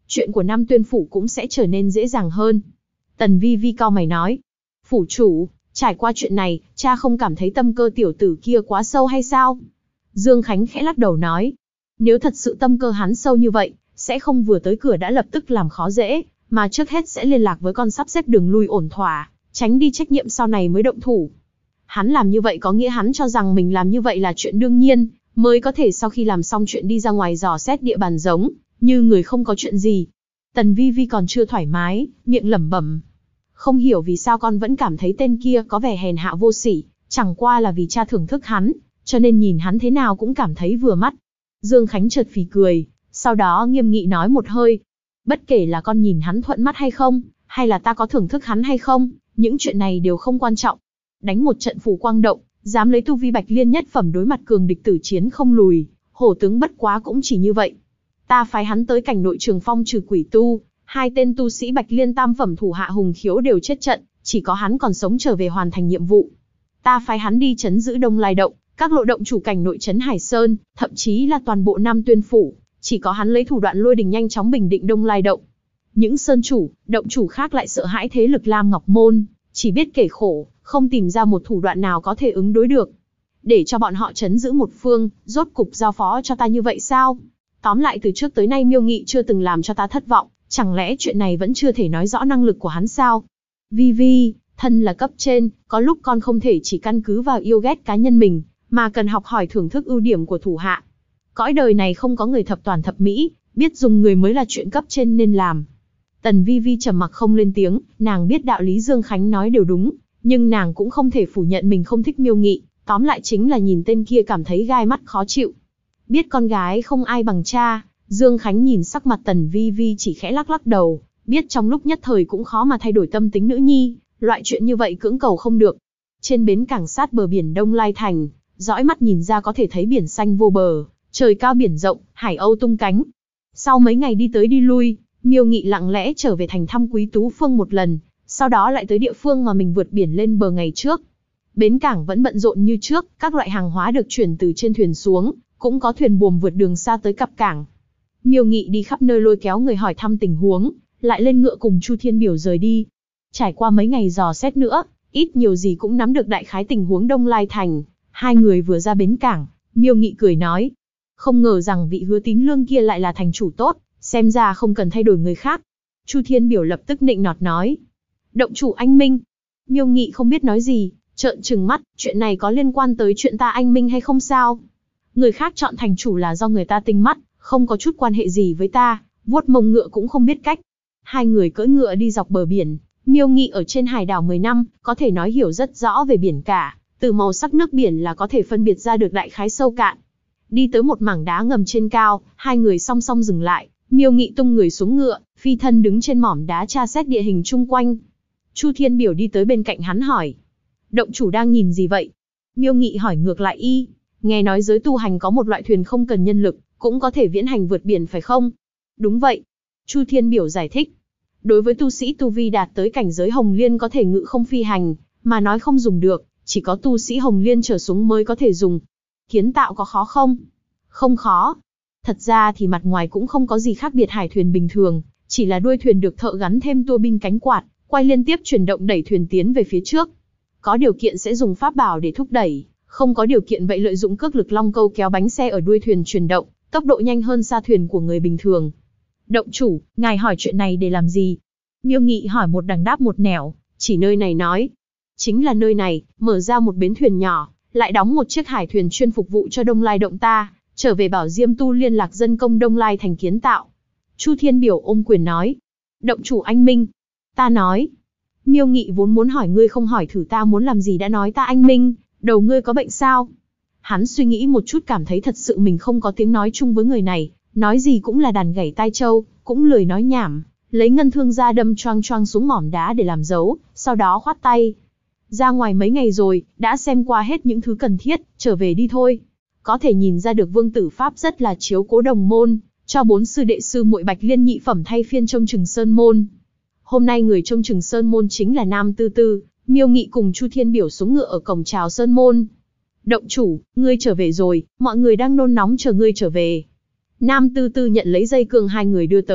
chuyện của Nam Tuyên Phủ cũng sẽ trở nên dễ dàng hơn. Tần Vi Vi cau mày nói, phủ chủ, trải qua chuyện này, cha không cảm thấy tâm cơ tiểu tử kia quá sâu hay sao? Dương Khánh khẽ lắc đầu nói, nếu thật sự tâm cơ hắn sâu như vậy, sẽ không vừa tới cửa đã lập tức làm khó dễ, mà trước hết sẽ liên lạc với con sắp xếp đường lui ổn thỏa, tránh đi trách nhiệm sau này mới động thủ. Hắn làm như vậy có nghĩa hắn cho rằng mình làm như vậy là chuyện đương nhiên, mới có thể sau khi làm xong chuyện đi ra ngoài dò xét địa bàn giống như người không có chuyện gì. Tần Vi Vi còn chưa thoải mái, miệng lẩm bẩm, không hiểu vì sao con vẫn cảm thấy tên kia có vẻ hèn hạ vô sỉ, chẳng qua là vì cha thưởng thức hắn, cho nên nhìn hắn thế nào cũng cảm thấy vừa mắt. Dương Khánh chợt phì cười, sau đó nghiêm nghị nói một hơi, bất kể là con nhìn hắn thuận mắt hay không, hay là ta có thưởng thức hắn hay không, những chuyện này đều không quan trọng. Đánh một trận phủ quang động, dám lấy tu vi Bạch Liên nhất phẩm đối mặt cường địch tử chiến không lùi, hổ tướng bất quá cũng chỉ như vậy. Ta phái hắn tới cảnh nội Trường Phong trừ quỷ tu, 2 tên tu sĩ Bạch Liên tam phẩm thủ hạ hùng khiếu đều chết trận, chỉ có hắn còn sống trở về hoàn thành nhiệm vụ. Ta phái hắn đi trấn giữ Đông Lai động, các lộ động chủ cảnh nội trấn Hải Sơn, thậm chí là toàn bộ Nam Tuyên phủ, chỉ có hắn lấy thủ đoạn lôi đình nhanh chóng bình định Đông Lai động. Những sơn chủ, động chủ khác lại sợ hãi thế lực Lam Ngọc Môn, chỉ biết kể khổ, không tìm ra một thủ đoạn nào có thể ứng đối được. Để cho bọn họ trấn giữ một phương, rốt cục giao phó cho ta như vậy sao? Tóm lại từ trước tới nay Miêu Nghị chưa từng làm cho ta thất vọng, chẳng lẽ chuyện này vẫn chưa thể nói rõ năng lực của hắn sao? Vi Vi, thân là cấp trên, có lúc con không thể chỉ căn cứ vào yêu ghét cá nhân mình, mà cần học hỏi thưởng thức ưu điểm của thủ hạ. Cõi đời này không có người thập toàn thập mỹ, biết dùng người mới là chuyện cấp trên nên làm. Tần Vi Vi trầm mặc không lên tiếng, nàng biết đạo lý Dương Khánh nói đều đúng, nhưng nàng cũng không thể phủ nhận mình không thích Miêu Nghị, tóm lại chính là nhìn tên kia cảm thấy gai mắt khó chịu. Biết con gái không ai bằng cha, Dương Khánh nhìn sắc mặt Tần Vi Vi chỉ khẽ lắc lắc đầu, biết trong lúc nhất thời cũng khó mà thay đổi tâm tính nữ nhi, loại chuyện như vậy cưỡng cầu không được. Trên bến cảng sát bờ biển Đông Lai Thành, dõi mắt nhìn ra có thể thấy biển xanh vô bờ, trời cao biển rộng, hải âu tung cánh. Sau mấy ngày đi tới đi lui, Miêu Nghị lặng lẽ trở về thành thăm Quý Tú Phương một lần, sau đó lại tới địa phương mà mình vượt biển lên bờ ngày trước. Bến cảng vẫn bận rộn như trước, các loại hàng hóa được chuyển từ trên thuyền xuống, cũng có thuyền buồm vượt đường xa tới cập cảng. Miêu Nghị đi khắp nơi lôi kéo người hỏi thăm tình huống, lại lên ngựa cùng Chu Thiên Biểu rời đi. Trải qua mấy ngày dò xét nữa, ít nhiều gì cũng nắm được đại khái tình huống Đông Lai Thành. Hai người vừa ra bến cảng, Miêu Nghị cười nói, không ngờ rằng vị Hứa Tín Lương kia lại là thành chủ tốt, xem ra không cần thay đổi người khác. Chu Thiên Biểu lập tức nịnh nọt nói, động chủ anh minh. Miêu Nghị không biết nói gì, trợn trừng mắt, chuyện này có liên quan tới chuyện ta anh minh hay không sao? Người khác chọn thành chủ là do người ta tinh mắt, không có chút quan hệ gì với ta, vuốt mông ngựa cũng không biết cách. Hai người cưỡi ngựa đi dọc bờ biển, Miêu Nghị ở trên hải đảo 10 năm, có thể nói hiểu rất rõ về biển cả, từ màu sắc nước biển là có thể phân biệt ra được đại khái sâu cạn. Đi tới một mảng đá ngầm trên cao, hai người song song dừng lại, Miêu Nghị tung người xuống ngựa, phi thân đứng trên mỏm đá tra xét địa hình chung quanh. Chu Thiên Biểu đi tới bên cạnh hắn hỏi, động chủ đang nhìn gì vậy? Miêu Nghị hỏi ngược lại y, nghe nói giới tu hành có một loại thuyền không cần nhân lực, cũng có thể viễn hành vượt biển phải không? Đúng vậy. Chu Thiên Biểu giải thích. Đối với tu sĩ tu vi đạt tới cảnh giới Hồng Liên có thể ngự không phi hành, mà nói không dùng được, chỉ có tu sĩ Hồng Liên trở xuống mới có thể dùng. Kiến tạo có khó không? Không khó. Thật ra thì mặt ngoài cũng không có gì khác biệt hải thuyền bình thường, chỉ là đuôi thuyền được thợ gắn thêm tua bin cánh quạt, quay liên tiếp chuyển động đẩy thuyền tiến về phía trước. Có điều kiện sẽ dùng pháp bảo để thúc đẩy, không có điều kiện vậy lợi dụng cước lực long câu kéo bánh xe ở đuôi thuyền chuyển động, tốc độ nhanh hơn xa thuyền của người bình thường. Động chủ, ngài hỏi chuyện này để làm gì? Miêu Nghị hỏi một đằng đáp một nẻo, chỉ nơi này nói. Chính là nơi này, mở ra một bến thuyền nhỏ, lại đóng một chiếc hải thuyền chuyên phục vụ cho Đông Lai động ta, trở về bảo Diêm tu liên lạc dân công Đông Lai thành kiến tạo. Chu Thiên Biểu ôm quyền nói. Động chủ anh minh. Ta nói. Miêu Nghị vốn muốn hỏi ngươi không hỏi thử ta muốn làm gì đã nói ta anh minh, đầu ngươi có bệnh sao? Hắn suy nghĩ một chút cảm thấy thật sự mình không có tiếng nói chung với người này, nói gì cũng là đàn gảy tai trâu, cũng lười nói nhảm, lấy ngân thương ra đâm choang choang xuống mỏm đá để làm dấu, sau đó khoát tay. Ra ngoài mấy ngày rồi, đã xem qua hết những thứ cần thiết, trở về đi thôi. Có thể nhìn ra được Vương Tử Pháp rất là chiếu cố đồng môn, cho 4 sư đệ sư muội Bạch Liên nhị phẩm thay phiên trông chừng Sơn môn. Hôm nay người trông chừng Sơn môn chính là Nam Tư Tư, Miêu Nghị cùng Chu Thiên Biểu xuống ngựa ở cổng chào Sơn môn. Động chủ, ngươi trở về rồi, mọi người đang nôn nóng chờ ngươi trở về. Nam Tư Tư nhận lấy dây cương hai người đưa tới,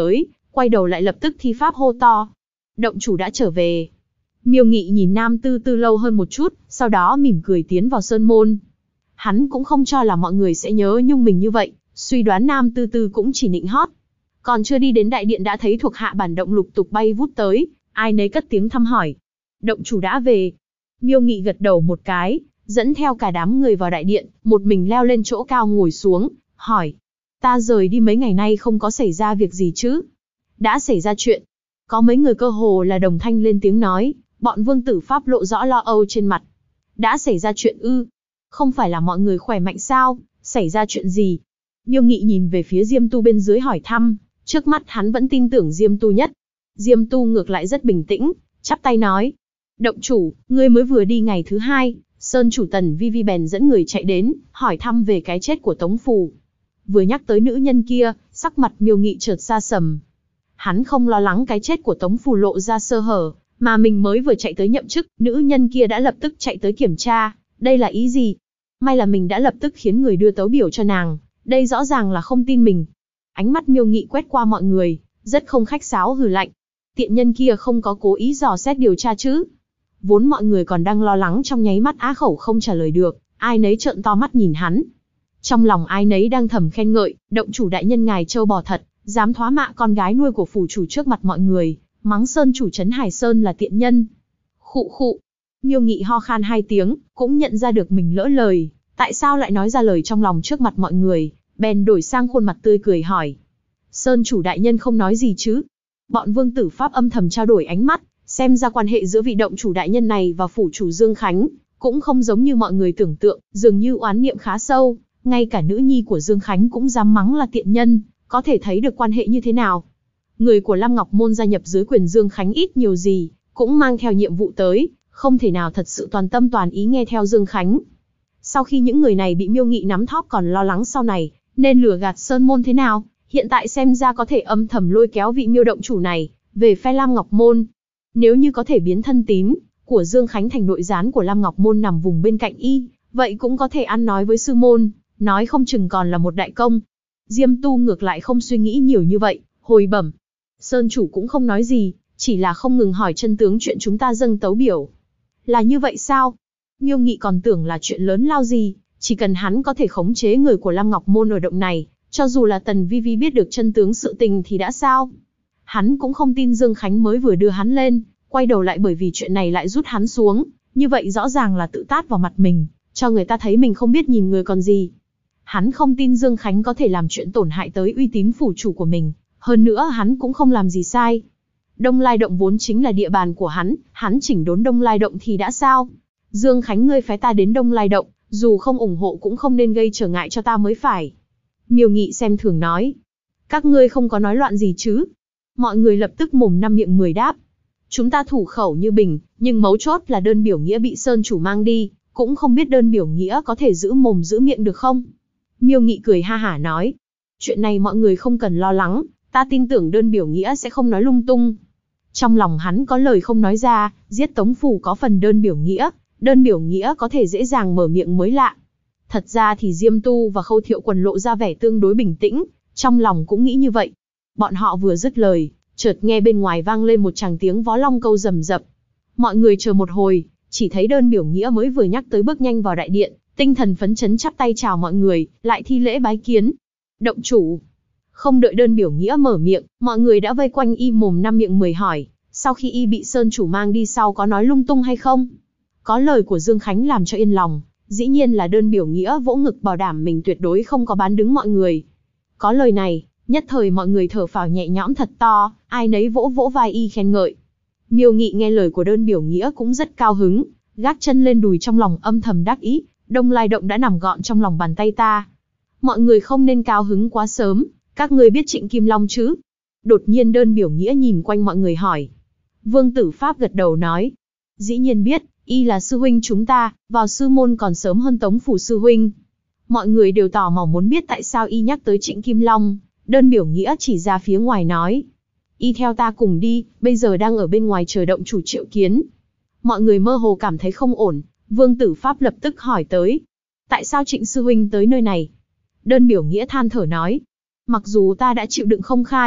quay đầu lại lập tức thi pháp hô to. Động chủ đã trở về. Miêu Nghị nhìn Nam Tư Tư lâu hơn một chút, sau đó mỉm cười tiến vào sơn môn. Hắn cũng không cho là mọi người sẽ nhớ nhung mình như vậy, suy đoán Nam Tư Tư cũng chỉ nịnh hót. Còn chưa đi đến đại điện đã thấy thuộc hạ bản động lục tục bay vút tới, ai nấy cất tiếng thăm hỏi. Động chủ đã về. Miêu Nghị gật đầu một cái, dẫn theo cả đám người vào đại điện, một mình leo lên chỗ cao ngồi xuống, hỏi. Ta rời đi mấy ngày nay không có xảy ra việc gì chứ? Đã xảy ra chuyện. Có mấy người cơ hồ là đồng thanh lên tiếng nói, bọn vương tử Pháp lộ rõ lo âu trên mặt. Đã xảy ra chuyện ư? Không phải là mọi người khỏe mạnh sao? Xảy ra chuyện gì? Miêu Nghị nhìn về phía Diêm Tu bên dưới hỏi thăm, trước mắt hắn vẫn tin tưởng Diêm Tu nhất. Diêm Tu ngược lại rất bình tĩnh, chắp tay nói. Động chủ, ngươi mới vừa đi ngày thứ 2, Sơn chủ Tần Vi Vi bèn dẫn người chạy đến, hỏi thăm về cái chết của Tống Phù. Vừa nhắc tới nữ nhân kia, sắc mặt Miêu Nghị chợt xa sầm. Hắn không lo lắng cái chết của Tống Phù lộ ra sơ hở, mà mình mới vừa chạy tới nhậm chức, nữ nhân kia đã lập tức chạy tới kiểm tra, đây là ý gì? May là mình đã lập tức khiến người đưa tấu biểu cho nàng, đây rõ ràng là không tin mình. Ánh mắt Miêu Nghị quét qua mọi người, rất không khách sáo hừ lạnh. Tiện nhân kia không có cố ý dò xét điều tra chứ? Vốn mọi người còn đang lo lắng trong nháy mắt á khẩu không trả lời được, ai nấy trợn to mắt nhìn hắn. Trong lòng ai nấy đang thầm khen ngợi, động chủ đại nhân ngài trâu bò thật, dám thoá mạ con gái nuôi của phủ chủ trước mặt mọi người, mắng Sơn chủ trấn Hải Sơn là tiện nhân. Khụ khụ. Miêu Nghị ho khan 2 tiếng, cũng nhận ra được mình lỡ lời, tại sao lại nói ra lời trong lòng trước mặt mọi người, bèn đổi sang khuôn mặt tươi cười hỏi. Sơn chủ đại nhân không nói gì chứ? Bọn vương tử Pháp âm thầm trao đổi ánh mắt, xem ra quan hệ giữa vị động chủ đại nhân này và phủ chủ Dương Khánh, cũng không giống như mọi người tưởng tượng, dường như oán niệm khá sâu, ngay cả nữ nhi của Dương Khánh cũng dám mắng là tiện nhân, có thể thấy được quan hệ như thế nào. Người của Lam Ngọc Môn gia nhập dưới quyền Dương Khánh ít nhiều gì, cũng mang theo nhiệm vụ tới, không thể nào thật sự toàn tâm toàn ý nghe theo Dương Khánh. Sau khi những người này bị Miêu Nghị nắm thóp còn lo lắng sau này, nên lừa gạt Sơn Môn thế nào, hiện tại xem ra có thể âm thầm lôi kéo vị Miêu động chủ này, về phe Lam Ngọc Môn. Nếu như có thể biến thân tín của Dương Khánh thành nội gián của Lam Ngọc Môn nằm vùng bên cạnh y, vậy cũng có thể ăn nói với sư môn, nói không chừng còn là một đại công. Diêm Tu ngược lại không suy nghĩ nhiều như vậy, hồi bẩm. Sơn chủ cũng không nói gì, chỉ là không ngừng hỏi chân tướng chuyện chúng ta dâng tấu biểu. Là như vậy sao? Miêu Nghị còn tưởng là chuyện lớn lao gì, chỉ cần hắn có thể khống chế người của Lam Ngọc Môn ở động này, cho dù là Tần Vi Vi biết được chân tướng sự tình thì đã sao? Hắn cũng không tin Dương Khánh mới vừa đưa hắn lên, quay đầu lại bởi vì chuyện này lại rút hắn xuống, như vậy rõ ràng là tự tát vào mặt mình, cho người ta thấy mình không biết nhìn người còn gì. Hắn không tin Dương Khánh có thể làm chuyện tổn hại tới uy tín phủ chủ của mình, hơn nữa hắn cũng không làm gì sai. Đông Lai Động vốn chính là địa bàn của hắn chỉnh đốn Đông Lai Động thì đã sao? Dương Khánh ngươi phái ta đến Đông Lai Động, dù không ủng hộ cũng không nên gây trở ngại cho ta mới phải. Miêu Nghị xem thường nói. Các ngươi không có nói loạn gì chứ? Mọi người lập tức mồm năm miệng 10 đáp. Chúng ta thủ khẩu như bình, nhưng mấu chốt là đơn biểu nghĩa bị Sơn chủ mang đi, cũng không biết đơn biểu nghĩa có thể giữ mồm giữ miệng được không? Miêu Nghị cười ha hả nói. Chuyện này mọi người không cần lo lắng, ta tin tưởng đơn biểu nghĩa sẽ không nói lung tung. Trong lòng hắn có lời không nói ra, giết Tống Phù có phần đơn biểu nghĩa có thể dễ dàng mở miệng mới lạ. Thật ra thì Diêm Tu và Khâu Thiệu Quần lộ ra vẻ tương đối bình tĩnh, trong lòng cũng nghĩ như vậy. Bọn họ vừa dứt lời, chợt nghe bên ngoài vang lên một tràng tiếng vó long câu rầm rập. Mọi người chờ một hồi, chỉ thấy đơn biểu nghĩa mới vừa nhắc tới bước nhanh vào đại điện, tinh thần phấn chấn chắp tay chào mọi người, lại thi lễ bái kiến. Động chủ. Không đợi đơn biểu nghĩa mở miệng, mọi người đã vây quanh y mồm năm miệng 10 hỏi, sau khi y bị Sơn chủ mang đi sau có nói lung tung hay không? Có lời của Dương Khánh làm cho yên lòng, dĩ nhiên là đơn biểu nghĩa vỗ ngực bảo đảm mình tuyệt đối không có bán đứng mọi người. Có lời này, nhất thời mọi người thở phào nhẹ nhõm thật to, ai nấy vỗ vỗ vai y khen ngợi. Miêu Nghị nghe lời của đơn biểu nghĩa cũng rất cao hứng, gác chân lên đùi trong lòng âm thầm đắc ý, Đông Lai Động đã nằm gọn trong lòng bàn tay ta. Mọi người không nên cao hứng quá sớm, các ngươi biết Trịnh Kim Long chứ? Đột nhiên đơn biểu nghĩa nhìn quanh mọi người hỏi. Vương tử Pháp gật đầu nói. Dĩ nhiên biết, y là sư huynh chúng ta, vào sư môn còn sớm hơn Tống Phủ sư huynh. Mọi người đều tò mò muốn biết tại sao y nhắc tới Trịnh Kim Long, đơn biểu nghĩa chỉ ra phía ngoài nói. Y theo ta cùng đi, bây giờ đang ở bên ngoài chờ động chủ triệu kiến. Mọi người mơ hồ cảm thấy không ổn, Vương tử Pháp lập tức hỏi tới. Tại sao Trịnh sư huynh tới nơi này? Đơn biểu nghĩa than thở nói. Mặc dù ta đã chịu đựng không khai,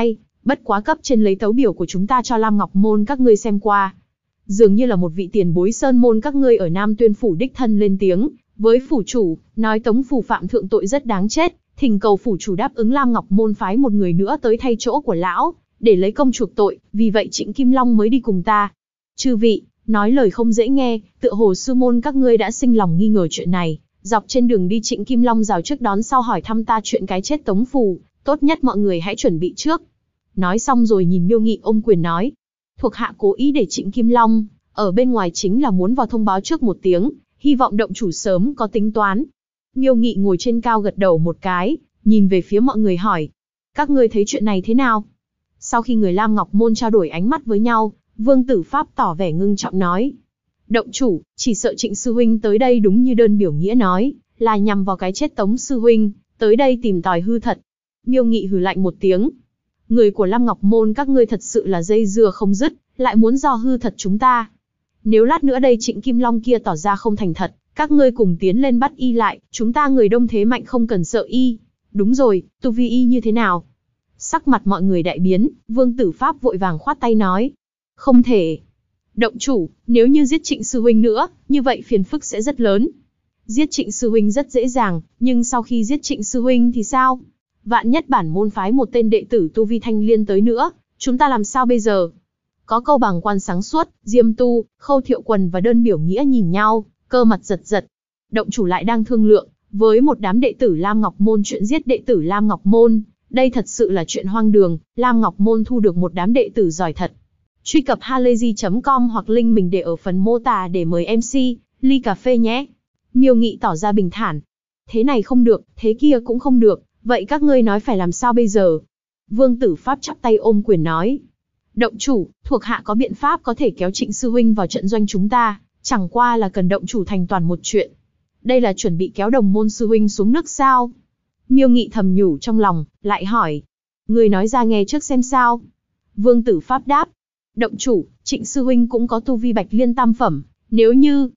Bất quá cấp trên lấy tấu biểu của chúng ta cho Lam Ngọc Môn các ngươi xem qua. Dường như là một vị tiền bối sơn môn các ngươi ở Nam Tuyên Phủ đích thân lên tiếng, với phủ chủ, nói Tống Phủ phạm thượng tội rất đáng chết, thỉnh cầu phủ chủ đáp ứng Lam Ngọc Môn phái một người nữa tới thay chỗ của lão, để lấy công chuộc tội, vì vậy Trịnh Kim Long mới đi cùng ta. Chư vị, nói lời không dễ nghe, tựa hồ sư môn các ngươi đã sinh lòng nghi ngờ chuyện này, dọc trên đường đi Trịnh Kim Long rào trước đón sau hỏi thăm ta chuyện cái chết Tống Phủ, tốt nhất mọi người hãy chuẩn bị trước. Nói xong rồi nhìn Miêu Nghị ôm quyền nói, thuộc hạ cố ý để Trịnh Kim Long ở bên ngoài chính là muốn vào thông báo trước một tiếng, hy vọng động chủ sớm có tính toán. Miêu Nghị ngồi trên cao gật đầu một cái, nhìn về phía mọi người hỏi, các ngươi thấy chuyện này thế nào? Sau khi người Lam Ngọc Môn trao đổi ánh mắt với nhau, Vương Tử Pháp tỏ vẻ ngưng trọng nói, động chủ, chỉ sợ Trịnh sư huynh tới đây đúng như đơn biểu nghĩa nói, là nhằm vào cái chết Tống sư huynh, tới đây tìm tòi hư thật. Miêu Nghị hừ lạnh một tiếng, người của Lam Ngọc Môn các ngươi thật sự là dây dưa không dứt, lại muốn dò hư thật chúng ta. Nếu lát nữa đây Trịnh Kim Long kia tỏ ra không thành thật, các ngươi cùng tiến lên bắt y lại, chúng ta người đông thế mạnh không cần sợ y. Đúng rồi, tu vi y như thế nào? Sắc mặt mọi người đại biến, Vương Tử Pháp vội vàng khoát tay nói, không thể. Động chủ, nếu như giết Trịnh sư huynh nữa, như vậy phiền phức sẽ rất lớn. Giết Trịnh sư huynh rất dễ dàng, nhưng sau khi giết Trịnh sư huynh thì sao? Vạn nhất bản môn phái một tên đệ tử tu vi thanh liên tới nữa, chúng ta làm sao bây giờ? Có câu bàng quan sáng suốt, Diêm Tu, Khâu Thiệu Quần và đơn biểu nghĩa nhìn nhau, cơ mặt giật giật. Động chủ lại đang thương lượng với một đám đệ tử Lam Ngọc Môn chuyện giết đệ tử Lam Ngọc Môn. Đây thật sự là chuyện hoang đường, Lam Ngọc Môn thu được một đám đệ tử giỏi thật. Truy cập halayzi.com hoặc link mình để ở phần mô tả để mời MC, ly cà phê nhé. Miêu Nghị tỏ ra bình thản. Thế này không được, thế kia cũng không được, vậy các ngươi nói phải làm sao bây giờ? Vương Tử Pháp chắp tay ôm quyền nói. Động chủ, thuộc hạ có biện pháp có thể kéo Trịnh sư huynh vào trận doanh chúng ta, chẳng qua là cần động chủ thành toàn một chuyện. Đây là chuẩn bị kéo đồng môn sư huynh xuống nước sao? Miêu Nghị thầm nhủ trong lòng, lại hỏi. Người nói ra nghe trước xem sao? Vương Tử Pháp đáp. Động chủ, Trịnh sư huynh cũng có tu vi bạch liên tam phẩm, nếu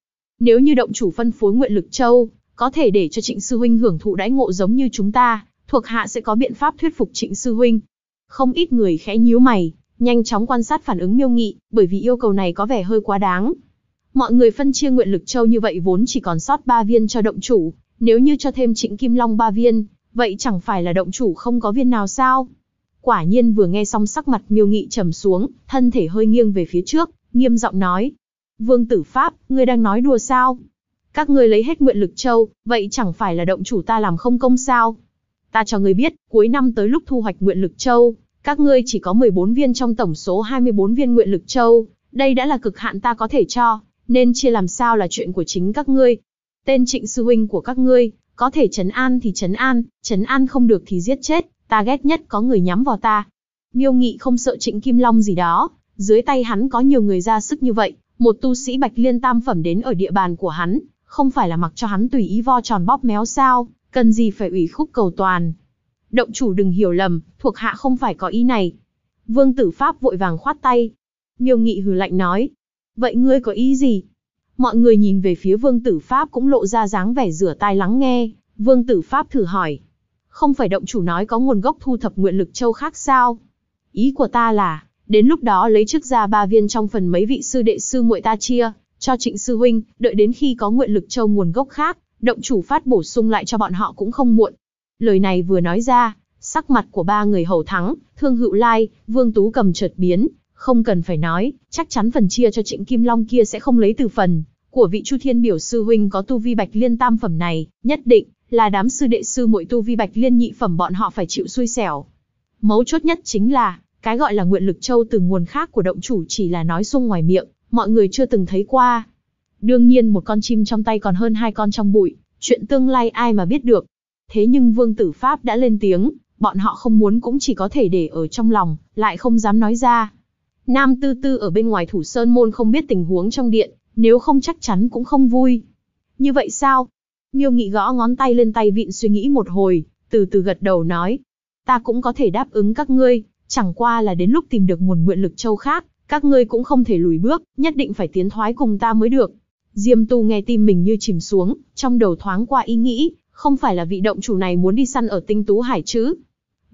như động chủ phân phối Nguyện Lực Châu, có thể để cho Trịnh sư huynh hưởng thụ đãi ngộ giống như chúng ta, thuộc hạ sẽ có biện pháp thuyết phục Trịnh sư huynh. Không ít người khẽ nhíu mày, nhanh chóng quan sát phản ứng Miêu Nghị, bởi vì yêu cầu này có vẻ hơi quá đáng. Mọi người phân chia Nguyện Lực Châu như vậy vốn chỉ còn sót 3 viên cho động chủ, nếu như cho thêm Trịnh Kim Long 3 viên, vậy chẳng phải là động chủ không có viên nào sao? Quả nhiên vừa nghe xong sắc mặt Miêu Nghị trầm xuống, thân thể hơi nghiêng về phía trước, nghiêm giọng nói. Vương Tử Pháp, ngươi đang nói đùa sao? Các ngươi lấy hết Nguyện Lực Châu, vậy chẳng phải là động chủ ta làm không công sao? Ta cho ngươi biết, cuối năm tới lúc thu hoạch Nguyện Lực Châu, các ngươi chỉ có 14 viên trong tổng số 24 viên Nguyện Lực Châu, đây đã là cực hạn ta có thể cho, nên chia làm sao là chuyện của chính các ngươi. Tên Trịnh sư huynh của các ngươi, có thể trấn an thì trấn an không được thì giết chết, ta ghét nhất có người nhắm vào ta. Miêu Nghị không sợ Trịnh Kim Long gì đó, dưới tay hắn có nhiều người ra sức như vậy, một tu sĩ bạch liên tam phẩm đến ở địa bàn của hắn, không phải là mặc cho hắn tùy ý vo tròn bóp méo sao, cần gì phải ủy khúc cầu toàn. Động chủ đừng hiểu lầm, thuộc hạ không phải có ý này. Vương Tử Pháp vội vàng khoát tay. Miêu Nghị hừ lạnh nói, vậy ngươi có ý gì? Mọi người nhìn về phía Vương Tử Pháp cũng lộ ra dáng vẻ rửa tai lắng nghe. Vương Tử Pháp thử hỏi, không phải động chủ nói có nguồn gốc thu thập Nguyện Lực Châu khác sao? Ý của ta là, đến lúc đó lấy trước ra 3 viên trong phần mấy vị sư đệ sư muội ta chia cho Trịnh sư huynh, đợi đến khi có Nguyện Lực Châu nguồn gốc khác, động chủ phát bổ sung lại cho bọn họ cũng không muộn. Lời này vừa nói ra, sắc mặt của 3 người hầu thắng, Thương Hữu Lai, Vương Tú Cầm chợt biến, không cần phải nói, chắc chắn phần chia cho Trịnh Kim Long kia sẽ không lấy từ phần của vị Chu Thiên Biểu sư huynh có tu vi bạch liên tam phẩm này, nhất định là đám sư đệ sư muội tu vi bạch liên nhị phẩm bọn họ phải chịu xui xẻo. Mấu chốt nhất chính là, cái gọi là Nguyện Lực Châu từ nguồn khác của động chủ chỉ là nói suông ngoài miệng, mọi người chưa từng thấy qua. Đương nhiên một con chim trong tay còn hơn 2 con trong bụi, chuyện tương lai ai mà biết được. Thế nhưng Vương Tử Pháp đã lên tiếng, bọn họ không muốn cũng chỉ có thể để ở trong lòng, lại không dám nói ra. Nam Tư Tư ở bên ngoài Thủ Sơn Môn không biết tình huống trong điện, nếu không chắc chắn cũng không vui. Như vậy sao? Miêu Nghị gõ ngón tay lên tay vịn suy nghĩ một hồi, từ từ gật đầu nói. Ta cũng có thể đáp ứng các ngươi, chẳng qua là đến lúc tìm được nguồn Nguyện Lực Châu khác, các ngươi cũng không thể lùi bước, nhất định phải tiến thoái cùng ta mới được. Diêm Tu nghe tim mình như chìm xuống, trong đầu thoáng qua ý nghĩ, không phải là vị động chủ này muốn đi săn ở Tinh Tú Hải chứ?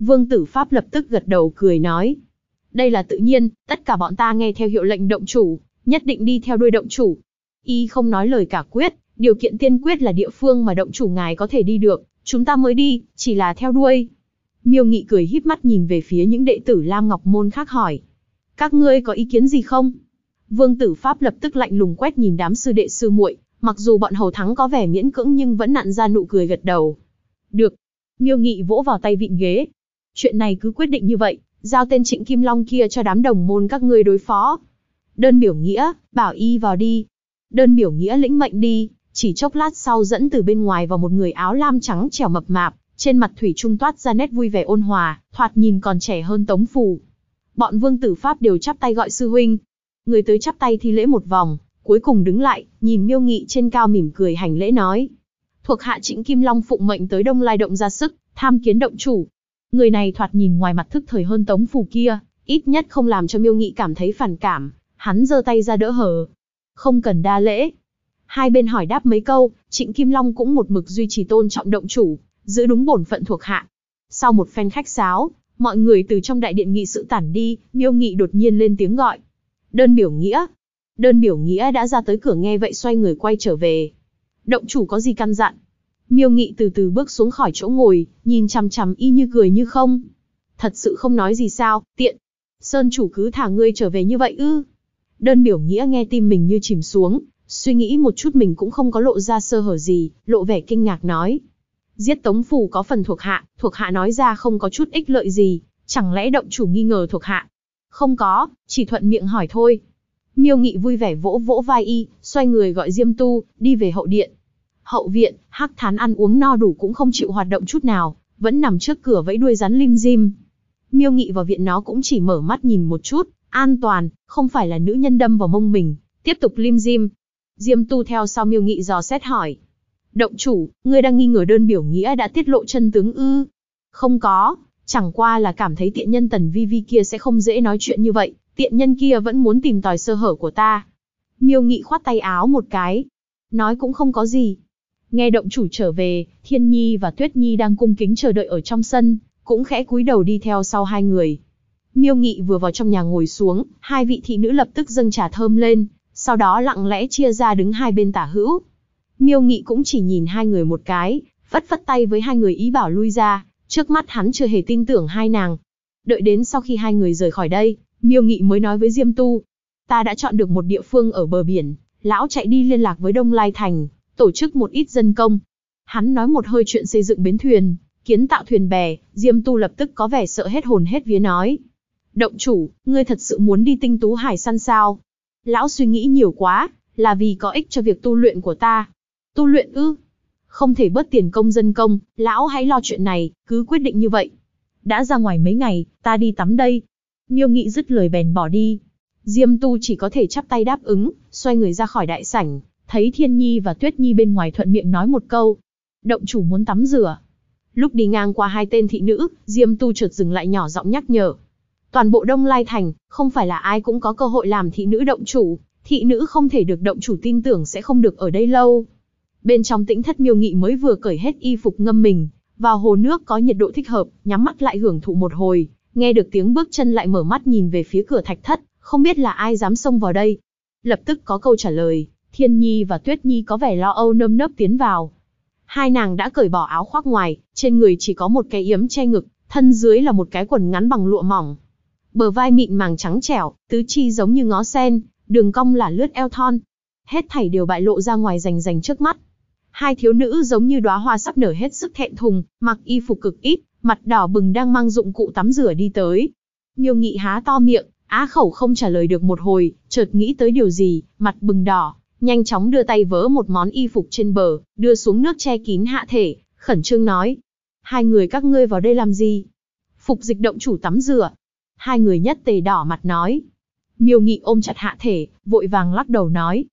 Vương Tử Pháp lập tức gật đầu cười nói. Đây là tự nhiên, tất cả bọn ta nghe theo hiệu lệnh động chủ, nhất định đi theo đuôi động chủ. Y không nói lời cả quyết, điều kiện tiên quyết là địa phương mà động chủ ngài có thể đi được, chúng ta mới đi, chỉ là theo đuôi. Miêu Nghị cười híp mắt nhìn về phía những đệ tử Lam Ngọc Môn khác hỏi. Các ngươi có ý kiến gì không? Vương Tử Pháp lập tức lạnh lùng quét nhìn đám sư đệ sư muội, mặc dù bọn hầu thắng có vẻ miễn cưỡng nhưng vẫn nặn ra nụ cười gật đầu. Được. Miêu Nghị vỗ vào tay vịn ghế. Chuyện này cứ quyết định như vậy, giao tên Trịnh Kim Long kia cho đám đồng môn các ngươi đối phó. Đơn Biểu Nghĩa, bảo y vào đi. Đơn Biểu Nghĩa lĩnh mệnh đi, chỉ chốc lát sau dẫn từ bên ngoài vào một người áo lam trắng trẻo mập mạp, trên mặt thủy chung toát ra nét vui vẻ ôn hòa, thoạt nhìn còn trẻ hơn Tống Phù. Bọn Vương Tử Pháp đều chắp tay gọi sư huynh. Người tới chắp tay thi lễ một vòng, cuối cùng đứng lại, nhìn Miêu Nghị trên cao mỉm cười hành lễ nói. Thuộc hạ Trịnh Kim Long phụng mệnh tới Đông Lai Động ra sức, tham kiến động chủ. Người này thoạt nhìn ngoài mặt thức thời hơn Tống Phù kia, ít nhất không làm cho Miêu Nghị cảm thấy phản cảm, hắn giơ tay ra đỡ hờ. Không cần đa lễ. Hai bên hỏi đáp mấy câu, Trịnh Kim Long cũng một mực duy trì tôn trọng động chủ, giữ đúng bổn phận thuộc hạ. Sau một phen khách sáo, mọi người từ trong đại điện nghị sự tản đi, Miêu Nghị đột nhiên lên tiếng gọi. Đơn Biểu Nghĩa. Đơn Biểu Nghĩa đã ra tới cửa nghe vậy xoay người quay trở về. Động chủ có gì căn dặn? Miêu Nghị từ từ bước xuống khỏi chỗ ngồi, nhìn chằm chằm y như cười như không. Thật sự không nói gì sao, tiện. Sơn chủ cứ thả ngươi trở về như vậy ư? Đơn Biểu Nghĩa nghe tim mình như chìm xuống, suy nghĩ một chút mình cũng không có lộ ra sơ hở gì, lộ vẻ kinh ngạc nói. Giết Tống Phù có phần thuộc hạ nói ra không có chút ích lợi gì, chẳng lẽ động chủ nghi ngờ thuộc hạ? Không có, chỉ thuận miệng hỏi thôi. Miêu Nghị vui vẻ vỗ vỗ vai y, xoay người gọi Diêm Tu, đi về hậu điện. Hậu viện, Hắc Thán ăn uống no đủ cũng không chịu hoạt động chút nào, vẫn nằm trước cửa vẫy đuôi rắn lim dim. Miêu Nghị vào viện nó cũng chỉ mở mắt nhìn một chút, an toàn, không phải là nữ nhân đâm vào mông mình, tiếp tục lim dim. Diêm Tu theo sau Miêu Nghị dò xét hỏi. Động chủ, ngươi đang nghi ngờ Đơn Biểu Nghĩa đã tiết lộ chân tướng ư? Không có, chẳng qua là cảm thấy tiện nhân Tần Vi Vi kia sẽ không dễ nói chuyện như vậy, tiện nhân kia vẫn muốn tìm tòi sơ hở của ta. Miêu Nghị khoát tay áo một cái. Nói cũng không có gì. Nghe động chủ trở về, Thiên Nhi và Tuyết Nhi đang cung kính chờ đợi ở trong sân, cũng khẽ cúi đầu đi theo sau hai người. Miêu Nghị vừa vào trong nhà ngồi xuống, hai vị thị nữ lập tức dâng trà thơm lên, sau đó lặng lẽ chia ra đứng hai bên tả hữu. Miêu Nghị cũng chỉ nhìn hai người một cái, phất phất tay với hai người ý bảo lui ra, trước mắt hắn chưa hề tin tưởng hai nàng. Đợi đến sau khi hai người rời khỏi đây, Miêu Nghị mới nói với Diêm Tu. Ta đã chọn được một địa phương ở bờ biển, lão chạy đi liên lạc với Đông Lai Thành, tổ chức một ít dân công. Hắn nói một hơi chuyện xây dựng bến thuyền, kiến tạo thuyền bè, Diêm Tu lập tức có vẻ sợ hết hồn hết vía nói. Động chủ, ngươi thật sự muốn đi tinh tú hải săn sao? Lão suy nghĩ nhiều quá, là vì có ích cho việc tu luyện của ta. Tu luyện ư? Không thể bớt tiền công dân công, lão hãy lo chuyện này, cứ quyết định như vậy. Đã ra ngoài mấy ngày, ta đi tắm đây. Miêu Nghị dứt lời bèn bỏ đi. Diêm Tu chỉ có thể chắp tay đáp ứng, xoay người ra khỏi đại sảnh, thấy Thiên Nhi và Tuyết Nhi bên ngoài thuận miệng nói một câu. Động chủ muốn tắm rửa. Lúc đi ngang qua hai tên thị nữ, Diêm Tu chợt dừng lại nhỏ giọng nhắc nhở. Toàn bộ Đông Lai Thành, không phải là ai cũng có cơ hội làm thị nữ động chủ, thị nữ không thể được động chủ tin tưởng sẽ không được ở đây lâu. Bên trong tĩnh thất, Miêu Nghị mới vừa cởi hết y phục ngâm mình, vào hồ nước có nhiệt độ thích hợp, nhắm mắt lại hưởng thụ một hồi, nghe được tiếng bước chân lại mở mắt nhìn về phía cửa thạch thất, không biết là ai dám xông vào đây. Lập tức có câu trả lời, Thiên Nhi và Tuyết Nhi có vẻ lo âu nơm nớp tiến vào. Hai nàng đã cởi bỏ áo khoác ngoài, trên người chỉ có một cái yếm che ngực, thân dưới là một cái quần ngắn bằng lụa mỏng. Bờ vai mịn màng trắng trẻo, tứ chi giống như ngó sen, đường cong là lướt eo thon. Hết thảy đều bại lộ ra ngoài rành rành trước mắt. Hai thiếu nữ giống như đóa hoa sắp nở hết sức thẹn thùng, mặc y phục cực ít, mặt đỏ bừng đang mang dụng cụ tắm rửa đi tới. Miêu Nghị há to miệng, á khẩu không trả lời được một hồi, chợt nghĩ tới điều gì, mặt bừng đỏ, nhanh chóng đưa tay vớ một món y phục trên bờ, đưa xuống nước che kín hạ thể, khẩn trương nói. Hai người các ngươi vào đây làm gì? Phục dịch động chủ tắm rửa. Hai người nhất tề đỏ mặt nói. Miêu Nghị ôm chặt hạ thể, vội vàng lắc đầu nói.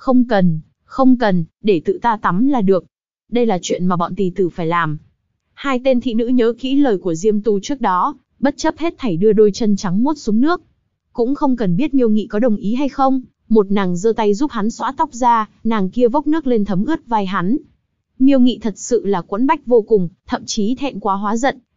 Không cần, để tự ta tắm là được. Đây là chuyện mà bọn tỳ tử phải làm. Hai tên thị nữ nhớ kỹ lời của Diêm Tu trước đó, bất chấp hết thảy đưa đôi chân trắng muốt xuống nước. Cũng không cần biết Miêu Nghị có đồng ý hay không, một nàng giơ tay giúp hắn xõa tóc ra, nàng kia vốc nước lên thấm ướt vai hắn. Miêu Nghị thật sự là quẫn bách vô cùng, thậm chí thẹn quá hóa giận,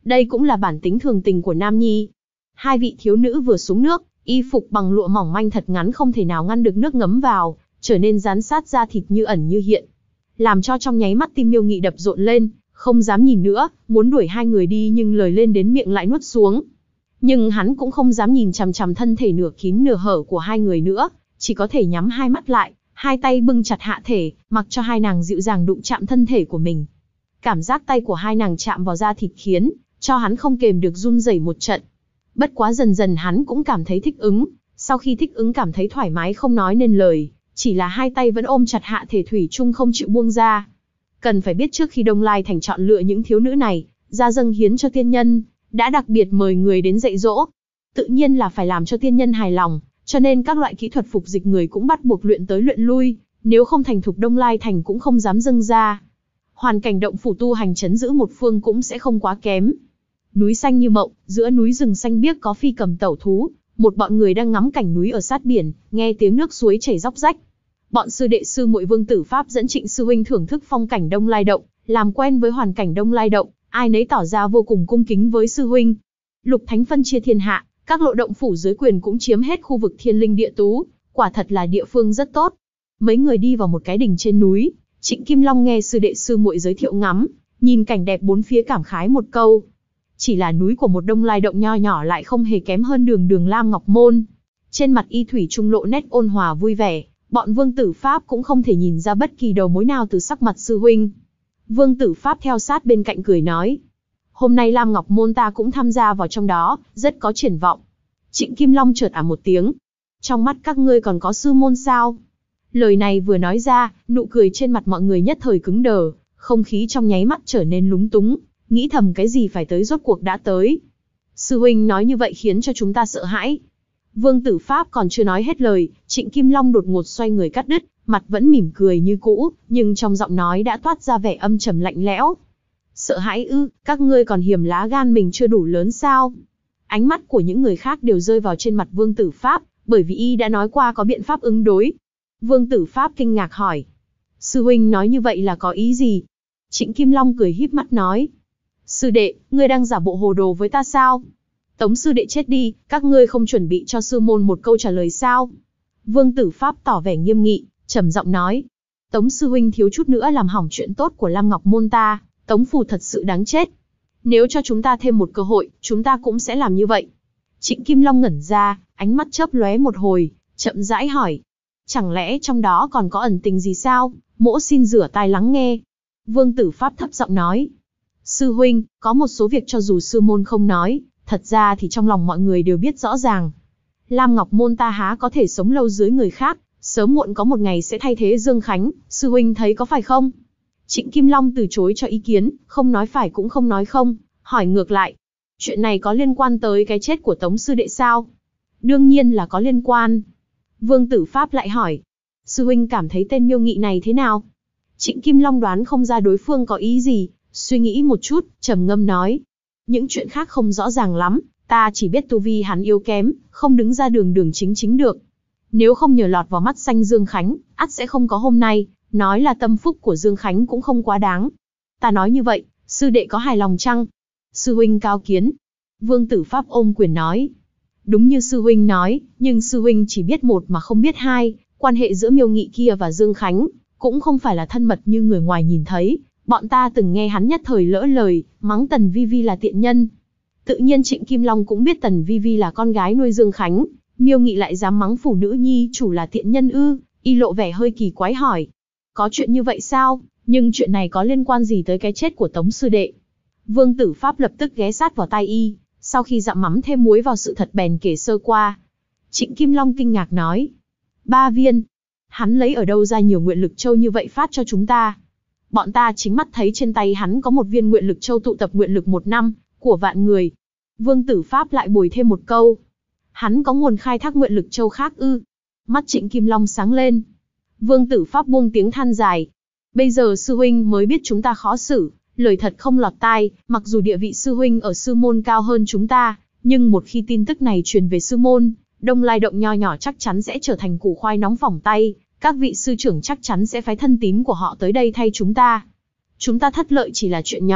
Đây cũng là bản tính thường tình của nam nhi. Hai vị thiếu nữ vừa xuống nước, y phục bằng lụa mỏng manh thật ngắn không thể nào ngăn được nước ngấm vào, trở nên dán sát da thịt như ẩn như hiện. Làm cho trong nháy mắt tim Miêu Nghị đập rộn lên, không dám nhìn nữa, muốn đuổi hai người đi nhưng lời lên đến miệng lại nuốt xuống. Nhưng hắn cũng không dám nhìn chằm chằm thân thể nửa kín nửa hở của hai người nữa, chỉ có thể nhắm hai mắt lại, hai tay bưng chặt hạ thể, mặc cho hai nàng dịu dàng đụng chạm thân thể của mình. Cảm giác tay của hai nàng chạm vào da thịt khiến cho hắn không kềm được run rẩy một trận. Bất quá dần dần hắn cũng cảm thấy thích ứng, sau khi thích ứng cảm thấy thoải mái không nói nên lời, chỉ là hai tay vẫn ôm chặt hạ thể thủy chung không chịu buông ra. Cần phải biết trước khi Đông Lai Thành chọn lựa những thiếu nữ này, ra dâng hiến cho tiên nhân, đã đặc biệt mời người đến dạy dỗ. Tự nhiên là phải làm cho tiên nhân hài lòng, cho nên các loại kỹ thuật phục dịch người cũng bắt buộc luyện tới luyện lui, nếu không thành thục Đông Lai Thành cũng không dám dâng ra. Hoàn cảnh động phủ tu hành trấn giữ một phương cũng sẽ không quá kém. Núi xanh như mộng, giữa núi rừng xanh biếc có phi cầm tẩu thú, một bọn người đang ngắm cảnh núi ở sát biển, nghe tiếng nước suối chảy róc rách. Bọn sư đệ sư muội Vương Tử Pháp dẫn Trịnh sư huynh thưởng thức phong cảnh Đông Lai Động, làm quen với hoàn cảnh Đông Lai Động, ai nấy tỏ ra vô cùng cung kính với sư huynh. Lục Thánh phân chia thiên hạ, các lộ động phủ dưới quyền cũng chiếm hết khu vực thiên linh địa tú, quả thật là địa phương rất tốt. Mấy người đi vào một cái đỉnh trên núi, Trịnh Kim Long nghe sư đệ sư muội giới thiệu ngắm, nhìn cảnh đẹp bốn phía cảm khái một câu. Chỉ là núi của một Đông Lai Động nho nhỏ lại không hề kém hơn đường đường Lam Ngọc Môn. Trên mặt y thủy trung lộ nét ôn hòa vui vẻ, bọn Vương Tử Pháp cũng không thể nhìn ra bất kỳ đầu mối nào từ sắc mặt sư huynh. Vương Tử Pháp theo sát bên cạnh cười nói. Hôm nay Lam Ngọc Môn ta cũng tham gia vào trong đó, rất có triển vọng. Trịnh Kim Long chợt một tiếng. Trong mắt các ngươi còn có sư môn sao? Lời này vừa nói ra, nụ cười trên mặt mọi người nhất thời cứng đờ, không khí trong nháy mắt trở nên lúng túng, nghĩ thầm cái gì phải tới rốt cuộc đã tới. Sư huynh nói như vậy khiến cho chúng ta sợ hãi. Vương Tử Pháp còn chưa nói hết lời, Trịnh Kim Long đột ngột xoay người cắt đứt, mặt vẫn mỉm cười như cũ, nhưng trong giọng nói đã toát ra vẻ âm trầm lạnh lẽo. Sợ hãi ư, các ngươi còn hiềm lá gan mình chưa đủ lớn sao? Ánh mắt của những người khác đều rơi vào trên mặt Vương Tử Pháp, bởi vì y đã nói qua có biện pháp ứng đối. Vương Tử Pháp kinh ngạc hỏi. Sư huynh nói như vậy là có ý gì? Trịnh Kim Long cười híp mắt nói. Sư đệ, ngươi đang giả bộ hồ đồ với ta sao? Tống sư đệ chết đi, các ngươi không chuẩn bị cho sư môn một câu trả lời sao? Vương Tử Pháp tỏ vẻ nghiêm nghị, trầm giọng nói. Tống sư huynh thiếu chút nữa làm hỏng chuyện tốt của Lam Ngọc Môn ta, Tống Phù thật sự đáng chết. Nếu cho chúng ta thêm một cơ hội, chúng ta cũng sẽ làm như vậy. Trịnh Kim Long ngẩn ra, ánh mắt chớp lóe một hồi, chậm rãi hỏi. Chẳng lẽ trong đó còn có ẩn tình gì sao? Mỗ xin rửa tai lắng nghe. Vương Tử Pháp thấp giọng nói. Sư huynh, có một số việc cho dù sư môn không nói, thật ra thì trong lòng mọi người đều biết rõ ràng. Lam Ngọc Môn ta há có thể sống lâu dưới người khác, sớm muộn có một ngày sẽ thay thế Dương Khánh, sư huynh thấy có phải không? Trịnh Kim Long từ chối cho ý kiến, không nói phải cũng không nói không, hỏi ngược lại. Chuyện này có liên quan tới cái chết của Tống sư đệ sao? Đương nhiên là có liên quan. Vương Tử Pháp lại hỏi. Sư huynh cảm thấy tên Miêu Nghị này thế nào? Trịnh Kim Long đoán không ra đối phương có ý gì, suy nghĩ một chút, trầm ngâm nói. Những chuyện khác không rõ ràng lắm, ta chỉ biết tu vi hắn yếu kém, không đứng ra đường đường chính chính được. Nếu không nhờ lọt vào mắt xanh Dương Khánh, ắt sẽ không có hôm nay, nói là tâm phúc của Dương Khánh cũng không quá đáng. Ta nói như vậy, sư đệ có hài lòng chăng? Sư huynh cao kiến. Vương Tử Pháp ôm quyền nói. Đúng như sư huynh nói, nhưng sư huynh chỉ biết một mà không biết hai, quan hệ giữa Miêu Nghị kia và Dương Khánh, cũng không phải là thân mật như người ngoài nhìn thấy. Bọn ta từng nghe hắn nhất thời lỡ lời, mắng Tần Vi Vi là tiện nhân. Tự nhiên Trịnh Kim Long cũng biết Tần Vi Vi là con gái nuôi Dương Khánh, Miêu Nghị lại dám mắng phụ nữ nhi chủ là tiện nhân ư? Y lộ vẻ hơi kỳ quái hỏi. Có chuyện như vậy sao? Nhưng chuyện này có liên quan gì tới cái chết của Tống sư đệ? Vương Tử Pháp lập tức ghé sát vào tai y, sau khi dặm mắm thêm muối vào sự thật bèn kể sơ qua. Trịnh Kim Long kinh ngạc nói. 3 viên. Hắn lấy ở đâu ra nhiều nguyện lực châu như vậy phát cho chúng ta? Bọn ta chính mắt thấy trên tay hắn có một viên nguyện lực châu tụ tập nguyện lực 1 năm, của vạn người. Vương Tử Pháp lại bồi thêm một câu. Hắn có nguồn khai thác nguyện lực châu khác ư? Mắt Trịnh Kim Long sáng lên. Vương Tử Pháp buông tiếng than dài. Bây giờ sư huynh mới biết chúng ta khó xử, lời thật không lọt tai, mặc dù địa vị sư huynh ở sư môn cao hơn chúng ta, nhưng một khi tin tức này truyền về sư môn, Đông Lai Động nho nhỏ chắc chắn sẽ trở thành củ khoai nóng phỏng tay, các vị sư trưởng chắc chắn sẽ phái thân tín của họ tới đây thay chúng ta. Chúng ta thất lợi chỉ là chuyện nhỏ,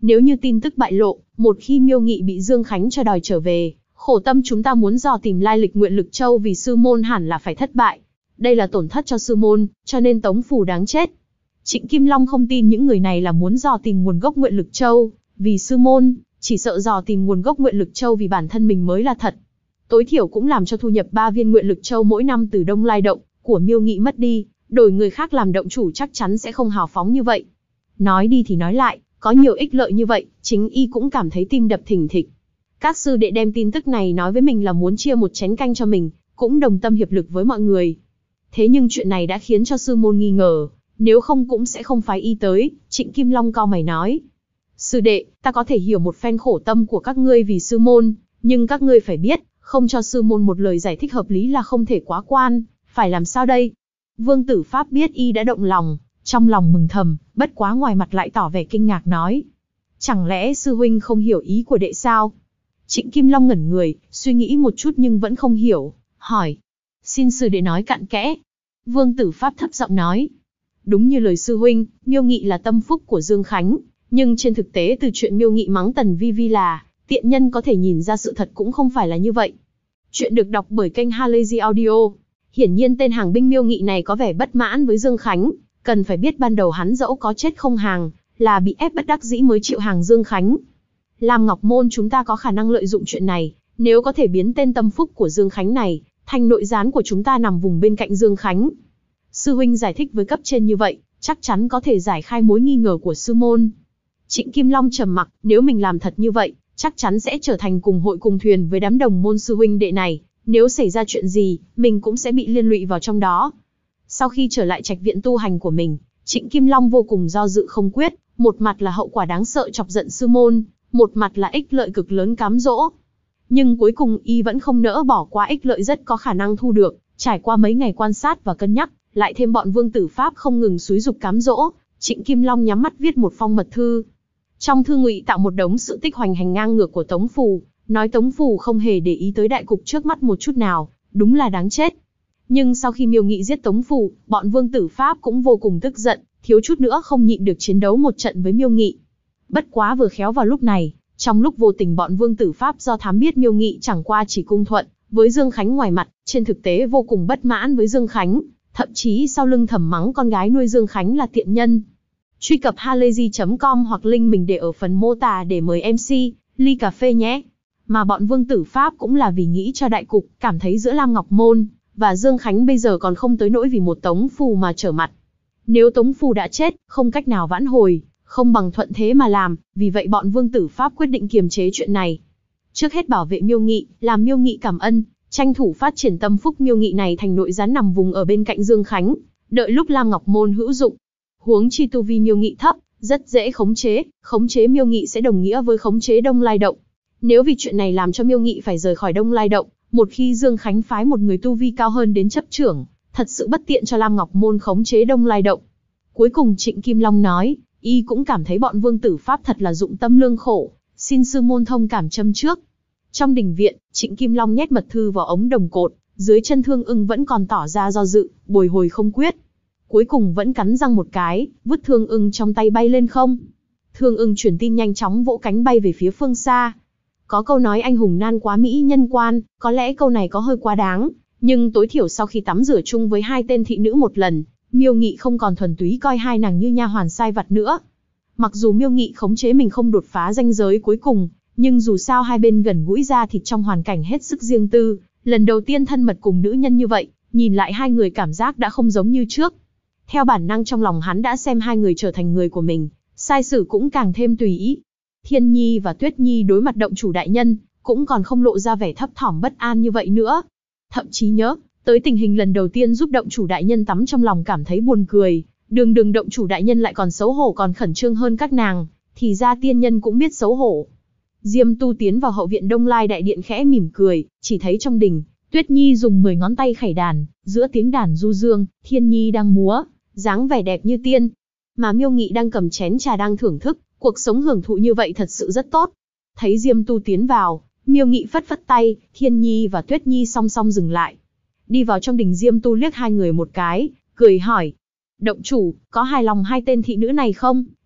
Nếu như tin tức bại lộ, một khi Miêu Nghị bị Dương Khánh cho đòi trở về, khổ tâm chúng ta muốn dò tìm lai lịch Nguyện Lực Châu vì sư môn hẳn là phải thất bại. Đây là tổn thất cho sư môn, cho nên Tống Phù đáng chết. Trịnh Kim Long không tin những người này là muốn dò tìm nguồn gốc Nguyện Lực Châu vì sư môn, chỉ sợ dò tìm nguồn gốc Nguyện Lực Châu vì bản thân mình mới là thật. Tối thiểu cũng làm cho thu nhập 3 viên Nguyện Lực Châu mỗi năm từ Đông Lai Động của Miêu Nghị mất đi, đổi người khác làm động chủ chắc chắn sẽ không hào phóng như vậy. Nói đi thì nói lại, có nhiều ích lợi như vậy, chính y cũng cảm thấy tim đập thình thịch. Các sư đệ đem tin tức này nói với mình là muốn chia một chén canh cho mình, cũng đồng tâm hiệp lực với mọi người. Thế nhưng chuyện này đã khiến cho sư môn nghi ngờ, nếu không cũng sẽ không phái y tới. Trịnh Kim Long cau mày nói: sư đệ, ta có thể hiểu một phen khổ tâm của các ngươi vì sư môn, nhưng các ngươi phải biết, không cho sư môn một lời giải thích hợp lý là không thể quá quan, phải làm sao đây? Vương Tử Pháp biết y đã động lòng, trong lòng mừng thầm, bất quá ngoài mặt lại tỏ vẻ kinh ngạc nói: chẳng lẽ sư huynh không hiểu ý của đệ sao? Trịnh Kim Long ngẩn người, suy nghĩ một chút nhưng vẫn không hiểu, hỏi: xin sư đệ nói cặn kẽ. Vương Tử Pháp thấp giọng nói: đúng như lời sư huynh, Miêu Nghị là tâm phúc của Dương Khánh, nhưng trên thực tế từ chuyện Miêu Nghị mắng Tần Vi Vi là tiện nhân có thể nhìn ra sự thật cũng không phải là như vậy. Chuyện được đọc bởi kênh Halazy Audio. Hiển nhiên tên hàng binh Miêu Nghị này có vẻ bất mãn với Dương Khánh, cần phải biết ban đầu hắn dẫu có chết không hàng, là bị ép bất đắc dĩ mới chịu hàng Dương Khánh. Lam Ngọc Môn chúng ta có khả năng lợi dụng chuyện này, nếu có thể biến tên tâm phúc của Dương Khánh này thành nội gián của chúng ta nằm vùng bên cạnh Dương Khánh. Sư huynh giải thích với cấp trên như vậy, chắc chắn có thể giải khai mối nghi ngờ của sư môn. Trịnh Kim Long trầm mặc, nếu mình làm thật như vậy, chắc chắn sẽ trở thành cùng hội cùng thuyền với đám đồng môn sư huynh đệ này, nếu xảy ra chuyện gì, mình cũng sẽ bị liên lụy vào trong đó. Sau khi trở lại trạch viện tu hành của mình, Trịnh Kim Long vô cùng do dự không quyết, một mặt là hậu quả đáng sợ chọc giận sư môn, một mặt là ích lợi cực lớn cám dỗ. Nhưng cuối cùng y vẫn không nỡ bỏ qua ích lợi rất có khả năng thu được, trải qua mấy ngày quan sát và cân nhắc, lại thêm bọn Vương Tử Pháp không ngừng xúi giục cám dỗ, Trịnh Kim Long nhắm mắt viết một phong mật thư. Trong thư ngụy tạo một đống sự tích hoành hành ngang ngược của Tống Phù, nói Tống Phù không hề để ý tới đại cục trước mắt một chút nào, đúng là đáng chết. Nhưng sau khi Miêu Nghị giết Tống Phù, bọn Vương Tử Pháp cũng vô cùng tức giận, thiếu chút nữa không nhịn được chiến đấu một trận với Miêu Nghị. Bất quá vừa khéo vào lúc này, trong lúc vô tình bọn Vương Tử Pháp do thám biết Miêu Nghị chẳng qua chỉ cung thuận với Dương Khánh ngoài mặt, trên thực tế vô cùng bất mãn với Dương Khánh, thậm chí sau lưng thầm mắng con gái nuôi Dương Khánh là tiện nhân. Truy cập halayzi.com hoặc link mình để ở phần mô tả để mời MC ly cà phê nhé. Mà bọn Vương Tử Pháp cũng là vì nghĩ cho đại cục, cảm thấy giữa Lam Ngọc Môn và Dương Khánh bây giờ còn không tới nỗi vì một Tống Phù mà trở mặt. Nếu Tống Phù đã chết, không cách nào vãn hồi, không bằng thuận thế mà làm, vì vậy bọn Vương Tử Pháp quyết định kiềm chế chuyện này. Trước hết bảo vệ Miêu Nghị, làm Miêu Nghị cảm ân, tranh thủ phát triển tâm phúc Miêu Nghị này thành nội gián nằm vùng ở bên cạnh Dương Khánh, đợi lúc Lam Ngọc Môn hữu dụng. Huống chi tu vi Miêu Nghị thấp, rất dễ khống chế Miêu Nghị sẽ đồng nghĩa với khống chế Đông Lai Động. Nếu vì chuyện này làm cho Miêu Nghị phải rời khỏi Đông Lai Động, một khi Dương Khánh phái một người tu vi cao hơn đến chấp trưởng, thật sự bất tiện cho Lam Ngọc Môn khống chế Đông Lai Động. Cuối cùng Trịnh Kim Long nói, y cũng cảm thấy bọn Vương Tử Pháp thật là dụng tâm lương khổ, xin sư môn thông cảm châm trước. Trong đình viện, Trịnh Kim Long nhét mật thư vào ống đồng cột, dưới chân Thương Ưng vẫn còn tỏ ra do dự, bồi hồi không quyết. Cuối cùng vẫn cắn răng một cái, vứt Thương Ưng trong tay bay lên không. Thương Ưng truyền tin nhanh chóng vỗ cánh bay về phía phương xa. Có câu nói anh hùng nan quá mỹ nhân quan, có lẽ câu này có hơi quá đáng, nhưng tối thiểu sau khi tắm rửa chung với hai tên thị nữ một lần, Miêu Nghị không còn thuần túy coi hai nàng như nha hoàn sai vặt nữa. Mặc dù Miêu Nghị khống chế mình không đột phá ranh giới cuối cùng, nhưng dù sao hai bên gần gũi ra thịt trong hoàn cảnh hết sức riêng tư, lần đầu tiên thân mật cùng nữ nhân như vậy, nhìn lại hai người cảm giác đã không giống như trước. Theo bản năng trong lòng hắn đã xem hai người trở thành người của mình, sai sử cũng càng thêm tùy ý. Thiên Nhi và Tuyết Nhi đối mặt động chủ đại nhân, cũng còn không lộ ra vẻ thấp thỏm bất an như vậy nữa. Thậm chí nhớ tới tình hình lần đầu tiên giúp động chủ đại nhân tắm trong lòng cảm thấy buồn cười, đường động chủ đại nhân lại còn xấu hổ còn khẩn trương hơn các nàng, thì ra tiên nhân cũng biết xấu hổ. Diêm Tu tiến vào hậu viện Đông Lai đại điện khẽ mỉm cười, chỉ thấy trong đình, Tuyết Nhi dùng 10 ngón tay khẩy đàn, giữa tiếng đàn du dương, Thiên Nhi đang múa, dáng vẻ đẹp như tiên. Mà Miêu Nghị đang cầm chén trà đang thưởng thức, cuộc sống hưởng thụ như vậy thật sự rất tốt. Thấy Diêm Tu tiến vào, Miêu Nghị phất phất tay, Thiên Nhi và Tuyết Nhi song song dừng lại. Đi vào trong đình, Diêm Tu liếc hai người một cái, cười hỏi: động chủ, có hài lòng hai tên thị nữ này không?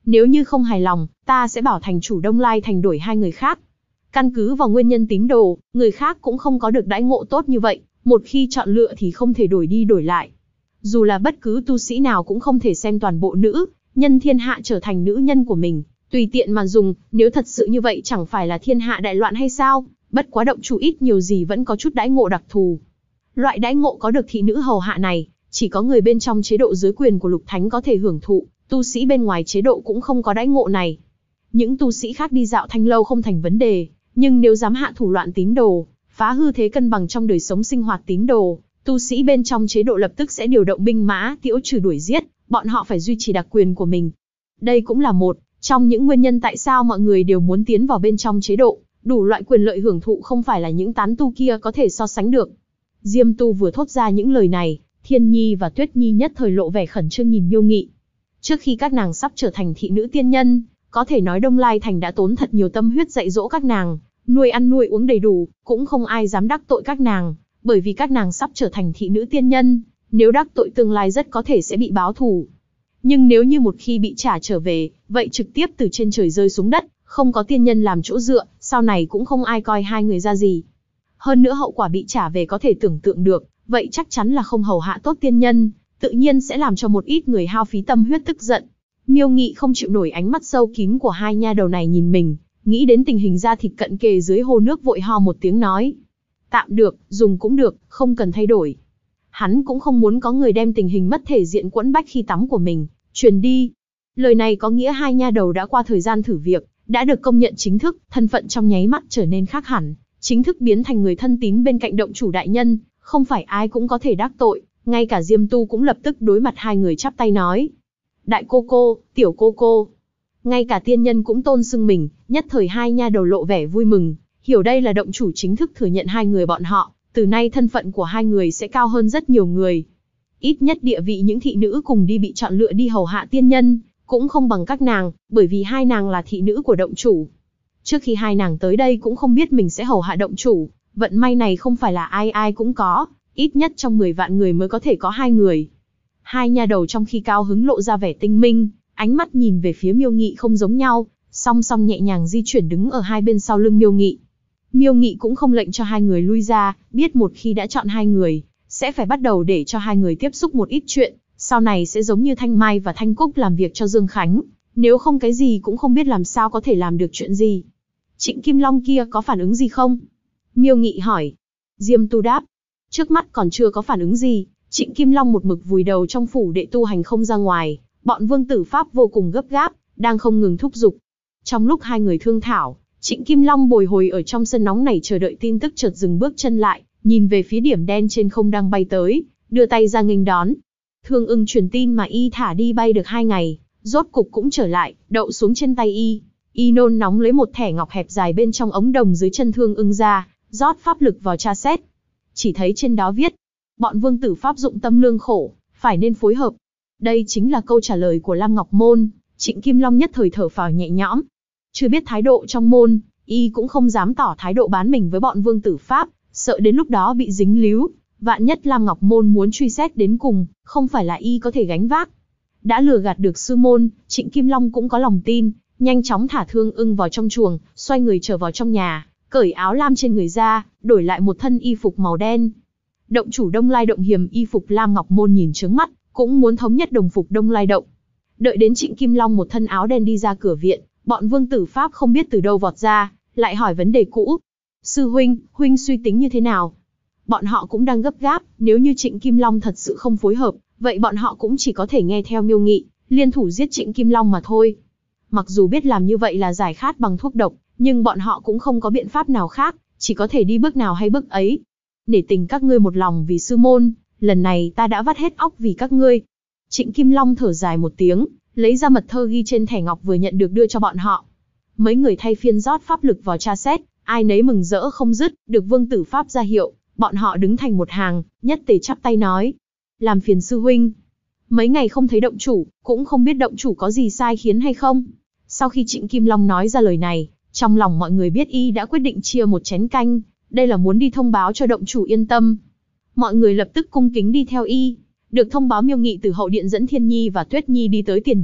Nếu như không hài lòng, ta sẽ bảo thành chủ Đông Lai thành đổi hai người khác. Căn cứ vào nguyên nhân tín đồ, người khác cũng không có được đãi ngộ tốt như vậy, một khi chọn lựa thì không thể đổi đi đổi lại. Dù là bất cứ tu sĩ nào cũng không thể xem toàn bộ nữ nhân thiên hạ trở thành nữ nhân của mình, tùy tiện mà dùng, nếu thật sự như vậy chẳng phải là thiên hạ đại loạn hay sao? Bất quá động chủ ít nhiều gì vẫn có chút đãi ngộ đặc thù. Loại đãi ngộ có được thị nữ hầu hạ này, chỉ có người bên trong chế độ dưới quyền của Lục Thánh có thể hưởng thụ, tu sĩ bên ngoài chế độ cũng không có đãi ngộ này. Những tu sĩ khác đi dạo thanh lâu không thành vấn đề, nhưng nếu dám hạ thủ loạn tín đồ, phá hư thế cân bằng trong đời sống sinh hoạt tín đồ, tu sĩ bên trong chế độ lập tức sẽ điều động binh mã tiễu trừ đuổi giết, bọn họ phải duy trì đặc quyền của mình. Đây cũng là một trong những nguyên nhân tại sao mọi người đều muốn tiến vào bên trong chế độ, đủ loại quyền lợi hưởng thụ không phải là những tán tu kia có thể so sánh được. Diêm Tu vừa thốt ra những lời này, Thiên Nhi và Tuyết Nhi nhất thời lộ vẻ khẩn trương nhìn Miêu Nghị. Trước khi các nàng sắp trở thành thị nữ tiên nhân, có thể nói Đông Lai Thành đã tốn thật nhiều tâm huyết dạy dỗ các nàng, nuôi ăn nuôi uống đầy đủ, cũng không ai dám đắc tội các nàng, bởi vì các nàng sắp trở thành thị nữ tiên nhân, nếu đắc tội tương lai rất có thể sẽ bị báo thù. Nhưng nếu như một khi bị trả trở về, vậy trực tiếp từ trên trời rơi xuống đất, không có tiên nhân làm chỗ dựa, sau này cũng không ai coi hai người ra gì. Hơn nữa hậu quả bị trả về có thể tưởng tượng được, vậy chắc chắn là không hầu hạ tốt tiên nhân, tự nhiên sẽ làm cho một ít người hao phí tâm huyết tức giận. Miêu Nghị không chịu nổi ánh mắt sâu kín của hai nha đầu này nhìn mình, nghĩ đến tình hình da thịt cận kề dưới hồ nước vội ho một tiếng nói. Tạm được, dùng cũng được, không cần thay đổi. Hắn cũng không muốn có người đem tình hình mất thể diện quẫn bách khi tắm của mình truyền đi. Lời này có nghĩa hai nha đầu đã qua thời gian thử việc, đã được công nhận chính thức, thân phận trong nháy mắt trở nên khác hẳn, chính thức biến thành người thân tín bên cạnh động chủ đại nhân, không phải ai cũng có thể đắc tội, ngay cả Diêm Tu cũng lập tức đối mặt hai người chắp tay nói. Đại cô cô, tiểu cô cô. Ngay cả tiên nhân cũng tôn xưng mình, nhất thời hai nha đầu lộ vẻ vui mừng, hiểu đây là động chủ chính thức thừa nhận hai người bọn họ, từ nay thân phận của hai người sẽ cao hơn rất nhiều người. Ít nhất địa vị những thị nữ cùng đi bị chọn lựa đi hầu hạ tiên nhân, cũng không bằng các nàng, bởi vì hai nàng là thị nữ của động chủ. Trước khi hai nàng tới đây cũng không biết mình sẽ hầu hạ động chủ, vận may này không phải là ai ai cũng có, ít nhất trong 10 vạn người mới có thể có hai người. Hai nha đầu trong khi cao hứng lộ ra vẻ tinh minh, ánh mắt nhìn về phía Miêu Nghị không giống nhau, song song nhẹ nhàng di chuyển đứng ở hai bên sau lưng Miêu Nghị. Miêu Nghị cũng không lệnh cho hai người lui ra, biết một khi đã chọn hai người, sẽ phải bắt đầu để cho hai người tiếp xúc một ít chuyện, sau này sẽ giống như Thanh Mai và Thanh Cúc làm việc cho Dương Khánh, nếu không cái gì cũng không biết làm sao có thể làm được chuyện gì. Trịnh Kim Long kia có phản ứng gì không? Miêu Nghị hỏi. Diêm Tu đáp. Trước mắt còn chưa có phản ứng gì, Trịnh Kim Long một mực vùi đầu trong phủ đệ tu hành không ra ngoài, bọn Vương Tử Pháp vô cùng gấp gáp, đang không ngừng thúc giục. Trong lúc hai người thương thảo, Trịnh Kim Long bồi hồi ở trong sân nóng này chờ đợi tin tức chợt dừng bước chân lại, nhìn về phía điểm đen trên không đang bay tới, đưa tay ra nghênh đón. Thương Ưng truyền tin mà y thả đi bay được 2 ngày, rốt cục cũng trở lại, đậu xuống trên tay y. Y nôn nóng lấy một thẻ ngọc hẹp dài bên trong ống đồng dưới chân Thương Ưng ra, rót pháp lực vào tra xét. Chỉ thấy trên đó viết, bọn Vương Tử Pháp dụng tâm lương khổ, phải nên phối hợp. Đây chính là câu trả lời của Lam Ngọc Môn. Trịnh Kim Long nhất thời thở phào nhẹ nhõm. Chưa biết thái độ trong môn, y cũng không dám tỏ thái độ bán mình với bọn Vương Tử Pháp, sợ đến lúc đó bị dính líu. Vạn nhất Lam Ngọc Môn muốn truy xét đến cùng, không phải là y có thể gánh vác. Đã lừa gạt được sư môn, Trịnh Kim Long cũng có lòng tin, nhanh chóng thả Thương Ưng vào trong chuồng, xoay người trở vào trong nhà, cởi áo lam trên người ra, đổi lại một thân y phục màu đen. Động chủ Đông Lai Động Hiềm y phục Lam Ngọc Môn nhìn trướng mắt, cũng muốn thống nhất đồng phục Đông Lai Động. Đợi đến Trịnh Kim Long một thân áo đen đi ra cửa viện, bọn Vương Tử Pháp không biết từ đâu vọt ra, lại hỏi vấn đề cũ. Sư huynh, huynh suy tính như thế nào? Bọn họ cũng đang gấp gáp, nếu như Trịnh Kim Long thật sự không phối hợp, vậy bọn họ cũng chỉ có thể nghe theo Miêu Nghị, liên thủ giết Trịnh Kim Long mà thôi. Mặc dù biết làm như vậy là giải khát bằng thuốc độc, nhưng bọn họ cũng không có biện pháp nào khác, chỉ có thể đi bước nào hay bước ấy. Nể tình các ngươi một lòng vì sư môn, lần này ta đã vắt hết óc vì các ngươi. Trịnh Kim Long thở dài một tiếng, lấy ra mật thơ ghi trên thẻ ngọc vừa nhận được đưa cho bọn họ. Mấy người thay phiên rót pháp lực vào tra xét, ai nấy mừng rỡ không dứt, được Vương Tử Pháp ra hiệu, bọn họ đứng thành một hàng, nhất tề chắp tay nói. Làm phiền sư huynh. Mấy ngày không thấy động chủ, cũng không biết động chủ có gì sai khiến hay không. Sau khi Trịnh Kim Long nói ra lời này, trong lòng mọi người biết y đã quyết định chia một chén canh, đây là muốn đi thông báo cho động chủ yên tâm. Mọi người lập tức cung kính đi theo y. Được thông báo Miêu Nghị từ hậu điện dẫn Thiên Nhi và Tuyết Nhi đi tới tiền điện,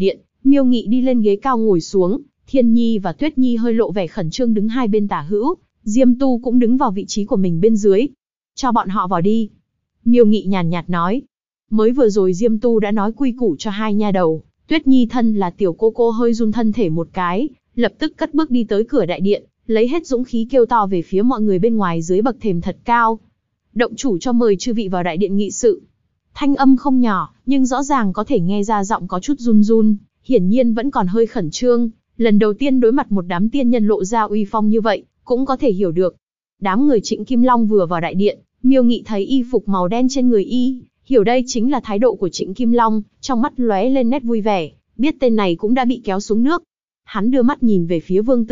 Miêu Nghị đi lên ghế cao ngồi xuống, Thiên Nhi và Tuyết Nhi hơi lộ vẻ khẩn trương đứng hai bên tả hữu, Diêm Tu cũng đứng vào vị trí của mình bên dưới. Cho bọn họ vào đi. Miêu Nghị nhàn nhạt nói. Mới vừa rồi Diêm Tu đã nói quy củ cho hai nha đầu, Tuyết Nhi thân là tiểu cô hơi run thân thể một cái, lập tức cất bước đi tới cửa đại điện, lấy hết dũng khí kêu to về phía mọi người bên ngoài dưới bậc thềm thật cao. Động chủ cho mời chư vị vào đại điện nghị sự. Thanh âm không nhỏ, nhưng rõ ràng có thể nghe ra giọng có chút run run, hiển nhiên vẫn còn hơi khẩn trương, lần đầu tiên đối mặt một đám tiên nhân lộ ra uy phong như vậy, cũng có thể hiểu được. Đám người Trịnh Kim Long vừa vào đại điện, Miêu Nghị thấy y phục màu đen trên người y, hiểu đây chính là thái độ của Trịnh Kim Long, trong mắt lóe lên nét vui vẻ, biết tên này cũng đã bị kéo xuống nước. Hắn đưa mắt nhìn về phía Vương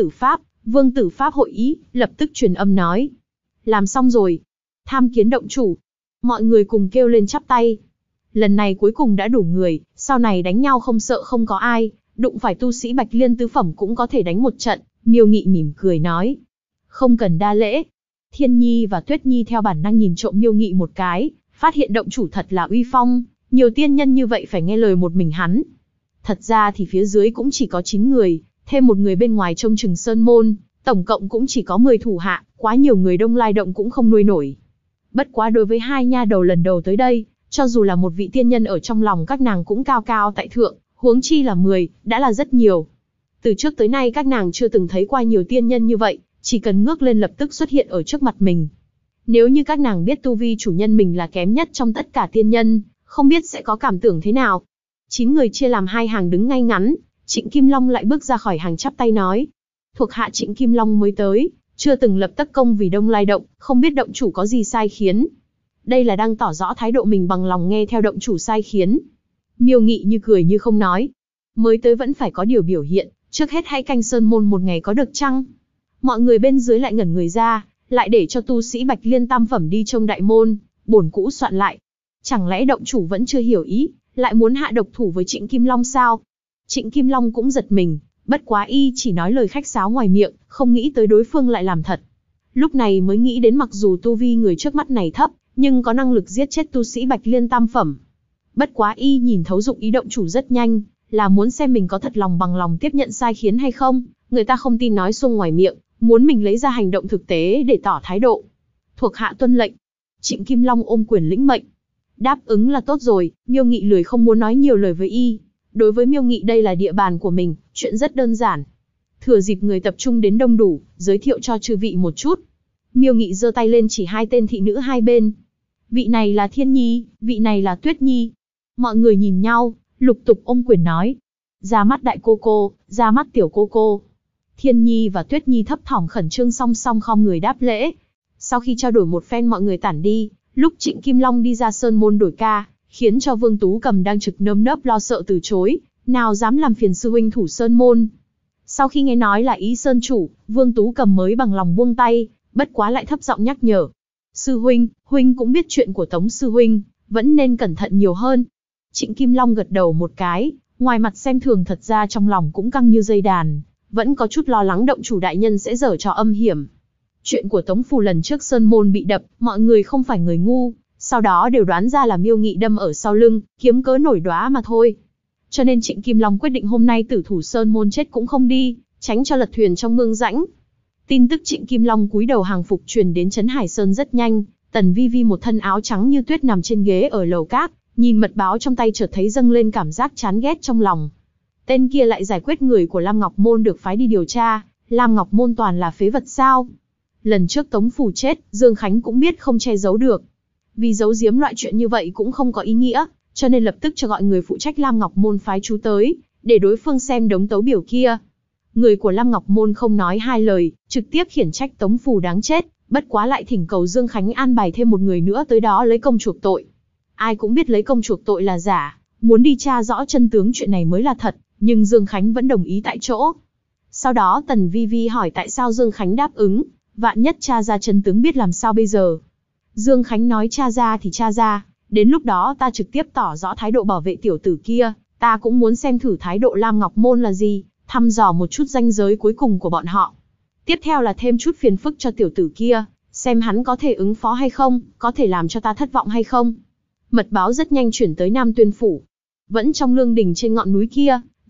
Tử Pháp hội ý, lập tức truyền âm nói. Làm xong rồi. Tham kiến động chủ. Mọi người cùng kêu lên chắp tay. Lần này cuối cùng đã đủ người, sau này đánh nhau không sợ không có ai, đụng phải tu sĩ Bạch Liên tứ phẩm cũng có thể đánh một trận. Miêu Nghị mỉm cười nói. Không cần đa lễ. Thiên Nhi và Tuyết Nhi theo bản năng nhìn trộm Miêu Nghị một cái, phát hiện động chủ thật là uy phong, nhiều tiên nhân như vậy phải nghe lời một mình hắn. Thật ra thì phía dưới cũng chỉ có 9 người, thêm một người bên ngoài trông chừng sơn môn, tổng cộng cũng chỉ có 10 thủ hạ, quá nhiều người Đông Lai động cũng không nuôi nổi. Bất quá đối với hai nha đầu lần đầu tới đây, cho dù là một vị tiên nhân ở trong lòng các nàng cũng cao cao tại thượng, huống chi là 10, đã là rất nhiều. Từ trước tới nay các nàng chưa từng thấy qua nhiều tiên nhân như vậy, chỉ cần ngước lên lập tức xuất hiện ở trước mặt mình. Nếu như các nàng biết tu vi chủ nhân mình là kém nhất trong tất cả tiên nhân, không biết sẽ có cảm tưởng thế nào. 9 người chia làm hai hàng đứng ngay ngắn, Trịnh Kim Long lại bước ra khỏi hàng chắp tay nói. Thuộc hạ Trịnh Kim Long mới tới, chưa từng lập tất công vì Đông Lai động, không biết động chủ có gì sai khiến. Đây là đang tỏ rõ thái độ mình bằng lòng nghe theo động chủ sai khiến. Miêu Nghị như cười như không nói. Mới tới vẫn phải có điều biểu hiện, trước hết hãy canh sơn môn một ngày có được chăng? Mọi người bên dưới lại ngẩn người ra, lại để cho tu sĩ Bạch Liên tam phẩm đi trông đại môn, bổn cũ soạn lại. Chẳng lẽ động chủ vẫn chưa hiểu ý, lại muốn hạ độc thủ với Trịnh Kim Long sao? Trịnh Kim Long cũng giật mình, bất quá y chỉ nói lời khách sáo ngoài miệng, không nghĩ tới đối phương lại làm thật. Lúc này mới nghĩ đến mặc dù tu vi người trước mắt này thấp, nhưng có năng lực giết chết tu sĩ Bạch Liên tam phẩm. Bất quá y nhìn thấu dụng ý động chủ rất nhanh, là muốn xem mình có thật lòng bằng lòng tiếp nhận sai khiến hay không, người ta không tin nói xuông ngoài miệng, muốn mình lấy ra hành động thực tế để tỏ thái độ. Thuộc hạ tuân lệnh. Trịnh Kim Long ôm quyền lĩnh mệnh. Đáp ứng là tốt rồi, Miêu Nghị lười không muốn nói nhiều lời với y. Đối với Miêu Nghị đây là địa bàn của mình, chuyện rất đơn giản. Thừa dịp người tập trung đến đông đủ, giới thiệu cho chư vị một chút. Miêu Nghị giơ tay lên chỉ hai tên thị nữ hai bên. Vị này là Thiên Nhi, vị này là Tuyết Nhi. Mọi người nhìn nhau, lục tục ôm quyền nói. Ra mắt đại cô, ra mắt tiểu cô. Thiên Nhi và Tuyết Nhi thấp thỏm khẩn trương song song khom người đáp lễ. Sau khi trao đổi một phen mọi người tản đi, lúc Trịnh Kim Long đi ra sơn môn đổi ca, khiến cho Vương Tú Cầm đang trực nơm nớp lo sợ từ chối, nào dám làm phiền sư huynh thủ sơn môn. Sau khi nghe nói là ý sơn chủ, Vương Tú Cầm mới bằng lòng buông tay, bất quá lại thấp giọng nhắc nhở. Sư huynh, huynh cũng biết chuyện của Tống sư huynh, vẫn nên cẩn thận nhiều hơn. Trịnh Kim Long gật đầu một cái, ngoài mặt xem thường thật ra trong lòng cũng căng như dây đàn, vẫn có chút lo lắng động chủ đại nhân sẽ giở trò âm hiểm. Chuyện của Tống Phù lần trước sơn môn bị đập, mọi người không phải người ngu, sau đó đều đoán ra là Miêu Nghị đâm ở sau lưng, kiếm cớ nổi đoá mà thôi. Cho nên Trịnh Kim Long quyết định hôm nay tử thủ sơn môn chết cũng không đi, tránh cho lật thuyền trong mương rãnh. Tin tức Trịnh Kim Long cúi đầu hàng phục truyền đến Trấn Hải Sơn rất nhanh, Tần Vi Vi một thân áo trắng như tuyết nằm trên ghế ở lầu cát, nhìn mật báo trong tay chợt thấy dâng lên cảm giác chán ghét trong lòng. Tên kia lại giải quyết người của Lam Ngọc Môn được phái đi điều tra, Lam Ngọc Môn toàn là phế vật sao? Lần trước Tống Phù chết, Dương Khánh cũng biết không che giấu được. Vì giấu giếm loại chuyện như vậy cũng không có ý nghĩa, cho nên lập tức cho gọi người phụ trách Lam Ngọc Môn phái chú tới, để đối phương xem đống tấu biểu kia. Người của Lam Ngọc Môn không nói hai lời, trực tiếp khiển trách Tống Phù đáng chết, bất quá lại thỉnh cầu Dương Khánh an bài thêm một người nữa tới đó lấy công chuộc tội. Ai cũng biết lấy công chuộc tội là giả, muốn đi tra rõ chân tướng chuyện này mới là thật, nhưng Dương Khánh vẫn đồng ý tại chỗ. Sau đó Tần Vi Vi hỏi tại sao Dương Khánh đáp ứng, vạn nhất tra ra chân tướng biết làm sao bây giờ. Dương Khánh nói tra ra thì tra ra, đến lúc đó ta trực tiếp tỏ rõ thái độ bảo vệ tiểu tử kia, ta cũng muốn xem thử thái độ Lam Ngọc Môn là gì, thăm dò một chút ranh giới cuối cùng của bọn họ. Tiếp theo là thêm chút phiền phức cho tiểu tử kia, xem hắn có thể ứng phó hay không, có thể làm cho ta thất vọng hay không. Mật báo rất nhanh chuyển tới Nam Tuyên Phủ. Vẫn trong lương đình trên ngọn núi kia,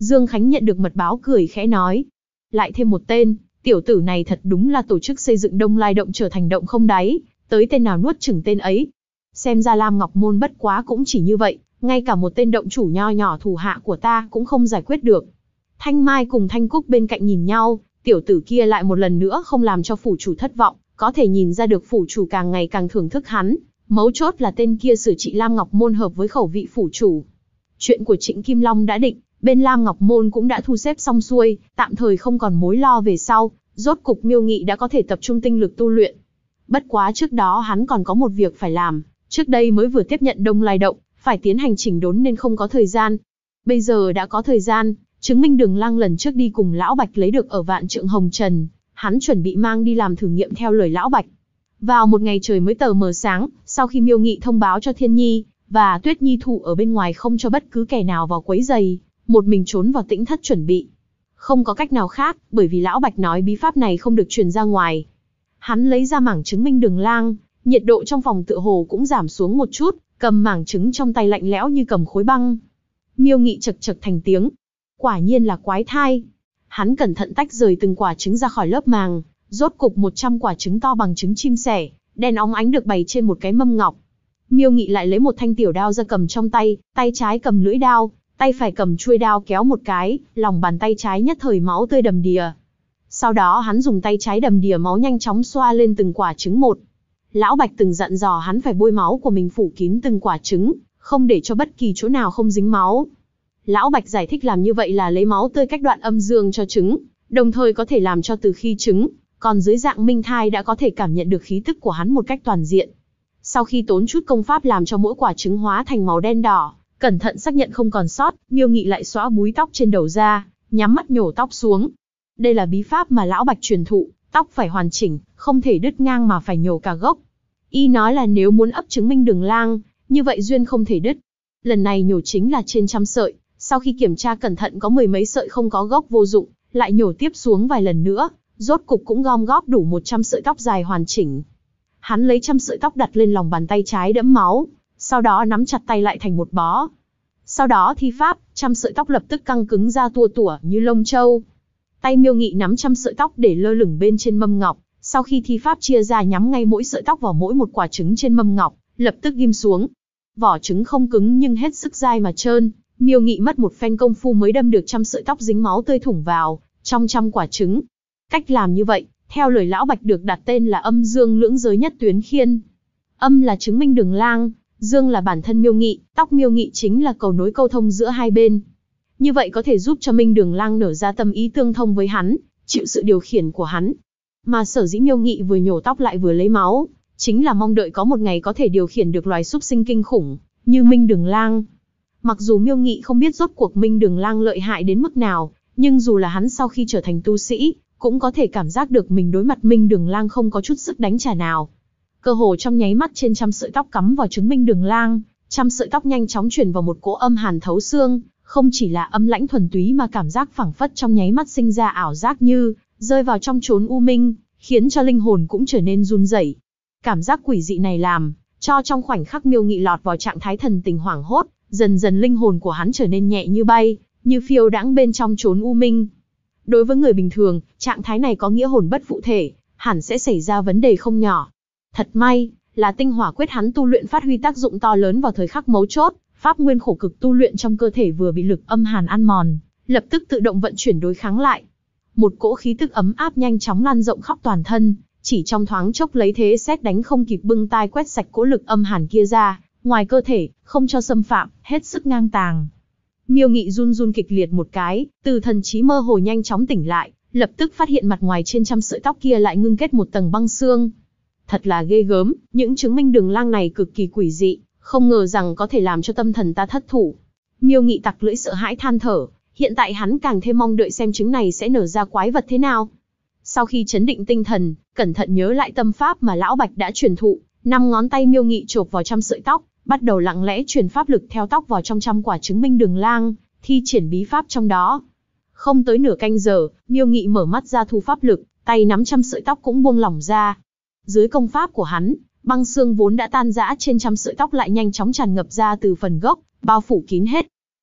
Dương Khánh nhận được mật báo cười khẽ nói. Lại thêm một tên, tiểu tử này thật đúng là tổ chức xây dựng Đông Lai động trở thành động không đáy, tới tên nào nuốt chửng tên ấy. Xem ra Lam Ngọc Môn bất quá cũng chỉ như vậy, ngay cả một tên động chủ nho nhỏ thủ hạ của ta cũng không giải quyết được. Thanh Mai cùng Thanh Cúc bên cạnh nhìn nhau, tiểu tử kia lại một lần nữa không làm cho phủ chủ thất vọng, có thể nhìn ra được phủ chủ càng ngày càng thưởng thức hắn. Mấu chốt là tên kia sửa trị Lam Ngọc Môn hợp với khẩu vị phủ chủ. Chuyện của Trịnh Kim Long đã định, bên Lam Ngọc Môn cũng đã thu xếp xong xuôi, tạm thời không còn mối lo về sau, rốt cục Miêu Nghị đã có thể tập trung tinh lực tu luyện. Bất quá trước đó hắn còn có một việc phải làm, trước đây mới vừa tiếp nhận Đông Lai động, phải tiến hành chỉnh đốn nên không có thời gian. Bây giờ đã có thời gian, chứng minh Đường Lang lần trước đi cùng Lão Bạch lấy được ở Vạn Trượng Hồng Trần, hắn chuẩn bị mang đi làm thử nghiệm theo lời Lão Bạch. Vào một ngày trời mới tờ mờ sáng, sau khi Miêu Nghị thông báo cho Thiên Nhi và Tuyết Nhi thủ ở bên ngoài không cho bất cứ kẻ nào vào quấy rầy, một mình trốn vào tĩnh thất chuẩn bị. Không có cách nào khác, bởi vì Lão Bạch nói bí pháp này không được truyền ra ngoài. Hắn lấy ra mảng chứng minh Đường Lang, nhiệt độ trong phòng tựa hồ cũng giảm xuống một chút, cầm mảng trứng trong tay lạnh lẽo như cầm khối băng. Miêu Nghị chậc chậc thành tiếng. Quả nhiên là quái thai. Hắn cẩn thận tách rời từng quả trứng ra khỏi lớp màng, rốt cục 100 quả trứng to bằng trứng chim sẻ, đen óng ánh được bày trên một cái mâm ngọc. Miêu Nghị lại lấy một thanh tiểu đao ra cầm trong tay, tay trái cầm lưỡi đao, tay phải cầm chuôi đao kéo một cái, lòng bàn tay trái nhất thời máu tươi đầm đìa. Sau đó hắn dùng tay trái đầm đìa máu nhanh chóng xoa lên từng quả trứng một. Lão Bạch từng dặn dò hắn phải bôi máu của mình phủ kín từng quả trứng, không để cho bất kỳ chỗ nào không dính máu. Lão Bạch giải thích làm như vậy là lấy máu tươi cách đoạn âm dương cho trứng, đồng thời có thể làm cho từ khi trứng còn dưới dạng minh thai đã có thể cảm nhận được khí tức của hắn một cách toàn diện. Sau khi tốn chút công pháp làm cho mỗi quả trứng hóa thành màu đen đỏ, cẩn thận xác nhận không còn sót, Miêu Nghị lại xóa búi tóc trên đầu ra, nhắm mắt nhổ tóc xuống. Đây là bí pháp mà Lão Bạch truyền thụ, tóc phải hoàn chỉnh, không thể đứt ngang mà phải nhổ cả gốc. Y nói là nếu muốn ấp chứng minh Đường Lang, như vậy duyên không thể đứt. Lần này nhổ chính là trên 100 sợi, sau khi kiểm tra cẩn thận có 10 mấy sợi không có gốc vô dụng, lại nhổ tiếp xuống vài lần nữa, rốt cục cũng gom góp đủ 100 sợi tóc dài hoàn chỉnh. Hắn lấy 100 sợi tóc đặt lên lòng bàn tay trái đẫm máu, sau đó nắm chặt tay lại thành một bó. Sau đó thi pháp, 100 sợi tóc lập tức căng cứng ra tua tủa như lông trâu. Tay Miêu Nghị nắm 100 sợi tóc để lơ lửng bên trên mâm ngọc, sau khi thi pháp chia ra nhắm ngay mỗi sợi tóc vào mỗi một quả trứng trên mâm ngọc, lập tức ghim xuống. Vỏ trứng không cứng nhưng hết sức dai mà trơn, Miêu Nghị mất một phen công phu mới đâm được 100 sợi tóc dính máu tươi thủng vào trong 100 quả trứng. Cách làm như vậy, theo lời Lão Bạch được đặt tên là âm dương lưỡng giới nhất tuyến khiên. Âm là chứng minh Đường Lang, dương là bản thân Miêu Nghị, tóc Miêu Nghị chính là cầu nối câu thông giữa hai bên. Như vậy có thể giúp cho Minh Đường Lang nở ra tâm ý tương thông với hắn, chịu sự điều khiển của hắn. Mà sở dĩ Miêu Nghị vừa nhổ tóc lại vừa lấy máu, chính là mong đợi có một ngày có thể điều khiển được loài súc sinh kinh khủng, như Minh Đường Lang. Mặc dù Miêu Nghị không biết rốt cuộc Minh Đường Lang lợi hại đến mức nào, nhưng dù là hắn sau khi trở thành tu sĩ, cũng có thể cảm giác được mình đối mặt Minh Đường Lang không có chút sức đánh trả nào. Cơ hồ trong nháy mắt trên 100 sợi tóc cắm vào trứng Minh Đường Lang, 100 sợi tóc nhanh chóng chuyển vào một cỗ âm hàn thấu xương, không chỉ là âm lãnh thuần túy mà cảm giác phảng phất trong nháy mắt sinh ra ảo giác như rơi vào trong chốn u minh, khiến cho linh hồn cũng trở nên run rẩy. Cảm giác quỷ dị này làm cho trong khoảnh khắc Miêu Nghị lọt vào trạng thái thần tình hoảng hốt, dần dần linh hồn của hắn trở nên nhẹ như bay, như phiêu đãng bên trong chốn u minh. Đối với người bình thường, trạng thái này có nghĩa hồn bất phụ thể, hẳn sẽ xảy ra vấn đề không nhỏ. Thật may là tinh hỏa quyết hắn tu luyện phát huy tác dụng to lớn vào thời khắc mấu chốt, pháp nguyên khổ cực tu luyện trong cơ thể vừa bị lực âm hàn ăn mòn, lập tức tự động vận chuyển đối kháng lại. Một cỗ khí tức ấm áp nhanh chóng lan rộng khắp toàn thân, chỉ trong thoáng chốc lấy thế sét đánh không kịp bưng tai quét sạch cỗ lực âm hàn kia ra, ngoài cơ thể, không cho xâm phạm, hết sức ngang tàng. Miêu Nghị run run kịch liệt một cái, từ thần trí mơ hồ nhanh chóng tỉnh lại, lập tức phát hiện mặt ngoài trên 100 sợi tóc kia lại ngưng kết một tầng băng xương. Thật là ghê gớm, những chứng minh Đường Lang này cực kỳ quỷ dị, không ngờ rằng có thể làm cho tâm thần ta thất thủ. Miêu Nghị tặc lưỡi sợ hãi than thở, hiện tại hắn càng thêm mong đợi xem trứng này sẽ nở ra quái vật thế nào. Sau khi chấn định tinh thần, cẩn thận nhớ lại tâm pháp mà Lão Bạch đã truyền thụ, 5 ngón tay Miêu Nghị chộp vào 100 sợi tóc, bắt đầu lặng lẽ truyền pháp lực theo tóc vào trong 100 quả trứng minh Đường Lang, thi triển bí pháp trong đó. Không tới nửa canh giờ, Miêu Nghị mở mắt ra thu pháp lực, tay nắm 100 sợi tóc cũng buông lỏng ra. Dưới công pháp của hắn, băng xương vốn đã tan rã trên 100 sợi tóc lại nhanh chóng tràn ngập ra từ phần gốc, bao phủ kín hết.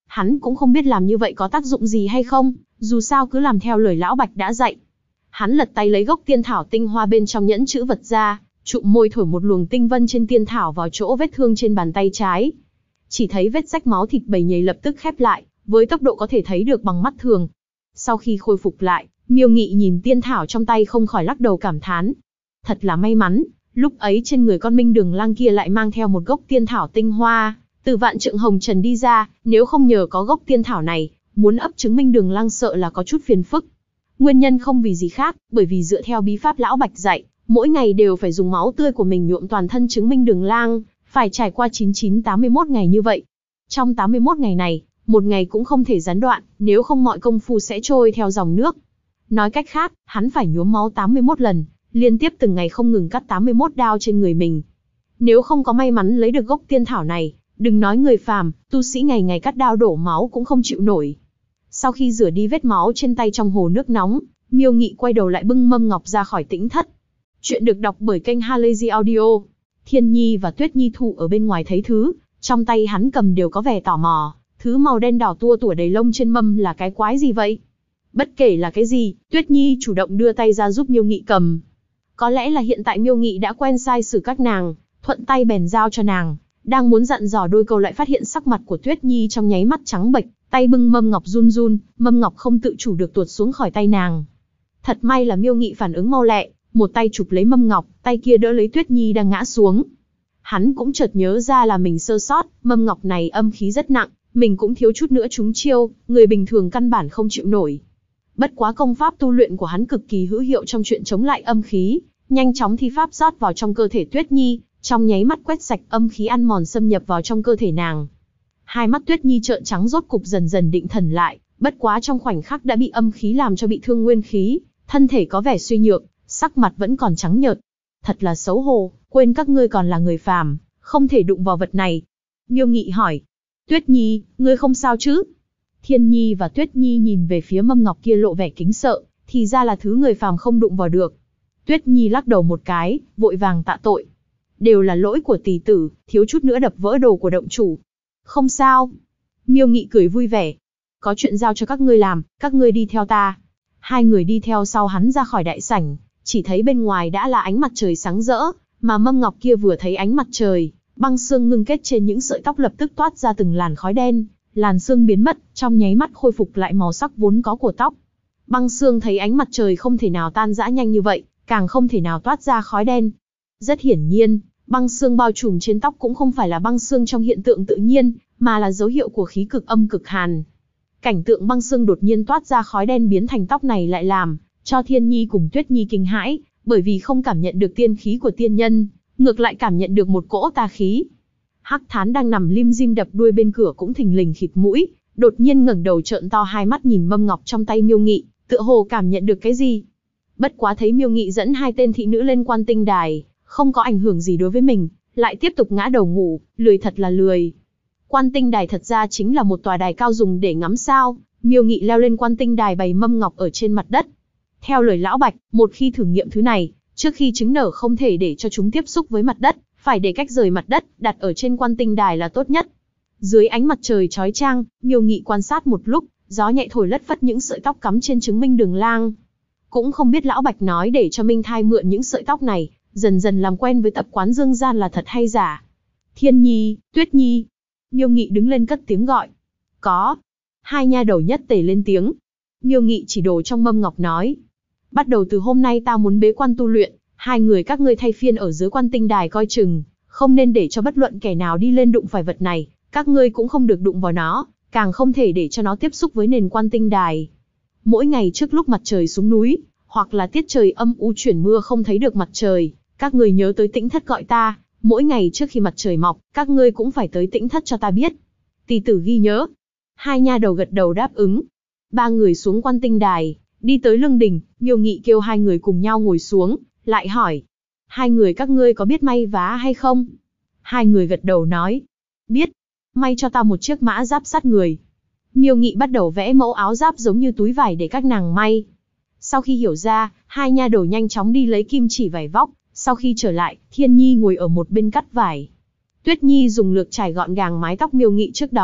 Hắn cũng không biết làm như vậy có tác dụng gì hay không, dù sao cứ làm theo lời lão Bạch đã dạy. Hắn lật tay lấy gốc tiên thảo tinh hoa bên trong nhẫn chữ vật ra, trụm môi thổi một luồng tinh vân trên tiên thảo vào chỗ vết thương trên bàn tay trái. Chỉ thấy vết rách máu thịt bầy nhầy lập tức khép lại, với tốc độ có thể thấy được bằng mắt thường. Sau khi khôi phục lại, Miêu Nghị nhìn tiên thảo trong tay không khỏi lắc đầu cảm thán. Thật là may mắn, lúc ấy trên người con Minh Đường Lang kia lại mang theo một gốc tiên thảo tinh hoa, từ Vạn Trượng Hồng Trần đi ra, nếu không nhờ có gốc tiên thảo này, muốn ấp trứng Minh Đường Lang sợ là có chút phiền phức. Nguyên nhân không vì gì khác, bởi vì dựa theo bí pháp lão Bạch dạy, mỗi ngày đều phải dùng máu tươi của mình nhuộm toàn thân trứng Minh Đường Lang, phải trải qua 9981 ngày như vậy. Trong 81 ngày này, một ngày cũng không thể gián đoạn, nếu không mọi công phu sẽ trôi theo dòng nước. Nói cách khác, hắn phải nhuốm máu 81 lần, liên tiếp từng ngày không ngừng cắt 81 đao trên người mình. Nếu không có may mắn lấy được gốc tiên thảo này, đừng nói người phàm, tu sĩ ngày ngày cắt đao đổ máu cũng không chịu nổi. Sau khi rửa đi vết máu trên tay trong hồ nước nóng, Miêu Nghị quay đầu lại bưng mâm ngọc ra khỏi tĩnh thất. Chuyện được đọc bởi kênh Halazy Audio. Thiên Nhi và Tuyết Nhi Thụ ở bên ngoài thấy thứ trong tay hắn cầm đều có vẻ tò mò, thứ màu đen đỏ tua tủa đầy lông trên mâm là cái quái gì vậy? Bất kể là cái gì, Tuyết Nhi chủ động đưa tay ra giúp Miêu Nghị cầm. Có lẽ là hiện tại Miêu Nghị đã quen sai xử các nàng, thuận tay bèn giao cho nàng, đang muốn dặn dò đôi câu lại phát hiện sắc mặt của Tuyết Nhi trong nháy mắt trắng bệch, tay bưng mâm ngọc run run, mâm ngọc không tự chủ được tuột xuống khỏi tay nàng. Thật may là Miêu Nghị phản ứng mau lẹ, một tay chụp lấy mâm ngọc, tay kia đỡ lấy Tuyết Nhi đang ngã xuống. Hắn cũng chợt nhớ ra là mình sơ sót, mâm ngọc này âm khí rất nặng, mình cũng thiếu chút nữa trúng chiêu, người bình thường căn bản không chịu nổi. Bất quá công pháp tu luyện của hắn cực kỳ hữu hiệu trong chuyện chống lại âm khí, nhanh chóng thi pháp rót vào trong cơ thể Tuyết Nhi, trong nháy mắt quét sạch âm khí ăn mòn xâm nhập vào trong cơ thể nàng. Hai mắt Tuyết Nhi trợn trắng rốt cục dần dần định thần lại, bất quá trong khoảnh khắc đã bị âm khí làm cho bị thương nguyên khí, thân thể có vẻ suy nhược, sắc mặt vẫn còn trắng nhợt. Thật là xấu hổ, quên các ngươi còn là người phàm, không thể đụng vào vật này. Miêu Nghị hỏi, Tuyết Nhi, ngươi không sao chứ? Thiên Nhi và Tuyết Nhi nhìn về phía mâm ngọc kia lộ vẻ kính sợ, thì ra là thứ người phàm không đụng vào được. Tuyết Nhi lắc đầu một cái, vội vàng tạ tội. Đều là lỗi của tỷ tử, thiếu chút nữa đập vỡ đồ của động chủ. Không sao. Miêu Nghị cười vui vẻ. Có chuyện giao cho các ngươi làm, các ngươi đi theo ta. Hai người đi theo sau hắn ra khỏi đại sảnh, chỉ thấy bên ngoài đã là ánh mặt trời sáng rỡ, mà mâm ngọc kia vừa thấy ánh mặt trời, băng xương ngưng kết trên những sợi tóc lập tức toát ra từng làn khói đen, làn xương biến mất, trong nháy mắt khôi phục lại màu sắc vốn có của tóc. Băng xương thấy ánh mặt trời không thể nào tan rã nhanh như vậy, càng không thể nào toát ra khói đen. Rất hiển nhiên, băng xương bao trùm trên tóc cũng không phải là băng xương trong hiện tượng tự nhiên, mà là dấu hiệu của khí cực âm cực hàn. Cảnh tượng băng xương đột nhiên toát ra khói đen biến thành tóc này lại làm cho Thiên Nhi cùng Tuyết Nhi kinh hãi, bởi vì không cảm nhận được tiên khí của tiên nhân, ngược lại cảm nhận được một cỗ tà khí. Hắc Thán đang nằm lim dim đập đuôi bên cửa cũng thình lình khịt mũi, đột nhiên ngẩng đầu trợn to hai mắt nhìn mâm ngọc trong tay Miêu Nghị, tựa hồ cảm nhận được cái gì. Bất quá thấy Miêu Nghị dẫn hai tên thị nữ lên Quan Tinh Đài, không có ảnh hưởng gì đối với mình, lại tiếp tục ngã đầu ngủ, lười thật là lười. Quan Tinh Đài thật ra chính là một tòa đài cao dùng để ngắm sao. Miêu Nghị leo lên Quan Tinh Đài bày mâm ngọc ở trên mặt đất. Theo lời lão Bạch, một khi thử nghiệm thứ này, trước khi trứng nở không thể để cho chúng tiếp xúc với mặt đất, phải để cách rời mặt đất, đặt ở trên Quan Tinh Đài là tốt nhất. Dưới ánh mặt trời chói chang, Miêu Nghị quan sát một lúc, gió nhẹ thổi lất phất những sợi tóc cắm trên trứng Minh Đường Lang. Cũng không biết lão Bạch nói để cho Minh Thai mượn những sợi tóc này, dần dần làm quen với tập quán dương gian là thật hay giả. Thiên Nhi, Tuyết Nhi. Miêu Nghị đứng lên cất tiếng gọi. Có. Hai nha đầu nhất tề lên tiếng. Miêu Nghị chỉ đồ trong mâm ngọc nói. Bắt đầu từ hôm nay ta muốn bế quan tu luyện, hai người các ngươi thay phiên ở dưới Quan Tinh Đài coi chừng, không nên để cho bất luận kẻ nào đi lên đụng phải vật này, các ngươi cũng không được đụng vào nó, càng không thể để cho nó tiếp xúc với nền Quan Tinh Đài. Mỗi ngày trước lúc mặt trời xuống núi, hoặc là tiết trời âm u chuyển mưa không thấy được mặt trời, các ngươi nhớ tới Tĩnh Thất gọi ta, mỗi ngày trước khi mặt trời mọc, các ngươi cũng phải tới Tĩnh Thất cho ta biết. Tỷ tử ghi nhớ. Hai nha đầu gật đầu đáp ứng. Ba người xuống Quan Tinh Đài, đi tới lưng đỉnh, Miêu Nghị kêu hai người cùng nhau ngồi xuống, lại hỏi. Hai người các ngươi có biết may vá hay không? Hai người gật đầu nói. Biết. May cho ta một chiếc mã giáp sắt người. Miêu Nghị bắt đầu vẽ mẫu áo giáp giống như túi vải để các nàng may. Sau khi hiểu ra, hai nha đầu nhanh chóng đi lấy kim chỉ vải vóc. Sau khi trở lại, Thiên Nhi ngồi ở một bên cắt vải. Tuyết Nhi dùng lược trải gọn gàng mái tóc Miêu Nghị trước đó,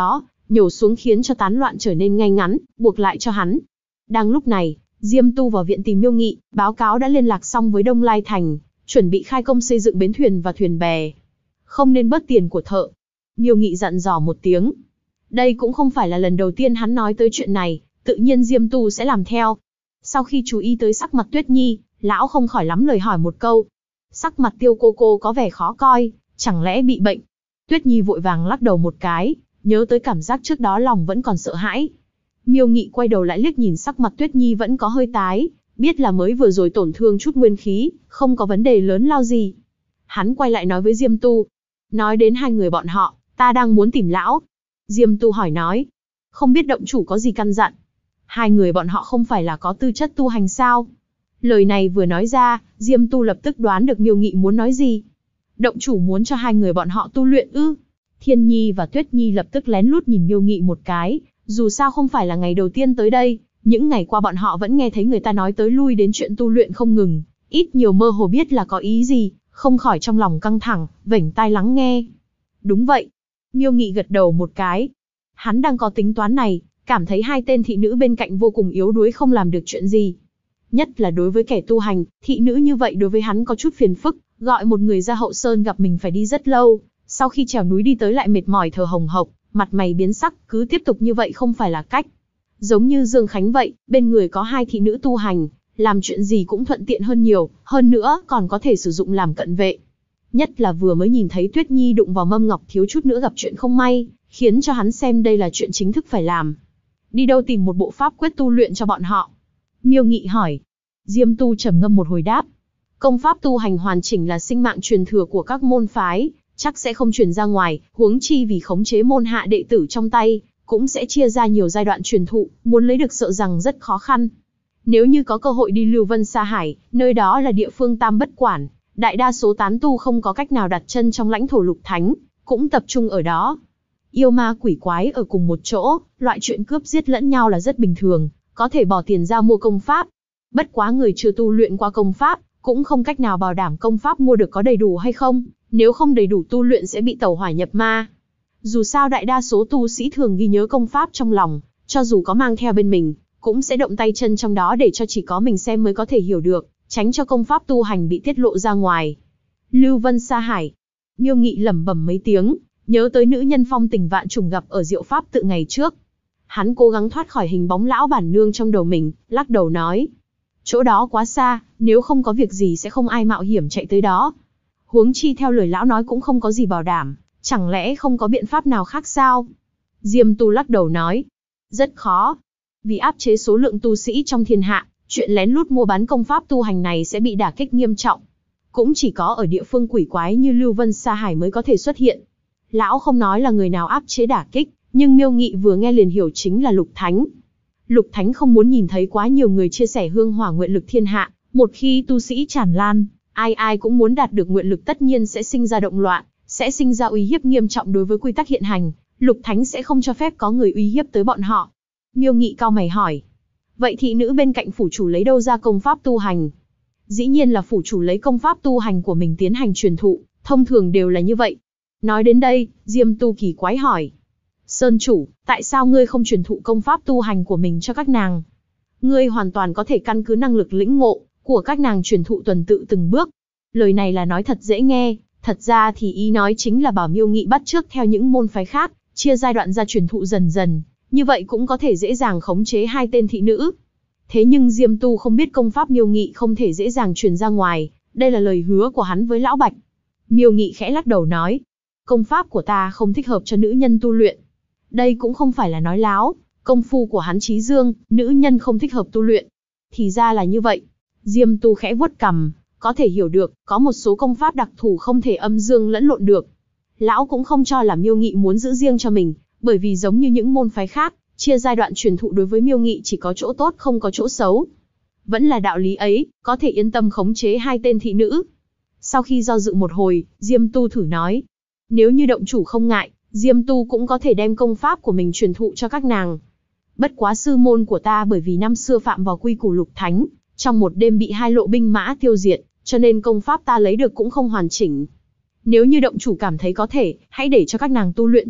nhổ xuống khiến cho tán loạn trở nên ngay ngắn, buộc lại cho hắn. Đang lúc này, Diêm Tu vào viện tìm Miêu Nghị, báo cáo đã liên lạc xong với Đông Lai Thành, chuẩn bị khai công xây dựng bến thuyền và thuyền bè. Không nên bớt tiền của thợ. Miêu Nghị dặn dò một tiếng. Đây cũng không phải là lần đầu tiên hắn nói tới chuyện này, tự nhiên Diêm Tu sẽ làm theo. Sau khi chú ý tới sắc mặt Tuyết Nhi, lão không khỏi lắm lời hỏi một câu. Sắc mặt Tiêu cô có vẻ khó coi, chẳng lẽ bị bệnh? Tuyết Nhi vội vàng lắc đầu một cái, nhớ tới cảm giác trước đó lòng vẫn còn sợ hãi. Miêu Nghị quay đầu lại liếc nhìn sắc mặt Tuyết Nhi vẫn có hơi tái, biết là mới vừa rồi tổn thương chút nguyên khí, không có vấn đề lớn lao gì. Hắn quay lại nói với Diêm Tu. Nói đến hai người bọn họ, ta đang muốn tìm lão. Diêm Tu hỏi nói. Không biết động chủ có gì căn dặn? Hai người bọn họ không phải là có tư chất tu hành sao? Lời này vừa nói ra, Diêm Tu lập tức đoán được Miêu Nghị muốn nói gì. Động chủ muốn cho hai người bọn họ tu luyện ư? Thiên Nhi và Tuyết Nhi lập tức lén lút nhìn Miêu Nghị một cái, dù sao không phải là ngày đầu tiên tới đây, những ngày qua bọn họ vẫn nghe thấy người ta nói tới lui đến chuyện tu luyện không ngừng, ít nhiều mơ hồ biết là có ý gì, không khỏi trong lòng căng thẳng, vểnh tai lắng nghe. Đúng vậy. Miêu Nghị gật đầu một cái. Hắn đang có tính toán này, cảm thấy hai tên thị nữ bên cạnh vô cùng yếu đuối không làm được chuyện gì. Nhất là đối với kẻ tu hành, thị nữ như vậy đối với hắn có chút phiền phức, gọi một người ra hậu sơn gặp mình phải đi rất lâu, sau khi trèo núi đi tới lại mệt mỏi thở hồng hộc, mặt mày biến sắc, cứ tiếp tục như vậy không phải là cách. Giống như Dương Khánh vậy, bên người có hai thị nữ tu hành, làm chuyện gì cũng thuận tiện hơn nhiều, hơn nữa còn có thể sử dụng làm cận vệ. Nhất là vừa mới nhìn thấy Tuyết Nhi đụng vào mâm ngọc thiếu chút nữa gặp chuyện không may, khiến cho hắn xem đây là chuyện chính thức phải làm. Đi đâu tìm một bộ pháp quyết tu luyện cho bọn họ? Miêu Nghị hỏi. Diêm Tu trầm ngâm một hồi đáp. Công pháp tu hành hoàn chỉnh là sinh mạng truyền thừa của các môn phái, chắc sẽ không truyền ra ngoài, huống chi vì khống chế môn hạ đệ tử trong tay, cũng sẽ chia ra nhiều giai đoạn truyền thụ, muốn lấy được sợ rằng rất khó khăn. Nếu như có cơ hội đi Lưu Vân Sa Hải, nơi đó là địa phương tam bất quản, đại đa số tán tu không có cách nào đặt chân trong lãnh thổ Lục Thánh, cũng tập trung ở đó. Yêu ma quỷ quái ở cùng một chỗ, loại chuyện cướp giết lẫn nhau là rất bình thường, có thể bỏ tiền ra mua công pháp. Bất quá người chưa tu luyện qua công pháp, cũng không cách nào bảo đảm công pháp mua được có đầy đủ hay không, nếu không đầy đủ tu luyện sẽ bị tẩu hỏa nhập ma. Dù sao đại đa số tu sĩ thường ghi nhớ công pháp trong lòng, cho dù có mang theo bên mình, cũng sẽ động tay chân trong đó để cho chỉ có mình xem mới có thể hiểu được, tránh cho công pháp tu hành bị tiết lộ ra ngoài. Lưu Vân Sa Hải. Miêu Nghị lẩm bẩm mấy tiếng, nhớ tới nữ nhân phong tình vạn trùng gặp ở Diệu Pháp tự ngày trước. Hắn cố gắng thoát khỏi hình bóng lão bản nương trong đầu mình, lắc đầu nói. Chỗ đó quá xa, nếu không có việc gì sẽ không ai mạo hiểm chạy tới đó. Huống chi theo lời lão nói cũng không có gì bảo đảm, chẳng lẽ không có biện pháp nào khác sao? Diêm Tu lắc đầu nói. Rất khó. Vì áp chế số lượng tu sĩ trong thiên hạ, chuyện lén lút mua bán công pháp tu hành này sẽ bị đả kích nghiêm trọng. Cũng chỉ có ở địa phương quỷ quái như Lưu Vân Sa Hải mới có thể xuất hiện. Lão không nói là người nào áp chế đả kích, nhưng Miêu Nghị vừa nghe liền hiểu chính là Lục Thánh. Lục Thánh không muốn nhìn thấy quá nhiều người chia sẻ hương hỏa nguyện lực thiên hạ, một khi tu sĩ tràn lan, ai ai cũng muốn đạt được nguyện lực tất nhiên sẽ sinh ra động loạn, sẽ sinh ra uy hiếp nghiêm trọng đối với quy tắc hiện hành, Lục Thánh sẽ không cho phép có người uy hiếp tới bọn họ. Miêu Nghị cau mày hỏi. Vậy thị nữ bên cạnh phủ chủ lấy đâu ra công pháp tu hành? Dĩ nhiên là phủ chủ lấy công pháp tu hành của mình tiến hành truyền thụ, thông thường đều là như vậy. Nói đến đây, Diêm Tu kỳ quái hỏi. Sơn chủ, tại sao ngươi không truyền thụ công pháp tu hành của mình cho các nàng? Ngươi hoàn toàn có thể căn cứ năng lực lĩnh ngộ của các nàng truyền thụ tuần tự từng bước. Lời này là nói thật dễ nghe, thật ra thì ý nói chính là bảo Miêu Nghị bắt chước theo những môn phái khác, chia giai đoạn ra truyền thụ dần dần, như vậy cũng có thể dễ dàng khống chế hai tên thị nữ. Thế nhưng Diêm Tu không biết công pháp Miêu Nghị không thể dễ dàng truyền ra ngoài, đây là lời hứa của hắn với Lão Bạch. Miêu Nghị khẽ lắc đầu nói, công pháp của ta không thích hợp cho nữ nhân tu luyện. Đây cũng không phải là nói láo, công phu của hắn trí dương, nữ nhân không thích hợp tu luyện. Thì ra là như vậy. Diêm Tu khẽ vuốt cằm, có thể hiểu được, có một số công pháp đặc thù không thể âm dương lẫn lộn được. Lão cũng không cho là Miêu Nghị muốn giữ riêng cho mình, bởi vì giống như những môn phái khác, chia giai đoạn truyền thụ đối với Miêu Nghị chỉ có chỗ tốt không có chỗ xấu. Vẫn là đạo lý ấy, có thể yên tâm khống chế hai tên thị nữ. Sau khi do dự một hồi, Diêm Tu thử nói. Nếu như động chủ không ngại, Diêm Tu cũng có thể đem công pháp của mình truyền thụ cho các nàng. Bất quá sư môn của ta bởi vì năm xưa phạm vào quy củ Lục Thánh, trong một đêm bị hai lộ binh mã tiêu diệt, cho nên công pháp ta lấy được cũng không hoàn chỉnh. Nếu như động chủ cảm thấy có thể, hãy để cho các nàng tu luyện trước,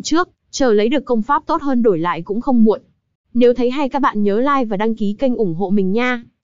Chờ lấy được công pháp tốt hơn đổi lại cũng không muộn. Nếu thấy hay các bạn nhớ like và đăng ký kênh ủng hộ mình nha.